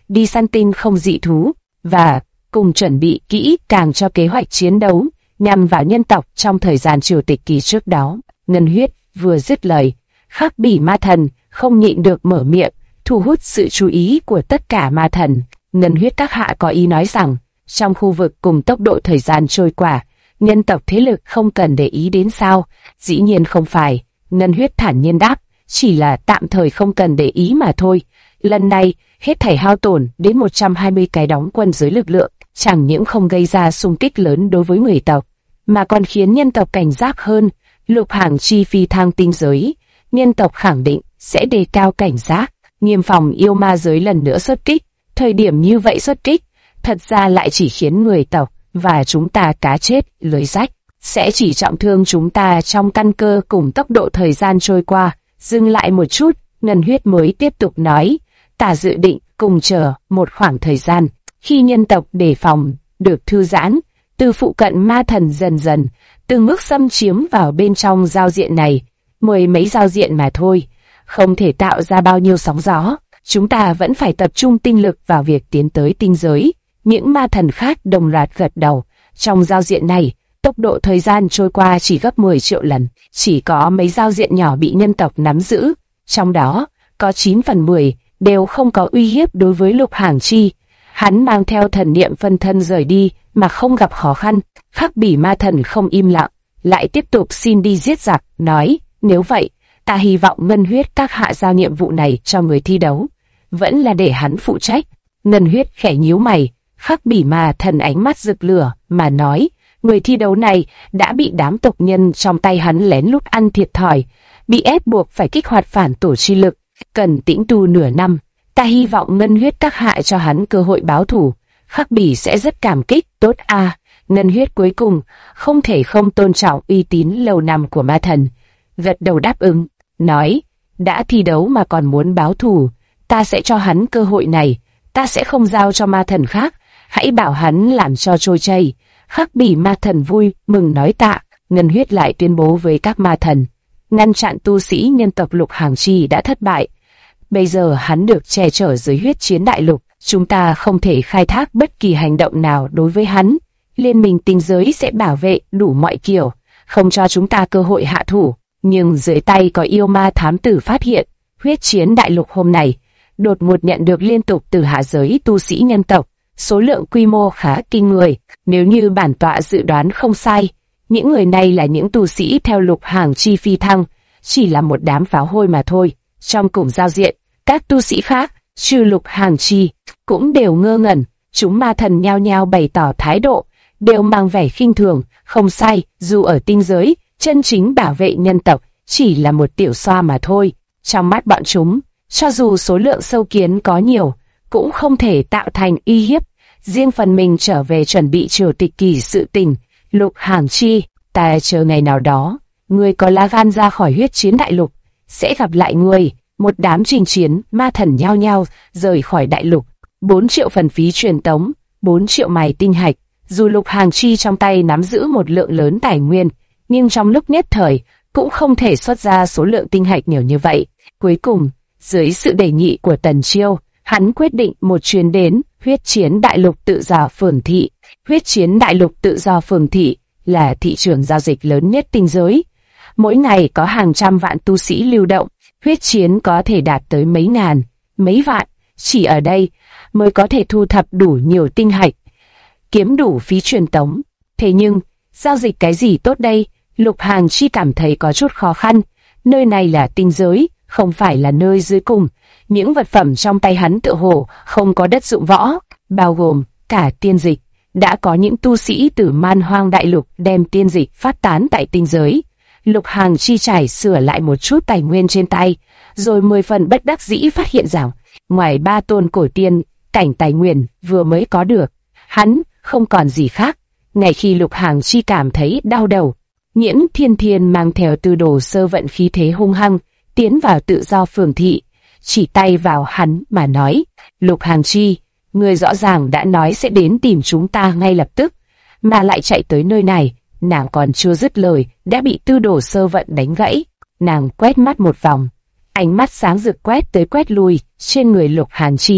đi săn tinh không dị thú, và cùng chuẩn bị kỹ càng cho kế hoạch chiến đấu nhằm vào nhân tộc trong thời gian triều tịch kỳ trước đó. Ngân Huyết vừa dứt lời, Khắc Bỉ ma thần không nhịn được mở miệng, thu hút sự chú ý của tất cả ma thần. Ngân Huyết các hạ có ý nói rằng, trong khu vực cùng tốc độ thời gian trôi qua, nhân tộc thế lực không cần để ý đến sao? Dĩ nhiên không phải, Ngân Huyết thản nhiên đáp, chỉ là tạm thời không cần để ý mà thôi. Lần này, hết thảy hao tổn đến 120 cái đóng quân giới lực lượng, chẳng những không gây ra xung kích lớn đối với người tộc, mà còn khiến nhân tộc cảnh giác hơn. Lục Hàng Chi phi thăng tinh giới, nhân tộc khẳng định sẽ đề cao cảnh giác, nghiêm phòng yêu ma giới lần nữa xuất kích. Thời điểm như vậy xuất kích, thật ra lại chỉ khiến người tộc và chúng ta cá chết lưới rách, sẽ chỉ trọng thương chúng ta trong căn cơ cùng tốc độ thời gian trôi qua. Dừng lại một chút, Ngân Huyết mới tiếp tục nói, ta dự định cùng chờ một khoảng thời gian, khi nhân tộc đề phòng được thư giãn, từ phụ cận ma thần dần dần từng bước xâm chiếm vào bên trong giao diện này. Mười mấy giao diện mà thôi, không thể tạo ra bao nhiêu sóng gió. Chúng ta vẫn phải tập trung tinh lực vào việc tiến tới tinh giới. Những ma thần khác đồng loạt gật đầu. Trong giao diện này, tốc độ thời gian trôi qua chỉ gấp 10 triệu lần. Chỉ có mấy giao diện nhỏ bị nhân tộc nắm giữ. Trong đó, có 9 phần 10 đều không có uy hiếp đối với Lục Hàng Chi. Hắn mang theo thần niệm phân thân rời đi mà không gặp khó khăn. Khắc Bỉ ma thần không im lặng, lại tiếp tục xin đi giết giặc, nói, nếu vậy, ta hy vọng Ngân Huyết các hạ giao nhiệm vụ này cho người thi đấu, vẫn là để hắn phụ trách. Ngân Huyết khẽ nhíu mày, Khắc Bỉ ma thần ánh mắt rực lửa mà nói, người thi đấu này đã bị đám tộc nhân trong tay hắn lén lút ăn thiệt thòi, bị ép buộc phải kích hoạt phản tổ chi lực, cần tĩnh tu nửa năm. Ta hy vọng Ngân Huyết các hạ cho hắn cơ hội báo thủ. Khắc Bỉ sẽ rất cảm kích. Tốt a. Ngân Huyết cuối cùng không thể không tôn trọng uy tín lâu năm của ma thần, gật đầu đáp ứng, nói, đã thi đấu mà còn muốn báo thù, ta sẽ cho hắn cơ hội này, ta sẽ không giao cho ma thần khác, hãy bảo hắn làm cho trôi chảy. Khắc Bỉ ma thần vui mừng nói tạ. Ngân Huyết lại tuyên bố với các ma thần, ngăn chặn tu sĩ nhân tộc Lục Hàng Chi đã thất bại. Bây giờ hắn được che chở dưới huyết chiến đại lục, chúng ta không thể khai thác bất kỳ hành động nào đối với hắn. Liên minh tinh giới sẽ bảo vệ đủ mọi kiểu, không cho chúng ta cơ hội hạ thủ. Nhưng dưới tay có yêu ma thám tử phát hiện, huyết chiến đại lục hôm nay đột ngột nhận được liên tục từ hạ giới tu sĩ nhân tộc, số lượng quy mô khá kinh người. Nếu như bản tọa dự đoán không sai, những người này là những tu sĩ theo Lục Hàng Chi phi thăng, chỉ là một đám pháo hôi mà thôi. Trong cùng giao diện, các tu sĩ khác, trừ Lục Hàng Chi, cũng đều ngơ ngẩn. Chúng ma thần nhao nhao bày tỏ thái độ, đều mang vẻ khinh thường. Không sai, dù ở tinh giới, chân chính bảo vệ nhân tộc chỉ là một tiểu xoa mà thôi. Trong mắt bọn chúng, cho dù số lượng sâu kiến có nhiều, cũng không thể tạo thành uy hiếp. Riêng phần mình trở về chuẩn bị triều tịch kỳ sự tình. Lục Hàng Chi, ta chờ ngày nào đó, ngươi có lá gan ra khỏi huyết chiến đại lục, sẽ gặp lại ngươi. Một đám trình chiến, ma thần nhao nhao rời khỏi đại lục. 4 triệu phần phí truyền tống, 4 triệu mài tinh hạch. Dù Lục Hàng Chi trong tay nắm giữ một lượng lớn tài nguyên, nhưng trong lúc nhất thời cũng không thể xuất ra số lượng tinh hạch nhiều như vậy. Cuối cùng, dưới sự đề nghị của Tần Chiêu, hắn quyết định một chuyến đến huyết chiến đại lục tự do Phường Thị. Huyết chiến đại lục tự do Phường Thị là thị trường giao dịch lớn nhất tinh giới. Mỗi ngày có hàng trăm vạn tu sĩ lưu động, huyết chiến có thể đạt tới mấy ngàn, mấy vạn. Chỉ ở đây mới có thể thu thập đủ nhiều tinh hạch, kiếm đủ phí truyền tống. Thế nhưng, giao dịch cái gì tốt đây? Lục Hàng Chi cảm thấy có chút khó khăn. Nơi này là tinh giới, không phải là nơi dưới cùng. Những vật phẩm trong tay hắn tựa hồ không có đất dụng võ, bao gồm cả tiên dịch. Đã có những tu sĩ từ Man Hoang đại lục đem tiên dịch phát tán tại tinh giới. Lục Hàng Chi trải sửa lại một chút tài nguyên trên tay, rồi 10 phần bất đắc dĩ phát hiện rằng, ngoài 3 tôn cổ tiên cảnh tài nguyên vừa mới có được, hắn không còn gì khác. Ngay khi Lục Hàng Chi cảm thấy đau đầu, Nhiễm Thiên Thiên mang theo tư đồ sơ vận khí thế hung hăng tiến vào tự do Phường Thị, chỉ tay vào hắn mà nói, Lục Hàng Chi, người rõ ràng đã nói sẽ đến tìm chúng ta ngay lập tức, mà lại chạy tới nơi này. Nàng còn chưa dứt lời đã bị tư đồ sơ vận đánh gãy. Nàng quét mắt một vòng, ánh mắt sáng rực quét tới quét lui trên người Lục Hàng Chi,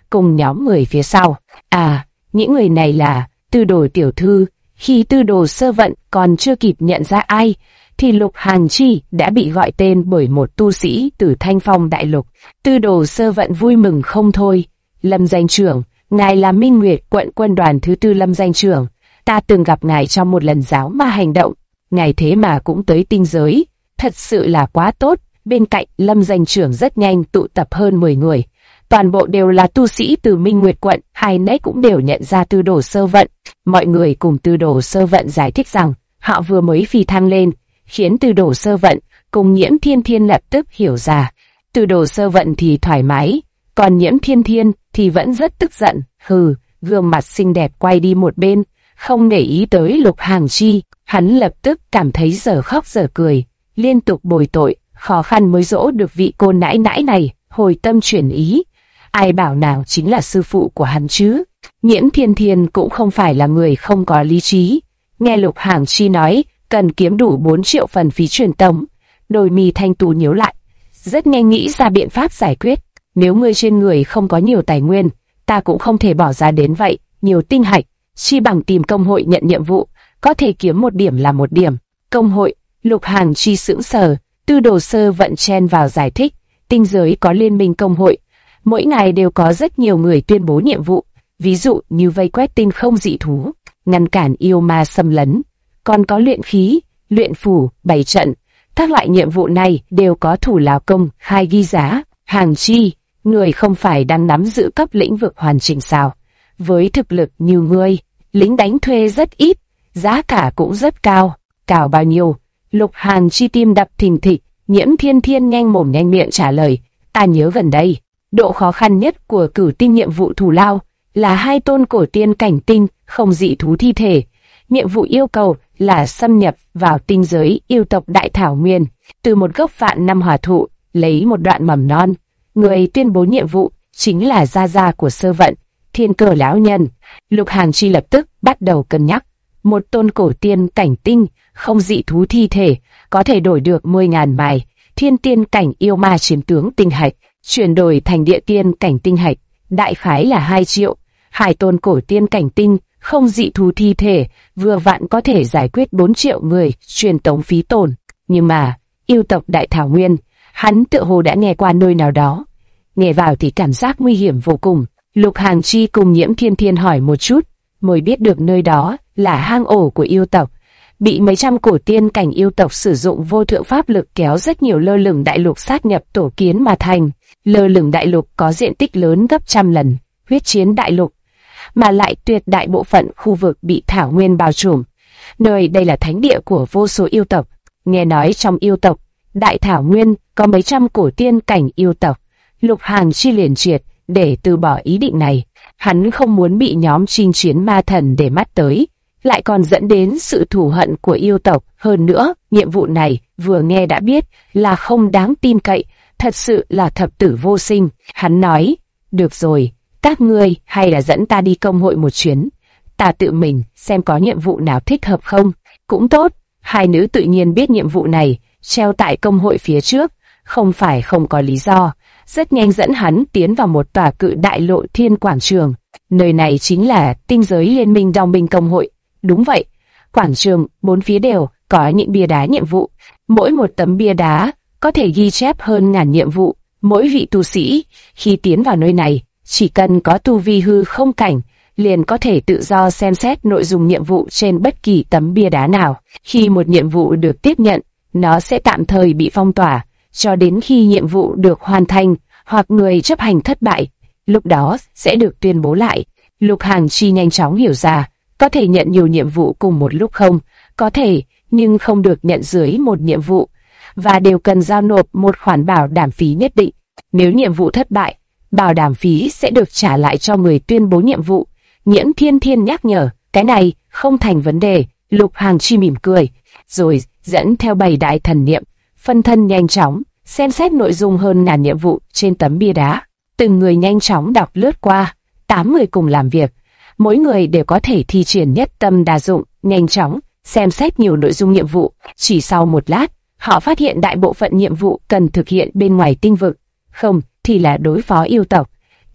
cùng nhóm người phía sau. À, những người này là Tư Đồ tiểu thư. Khi Tư Đồ Sơ Vận còn chưa kịp nhận ra ai, thì Lục Hàng Chi đã bị gọi tên bởi một tu sĩ từ Thanh Phong Đại Lục. Tư Đồ Sơ Vận vui mừng không thôi. Lâm danh trưởng, ngài là Minh Nguyệt quận quân đoàn thứ 4 Lâm danh trưởng. Ta từng gặp ngài trong một lần giáo ma hành động. Ngài thế mà cũng tới tinh giới. Thật sự là quá tốt. Bên cạnh Lâm danh trưởng rất nhanh tụ tập hơn 10 người. Toàn bộ đều là tu sĩ từ Minh Nguyệt quận, ai nấy cũng đều nhận ra Tư Đồ Sơ Vận. Mọi người cùng Tư Đồ Sơ Vận giải thích rằng họ vừa mới phi thăng lên, khiến Tư Đồ Sơ Vận cùng Nhiễm Thiên Thiên lập tức hiểu ra. Tư Đồ Sơ Vận thì thoải mái, còn Nhiễm Thiên Thiên thì vẫn rất tức giận. Hừ, gương mặt xinh đẹp quay đi một bên, không để ý tới Lục Hàng Chi. Hắn lập tức cảm thấy dở khóc dở cười, liên tục bồi tội, khó khăn mới dỗ được vị cô nãi nãi này hồi tâm chuyển ý. Ai bảo nào chính là sư phụ của hắn chứ? Nhiễm Thiên Thiên cũng không phải là người không có lý trí. Nghe Lục Hàng Chi nói cần kiếm đủ 4 triệu phần phí truyền tống, đôi mi thanh tú nhíu lại, rất nhanh nghĩ ra biện pháp giải quyết. Nếu ngươi trên người không có nhiều tài nguyên, ta cũng không thể bỏ ra đến vậy nhiều tinh hạch, chi bằng tìm công hội nhận nhiệm vụ, có thể kiếm 1 điểm là 1 điểm. Công hội? Lục Hàng Chi sững sờ. Tư Đồ Sơ Vận chen vào giải thích, tinh giới có liên minh công hội, mỗi ngày đều có rất nhiều người tuyên bố nhiệm vụ, ví dụ như vây quét tinh không dị thú, ngăn cản yêu ma xâm lấn, còn có luyện khí, luyện phù, bày trận. Các loại nhiệm vụ này đều có thủ lao công khai ghi giá. Hàng Chi, người không phải đang nắm giữ cấp lĩnh vực hoàn chỉnh sao? Với thực lực như ngươi, lính đánh thuê rất ít, giá cả cũng rất cao. Cao bao nhiêu? Lục Hàng Chi tim đập thình thịch. Nhiễm Thiên Thiên nhanh mồm nhanh miệng trả lời, ta nhớ gần đây, độ khó khăn nhất của cử tinh nhiệm vụ thủ lao là 2 tôn cổ tiên cảnh tinh không dị thú thi thể. Nhiệm vụ yêu cầu là xâm nhập vào tinh giới yêu tộc Đại Thảo Nguyên, từ một gốc vạn năm hỏa thụ lấy một đoạn mầm non. Người tuyên bố nhiệm vụ chính là gia gia của Sơ Vận, Thiên Cơ lão nhân. Lục Hàng Chi lập tức bắt đầu cân nhắc. 1 tôn cổ tiên cảnh tinh không dị thú thi thể có thể đổi được 10.000 bài thiên tiên cảnh yêu ma chiến tướng tinh hạch, chuyển đổi thành địa tiên cảnh tinh hạch, đại khái là 2 triệu. 2 tôn cổ tiên cảnh tinh không dị thú thi thể vừa vặn có thể giải quyết 4 triệu người truyền tống phí tổn. Nhưng mà yêu tộc Đại Thảo Nguyên, hắn tựa hồ đã nghe qua nơi nào đó, nghe vào thì cảm giác nguy hiểm vô cùng. Lục Hàng Chi cùng Nhiễm Thiên Thiên hỏi một chút, mới biết được nơi đó là hang ổ của yêu tộc, bị mấy trăm cổ tiên cảnh yêu tộc sử dụng vô thượng pháp lực kéo rất nhiều lơ lửng đại lục sát nhập tổ kiến mà thành. Lơ lửng đại lục có diện tích lớn gấp trăm lần huyết chiến đại lục, mà lại tuyệt đại bộ phận khu vực bị thảo nguyên bao trùm. Nơi đây là thánh địa của vô số yêu tộc. Nghe nói trong yêu tộc Đại Thảo Nguyên có mấy trăm cổ tiên cảnh yêu tộc. Lục Hàng Chi liền triệt để từ bỏ ý định này. Hắn không muốn bị nhóm chinh chiến ma thần để mắt tới, lại còn dẫn đến sự thù hận của yêu tộc. Hơn nữa, nhiệm vụ này vừa nghe đã biết là không đáng tin cậy, thật sự là thập tử vô sinh. Hắn nói, được rồi, các ngươi hay là dẫn ta đi công hội một chuyến, ta tự mình xem có nhiệm vụ nào thích hợp không. Cũng tốt. Hai nữ tự nhiên biết nhiệm vụ này treo tại công hội phía trước, không phải không có lý do. Rất nhanh dẫn hắn tiến vào một tòa cự đại lộ thiên quảng trường. Nơi này chính là tinh giới liên minh đồng minh công hội. Đúng vậy, quảng trường 4 phía đều có những bia đá nhiệm vụ. Mỗi một tấm bia đá có thể ghi chép hơn ngàn nhiệm vụ. Mỗi vị tu sĩ khi tiến vào nơi này, chỉ cần có tu vi hư không cảnh, liền có thể tự do xem xét nội dung nhiệm vụ trên bất kỳ tấm bia đá nào. Khi một nhiệm vụ được tiếp nhận, nó sẽ tạm thời bị phong tỏa, cho đến khi nhiệm vụ được hoàn thành hoặc người chấp hành thất bại, lúc đó sẽ được tuyên bố lại. Lục Hàng Chi nhanh chóng hiểu ra, có thể nhận nhiều nhiệm vụ cùng một lúc không? Có thể, nhưng không được nhận dưới một nhiệm vụ, và đều cần giao nộp một khoản bảo đảm phí nhất định. Nếu nhiệm vụ thất bại, bảo đảm phí sẽ được trả lại cho người tuyên bố nhiệm vụ. Nhiễm Thiên Thiên nhắc nhở, cái này không thành vấn đề. Lục Hàng Chi mỉm cười, rồi dẫn theo 7 đại thần niệm, phân thân nhanh chóng xem xét nội dung hơn ngàn nhiệm vụ trên tấm bia đá. Từng người nhanh chóng đọc lướt qua. 8 người cùng làm việc, mỗi người đều có thể thi triển nhất tâm đa dụng, nhanh chóng xem xét nhiều nội dung nhiệm vụ. Chỉ sau một lát, họ phát hiện đại bộ phận nhiệm vụ cần thực hiện bên ngoài tinh vực, không thì là đối phó yêu tộc,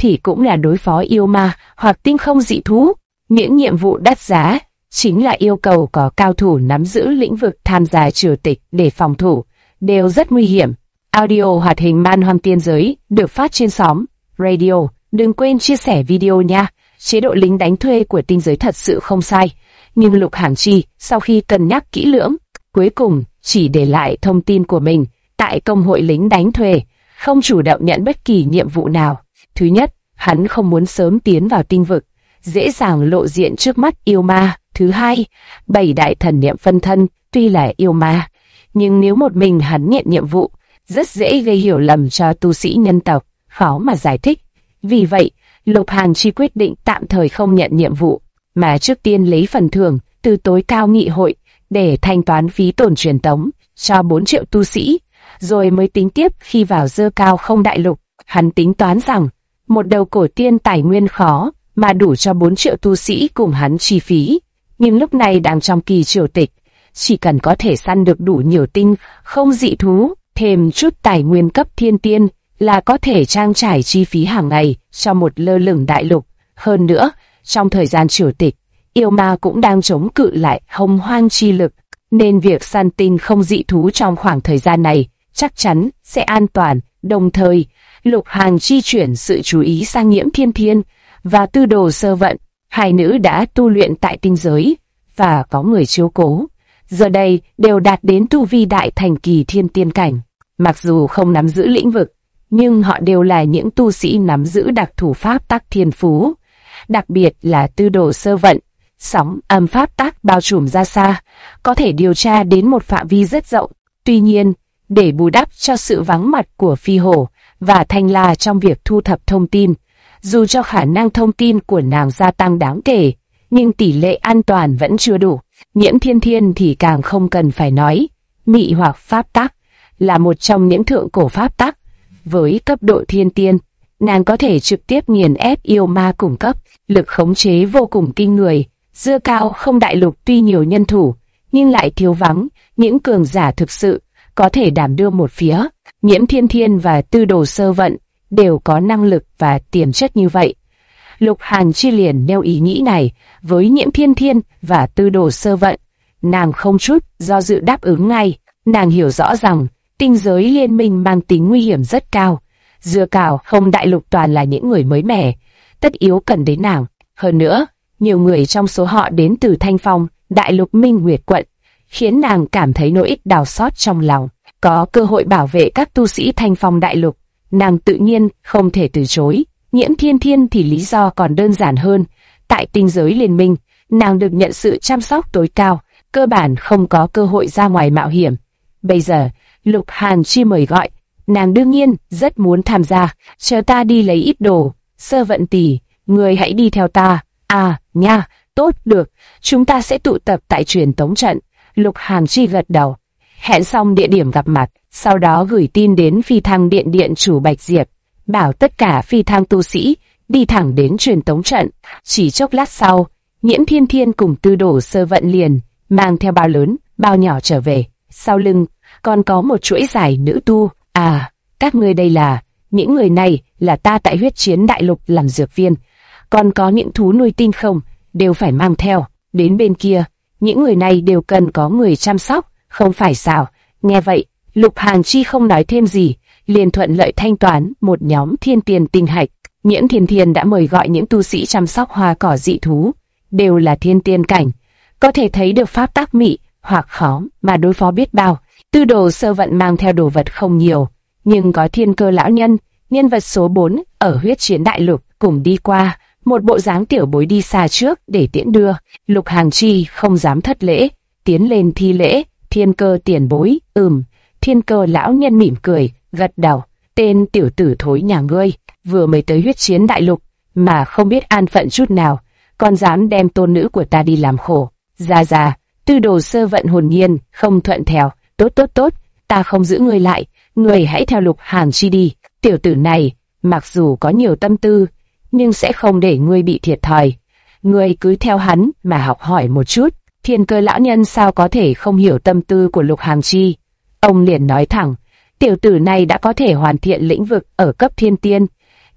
thì cũng là đối phó yêu ma hoặc tinh không dị thú. Những nhiệm vụ đắt giá chính là yêu cầu có cao thủ nắm giữ lĩnh vực tham gia triều tịch để phòng thủ, đều rất nguy hiểm. Audio hoạt hình Man Hoang Tiên Giới được phát trên xóm Radio. Đừng quên chia sẻ video nha. Chế độ lính đánh thuê của tinh giới thật sự không sai, nhưng Lục Hàng Chi sau khi cân nhắc kỹ lưỡng, cuối cùng chỉ để lại thông tin của mình tại công hội lính đánh thuê, không chủ động nhận bất kỳ nhiệm vụ nào. Thứ nhất, hắn không muốn sớm tiến vào tinh vực, dễ dàng lộ diện trước mắt yêu ma. Thứ hai, 7 đại thần niệm phân thân tuy là yêu ma, nhưng nếu một mình hắn nhận nhiệm vụ, rất dễ gây hiểu lầm cho tu sĩ nhân tộc, khó mà giải thích. Vì vậy, Lục Hàng Chi quyết định tạm thời không nhận nhiệm vụ, mà trước tiên lấy phần thưởng từ tối cao nghị hội để thanh toán phí tổn truyền tống cho 4 triệu tu sĩ, rồi mới tính tiếp khi vào Dơ Cao Không Đại Lục. Hắn tính toán rằng, một đầu cổ tiên tài nguyên khó mà đủ cho 4 triệu tu sĩ cùng hắn chi phí, nhưng lúc này đang trong kỳ triều tịch, chỉ cần có thể săn được đủ nhiều tinh không dị thú, thêm chút tài nguyên cấp thiên tiên là có thể trang trải chi phí hàng ngày cho một lơ lửng đại lục. Hơn nữa, trong thời gian triều tịch, yêu ma cũng đang chống cự lại hồng hoang chi lực, nên việc săn tinh không dị thú trong khoảng thời gian này chắc chắn sẽ an toàn. Đồng thời, Lục Hàng Chi chuyển sự chú ý sang Nhiễm Thiên Thiên và Tư Đồ Sơ Vận. Hai nữ đã tu luyện tại tinh giới và có người chiếu cố, giờ đây đều đạt đến tu vi đại thành kỳ thiên tiên cảnh. Mặc dù không nắm giữ lĩnh vực, nhưng họ đều là những tu sĩ nắm giữ đặc thủ pháp tắc thiên phú. Đặc biệt là Tư Đồ Sơ Vận, sóng âm pháp tắc bao trùm ra xa, có thể điều tra đến một phạm vi rất rộng. Tuy nhiên, để bù đắp cho sự vắng mặt của Phi Hổ và Thanh La trong việc thu thập thông tin, dù cho khả năng thông tin của nàng gia tăng đáng kể, nhưng tỷ lệ an toàn vẫn chưa đủ. Nhiễm Thiên Thiên thì càng không cần phải nói, mị hoặc pháp tắc là một trong những thượng cổ pháp tắc. Với cấp độ thiên tiên, nàng có thể trực tiếp nghiền ép yêu ma cùng cấp, lực khống chế vô cùng kinh người. Dơ Cao Không Đại Lục tuy nhiều nhân thủ, nhưng lại thiếu vắng những cường giả thực sự có thể đảm đương một phía. Nhiễm Thiên Thiên và Tư Đồ Sơ Vận đều có năng lực và tiềm chất như vậy. Lục Hàng Chi liền nêu ý nghĩ này với Nhiễm Thiên Thiên và Tư Đồ Sơ Vận. Nàng không chút do dự đáp ứng ngay. Nàng hiểu rõ rằng tinh giới liên minh mang tính nguy hiểm rất cao. Dơ Cao Không Đại Lục toàn là những người mới mẻ, tất yếu cần đến nàng. Hơn nữa, nhiều người trong số họ đến từ Thanh Phong, Đại Lục Minh Nguyệt Quận, khiến nàng cảm thấy nỗi đau xót trong lòng. Có cơ hội bảo vệ các tu sĩ Thanh Phong Đại Lục, nàng tự nhiên không thể từ chối. Nhiễm Thiên Thiên thì lý do còn đơn giản hơn. Tại tinh giới liên minh, nàng được nhận sự chăm sóc tối cao, cơ bản không có cơ hội ra ngoài mạo hiểm. Bây giờ, Lục Hàng Chi mời gọi, nàng đương nhiên rất muốn tham gia. Chờ ta đi lấy ít đồ. Sơ Vận tỷ, người hãy đi theo ta. À, nha, tốt, được, chúng ta sẽ tụ tập tại truyền tống trận. Lục Hàng Chi gật đầu, hẹn xong địa điểm gặp mặt, sau đó gửi tin đến phi thăng điện điện chủ Bạch Diệp, bảo tất cả phi thăng tu sĩ đi thẳng đến truyền tống trận. Chỉ chốc lát sau, Nhiễm Thiên Thiên cùng Tư Đồ Sơ Vận liền mang theo bao lớn, bao nhỏ trở về. Sau lưng còn có một chuỗi dài nữ tu. À, các ngươi đây là... Những người này là ta tại Huyết Chiến Đại Lục làm dược viên, còn có những thú nuôi tinh không đều phải mang theo. Đến bên kia, những người này đều cần có người chăm sóc, không phải sao? Nghe vậy, Lục Hàng Chi không nói thêm gì, liền thuận lợi thanh toán một nhóm thiên tiền tinh hạch. Nhiễm Thiên Thiên đã mời gọi những tu sĩ chăm sóc hoa cỏ dị thú, đều là thiên tiên cảnh, có thể thấy được pháp tắc mị hoặc khó mà đối phó biết bao. Tư Đồ Sơ Vận mang theo đồ vật không nhiều, nhưng có Thiên Cơ lão nhân, nhân vật số 4 ở Huyết Chiến Đại Lục cùng đi qua, một bộ dáng tiểu bối đi xa trước để tiễn đưa. Lục Hàng Chi không dám thất lễ, tiến lên thi lễ. Thiên Cơ tiền bối. Thiên Cơ lão nhân mỉm cười, gật đầu. Tên tiểu tử thối nhà ngươi, vừa mới tới Huyết Chiến Đại Lục mà không biết an phận chút nào, còn dám đem tôn nữ của ta đi làm khổ. Ra. Tư Đồ Sơ Vận hồn nhiên không thuận theo. Tốt, ta không giữ ngươi lại, ngươi hãy theo Lục Hàng Chi đi. Tiểu tử này mặc dù có nhiều tâm tư, nhưng sẽ không để ngươi bị thiệt thòi. Ngươi cứ theo hắn mà học hỏi một chút. Thiên Cơ lão nhân sao có thể không hiểu tâm tư của Lục Hàng Chi. Ông liền nói thẳng, tiểu tử này đã có thể hoàn thiện lĩnh vực ở cấp thiên tiên,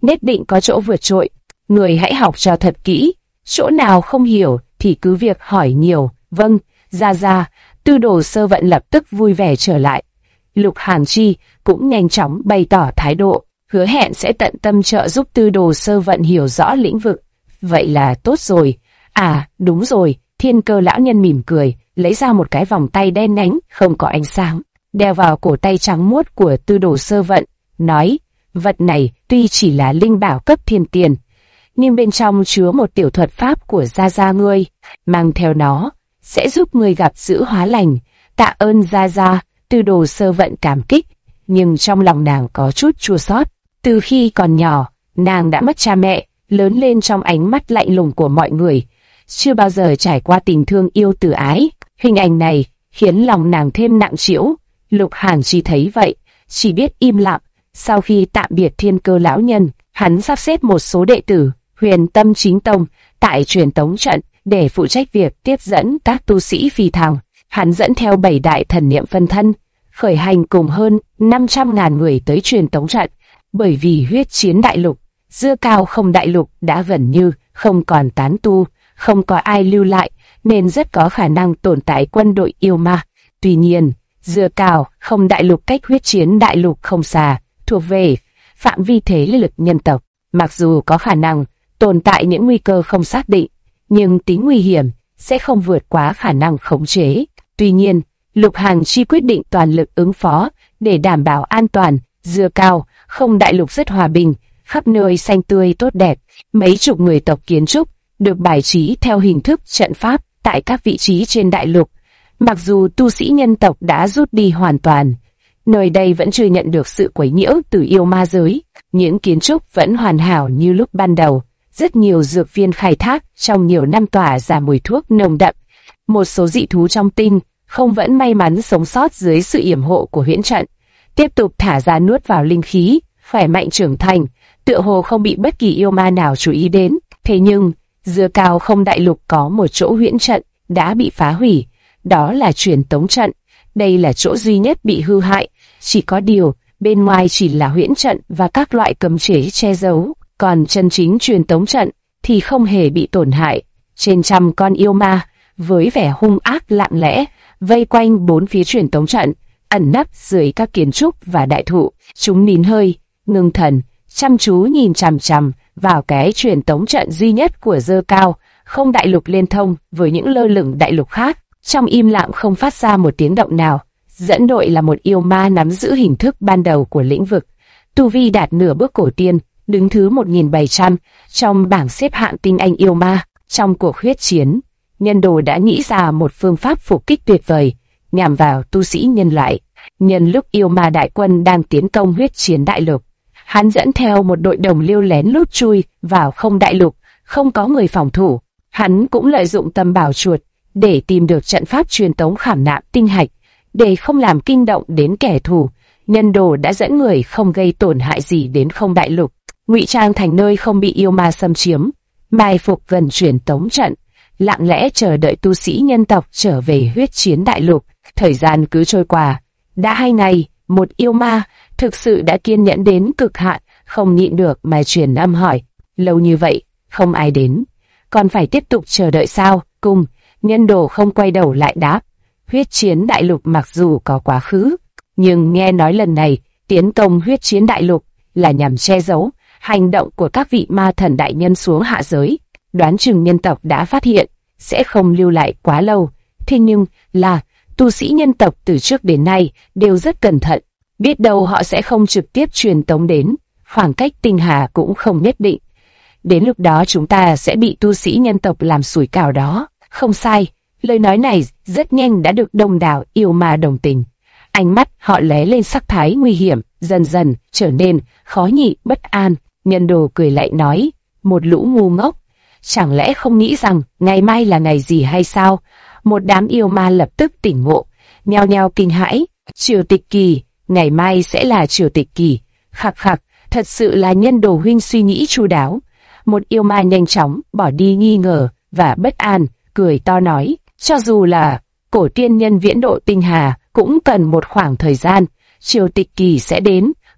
nhất định có chỗ vượt trội. Người hãy học cho thật kỹ, chỗ nào không hiểu thì cứ việc hỏi nhiều. Vâng, Gia. Tư Đồ Sơ Vận lập tức vui vẻ trở lại. Lục Hàn Chi cũng nhanh chóng bày tỏ thái độ, hứa hẹn sẽ tận tâm trợ giúp Tư Đồ Sơ Vận hiểu rõ lĩnh vực. Vậy là tốt rồi. À, đúng rồi, Thiên Cơ lão nhân mỉm cười, lấy ra một cái vòng tay đen nhánh, không có ánh sáng, đeo vào cổ tay trắng muốt của Tư Đồ Sơ Vận, nói, vật này tuy chỉ là linh bảo cấp thiên tiền, nhưng bên trong chứa một tiểu thuật pháp của Gia ngươi, mang theo nó, sẽ giúp ngươi gặp dữ hóa lành. Tạ ơn Gia. Tư Đồ Sơ Vận cảm kích, nhưng trong lòng nàng có chút chua xót. Từ khi còn nhỏ, nàng đã mất cha mẹ, lớn lên trong ánh mắt lạnh lùng của mọi người, chưa bao giờ trải qua tình thương yêu từ ái. Hình ảnh này khiến lòng nàng thêm nặng trĩu. Lục Hàn Chi thấy vậy, chỉ biết im lặng. Sau khi tạm biệt Thiên Cơ lão nhân, hắn sắp xếp một số đệ tử Huyền Tâm Chính Tông tại Truyền Tống trận để phụ trách việc tiếp dẫn các tu sĩ phi thăng. Hắn dẫn theo 7 đại thần niệm phân thân, khởi hành cùng hơn 500.000 người tới Truyền Tống trận. Bởi vì huyết chiến đại lục, Dưa Cao Không đại lục đã gần như không còn tán tu, không có ai lưu lại, nên rất có khả năng tồn tại quân đội yêu ma. Tuy nhiên, Dưa Cao Không đại lục cách huyết chiến đại lục không xa, thuộc về phạm vi thế lực nhân tộc. Mặc dù có khả năng tồn tại những nguy cơ không xác định, nhưng tính nguy hiểm sẽ không vượt quá khả năng khống chế. Tuy nhiên, Lục Hàn Chi quyết định toàn lực ứng phó để đảm bảo an toàn. Dưa Cao Không đại lục rất hòa bình, khắp nơi xanh tươi tốt đẹp. Mấy chục người tộc kiến trúc được bài trí theo hình thức trận pháp tại các vị trí trên đại lục. Mặc dù tu sĩ nhân tộc đã rút đi hoàn toàn, nơi đây vẫn chưa nhận được sự quấy nhiễu từ yêu ma giới. Những kiến trúc vẫn hoàn hảo như lúc ban đầu. Rất nhiều dược viên khai thác trong nhiều năm tỏa ra mùi thuốc nồng đậm. Một số dị thú trong tinh không vẫn may mắn sống sót dưới sự yểm hộ của huyễn trận, tiếp tục thả ra nuốt vào linh khí, khỏe mạnh trưởng thành, tựa hồ không bị bất kỳ yêu ma nào chú ý đến. Thế nhưng, Dưa Cao Không đại lục có một chỗ huyễn trận đã bị phá hủy, đó là Truyền Tống trận. Đây là chỗ duy nhất bị hư hại, chỉ có điều bên ngoài chỉ là huyễn trận và các loại cấm chế che giấu, còn chân chính Truyền Tống trận thì không hề bị tổn hại. Trên trăm con yêu ma với vẻ hung ác lặng lẽ vây quanh bốn phía Truyền Tống trận, ẩn nấp dưới các kiến trúc và đại thụ. Chúng nín hơi, ngưng thần, chăm chú nhìn chằm chằm vào cái Truyền Tống trận duy nhất của Dưa Cao Không đại lục liên thông với những lơ lửng đại lục khác. Trong im lặng không phát ra một tiếng động nào. Dẫn đội là một yêu ma nắm giữ hình thức ban đầu của lĩnh vực, tu vi đạt nửa bước cổ tiên, đứng thứ 1700 trong bảng xếp hạng tinh anh yêu ma. Trong cuộc huyết chiến, Nhân Đồ đã nghĩ ra một phương pháp phục kích tuyệt vời nhằm vào tu sĩ nhân loại. Nhân lúc yêu ma đại quân đang tiến công huyết chiến đại lục, hắn dẫn theo một đội đồng liêu lén lút chui vào Không đại lục, không có người phòng thủ. Hắn cũng lợi dụng tâm bảo chuột để tìm được trận pháp truyền tống khảm nạm tinh hạch, để không làm kinh động đến kẻ thù. Nhân Đồ đã dẫn người không gây tổn hại gì đến Không đại lục, ngụy trang thành nơi không bị yêu ma xâm chiếm, mai phục gần Truyền Tống trận, lặng lẽ chờ đợi tu sĩ nhân tộc trở về huyết chiến đại lục. Thời gian cứ trôi qua, đã 2 ngày, một yêu ma thực sự đã kiên nhẫn đến cực hạn, không nhịn được mà truyền âm hỏi, lâu như vậy không ai đến, còn phải tiếp tục chờ đợi sao? Cùng Nhân Đồ không quay đầu lại đáp, huyết chiến đại lục mặc dù có quá khứ, nhưng nghe nói lần này tiến công huyết chiến đại lục là nhằm che giấu hành động của các vị ma thần đại nhân xuống hạ giới. Đoán chừng nhân tộc đã phát hiện, sẽ không lưu lại quá lâu. Thế nhưng là tu sĩ nhân tộc từ trước đến nay đều rất cẩn thận, biết đâu họ sẽ không trực tiếp truyền tống đến, khoảng cách tinh hà cũng không nhất định. Đến lúc đó chúng ta sẽ bị tu sĩ nhân tộc làm sủi cảo đó. Không sai, lời nói này rất nhanh đã được đông đảo yêu ma đồng tình. Ánh mắt họ lóe lên sắc thái nguy hiểm, dần dần trở nên khó nhịn bất an. Nhân Đồ cười lại nói, một lũ ngu ngốc, chẳng lẽ không nghĩ rằng ngày mai là ngày gì hay sao? Một đám yêu ma lập tức tỉnh ngộ, nhao nhao kinh hãi. Triều tịch kỳ, ngày mai sẽ là triều tịch kỳ. Khặc khặc, thật sự là Nhân Đồ huynh suy nghĩ chu đáo. Một yêu ma nhanh chóng bỏ đi nghi ngờ và bất an, cười to nói, cho dù là cổ tiên nhân viễn độ tinh hà cũng cần một khoảng thời gian, triều tịch kỳ sẽ đến,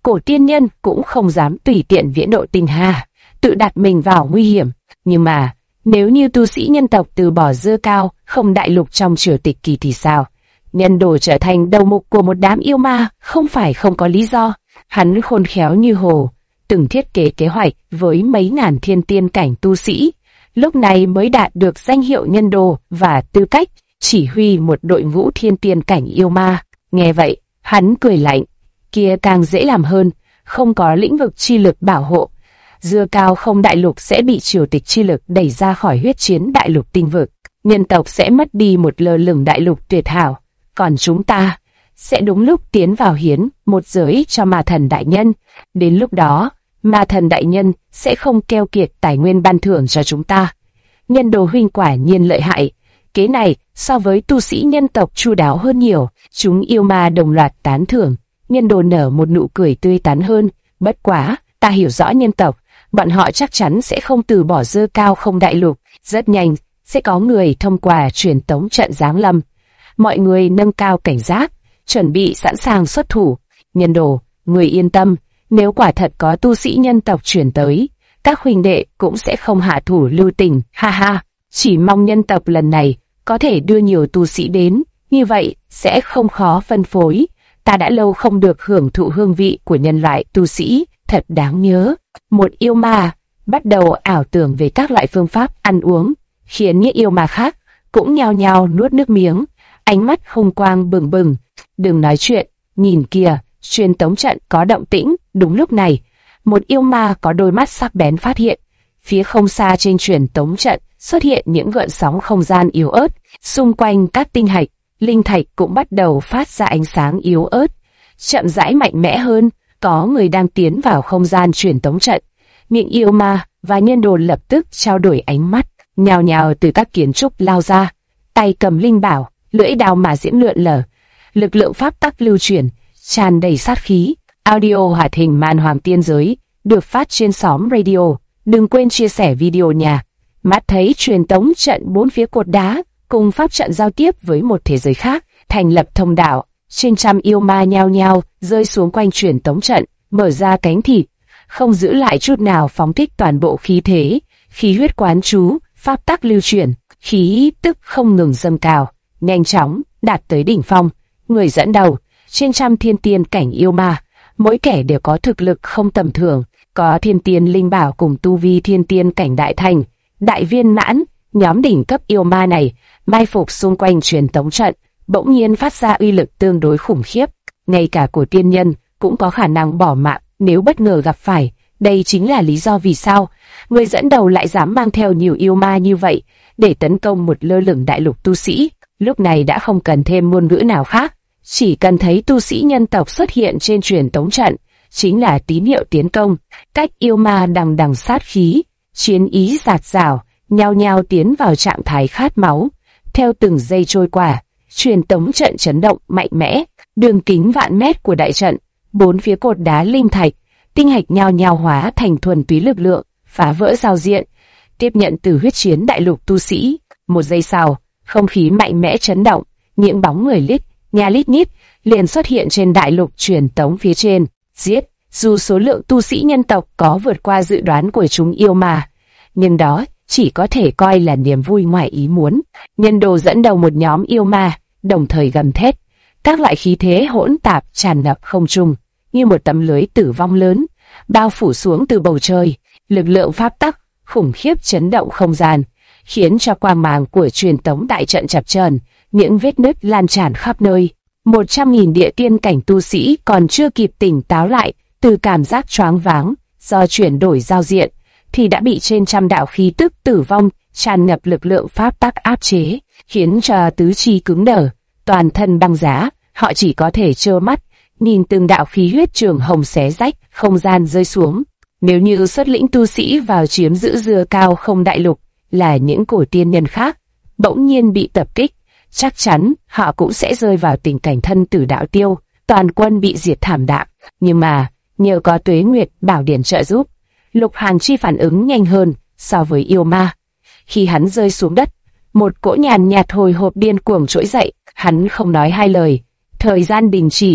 cổ tiên nhân cũng không dám tùy tiện viễn độ tinh hà, tự đặt mình vào nguy hiểm. Nhưng mà, nếu như tu sĩ nhân tộc từ bỏ dơ cao không đại lục trong triều tịch kỳ thì sao? Nhân đồ trở thành đầu mục của một đám yêu ma không phải không có lý do. Hắn khôn khéo như hồ, từng thiết kế kế hoạch với mấy ngàn thiên tiên cảnh tu sĩ, lúc này mới đạt được danh hiệu nhân đồ và tư cách chỉ huy một đội ngũ thiên tiên cảnh yêu ma. Nghe vậy, hắn cười lạnh, kia càng dễ làm hơn, không có lĩnh vực chi lực bảo hộ. Dưa cao không đại lục sẽ bị triều tịch chi lực đẩy ra khỏi huyết chiến đại lục tinh vực. Nhân tộc sẽ mất đi một lơ lửng đại lục tuyệt hảo, còn chúng ta sẽ đúng lúc tiến vào hiến một giới cho ma thần đại nhân. Đến lúc đó, ma thần đại nhân sẽ không keo kiệt tài nguyên ban thưởng cho chúng ta. Nhân đồ huynh quả nhiên lợi hại. Kế này so với tu sĩ nhân tộc chu đáo hơn nhiều. Chúng yêu ma đồng loạt tán thưởng. Nhân đồ nở một nụ cười tươi tắn hơn. Bất quá, ta hiểu rõ nhân tộc, bọn họ chắc chắn sẽ không từ bỏ dơ cao không đại lục. Rất nhanh, sẽ có người thông qua truyền tống trận giáng lâm. Mọi người nâng cao cảnh giác, chuẩn bị sẵn sàng xuất thủ. Nhân đồ, người yên tâm, nếu quả thật có tu sĩ nhân tộc chuyển tới, các huynh đệ cũng sẽ không hạ thủ lưu tình, ha ha. Chỉ mong nhân tộc lần này có thể đưa nhiều tu sĩ đến, như vậy sẽ không khó phân phối. Ta đã lâu không được hưởng thụ hương vị của nhân loại tu sĩ, thật đáng nhớ. Một yêu ma bắt đầu ảo tưởng về các loại phương pháp ăn uống, khiến những yêu ma khác cũng nhao nhao nuốt nước miếng, ánh mắt hung quang bừng bừng. Đừng nói chuyện, nhìn kìa, truyền tống trận có động tĩnh. Đúng lúc này, một yêu ma có đôi mắt sắc bén phát hiện, phía không xa trên truyền tống trận xuất hiện những gợn sóng không gian yếu ớt, xung quanh các tinh hạch, linh thạch cũng bắt đầu phát ra ánh sáng yếu ớt, chậm rãi mạnh mẽ hơn. Có người đang tiến vào không gian truyền tống trận. Miệng yêu ma và nhân đồ lập tức trao đổi ánh mắt, nhào nhào từ các kiến trúc lao ra, tay cầm linh bảo, lưỡi đao mà diễm lượn lờ, lực lượng pháp tắc lưu chuyển, tràn đầy sát khí. Audio hoạt hình Man Hoàng Tiên Giới được phát trên xóm radio. Đừng quên chia sẻ video nha. Mắt thấy truyền tống trận bốn phía cột đá cùng pháp trận giao tiếp với một thế giới khác, thành lập thông đạo. Trên trăm yêu ma nhao nhao rơi xuống quanh truyền tống trận, mở ra cánh thịt, không giữ lại chút nào, phóng thích toàn bộ khí thế, khí huyết quán chú, pháp tắc lưu chuyển, khí tức không ngừng dâng cao, nhanh chóng đạt tới đỉnh phong. Người dẫn đầu, trên trăm thiên tiên cảnh yêu ma, mỗi kẻ đều có thực lực không tầm thường, có thiên tiên linh bảo cùng tu vi thiên tiên cảnh đại thành, đại viên mãn. Nhóm đỉnh cấp yêu ma này mai phục xung quanh truyền tống trận, bỗng nhiên phát ra uy lực tương đối khủng khiếp. Ngay cả cổ tiên nhân cũng có khả năng bỏ mạng nếu bất ngờ gặp phải. Đây chính là lý do vì sao người dẫn đầu lại dám mang theo nhiều yêu ma như vậy để tấn công một lơ lửng đại lục tu sĩ. Lúc này đã không cần thêm ngôn ngữ nào khác, chỉ cần thấy tu sĩ nhân tộc xuất hiện trên truyền tống trận chính là tín hiệu tiến công. Cách yêu ma đằng đằng sát khí, chiến ý dạt dào, nhao nhao tiến vào trạng thái khát máu. Theo từng giây trôi qua, truyền tống trận chấn động mạnh mẽ, đường kính vạn mét của đại trận, bốn phía cột đá linh thạch, tinh hạch nhao nhao hóa thành thuần túy lực lượng, phá vỡ giao diện, tiếp nhận từ huyết chiến đại lục tu sĩ. Một giây sau, không khí mạnh mẽ chấn động, những bóng người lít nhít liền xuất hiện trên đại lục truyền tống phía trên. Giết, dù số lượng tu sĩ nhân tộc có vượt qua dự đoán của chúng yêu ma, nhưng đó chỉ có thể coi là niềm vui ngoài ý muốn. Nhân đồ dẫn đầu một nhóm yêu ma, đồng thời gầm thét, các loại khí thế hỗn tạp tràn ngập không trung, như một tấm lưới tử vong lớn, bao phủ xuống từ bầu trời. Lực lượng pháp tắc khủng khiếp chấn động không gian, khiến cho quang mang của truyền tống đại trận chập chờn, những vết nứt lan tràn khắp nơi. 100.000 địa tiên cảnh tu sĩ còn chưa kịp tỉnh táo lại từ cảm giác choáng váng do chuyển đổi giao diện, thì đã bị trên trăm đạo khí tức tử vong tràn ngập lực lượng pháp tắc áp chế, khiến cho tứ chi cứng đờ, toàn thân băng giá. Họ chỉ có thể trơ mắt nhìn từng đạo khí huyết trường hồng xé rách không gian rơi xuống. Nếu như xuất lĩnh tu sĩ vào chiếm giữ dừa cao không đại lục là những cổ tiên nhân khác, bỗng nhiên bị tập kích, chắc chắn họ cũng sẽ rơi vào tình cảnh thân tử đạo tiêu, toàn quân bị diệt thảm đạm. Nhưng mà nhờ có Tuế Nguyệt Bảo Điển trợ giúp, Lục Hàn Chi phản ứng nhanh hơn so với yêu ma. Khi hắn rơi xuống đất, một cỗ nhàn nhạt hồi hộp điên cuồng trỗi dậy, hắn không nói hai lời, thời gian đình chỉ,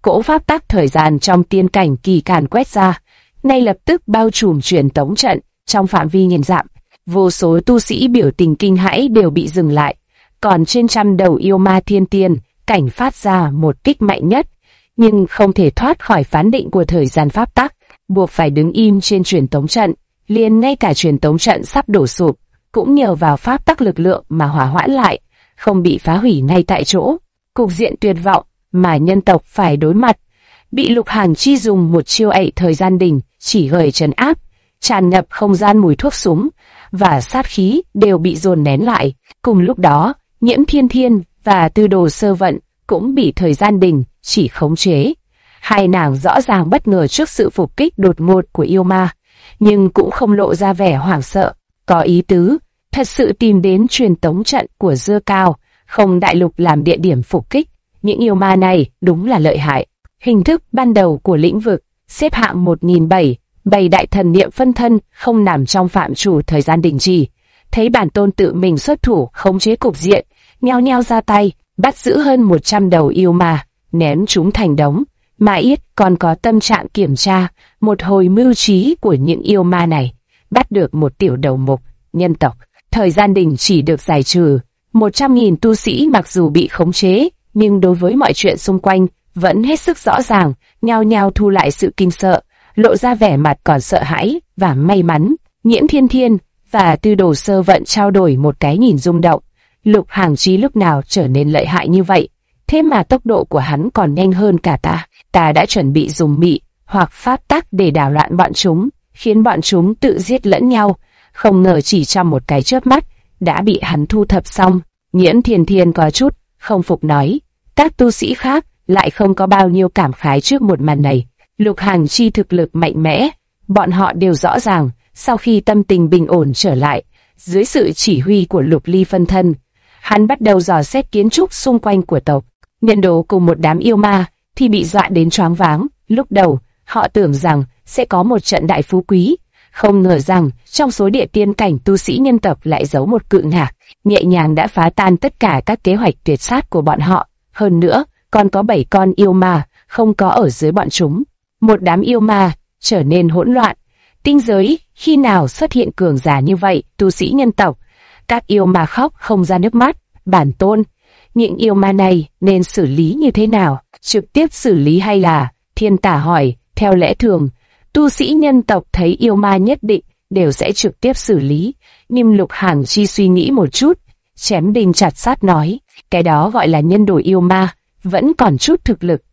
cỗ pháp tắc thời gian trong tiên cảnh kỳ càn quét ra, ngay lập tức bao trùm truyền tống trận trong phạm vi nghìn dặm. Vô số tu sĩ biểu tình kinh hãi đều bị dừng lại, còn trên trăm đầu yêu ma thiên tiên cảnh phát ra một kích mạnh nhất, nhưng không thể thoát khỏi phán định của thời gian pháp tắc, buộc phải đứng im trên truyền tống trận. Liền ngay cả truyền tống trận sắp đổ sụp, cũng nhờ vào pháp tắc lực lượng mà hỏa hoãn lại, không bị phá hủy ngay tại chỗ. Cục diện tuyệt vọng mà nhân tộc phải đối mặt, bị Lục Hàn Chi dùng một chiêu ẩy thời gian đình chỉ gửi trấn áp, tràn ngập không gian mùi thuốc súng và sát khí đều bị dồn nén lại. Cùng lúc đó, Nhiễm Thiên Thiên và Tư Đồ Sơ Vận cũng bị thời gian đình chỉ khống chế. Hai nàng rõ ràng bất ngờ trước sự phục kích đột ngột của yêu ma, nhưng cũng không lộ ra vẻ hoảng sợ, có ý tứ thật sự tìm đến truyền tống trận của Dơ Cao, không đại lục làm địa điểm phục kích. Những yêu ma này đúng là lợi hại. Hình thức ban đầu của lĩnh vực xếp hạng 1007, 7 đại thần niệm phân thân không nằm trong phạm trù thời gian đình chỉ. Thấy bản tôn tự mình xuất thủ khống chế cục diện, nhao nhao ra tay, bắt giữ hơn 100 đầu yêu ma, ném chúng thành đống. Mà Yết còn có tâm trạng kiểm tra một hồi mưu trí của những yêu ma này, bắt được một tiểu đầu mục nhân tộc. Thời gian đình chỉ được giải trừ, 100.000 tu sĩ mặc dù bị khống chế, nhưng đối với mọi chuyện xung quanh vẫn hết sức rõ ràng, nhao nhao thu lại sự kinh sợ, lộ ra vẻ mặt còn sợ hãi và may mắn. Nhiễm Thiên Thiên và Tư Đồ Sơ Vận trao đổi một cái nhìn rung động. Lục Hàn Chi lúc nào trở nên lợi hại như vậy? Thế mà tốc độ của hắn còn nhanh hơn cả ta. Ta đã chuẩn bị dùng mị hoặc pháp tắc để đảo loạn bọn chúng, khiến bọn chúng tự giết lẫn nhau. Không ngờ chỉ trong một cái chớp mắt đã bị hắn thu thập xong. Nhiễm Thiên Thiên có chút không phục nói. Các tu sĩ khác lại không có bao nhiêu cảm khái trước một màn này. Lục Hàn Chi thực lực mạnh mẽ, bọn họ đều rõ ràng. Sau khi tâm tình bình ổn trở lại, dưới sự chỉ huy của Lục Ly phân thân, hắn bắt đầu dò xét kiến trúc xung quanh của tộc. Nhân đồ cùng một đám yêu ma thì bị dọa đến choáng váng. Lúc đầu họ tưởng rằng sẽ có một trận đại phú quý, không ngờ rằng trong số địa tiên cảnh tu sĩ nhân tộc lại giấu một cự ngạc, nhẹ nhàng đã phá tan tất cả các kế hoạch tuyệt sát của bọn họ. Hơn nữa, còn có 7 con yêu ma không có ở dưới bọn chúng. Một đám yêu ma trở nên hỗn loạn. Tinh giới khi nào xuất hiện cường giả như vậy? Tu sĩ nhân tộc, các yêu ma khóc không ra nước mắt. Bản tôn, những yêu ma này nên xử lý như thế nào? Trực tiếp xử lý hay là? Thiên Tả hỏi. Theo lẽ thường, tu sĩ nhân tộc thấy yêu ma nhất định đều sẽ trực tiếp xử lý, nhưng Lục Hàn Chi suy nghĩ một chút, chém đinh chặt sắt nói, cái đó gọi là nhân đồ yêu ma, vẫn còn chút thực lực.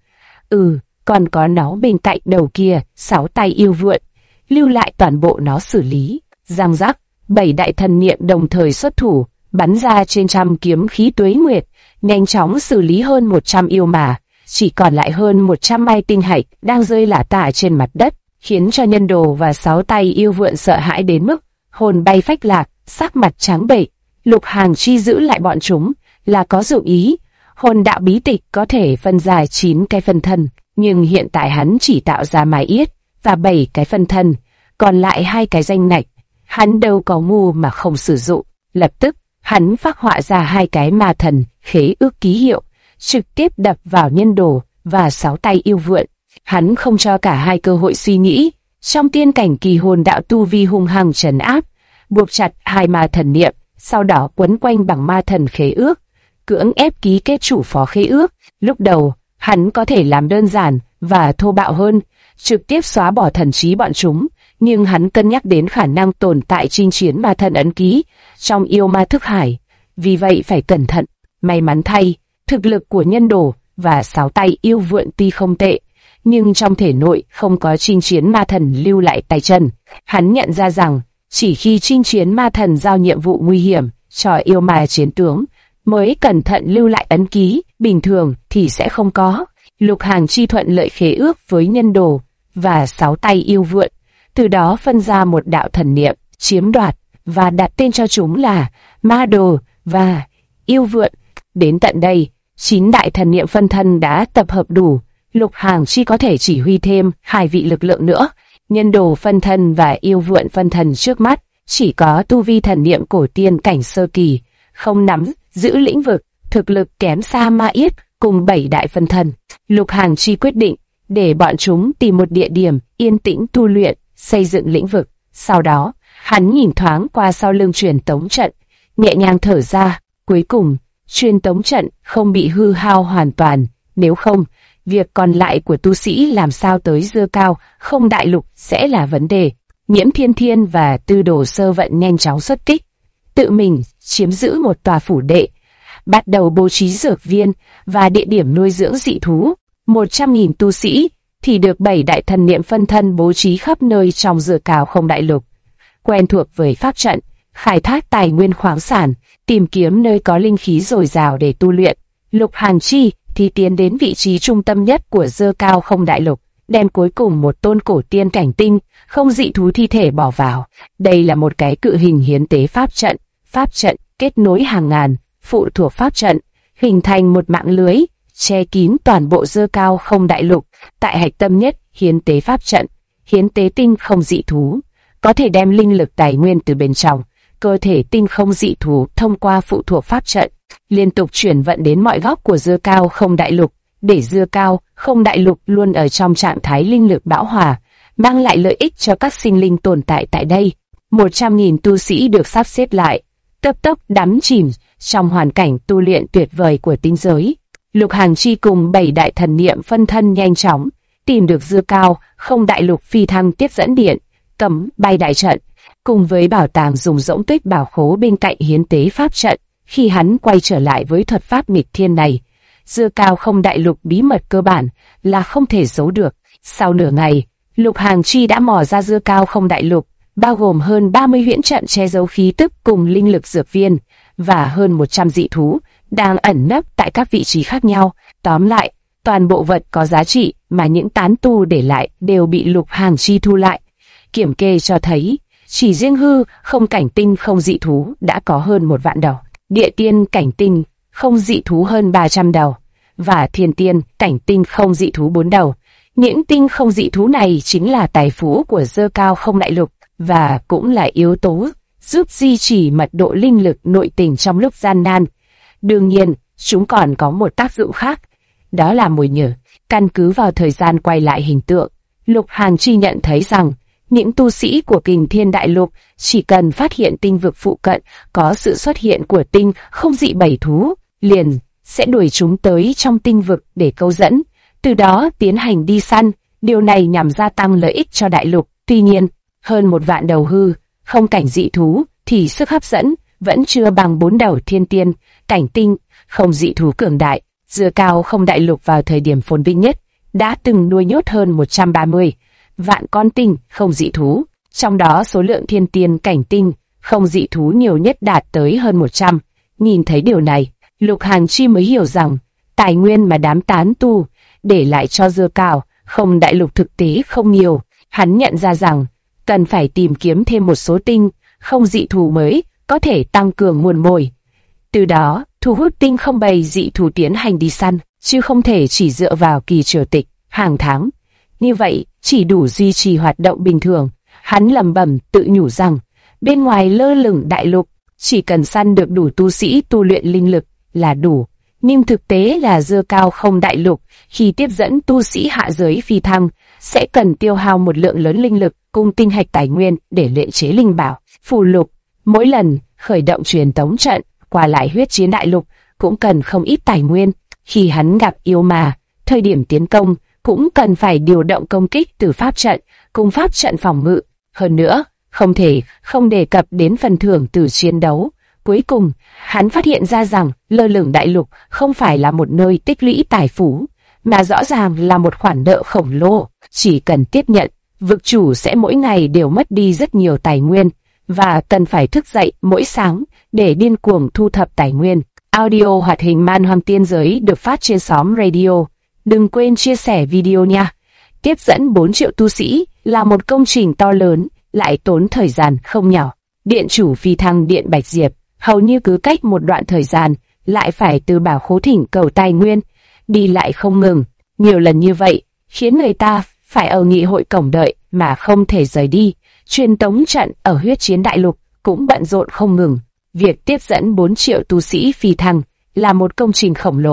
Còn có nó bên cạnh đầu kia, 6 tay yêu vượn, lưu lại toàn bộ nó xử lý. Răng rắc, 7 đại thần niệm đồng thời xuất thủ, bắn ra trên trăm kiếm khí tuế nguyệt, nhanh chóng xử lý hơn 100 yêu ma. Chỉ còn lại hơn 100 mai tinh hạch đang rơi lả tả trên mặt đất, khiến cho nhân đồ và 6 tay yêu vượn sợ hãi đến mức hồn bay phách lạc, sắc mặt trắng bệch. Lục Hàn Chi giữ lại bọn chúng là có dụng ý. Hồn đạo bí tịch có thể phân giải 9 cái phân thân, nhưng hiện tại hắn chỉ tạo ra Mai Yết và 7 cái phân thân, còn lại 2 cái danh ngạch. Hắn đâu có ngu mà không sử dụng. Lập tức, hắn phác họa ra 2 cái ma thần khế ước ký hiệu, trực tiếp đập vào nhân đồ và 6 tay yêu vượn. Hắn không cho cả hai cơ hội suy nghĩ. Trong tiên cảnh kỳ hồn đạo tu vi hung hăng trấn áp, buộc chặt 2 ma thần niệm, sau đó quấn quanh bằng ma thần khế ước, cưỡng ép ký kết chủ phó khế ước. Lúc đầu, hắn có thể làm đơn giản và thô bạo hơn, trực tiếp xóa bỏ thần trí bọn chúng, nhưng hắn cân nhắc đến khả năng tồn tại chinh chiến ma thần ấn ký trong yêu ma thức hải, vì vậy phải cẩn thận. May mắn thay, thực lực của nhân đồ và 6 tay yêu vượn tuy không tệ, nhưng trong thể nội không có chinh chiến ma thần lưu lại tay chân. Hắn nhận ra rằng, chỉ khi chinh chiến ma thần giao nhiệm vụ nguy hiểm cho yêu ma chiến tướng, mới cẩn thận lưu lại ấn ký, bình thường thì sẽ không có. Lục Hàn Chi thuận lợi khế ước với nhân đồ và 6 tay yêu vượn, từ đó phân ra một đạo thần niệm, chiếm đoạt và đặt tên cho chúng là Ma Đồ và Yêu Vượn. Đến tận đây, 9 đại thần niệm phân thân đã tập hợp đủ. Lục Hàn Chi có thể chỉ huy thêm 2 vị lực lượng nữa. Nhân đồ phân thân và yêu vượn phân thân trước mắt chỉ có tu vi thần niệm cổ tiên cảnh sơ kỳ, không nắm giữ lĩnh vực, thực lực kém xa Ma Yết cùng 7 đại phân thân. Lục Hàn Chi quyết định để bọn chúng tìm một địa điểm yên tĩnh tu luyện, xây dựng lĩnh vực. Sau đó, hắn nhìn thoáng qua sau lưng truyền tống trận, nhẹ nhàng thở ra. Cuối cùng, truyền tống trận không bị hư hao hoàn toàn, nếu không, việc còn lại của tu sĩ làm sao tới Dưa Cao Không Đại Lục sẽ là vấn đề. Nhiễm Thiên Thiên và Tư Đồ Sơ Vận nhanh chóng xuất kích, tự mình chiếm giữ một tòa phủ đệ, bắt đầu bố trí dược viên và địa điểm nuôi dưỡng dị thú. 100.000 tu sĩ thì được 7 đại thần niệm phân thân bố trí khắp nơi trong Dưa Cao Không Đại Lục, quen thuộc với pháp trận, khai thác tài nguyên khoáng sản, tìm kiếm nơi có linh khí dồi dào để tu luyện. Lục Hàn Chi thì tiến đến vị trí trung tâm nhất của Dưa Cao Không Đại Lục, đem cuối cùng một tôn cổ tiên cảnh tinh, không dị thú thi thể bỏ vào. Đây là một cái cự hình hiến tế pháp trận kết nối hàng ngàn phụ thuộc pháp trận, hình thành một mạng lưới che kín toàn bộ Dưa Cao Không Đại Lục. Tại hạch tâm nhất hiến tế pháp trận, hiến tế tinh không dị thú, có thể đem linh lực tài nguyên từ bên trong cơ thể tinh không dị thú thông qua phụ thuộc pháp trận, liên tục chuyển vận đến mọi góc của Dưa Cao Không Đại Lục, để Dưa Cao Không Đại Lục luôn ở trong trạng thái linh lực bão hòa, mang lại lợi ích cho các sinh linh tồn tại tại đây. 100.000 tu sĩ được sắp xếp lại, cấp tốc đắm chìm trong hoàn cảnh tu luyện tuyệt vời của tinh giới. Lục Hàn Chi cùng 7 đại thần niệm phân thân nhanh chóng tìm được Dưa Cao Không Đại Lục phi thăng tiếp dẫn điện, cấm bay đại trận, cùng với bảo tàng dùng rỗng tuyết bảo khố bên cạnh hiến tế pháp trận. Khi hắn quay trở lại với thuật pháp nghịch thiên này, Dưa Cao Không Đại Lục bí mật cơ bản là không thể giấu được. Sau nửa ngày, Lục Hàn Chi đã mò ra Dưa Cao Không Đại Lục, bao gồm hơn 30 huyễn trận che giấu khí tức cùng linh lực dược viên, và hơn 100 dị thú đang ẩn nấp tại các vị trí khác nhau. Tóm lại, toàn bộ vật có giá trị mà những tán tu để lại đều bị Lục Hàn Chi thu lại. Kiểm kê cho thấy, chỉ riêng hư không cảnh tinh không dị thú đã có hơn 1 vạn đầu, địa tiên cảnh tinh không dị thú hơn 300 đầu, và thiên tiên cảnh tinh không dị thú 4 đầu. Những tinh không dị thú này chính là tài phú của Dưa Cao Không Đại Lục, và cũng là yếu tố giúp duy trì mật độ linh lực nội tình trong lúc gian nan. Đương nhiên, chúng còn có một tác dụng khác, đó là mồi nhử. Căn cứ vào thời gian quay lại hình tượng, Lục Hàn Chi nhận thấy rằng những tu sĩ của Kình Thiên Đại Lục chỉ cần phát hiện tinh vực phụ cận có sự xuất hiện của tinh không dị bảy thú, liền sẽ đuổi chúng tới trong tinh vực để câu dẫn, từ đó tiến hành đi săn. Điều này nhằm gia tăng lợi ích cho đại lục. Tuy nhiên, hơn 1 vạn đầu hư không cảnh dị thú thì sức hấp dẫn vẫn chưa bằng 4 đầu thiên tiên cảnh tinh không dị thú cường đại. Dưa Cao Không Đại Lục vào thời điểm phồn vinh nhất đã từng nuôi nhốt hơn 130 vạn con tinh không dị thú, trong đó số lượng thiên tiên cảnh tinh không dị thú nhiều nhất đạt tới hơn 100. Nhìn thấy điều này, Lục Hàn Chi mới hiểu rằng tài nguyên mà đám tán tu để lại cho Dưa Cao Không Đại Lục thực tế không nhiều. Hắn nhận ra rằng cần phải tìm kiếm thêm một số tinh không dị thú mới có thể tăng cường nguồn mồi, từ đó thu hút tinh không bầy dị thú tiến hành đi săn, chứ không thể chỉ dựa vào kỳ triều tịch hàng tháng. Như vậy chỉ đủ duy trì hoạt động bình thường. Hắn lẩm bẩm tự nhủ rằng bên ngoài lơ lửng đại lục chỉ cần săn được đủ tu sĩ tu luyện linh lực là đủ. Nhưng thực tế là Dưa Cao Không Đại Lục khi tiếp dẫn tu sĩ hạ giới phi thăng sẽ cần tiêu hao một lượng lớn linh lực cùng tinh hạch tài nguyên để luyện chế linh bảo, phù lục. Mỗi lần khởi động truyền tống trận qua lại huyết chiến đại lục cũng cần không ít tài nguyên. Khi hắn gặp yêu ma, thời điểm tiến công cũng cần phải điều động công kích từ pháp trận cùng pháp trận phòng ngự. Hơn nữa, không thể không đề cập đến phần thưởng từ chiến đấu. Cuối cùng, hắn phát hiện ra rằng lơ lửng đại lục không phải là một nơi tích lũy tài phú, mà rõ ràng là một khoản nợ khổng lồ. Chỉ cần tiếp nhận, vực chủ sẽ mỗi ngày đều mất đi rất nhiều tài nguyên, và cần phải thức dậy mỗi sáng để điên cuồng thu thập tài nguyên. Audio hoạt hình Man Hoang Tiên Giới được phát trên xóm radio. Đừng quên chia sẻ video nha. Tiếp dẫn 4 triệu tu sĩ là một công trình to lớn, lại tốn thời gian không nhỏ. Điện chủ phi thăng Điện Bạch Diệp hầu như cứ cách một đoạn thời gian lại phải từ bảo khố thỉnh cầu tài nguyên, đi lại không ngừng. Nhiều lần như vậy khiến người ta phải ở nghị hội cổng đợi mà không thể rời đi. Truyền tống trận ở huyết chiến đại lục cũng bận rộn không ngừng. Việc tiếp dẫn 4 triệu tu sĩ phi thăng là một công trình khổng lồ,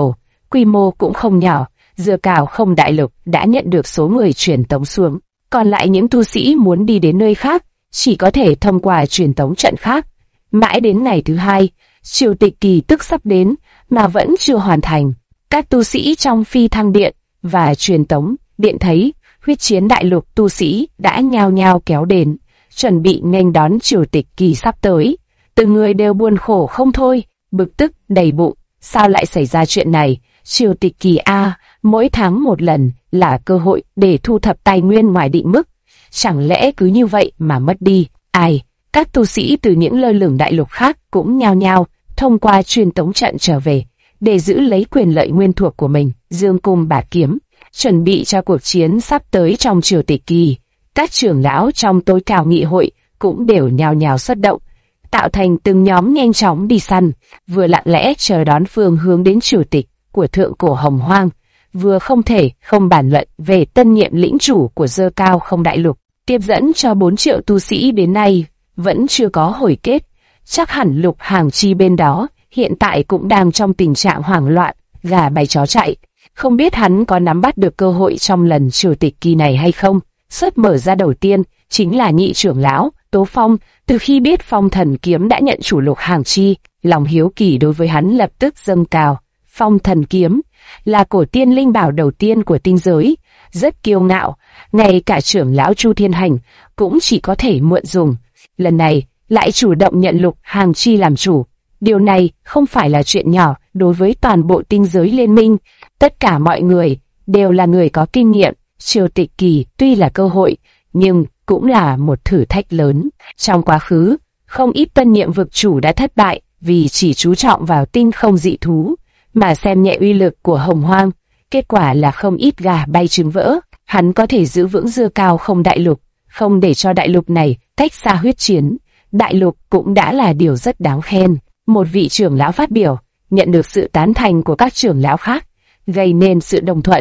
quy mô cũng không nhỏ. Dưa Cao Không Đại Lục đã nhận được số người truyền tống xuống, còn lại những tu sĩ muốn đi đến nơi khác chỉ có thể thông qua truyền tống trận khác. Mãi đến ngày thứ hai, triều tịch kỳ tức sắp đến mà vẫn chưa hoàn thành. Các tu sĩ trong phi thăng điện và truyền tống điện thấy huyết chiến đại lục tu sĩ đã nhao nhao kéo đến, chuẩn bị nghênh đón triều tịch kỳ sắp tới. Từng người đều buồn khổ không thôi, bực tức đầy bụng. Sao lại xảy ra chuyện này? Triều tịch kỳ a, mỗi tháng một lần là cơ hội để thu thập tài nguyên ngoài định mức. Chẳng lẽ cứ như vậy mà mất đi? Ai? Các tu sĩ từ những lơ lửng đại lục khác cũng nhao nhao thông qua truyền tống trận trở về để giữ lấy quyền lợi nguyên thuộc của mình. Dương cung bạt kiếm, chuẩn bị cho cuộc chiến sắp tới trong triều tịch kỳ. Các trưởng lão trong tối cao nghị hội cũng đều nhao nhao xuất động, tạo thành từng nhóm nhanh chóng đi săn, vừa lặng lẽ chờ đón phương hướng đến triều tịch của thượng cổ Hồng Hoang, vừa không thể không bàn luận về tân nhiệm lĩnh chủ của Dưa Cao Không Đại Lục. Tiếp dẫn cho 4 triệu tu sĩ đến nay vẫn chưa có hồi kết, chắc hẳn Lục Hàng Chi bên đó hiện tại cũng đang trong tình trạng hoảng loạn, gà bay chó chạy. Không biết hắn có nắm bắt được cơ hội trong lần triều tịch kỳ này hay không. Xuất mở ra đầu tiên chính là nhị trưởng lão Tố Phong. Từ khi biết Phong Thần Kiếm đã nhận chủ Lục Hàng Chi, lòng hiếu kỳ đối với hắn lập tức dâng cao. Phong Thần Kiếm là cổ tiên linh bảo đầu tiên của tinh giới, rất kiêu ngạo, ngay cả trưởng lão Chu Thiên Hành cũng chỉ có thể mượn dùng. Lần này lại chủ động nhận Lục Hàng Chi làm chủ. Điều này không phải là chuyện nhỏ đối với toàn bộ tinh giới liên minh. Tất cả mọi người đều là người có kinh nghiệm. Triều tịch kỳ tuy là cơ hội, nhưng cũng là một thử thách lớn. Trong quá khứ, không ít tân nhiệm vực chủ đã thất bại vì chỉ chú trọng vào tinh không dị thú, mà xem nhẹ uy lực của Hồng Hoang. Kết quả là không ít gà bay trứng vỡ. Hắn có thể giữ vững Dưa Cao Không Đại Lục, không để cho đại lục này tách xa huyết chiến. Đại lục cũng đã là điều rất đáng khen. Một vị trưởng lão phát biểu, nhận được sự tán thành của các trưởng lão khác, gây nên sự đồng thuận.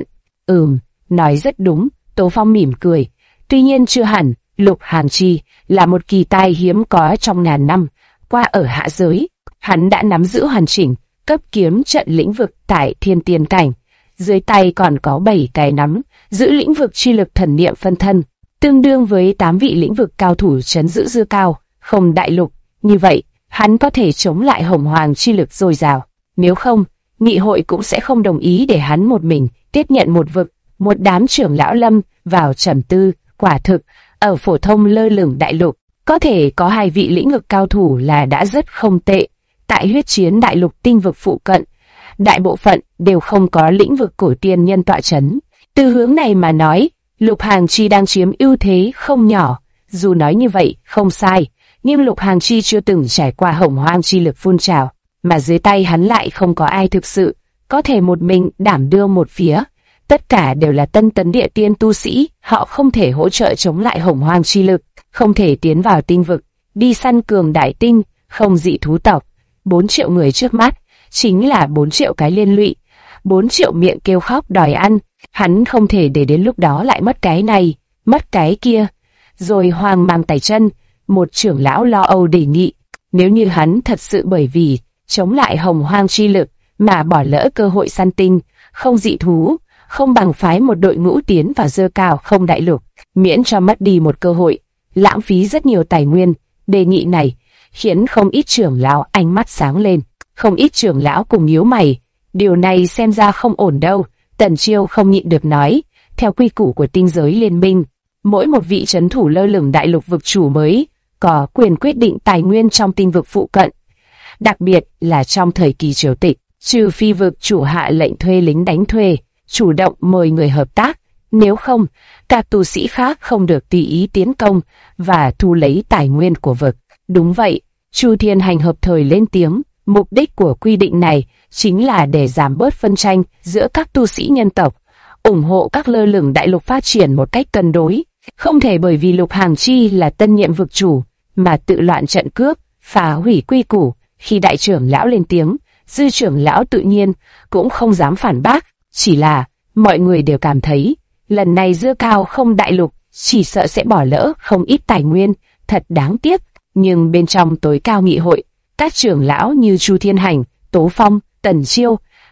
Nói rất đúng, Tố Phong mỉm cười. Tuy nhiên chưa hẳn, Lục Hàng Chi là một kỳ tài hiếm có trong ngàn năm. Qua ở hạ giới, hắn đã nắm giữ hoàn chỉnh cấp kiếm trận lĩnh vực tại thiên tiên cảnh. Dưới tay còn có 7 cái nắm giữ lĩnh vực chi lực thần niệm phân thân, tương đương với 8 vị lĩnh vực cao thủ trấn giữ Dưa Cao Không Đại Lục. Như vậy, hắn có thể chống lại Hồng Hoàng chi lực dồi dào. Nếu không, nghị hội cũng sẽ không đồng ý để hắn một mình tiếp nhận một vực. Một đám trưởng lão lâm vào trầm tư. Quả thực, ở phổ thông lơ lửng đại lục, có thể có 2 vị lĩnh vực cao thủ là đã rất không tệ. Tại huyết chiến đại lục tinh vực phụ cận, đại bộ phận đều không có lĩnh vực cổ tiên nhân tọa chấn. Từ hướng này mà nói, Lục Hàng Chi đang chiếm ưu thế không nhỏ. Dù nói như vậy không sai, nhưng Lục Hàng Chi chưa từng trải qua Hồng Hoang chi lực phun trào, mà dưới tay hắn lại không có ai thực sự có thể một mình đảm đương một phía. Tất cả đều là tân tấn địa tiên tu sĩ, họ không thể hỗ trợ chống lại Hồng Hoang chi lực, không thể tiến vào tinh vực, đi săn cường đại tinh, không dị thú tộc. 4 triệu người trước mắt, chính là 4 triệu cái liên lụy, 4 triệu miệng kêu khóc đòi ăn. Hắn không thể để đến lúc đó lại mất cái này, mất cái kia, rồi hoang mang tay chân. Một trưởng lão lo âu đề nghị, nếu như hắn thật sự bởi vì chống lại Hồng Hoang chi lực mà bỏ lỡ cơ hội săn tinh, không dị thú, không bằng phái một đội ngũ tiến vào Dưa Cao Không Đại Lục, miễn cho mất đi một cơ hội, lãng phí rất nhiều tài nguyên. Đề nghị này khiến không ít trưởng lão ánh mắt sáng lên, không ít trưởng lão cùng nhíu mày. Điều này xem ra không ổn đâu. Tần Chiêu không nhịn được nói, theo quy củ của tinh giới liên minh, mỗi một vị trấn thủ lơ lửng đại lục vực chủ mới có quyền quyết định tài nguyên trong tinh vực phụ cận, đặc biệt là trong thời kỳ triều tịch, trừ phi vực chủ hạ lệnh thuê lính đánh thuê, chủ động mời người hợp tác. Nếu không, các tu sĩ khác không được tùy ý tiến công và thu lấy tài nguyên của vực. Đúng vậy, Chu Thiên Hành hợp thời lên tiếng, mục đích của quy định này chính là để giảm bớt phân tranh giữa các tu sĩ nhân tộc, ủng hộ các lơ lửng đại lục phát triển một cách cân đối. Không thể bởi vì Lục Hàng Chi là tân nhiệm vực chủ mà tự loạn trận cướp, phá hủy quy củ. Khi đại trưởng lão lên tiếng, dư trưởng lão tự nhiên cũng không dám phản bác, chỉ là mọi người đều cảm thấy lần này Dưa Cao Không Đại Lục chỉ sợ sẽ bỏ lỡ không ít tài nguyên, thật đáng tiếc. Nhưng bên trong tối cao nghị hội, các trưởng lão như Chu Thiên Hành, Tố Phong, Tần Chiêu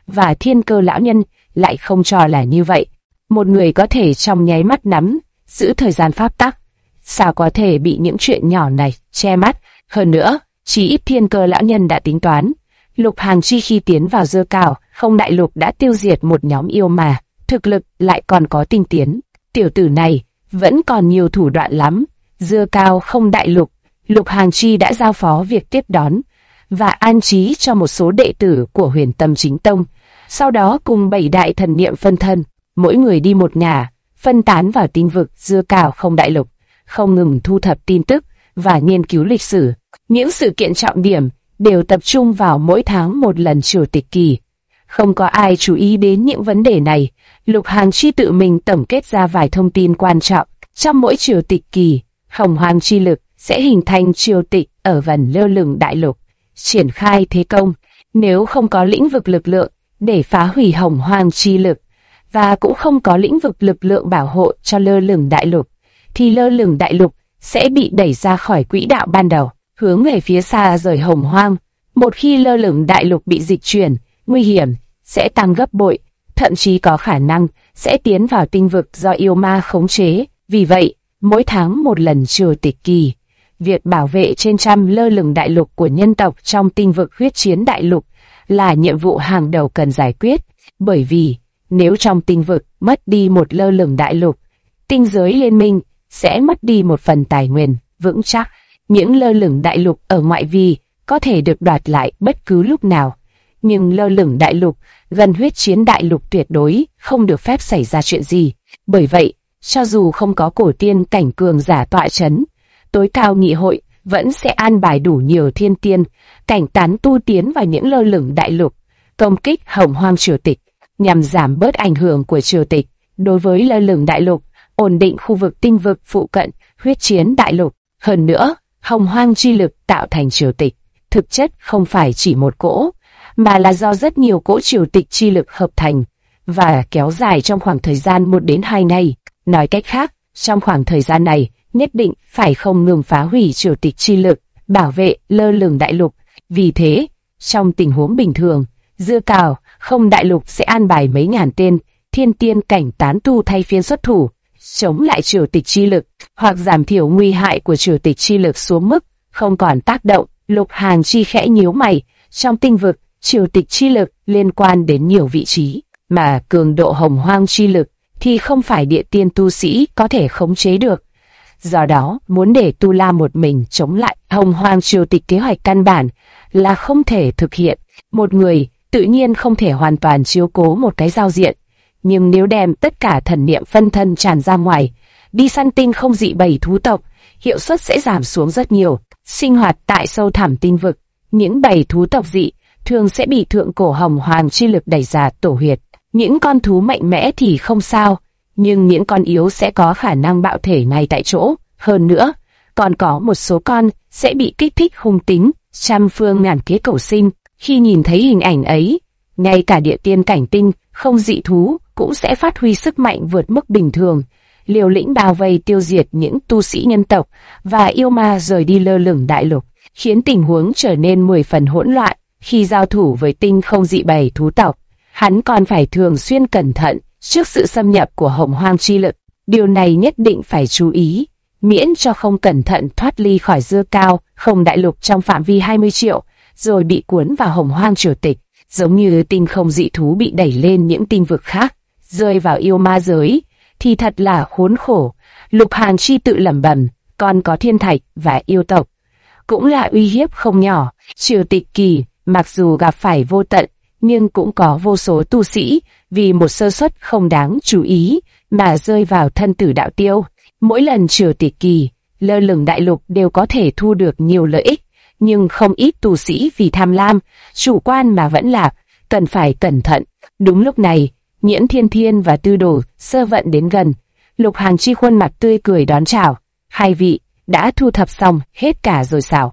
và Thiên Cơ lão nhân lại không cho là như vậy. Một người có thể trong nháy mắt nắm giữ thời gian pháp tắc, sao có thể bị những chuyện nhỏ này che mắt? Hơn nữa, chỉ ít Thiên Cơ lão nhân đã tính toán, Lục Hàng Chi khi tiến vào Dơ Cao Không Đại Lục đã tiêu diệt một nhóm yêu mà, thực lực lại còn có tinh tiến. Tiểu tử này vẫn còn nhiều thủ đoạn lắm. Dơ Cao Không Đại Lục, Lục Hàng Chi đã giao phó việc tiếp đón và an trí cho một số đệ tử của Huyền Tâm Chính Tông. Sau đó cùng 7 đại thần niệm phân thân, mỗi người đi một ngả, phân tán vào tinh vực Dơ Cao Không Đại Lục, không ngừng thu thập tin tức và nghiên cứu lịch sử. Những sự kiện trọng điểm đều tập trung vào mỗi tháng một lần triều tịch kỳ. Không có ai chú ý đến những vấn đề này. Lục Hàng Chi tự mình tổng kết ra vài thông tin quan trọng. Trong mỗi triều tịch kỳ, Hồng Hoang chi lực sẽ hình thành triều tịch ở vần lơ lửng đại lục, triển khai thế công. Nếu không có lĩnh vực lực lượng để phá hủy Hồng Hoang chi lực, và cũng không có lĩnh vực lực lượng bảo hộ cho lơ lửng đại lục, thì lơ lửng đại lục sẽ bị đẩy ra khỏi quỹ đạo ban đầu, hướng về phía xa rời Hồng Hoang. Một khi lơ lửng đại lục bị dịch chuyển, nguy hiểm sẽ tăng gấp bội, thậm chí có khả năng sẽ tiến vào tinh vực do yêu ma khống chế. Vì vậy, mỗi tháng một lần triều tịch kỳ, việc bảo vệ trên trăm lơ lửng đại lục của nhân tộc trong tinh vực huyết chiến đại lục là nhiệm vụ hàng đầu cần giải quyết. Bởi vì, nếu trong tinh vực mất đi một lơ lửng đại lục, tinh giới liên minh sẽ mất đi một phần tài nguyên vững chắc. Những lơ lửng đại lục ở ngoại vi có thể được đoạt lại bất cứ lúc nào, nhưng lơ lửng đại lục gần huyết chiến đại lục tuyệt đối không được phép xảy ra chuyện gì. Bởi vậy, cho dù không có cổ tiên cảnh cường giả tọa chấn, tối cao nghị hội vẫn sẽ an bài đủ nhiều thiên tiên cảnh tán tu tiến vào những lơ lửng đại lục, công kích Hồng Hoang triều tịch, nhằm giảm bớt ảnh hưởng của triều tịch đối với lơ lửng đại lục, ổn định khu vực tinh vực phụ cận huyết chiến đại lục. Hơn nữa, Hồng Hoang chi lực tạo thành triều tịch thực chất không phải chỉ một cỗ, mà là do rất nhiều cỗ triều tịch chi lực hợp thành và kéo dài trong khoảng thời gian 1 đến 2 ngày. Nói cách khác, trong khoảng thời gian này nhất định phải không ngừng phá hủy triều tịch chi lực, bảo vệ lơ lửng đại lục. Vì thế, trong tình huống bình thường, Dơ Cao Không Đại Lục sẽ an bài mấy ngàn tên thiên tiên cảnh tán tu thay phiên xuất thủ, chống lại triều tịch chi lực, hoặc giảm thiểu nguy hại của triều tịch chi lực xuống mức không còn tác động. Lục Hàng Chi khẽ nhíu mày. Trong tinh vực, triều tịch chi lực liên quan đến nhiều vị trí, mà cường độ Hồng Hoang chi lực thì không phải địa tiên tu sĩ có thể khống chế được. Do đó, muốn để Tu La một mình chống lại Hồng Hoang triều tịch kế hoạch căn bản là không thể thực hiện. Một người tự nhiên không thể hoàn toàn chiếu cố một cái giao diện, nhưng nếu đem tất cả thần niệm phân thân tràn ra ngoài, đi săn tinh không dị bầy thú tộc, hiệu suất sẽ giảm xuống rất nhiều. Sinh hoạt tại sâu thẳm tinh vực, những bầy thú tộc dị thường sẽ bị thượng cổ Hồng Hoang chi lực đẩy ra tổ huyệt. Những con thú mạnh mẽ thì không sao, nhưng những con yếu sẽ có khả năng bạo thể ngay tại chỗ. Hơn nữa, còn có một số con sẽ bị kích thích hung tính, trăm phương ngàn kế cầu sinh. Khi nhìn thấy hình ảnh ấy, ngay cả địa tiên cảnh tinh không dị thú cũng sẽ phát huy sức mạnh vượt mức bình thường, liều lĩnh bao vây tiêu diệt những tu sĩ nhân tộc và yêu ma rời đi lơ lửng đại lục, khiến tình huống trở nên 10 phần hỗn loạn. Khi giao thủ với tinh không dị bầy thú tộc, hắn còn phải thường xuyên cẩn thận trước sự xâm nhập của Hồng Hoang chi lực. Điều này nhất định phải chú ý, miễn cho không cẩn thận thoát ly khỏi Dơ Cao Không Đại Lục trong phạm vi 20 triệu, rồi bị cuốn vào Hồng Hoang triều tịch, giống như tinh không dị thú bị đẩy lên những tinh vực khác, rơi vào yêu ma giới, thì thật là khốn khổ. Lục Hàng Chi tự lẩm bẩm, còn có thiên thạch và yêu tộc cũng là uy hiếp không nhỏ. Triều tịch kỳ mặc dù gặp phải vô tận, nhưng cũng có vô số tu sĩ vì một sơ suất không đáng chú ý mà rơi vào thân tử đạo tiêu. Mỗi lần triều tịch kỳ, lơ lửng đại lục đều có thể thu được nhiều lợi ích, nhưng không ít tu sĩ vì tham lam, chủ quan mà vẫn lạc, cần phải cẩn thận. Đúng lúc này, Nhiễm Thiên Thiên và Tư Đồ Sơ Vận đến gần. Lục Hàng Chi khuôn mặt tươi cười đón chào. Hai vị đã thu thập xong hết cả rồi sao?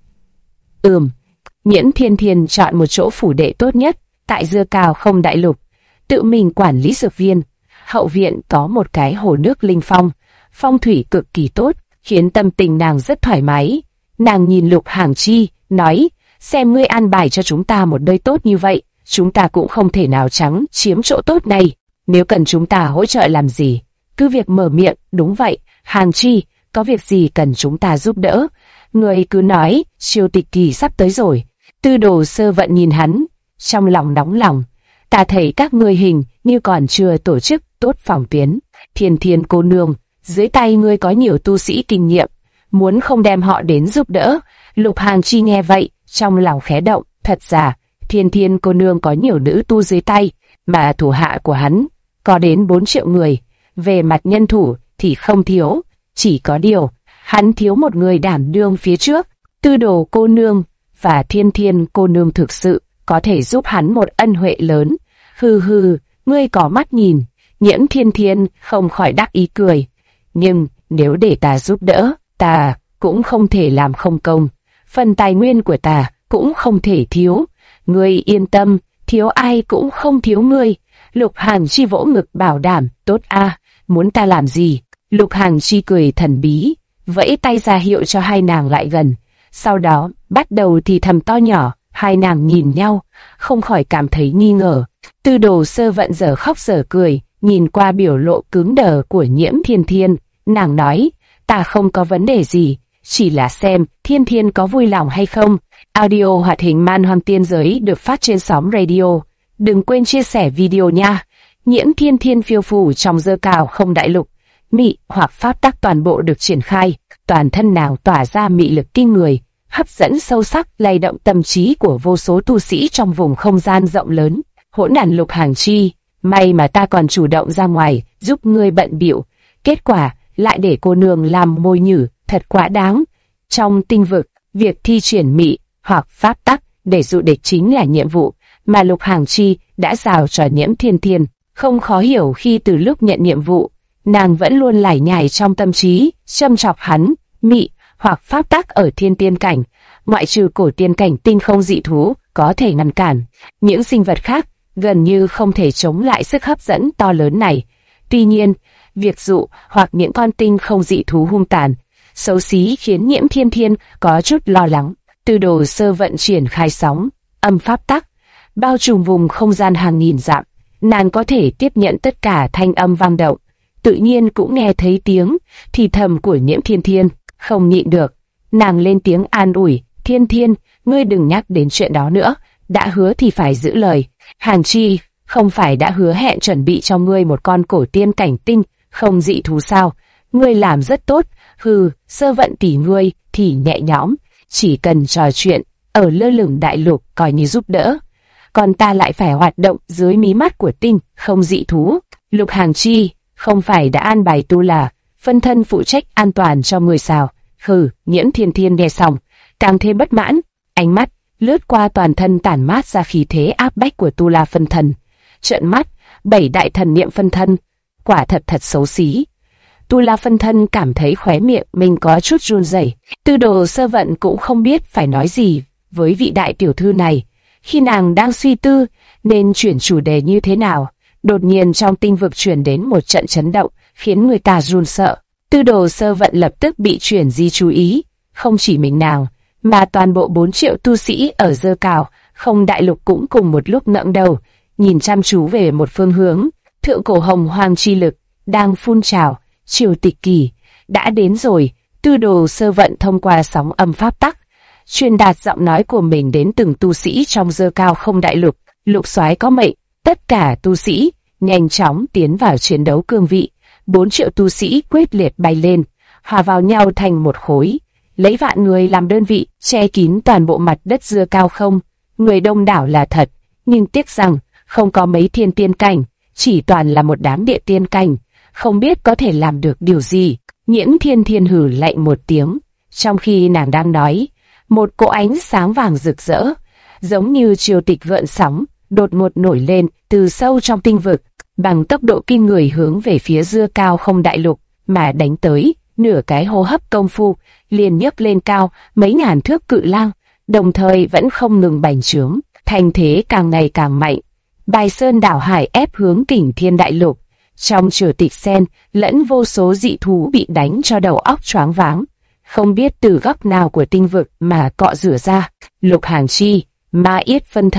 Nhiễm Thiên Thiên chọn một chỗ phủ đệ tốt nhất tại Dơ Cao Không Đại Lục, tự mình quản lý dược viên. Hậu viện có một cái hồ nước linh phong, phong thủy cực kỳ tốt, khiến tâm tình nàng rất thoải mái. Nàng nhìn Lục Hàng Chi, nói, xem ngươi an bài cho chúng ta một nơi tốt như vậy, chúng ta cũng không thể nào trắng chiếm chỗ tốt này. Nếu cần chúng ta hỗ trợ làm gì, cứ việc mở miệng. Đúng vậy, Hàn Chi, có việc gì cần chúng ta giúp đỡ, người cứ nói. Triều tịch kỳ sắp tới rồi. Tư Đồ Sơ Vận nhìn hắn, trong lòng nóng lòng. Ta thấy các ngươi hình như còn chưa tổ chức tốt phòng tuyến. Thiên Thiên cô nương, dưới tay ngươi có nhiều tu sĩ kinh nghiệm, muốn không đem họ đến giúp đỡ? Lục Hàn Chi nghe vậy, trong lòng khẽ động. Thật ra, Thiên Thiên cô nương có nhiều nữ tu dưới tay, mà thủ hạ của hắn có đến 4 triệu người. Về mặt nhân thủ thì không thiếu, chỉ có điều hắn thiếu một người đảm đương phía trước. Tư Đồ cô nương và Thiên Thiên cô nương thực sự có thể giúp hắn một ân huệ lớn. Hừ hừ, ngươi có mắt nhìn. Nhiễm Thiên Thiên không khỏi đắc ý cười. Nhưng nếu để ta giúp đỡ, ta cũng không thể làm không công. Phần tài nguyên của ta cũng không thể thiếu. Ngươi yên tâm, thiếu ai cũng không thiếu ngươi. Lục Hàn Chi vỗ ngực bảo đảm. Tốt a, muốn ta làm gì? Lục Hàn Chi cười thần bí, vẫy tay ra hiệu cho hai nàng lại gần. Sau đó bắt đầu thì thầm to nhỏ. Hai nàng nhìn nhau, không khỏi cảm thấy nghi ngờ. Tư Đồ Sơ Vận giờ khóc giờ cười, nhìn qua biểu lộ cứng đờ của Nhiễm Thiên Thiên, nàng nói, ta không có vấn đề gì, chỉ là xem Thiên Thiên có vui lòng hay không. Audio hoạt hình Man Hoang Tiên Giới được phát trên sóng radio. Đừng quên chia sẻ video nha. Nhiễm Thiên Thiên phiêu phù trong dơ cào không đại lục, mị hoặc pháp tắc toàn bộ được triển khai, toàn thân nàng tỏa ra mị lực kinh người, hấp dẫn sâu sắc, lay động tâm trí của vô số tu sĩ trong vùng không gian rộng lớn. Hỗn đản Lục Hàn Chi, may mà ta còn chủ động ra ngoài giúp ngươi bận bịu, kết quả lại để cô nương làm môi nhử, thật quá đáng. Trong tinh vực, việc thi triển mị hoặc pháp tắc để dụ địch chính là nhiệm vụ mà Lục Hàn Chi đã giao cho Nhiễm Thiên Thiên. Không khó hiểu khi từ lúc nhận nhiệm vụ, nàng vẫn luôn lải nhải trong tâm trí, châm chọc hắn. Mị hoặc pháp tắc ở thiên tiên cảnh, ngoại trừ cổ tiên cảnh tinh không dị thú có thể ngăn cản, những sinh vật khác gần như không thể chống lại sức hấp dẫn to lớn này. Tuy nhiên, việc dụ hoặc những con tinh không dị thú hung tàn, xấu xí khiến Nhiễm Thiên Thiên có chút lo lắng. Tư Đồ Sơ Vận triển khai sóng âm pháp tắc, bao trùm vùng không gian hàng nghìn dặm. Nàng có thể tiếp nhận tất cả thanh âm vang động, tự nhiên cũng nghe thấy tiếng thì thầm của Nhiễm Thiên Thiên. Không nhịn được, nàng lên tiếng an ủi, Thiên Thiên, ngươi đừng nhắc đến chuyện đó nữa, đã hứa thì phải giữ lời. Hàn Chi, không phải đã hứa hẹn chuẩn bị cho ngươi một con cổ tiên cảnh tinh không dị thú sao? Ngươi làm rất tốt. Hừ, Sơ Vận tỷ ngươi thì nhẹ nhõm, chỉ cần trò chuyện ở lơ lửng đại lục coi như giúp đỡ, còn ta lại phải hoạt động dưới mí mắt của tinh không dị thú. Lục Hàn Chi, không phải đã an bài tu là phân thân phụ trách an toàn cho người sao? Hừ, Nhiễm Thiên Thiên nghe xong càng thêm bất mãn, ánh mắt lướt qua toàn thân tản mát ra khí thế áp bách của tu la phân thân. Trợn mắt, 7 đại thần niệm phân thân, quả thật xấu xí. Tu la phân thân cảm thấy khóe miệng mình có chút run rẩy. Tư Đồ Sơ Vận cũng không biết phải nói gì với vị đại tiểu thư này. Khi nàng đang suy tư nên chuyển chủ đề như thế nào, đột nhiên trong tinh vực truyền đến một trận chấn động khiến người ta run sợ. Tư Đồ Sơ Vận lập tức bị chuyển di chú ý, không chỉ mình nàng mà toàn bộ 4 triệu tu sĩ ở dơ cào không đại lục cũng cùng một lúc ngẩng đầu nhìn chăm chú về một phương hướng. Thượng cổ hồng hoang chi lực đang phun trào, triều tịch kỳ đã đến rồi. Tư Đồ Sơ Vận thông qua sóng âm pháp tắc truyền đạt giọng nói của mình đến từng tu sĩ trong dơ cao không đại lục. Lục soái có mệnh, tất cả tu sĩ nhanh chóng tiến vào chiến đấu cương vị. 4 triệu tu sĩ quyết liệt bay lên, hòa vào nhau thành một khối, lấy vạn người làm đơn vị, che kín toàn bộ mặt đất dơ cao không. Người đông đảo là thật, nhưng tiếc rằng không có mấy thiên tiên cảnh, chỉ toàn là một đám địa tiên cảnh, không biết có thể làm được điều gì. Nhiễm Thiên Thiên hừ lạnh một tiếng, trong khi nàng đang nói, một cỗ ánh sáng vàng rực rỡ, giống như triều tịch gợn sóng, đột ngột nổi lên từ sâu trong tinh vực, bằng tốc độ kinh người hướng về phía dưa cao không đại lục mà đánh tới. Nửa cái hô hấp công phu liền nhấc lên cao mấy ngàn thước cự lang, đồng thời vẫn không ngừng bành trướng, thành thế càng ngày càng mạnh. Bài sơn đảo hải ép hướng Kình Thiên đại lục, trong triều tịch sen lẫn vô số dị thú bị đánh cho đầu óc choáng váng, không biết từ góc nào của tinh vực mà cọ rửa ra. Lục Hàn Chi, Ma Yết phân thân,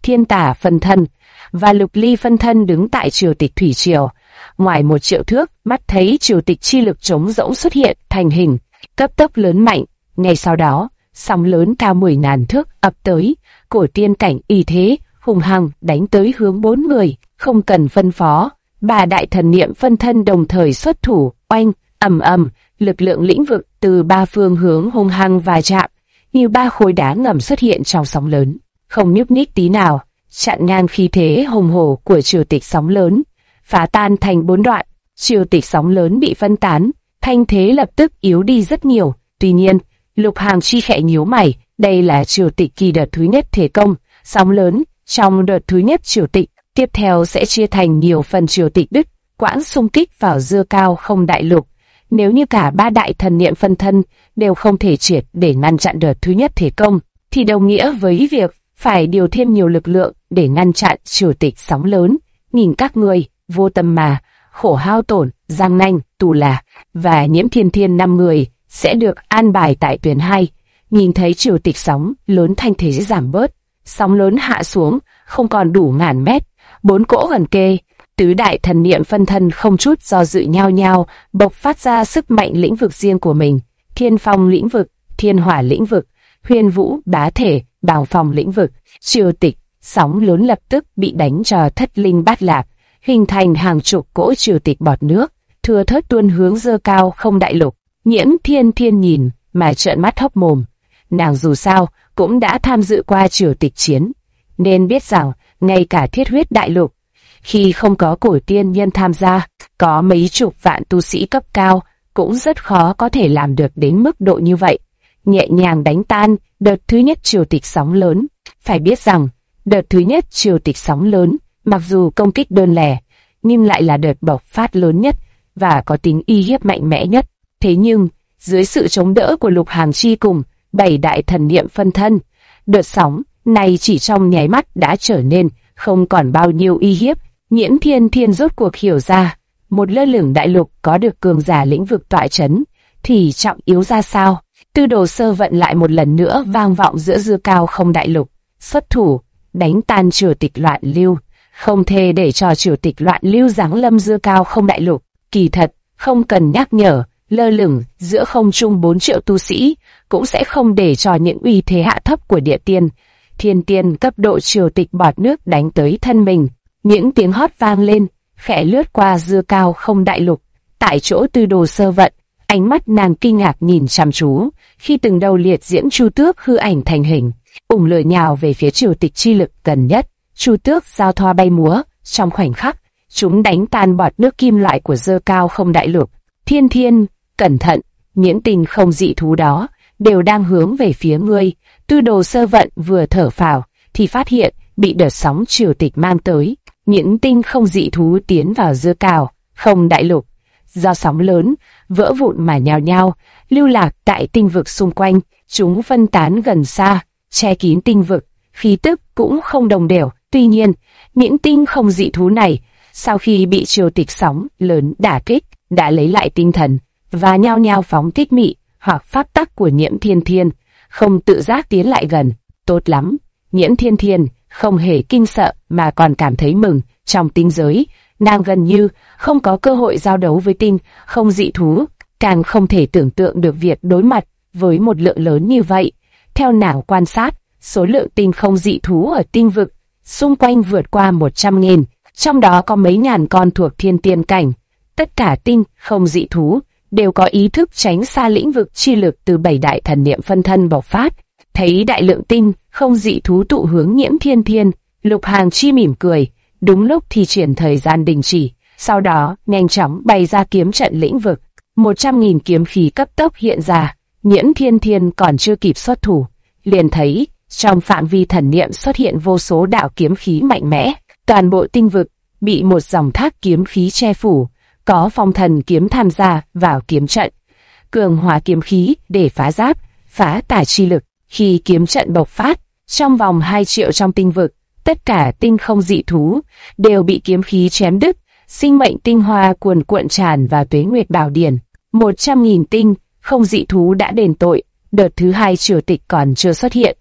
Thiên Tả phân thân và Lục Ly phân thân đứng tại triều tịch thủy triều. Ngoài 1 triệu thước, mắt thấy triều tịch chi lực trống rỗng xuất hiện thành hình, cấp tốc lớn mạnh. Ngay sau đó, sóng lớn cao 10.000 thước ập tới, cổ tiên cảnh y thế, hùng hăng đánh tới hướng 4 người, không cần phân phó. 3 đại thần niệm phân thân đồng thời xuất thủ, oanh, ầm ầm, lực lượng lĩnh vực từ 3 phương hướng hung hăng va chạm, như 3 khối đá ngầm xuất hiện trong sóng lớn, không nhúc nhích tí nào, chặn ngang khí thế hùng hổ của triều tịch sóng lớn, phá tan thành 4 đoạn. Triều tịch sóng lớn bị phân tán, thanh thế lập tức yếu đi rất nhiều. Tuy nhiên, Lục Hàm Chi khẽ nhíu mày, đây là triều tịch kỳ đợt thứ nhất thể công, sóng lớn trong đợt thứ nhất triều tịch, tiếp theo sẽ chia thành nhiều phần triều tịch đứt, quãng xung kích vào dưa cao không đại lục. Nếu như cả 3 đại thần niệm phân thân đều không thể triệt để ngăn chặn đợt thứ nhất thể công, thì đồng nghĩa với việc phải điều thêm nhiều lực lượng để ngăn chặn triều tịch sóng lớn. Nhìn các người, Vô Tâm mà, Khổ Hao Tổn, Giang Nanh, Tù Là và Nhiễm Thiên Thiên 5 người sẽ được an bài tại tuyến 2. Nhìn thấy triều tịch sóng lớn thanh thế giảm bớt, sóng lớn hạ xuống, không còn đủ ngàn mét, 4 cỗ gần kề, tứ đại thần niệm phân thân không chút do dự nhao nhao bộc phát ra sức mạnh lĩnh vực riêng của mình. Thiên Phong lĩnh vực, Thiên Hỏa lĩnh vực, Huyền Vũ bá thể, Bào Phong lĩnh vực. Triều tịch sóng lớn lập tức bị đánh cho thất linh bát lạc, hình thành hàng chục cỗ triều tịch bọt nước, thưa thớt tuôn hướng dơ cao không đại lục. Nhiễm Thiên Thiên nhìn mà trợn mắt hốc mồm. Nàng dù sao cũng đã tham dự qua triều tịch chiến, nên biết rằng ngay cả Thiết Huyết đại lục, khi không có cổ tiên nhân tham gia, có mấy chục vạn tu sĩ cấp cao cũng rất khó có thể làm được đến mức độ như vậy, nhẹ nhàng đánh tan đợt thứ nhất triều tịch sóng lớn. Phải biết rằng, đợt thứ nhất triều tịch sóng lớn, mặc dù công kích đơn lẻ, nhưng lại là đợt bộc phát lớn nhất và có tính uy hiếp mạnh mẽ nhất. Thế nhưng, dưới sự chống đỡ của Lục Hàm Chi cùng 7 đại thần niệm phân thân, đợt sóng này chỉ trong nháy mắt đã trở nên không còn bao nhiêu uy hiếp. Nhiễm Thiên Thiên rốt cuộc hiểu ra, một lơ lửng đại lục có được cường giả lĩnh vực tọa chấn thì trọng yếu ra sao. Tư Đồ Sơ vận lại một lần nữa vang vọng giữa dưa cao không đại lục, xuất thủ đánh tan triều tịch loạn lưu. Không thể để cho triều tịch loạn lưu giáng lâm dưa cao không đại lục. Kỳ thật, không cần nhắc nhở, lơ lửng giữa không trung 4 triệu tu sĩ cũng sẽ không để cho những uy thế hạ thấp của địa tiên, thiên tiên cấp độ triều tịch bọt nước đánh tới thân mình. Những tiếng hót vang lên, khẽ lướt qua dưa cao không đại lục. Tại chỗ Tư Đồ Sơ vận, ánh mắt nàng kinh ngạc nhìn chăm chú, khi từng đầu liệt diễm chu tước hư ảnh thành hình, ủng lười nhào về phía triều tịch chi lực gần nhất. Chu tước giao thoa bay múa, trong khoảnh khắc, chúng đánh tan bọt nước kim loại của dưa cao không đại lục. Thiên Thiên, cẩn thận, những tình không dị thú đó đều đang hướng về phía ngươi. Tư Đồ Sơ vận vừa thở phào thì phát hiện bị đợt sóng triều tịch mang tới. Những tinh không dị thú tiến vào dưa cao không đại lục, do sóng lớn vỡ vụn mà nhào nhao lưu lạc tại tinh vực xung quanh. Chúng phân tán gần xa, che kín tinh vực, khí tức cũng không đồng đều. Tuy nhiên, những tinh không dị thú này sau khi bị triều tịch sóng lớn đả kích đã lấy lại tinh thần và nhao nhao phóng thích mị hoặc pháp tắc của Nhiễm Thiên Thiên, không tự giác tiến lại gần. Tốt lắm, Nhiễm Thiên Thiên không hề kinh sợ mà còn cảm thấy mừng. Trong tinh giới, nàng gần như không có cơ hội giao đấu với tinh không dị thú, càng không thể tưởng tượng được việc đối mặt với một lượng lớn như vậy. Theo nàng quan sát, số lượng tinh không dị thú ở tinh vực xung quanh vượt qua 100.000, trong đó có mấy ngàn con thuộc thiên tiên cảnh. Tất cả tinh không dị thú đều có ý thức tránh xa lĩnh vực chi lực từ 7 đại thần niệm phân thân bộc phát. Thấy đại lượng tinh không dị thú tụ hướng Nhiễm Thiên Thiên, Lục Hàm Chi mỉm cười, đúng lúc thì triển thời gian đình chỉ, sau đó nhanh chóng bày ra kiếm trận lĩnh vực. 100.000 kiếm khí cấp tốc hiện ra. Nhiễm Thiên Thiên còn chưa kịp xuất thủ, liền thấy trong phạm vi thần niệm xuất hiện vô số đạo kiếm khí mạnh mẽ. Toàn bộ tinh vực bị một dòng thác kiếm khí che phủ. Có phong thần kiếm tham gia vào kiếm trận, cường hóa kiếm khí để phá giáp, phá tà chi lực. Khi kiếm trận bộc phát, trong vòng 2 triệu trong tinh vực, tất cả tinh không dị thú đều bị kiếm khí chém đứt, sinh mệnh tinh hoa cuồn cuộn tràn vào Tuế Nguyệt Bảo Điển. 100.000 tinh không dị thú đã đền tội. Đợt thứ 2 triều tịch còn chưa xuất hiện,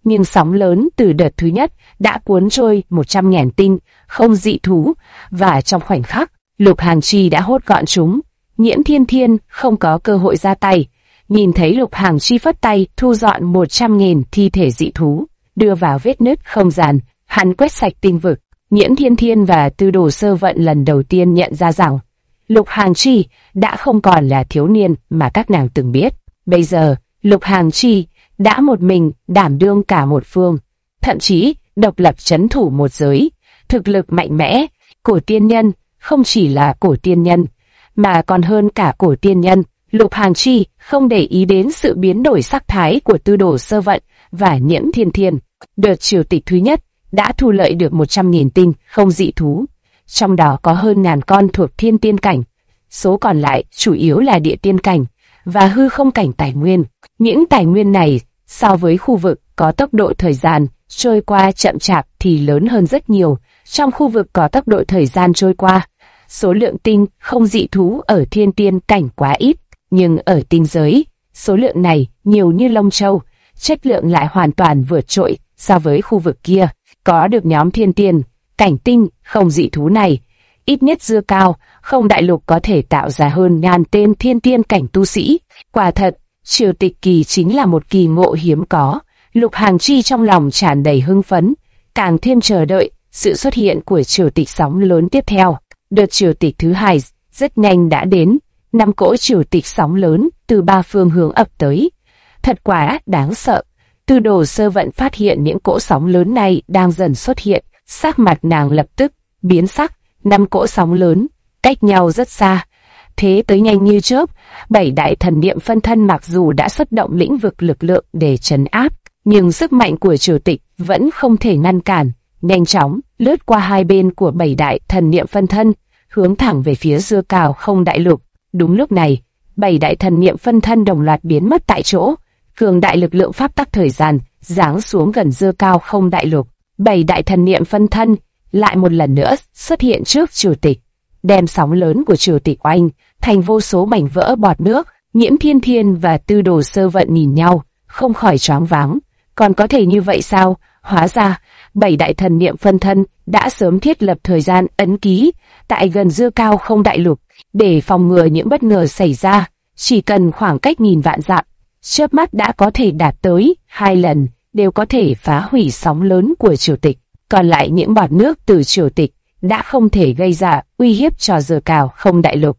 nhưng sóng lớn từ đợt thứ nhất đã cuốn trôi 100.000 tinh không dị thú, và trong khoảnh khắc, Lục Hàn Chi đã hốt gọn chúng. Nhiễm Thiên Thiên không có cơ hội ra tay, nhìn thấy Lục Hàn Chi phất tay thu dọn 100.000 thi thể dị thú, đưa vào vết nứt không gian, hắn quét sạch tinh vực. Nhiễm Thiên Thiên và Tư Đồ Sơ Vận lần đầu tiên nhận ra rằng Lục Hàn Chi đã không còn là thiếu niên mà các nàng từng biết. Bây giờ, Lục Hàn Chi đã một mình đảm đương cả một phương, thậm chí độc lập trấn thủ một giới. Thực lực mạnh mẽ, cổ tiên nhân, không chỉ là cổ tiên nhân, mà còn hơn cả cổ tiên nhân. Lục Hàn Chi không để ý đến sự biến đổi sắc thái của Tư Đồ Sơ Vận và Nhiễm Thiên Thiên. Đợt triều tịch thứ nhất đã thu lợi được 100.000 tinh không dị thú, trong đó có hơn ngàn con thuộc thiên tiên cảnh, số còn lại chủ yếu là địa tiên cảnh và hư không cảnh tài nguyên. Những tài nguyên này so với khu vực có tốc độ thời gian trôi qua chậm chạp thì lớn hơn rất nhiều. Trong khu vực có tốc độ thời gian trôi qua, số lượng tinh không dị thú ở thiên tiên cảnh quá ít, nhưng ở tinh giới, số lượng này nhiều như lông châu, chất lượng lại hoàn toàn vượt trội so với khu vực kia. Có được nhóm thiên tiên cảnh tinh không dị thú này, ít nhất dưa cao không đại lục có thể tạo ra hơn ngàn tên thiên tiên cảnh tu sĩ. Quả thật, triều tịch kỳ chính là một kỳ ngộ hiếm có. Lục Hàn Chi trong lòng tràn đầy hưng phấn, càng thêm chờ đợi sự xuất hiện của triều tịch sóng lớn tiếp theo. Đợt triều tịch thứ hai rất nhanh đã đến, 5 cỗ triều tịch sóng lớn từ 3 phương hướng ập tới. Thật quá đáng sợ. Tư Đồ Sơ Vận phát hiện những cỗ sóng lớn này đang dần xuất hiện, sắc mặt nàng lập tức biến sắc. 5 cỗ sóng lớn cách nhau rất xa, thế tới nhanh như chớp. 7 đại thần niệm phân thân mặc dù đã xuất động lĩnh vực lực lượng để trấn áp, nhưng sức mạnh của triều tịch vẫn không thể ngăn cản. Nhanh chóng lướt qua hai bên của 7 đại thần niệm phân thân, hướng thẳng về phía dưa cào không đại lục. Đúng lúc này, 7 đại thần niệm phân thân đồng loạt biến mất tại chỗ. Cường đại lực lượng pháp tắc thời gian giáng xuống gần dưa cao không đại lục. 7 đại thần niệm phân thân lại một lần nữa xuất hiện trước triều tịch, đem sóng lớn của triều tịch oanh thành vô số mảnh vỡ bọt nước. Nhiễm Thiên Thiên và Tư Đồ Sơ Vận nhìn nhau, không khỏi choáng váng. Còn có thể như vậy sao? Hóa ra 7 đại thần niệm phân thân đã sớm thiết lập thời gian ấn ký tại gần dưa cao không đại lục để phòng ngừa những bất ngờ xảy ra. Chỉ cần khoảng cách nghìn vạn dặm, chớp mắt đã có thể đạt tới 2 lần, đều có thể phá hủy sóng lớn của triều tịch. Còn lại những bọt nước từ triều tịch đã không thể gây ra uy hiếp cho dưa cao không đại lục.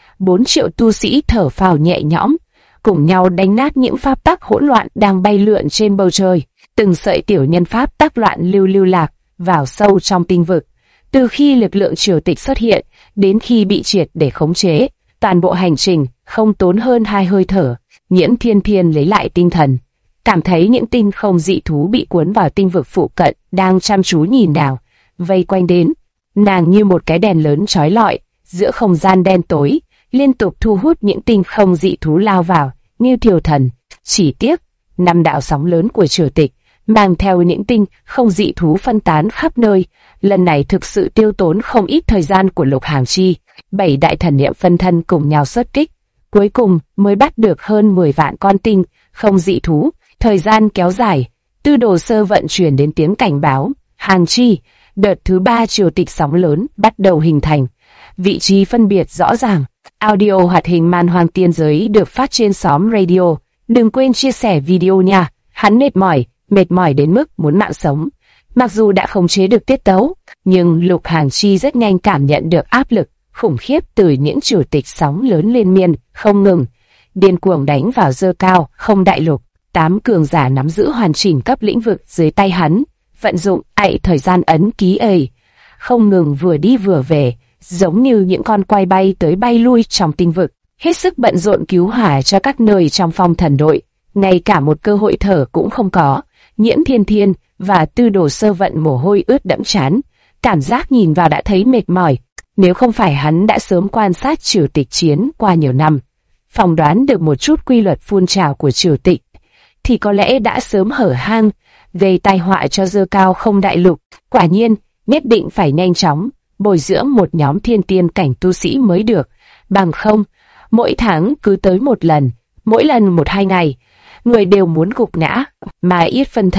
4 triệu tu sĩ thở phào nhẹ nhõm, cùng nhau đánh nát những pháp tắc hỗn loạn đang bay lượn trên bầu trời. Từng sợi tiểu nhân pháp tắc loạn lưu lạc vào sâu trong tinh vực. Từ khi lực lượng triều tịch xuất hiện đến khi bị triệt để khống chế, toàn bộ hành trình không tốn hơn 2 hơi thở. Nhiễm Thiên Thiên lấy lại tinh thần, cảm thấy những tinh không dị thú bị cuốn vào tinh vực phụ cận đang chăm chú nhìn nàng, vây quanh đến. Nàng như một cái đèn lớn chói lọi giữa không gian đen tối, liên tục thu hút những tinh không dị thú lao vào như thiều thần. Chỉ tiếc, 5 đạo sóng lớn của triều tịch mang theo những tinh không dị thú phân tán khắp nơi, lần này thực sự tiêu tốn không ít thời gian của Lục Hàn Chi. 7 đại thần niệm phân thân cùng nhau xuất kích, cuối cùng mới bắt được hơn 10 vạn con tinh không dị thú. Thời gian kéo dài, Tư Đồ Sơ Vận truyền đến tiếng cảnh báo: Hàn Chi, đợt thứ 3 triều tịch sóng lớn bắt đầu hình thành. Vị trí phân biệt rõ ràng. Audio hoạt hình Man Hoang Tiên Giới được phát trên xóm radio. Đừng quên chia sẻ video nha. Hắn mệt mỏi đến mức muốn mạng sống. Mặc dù đã khống chế được tiết tấu, nhưng Lục Hàn Chi rất nhanh cảm nhận được áp lực khủng khiếp từ những triều tịch sóng lớn liên miên không ngừng, điên cuồng đánh vào dơ cao không đại lục. 8 cường giả nắm giữ hoàn chỉnh cấp lĩnh vực dưới tay hắn, vận dụng thời gian ấn ký không ngừng vừa đi vừa về, giống như những con quay bay tới bay lui trong tinh vực, hết sức bận rộn cứu hỏa cho các nơi trong phong thần đội. Ngay cả một cơ hội thở cũng không có. Nhiễm Thiên Thiên và Tư Đồ Sơ Vận mồ hôi ướt đẫm trán, cảm giác nhìn vào đã thấy mệt mỏi. Nếu không phải hắn đã sớm quan sát triều tịch chiến qua nhiều năm, phỏng đoán được một chút quy luật phun trào của triều tịch, thì có lẽ đã sớm hở hang, gây tai họa cho dơ cao không đại lục. Quả nhiên, nhất định phải nhanh chóng bồi dưỡng một nhóm thiên tiên cảnh tu sĩ mới được, bằng không, mỗi tháng cứ tới một lần, mỗi lần 1-2 ngày, người đều muốn gục ngã. Mà ít phân thân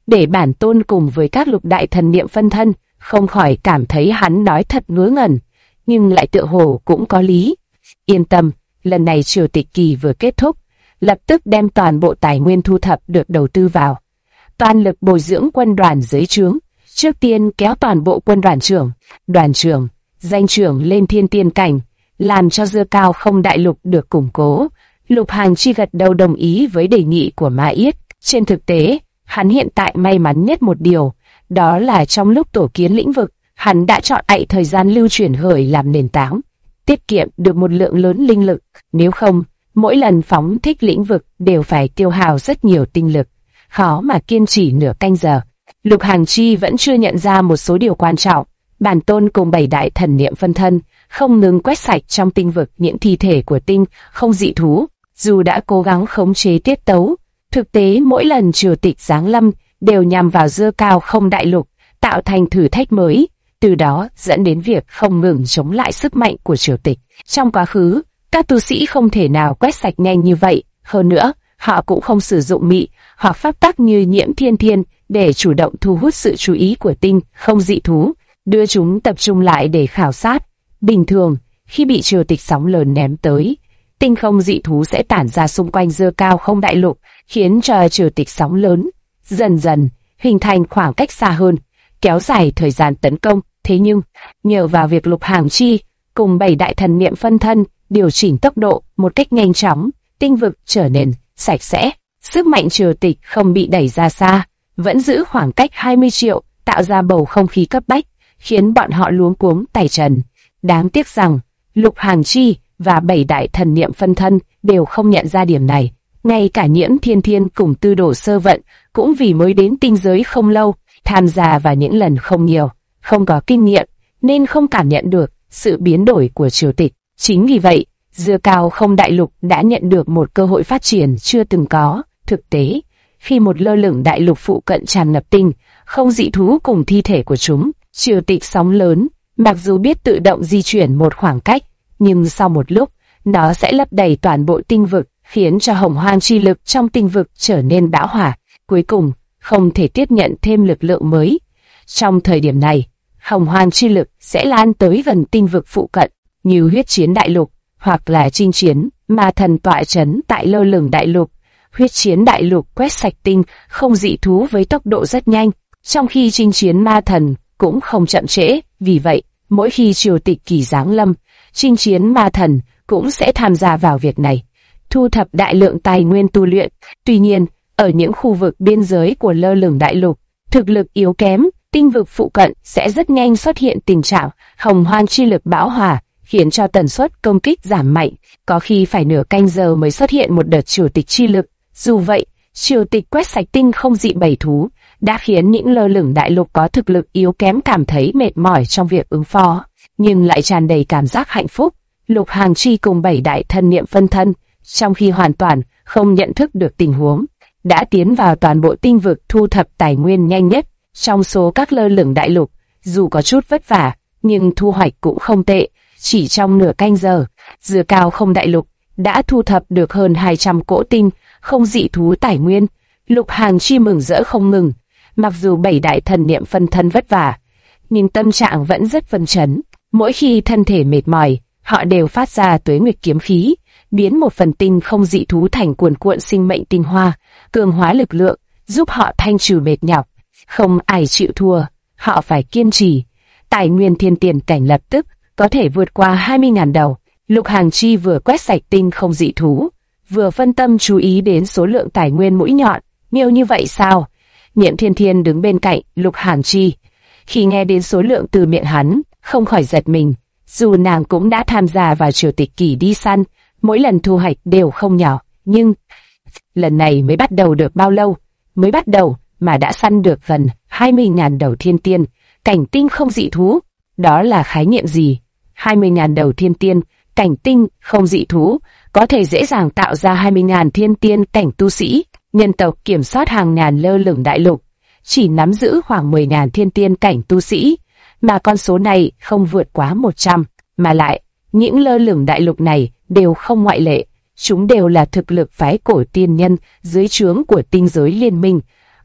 để bản tôn cùng với các lục đại thần niệm phân thân, không khỏi cảm thấy hắn nói thật ngớ ngẩn, nhưng lại tựa hồ cũng có lý. Yên tâm, lần này triều tịch kỳ vừa kết thúc, lập tức đem toàn bộ tài nguyên thu thập được đầu tư vào. Toàn lực bồi dưỡng quân đoàn dưới trướng, trước tiên kéo toàn bộ quân đoàn trưởng, danh trưởng lên thiên tiên cảnh, làm cho Dưa Cao Không đại lục được củng cố. Lục Hàng Chi gật đầu đồng ý với đề nghị của Ma Yết. Trên thực tế, hắn hiện tại may mắn nhất một điều, đó là trong lúc tổ kiến lĩnh vực, hắn đã chọn thời gian lưu chuyển hởi làm nền tảng, tiết kiệm được một lượng lớn linh lực. Nếu không, mỗi lần phóng thích lĩnh vực đều phải tiêu hao rất nhiều tinh lực, khó mà kiên trì nửa canh giờ. Lục Hàng Chi vẫn chưa nhận ra một số điều quan trọng. Bản tôn cùng 7 đại thần niệm phân thân không ngừng quét sạch trong tinh vực những thi thể của tinh không dị thú. Dù đã cố gắng khống chế tiết tấu, thực tế mỗi lần triều tịch giáng lâm đều nhằm vào Dưa Cao Không đại lục, tạo thành thử thách mới, từ đó dẫn đến việc không ngừng chống lại sức mạnh của triều tịch. Trong quá khứ, các tu sĩ không thể nào quét sạch nhanh như vậy, hơn nữa, họ cũng không sử dụng mị hoặc pháp tắc như Nhiễm Thiên Thiên để chủ động thu hút sự chú ý của tinh không dị thú, đưa chúng tập trung lại để khảo sát. Bình thường, khi bị triều tịch sóng lớn ném tới, tinh không dị thú sẽ tản ra xung quanh Dưa Cao Không đại lục, khiến cho triều tịch sóng lớn dần dần hình thành khoảng cách xa hơn, kéo dài thời gian tấn công. Thế nhưng, nhờ vào việc Lục Hàng Chi cùng 7 đại thần niệm phân thân điều chỉnh tốc độ một cách nhanh chóng, tinh vực trở nên sạch sẽ. Sức mạnh triều tịch không bị đẩy ra xa, vẫn giữ khoảng cách 20 triệu, tạo ra bầu không khí cấp bách, khiến bọn họ luống cuống tay chân. Đáng tiếc rằng, Lục Hàng Chi và 7 đại thần niệm phân thân đều không nhận ra điểm này. Ngay cả Nhiễm Thiên Thiên cùng Tư Đồ Sơ Vận cũng vì mới đến tinh giới không lâu, tham gia vào những lần không nhiều, không có kinh nghiệm, nên không cảm nhận được sự biến đổi của triều tịch. Chính vì vậy, Dưa Cao Không đại lục đã nhận được một cơ hội phát triển chưa từng có. Thực tế, khi một lơ lửng đại lục phụ cận tràn ngập tinh không dị thú cùng thi thể của chúng, triều tịch sóng lớn, mặc dù biết tự động di chuyển một khoảng cách, nhưng sau một lúc, nó sẽ lấp đầy toàn bộ tinh vực, khiến cho hồng hoang chi lực trong tinh vực trở nên bão hòa. Cuối cùng, không thể tiếp nhận thêm lực lượng mới. Trong thời điểm này, hồng hoang chi lực sẽ lan tới gần tinh vực phụ cận, như huyết chiến đại lục, hoặc là chinh chiến ma thần tọa trấn tại lơ lửng đại lục. Huyết chiến đại lục quét sạch tinh không dị thú với tốc độ rất nhanh, trong khi chinh chiến ma thần cũng không chậm trễ. Vì vậy, mỗi khi triều tịch kỳ giáng lâm, chinh chiến ma thần cũng sẽ tham gia vào việc này, thu thập đại lượng tài nguyên tu luyện. Tuy nhiên, ở những khu vực biên giới của lơ lửng đại lục, thực lực yếu kém, tinh vực phụ cận sẽ rất nhanh xuất hiện tình trạng hồng hoang chi lực bão hòa, khiến cho tần suất công kích giảm mạnh, có khi phải nửa canh giờ mới xuất hiện một đợt triều tịch chi lực. Dù vậy, triều tịch quét sạch tinh không dị bầy thú đã khiến những lơ lửng đại lục có thực lực yếu kém cảm thấy mệt mỏi trong việc ứng phó, nhưng lại tràn đầy cảm giác hạnh phúc. Lục Hàng Chi cùng 7 đại thần niệm phân thân, trong khi hoàn toàn không nhận thức được tình huống, đã tiến vào toàn bộ tinh vực thu thập tài nguyên nhanh nhất trong số các lơ lửng đại lục. Dù có chút vất vả, nhưng thu hoạch cũng không tệ. Chỉ trong nửa canh giờ, Dưa Cao Không đại lục đã thu thập được hơn 200 cỗ tinh không dị thú tài nguyên. Lục Hàng Chi mừng rỡ không ngừng. Mặc dù 7 đại thần niệm phân thân vất vả, nhưng tâm trạng vẫn rất phấn chấn. Mỗi khi thân thể mệt mỏi, họ đều phát ra tuế nguyệt kiếm khí, biến một phần tinh không dị thú thành cuồn cuộn sinh mệnh tinh hoa, cường hóa lực lượng, giúp họ thanh trừ mệt nhọc. Không ai chịu thua, họ phải kiên trì. Tài nguyên thiên tiền cảnh lập tức có thể vượt qua 20.000 đầu. Lục Hàng Chi vừa quét sạch tinh không dị thú, vừa phân tâm chú ý đến số lượng tài nguyên mũi nhọn. Nhiều như vậy sao? Nhiễm Thiên Thiên đứng bên cạnh Lục Hàng Chi, khi nghe đến số lượng từ miệng hắn, không khỏi giật mình. Dù nàng cũng đã tham gia vào triều tịch kỳ đi săn, mỗi lần thu hoạch đều không nhỏ, nhưng lần này mới bắt đầu được bao lâu? Mới bắt đầu mà đã săn được gần 20.000 đầu thiên tiên cảnh tinh không dị thú. Đó là khái niệm gì? 20.000 đầu thiên tiên cảnh tinh không dị thú có thể dễ dàng tạo ra 20.000 thiên tiên cảnh tu sĩ. Nhân tộc kiểm soát hàng ngàn lơ lửng đại lục, chỉ nắm giữ khoảng 10.000 thiên tiên cảnh tu sĩ, mà con số này không vượt quá 100. Mà lại, những lơ lửng đại lục này đều không ngoại lệ, chúng đều là thực lực phái cổ tiên nhân dưới trướng của tinh giới liên minh.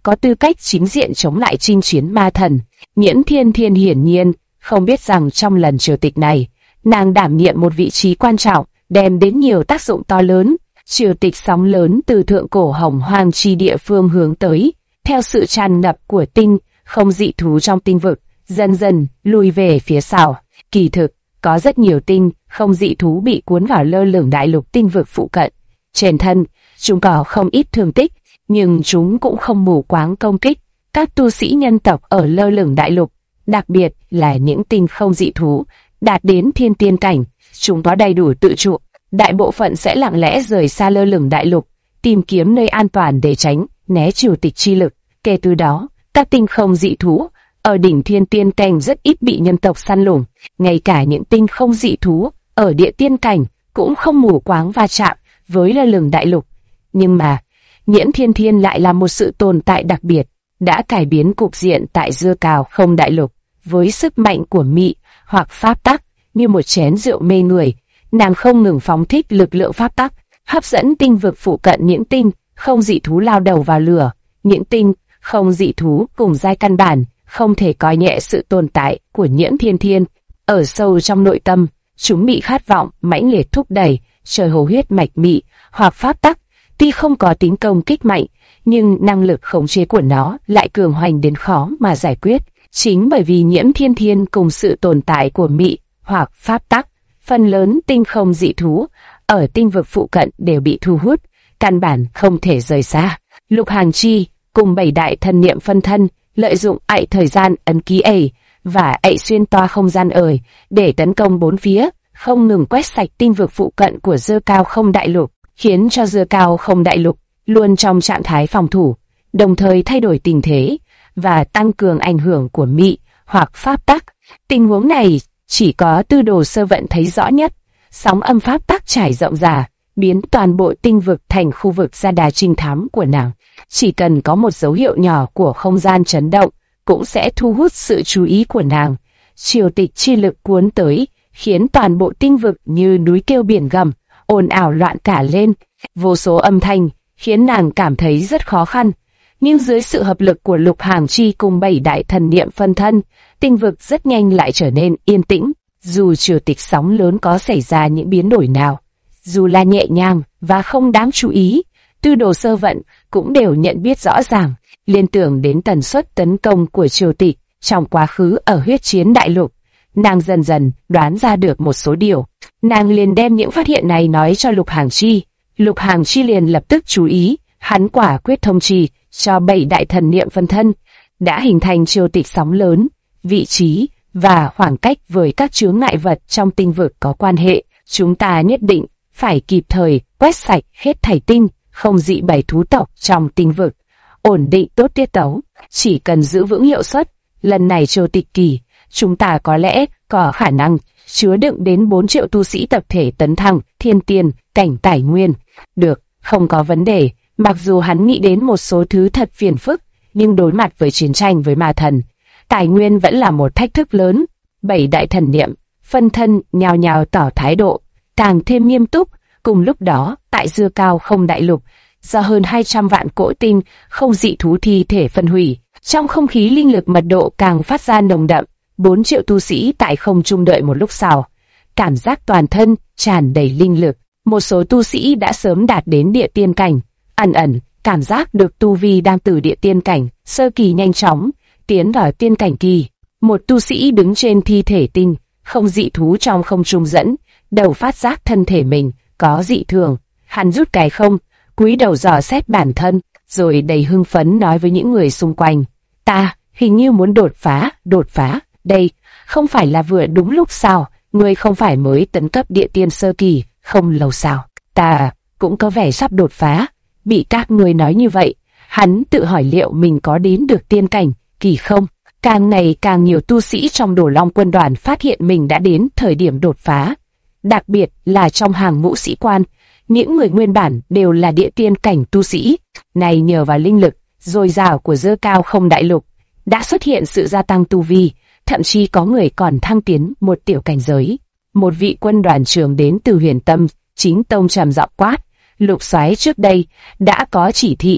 có tư cách chính diện chống lại chinh chiến ma thần. Nhiễm Thiên Thiên hiển nhiên không biết rằng trong lần triều tịch này, nàng đảm nhiệm một vị trí quan trọng, đem đến nhiều tác dụng to lớn. Triều tịch sóng lớn từ thượng cổ Hồng Hoang chi địa phương hướng tới, theo sự tràn ngập của tinh không dị thú trong tinh vực, dần dần lùi về phía sau. Kỳ thực, có rất nhiều tinh không dị thú bị cuốn vào lơ lửng đại lục tinh vực phụ cận. Trên thân, chúng có không ít thương tích, nhưng chúng cũng không mù quáng công kích các tu sĩ nhân tộc ở lơ lửng đại lục, đặc biệt là những tinh không dị thú đạt đến thiên tiên cảnh. Chúng có đầy đủ tự trụ, đại bộ phận sẽ lặng lẽ rời xa lơ lửng đại lục, tìm kiếm nơi an toàn để tránh né triều tịch chi lực. Kể từ đó, các tinh không dị thú ở đỉnh thiên tiên cảnh rất ít bị nhân tộc săn lùng. Ngay cả những tinh không dị thú ở địa tiên cảnh cũng không mù quáng va chạm với lơ lửng đại lục. Nhưng mà, Nhiễm Thiên Thiên lại là một sự tồn tại đặc biệt, đã cải biến cục diện tại Dưa Cào Không đại lục. Với sức mạnh của mị hoặc pháp tắc như một chén rượu mê người, nàng không ngừng phóng thích lực lượng pháp tắc, hấp dẫn tinh vực phụ cận những tinh không dị thú lao đầu vào lửa. Những tinh không dị thú cùng giai căn bản không thể coi nhẹ sự tồn tại của Nhiễm Thiên Thiên. Ở sâu trong nội tâm, chúng bị khát vọng mãnh liệt thúc đẩy trời hồ huyết mạch mị hoặc pháp tắc. Tuy không có tính công kích mạnh, nhưng năng lực khống chế của nó lại cường hoành đến khó mà giải quyết. Chính bởi vì Nhiễm Thiên Thiên cùng sự tồn tại của mị hoặc pháp tắc, phần lớn tinh không dị thú ở tinh vực phụ cận đều bị thu hút, căn bản không thể rời xa. Lục Hàng Chi cùng 7 đại thần niệm phân thân lợi dụng ạy thời gian ấn ký ẩy và ạy xuyên toa không gian ời để tấn công bốn phía, không ngừng quét sạch tinh vực phụ cận của Dưa Cào Không đại lục, khiến cho Dưa Cào Không đại lục luôn trong trạng thái phòng thủ, đồng thời thay đổi tình thế và tăng cường ảnh hưởng của mị hoặc pháp tắc. Tình huống này chỉ có Tư Đồ Sơ Vận thấy rõ nhất. Sóng âm pháp tắc trải rộng ra, biến toàn bộ tinh vực thành khu vực ra đà trinh thám của nàng. Chỉ cần có một dấu hiệu nhỏ của không gian chấn động, cũng sẽ thu hút sự chú ý của nàng. Triều tịch chi lực cuốn tới, khiến toàn bộ tinh vực như núi kêu biển gầm, ồn ào loạn cả lên. Vô số âm thanh khiến nàng cảm thấy rất khó khăn. Nhưng dưới sự hợp lực của Lục Hàng Chi cùng 7 đại thần niệm phân thân, tinh vực rất nhanh lại trở nên yên tĩnh. Dù triều tịch sóng lớn có xảy ra những biến đổi nào, dù là nhẹ nhàng và không đáng chú ý, Tư Đồ Sơ Vận cũng đều nhận biết rõ ràng. Liên tưởng đến tần suất tấn công của triều tịch trong quá khứ ở huyết chiến đại lục, nàng dần dần đoán ra được một số điều. Nàng liền đem những phát hiện này nói cho Lục Hàng Chi. Lục Hàng Chi liền lập tức chú ý, hắn quả quyết thông trì cho 7 đại thần niệm phân thân đã hình thành triều tịch sóng lớn, vị trí và khoảng cách với các chướng ngại vật trong tinh vực có quan hệ. Chúng ta nhất định phải kịp thời quét sạch hết thảy tinh không dị 7 thú tộc trong tinh vực, ổn định tốt tiết tấu. Chỉ cần giữ vững hiệu suất, lần này triều tịch kỳ, chúng ta có lẽ có khả năng chứa đựng đến 4 triệu tu sĩ tập thể tấn thăng thiên tiên cảnh tài nguyên. Được, không có vấn đề. Mặc dù hắn nghĩ đến một số thứ thật phiền phức, nhưng đối mặt với chiến tranh với ma thần, tài nguyên vẫn là một thách thức lớn. 7 đại thần niệm phân thân nhào nhào tỏ thái độ càng thêm nghiêm túc. Cùng lúc đó, tại Dưa Cào Không đại lục, do hơn 200 vạn cỗ tinh không dị thú thi thể phân hủy, trong không khí linh lực mật độ càng phát ra nồng đậm. 4 triệu tu sĩ tại không trung đợi một lúc sau, cảm giác toàn thân tràn đầy linh lực. Một số tu sĩ đã sớm đạt đến địa tiên cảnh, ẩn ẩn cảm giác được tu vi đang từ địa tiên cảnh sơ kỳ nhanh chóng tiến vào tiên cảnh kỳ. Một tu sĩ đứng trên thi thể tinh không dị thú trong không trung dẫn đầu phát giác thân thể mình có dị thường. Hắn rút cái không, cúi đầu dò xét bản thân, rồi đầy hưng phấn nói với những người xung quanh: ta hình như muốn đột phá. Đây không phải là vừa đúng lúc sao? Ngươi không phải mới tấn cấp địa tiên sơ kỳ không lâu sao? Ta cũng có vẻ sắp đột phá. Bị các ngươi nói như vậy, hắn tự hỏi liệu mình có đến được tiên cảnh kỳ không. Càng ngày càng nhiều tu sĩ trong Đồ Long quân đoàn phát hiện mình đã đến thời điểm đột phá. Đặc biệt là trong hàng ngũ sĩ quan, những người nguyên bản đều là địa tiên cảnh tu sĩ. Này nhờ vào linh lực dồi dào của Dưa Cào Không đại lục, đã xuất hiện sự gia tăng tu vi, thậm chí có người còn thăng tiến một tiểu cảnh giới. Một vị quân đoàn trưởng đến từ Huyền Tâm Chính Tông trầm giọng quát: Lục soái trước đây đã có chỉ thị,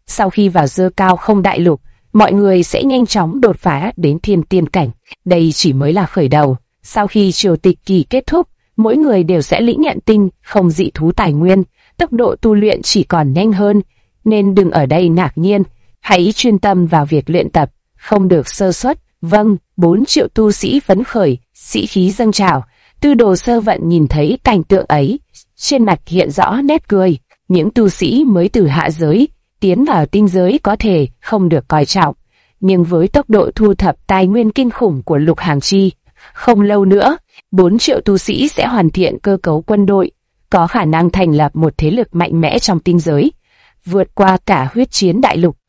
Sau khi vào Dơ Cao Không Đại Lục, mọi người sẽ nhanh chóng đột phá đến thiên tiên cảnh. Đây chỉ mới là khởi đầu. Sau khi triều tịch kỳ kết thúc, mỗi người đều sẽ lĩnh nhận tinh không dị thú tài nguyên, tốc độ tu luyện chỉ còn nhanh hơn, nên đừng ở đây ngạc nhiên, hãy chuyên tâm vào việc luyện tập, không được sơ suất. Vâng, 4 triệu tu sĩ phấn khởi, sĩ khí dâng trào. Tư Đồ Sơ Vận nhìn thấy cảnh tượng ấy, trên mặt hiện rõ nét cười. Những tu sĩ mới từ hạ giới tiến vào tinh giới có thể không được coi trọng, nhưng với tốc độ thu thập tài nguyên kinh khủng của Lục Hàng Chi, không lâu nữa, 4 triệu tu sĩ sẽ hoàn thiện cơ cấu quân đội, có khả năng thành lập một thế lực mạnh mẽ trong tinh giới, vượt qua cả huyết chiến đại lục.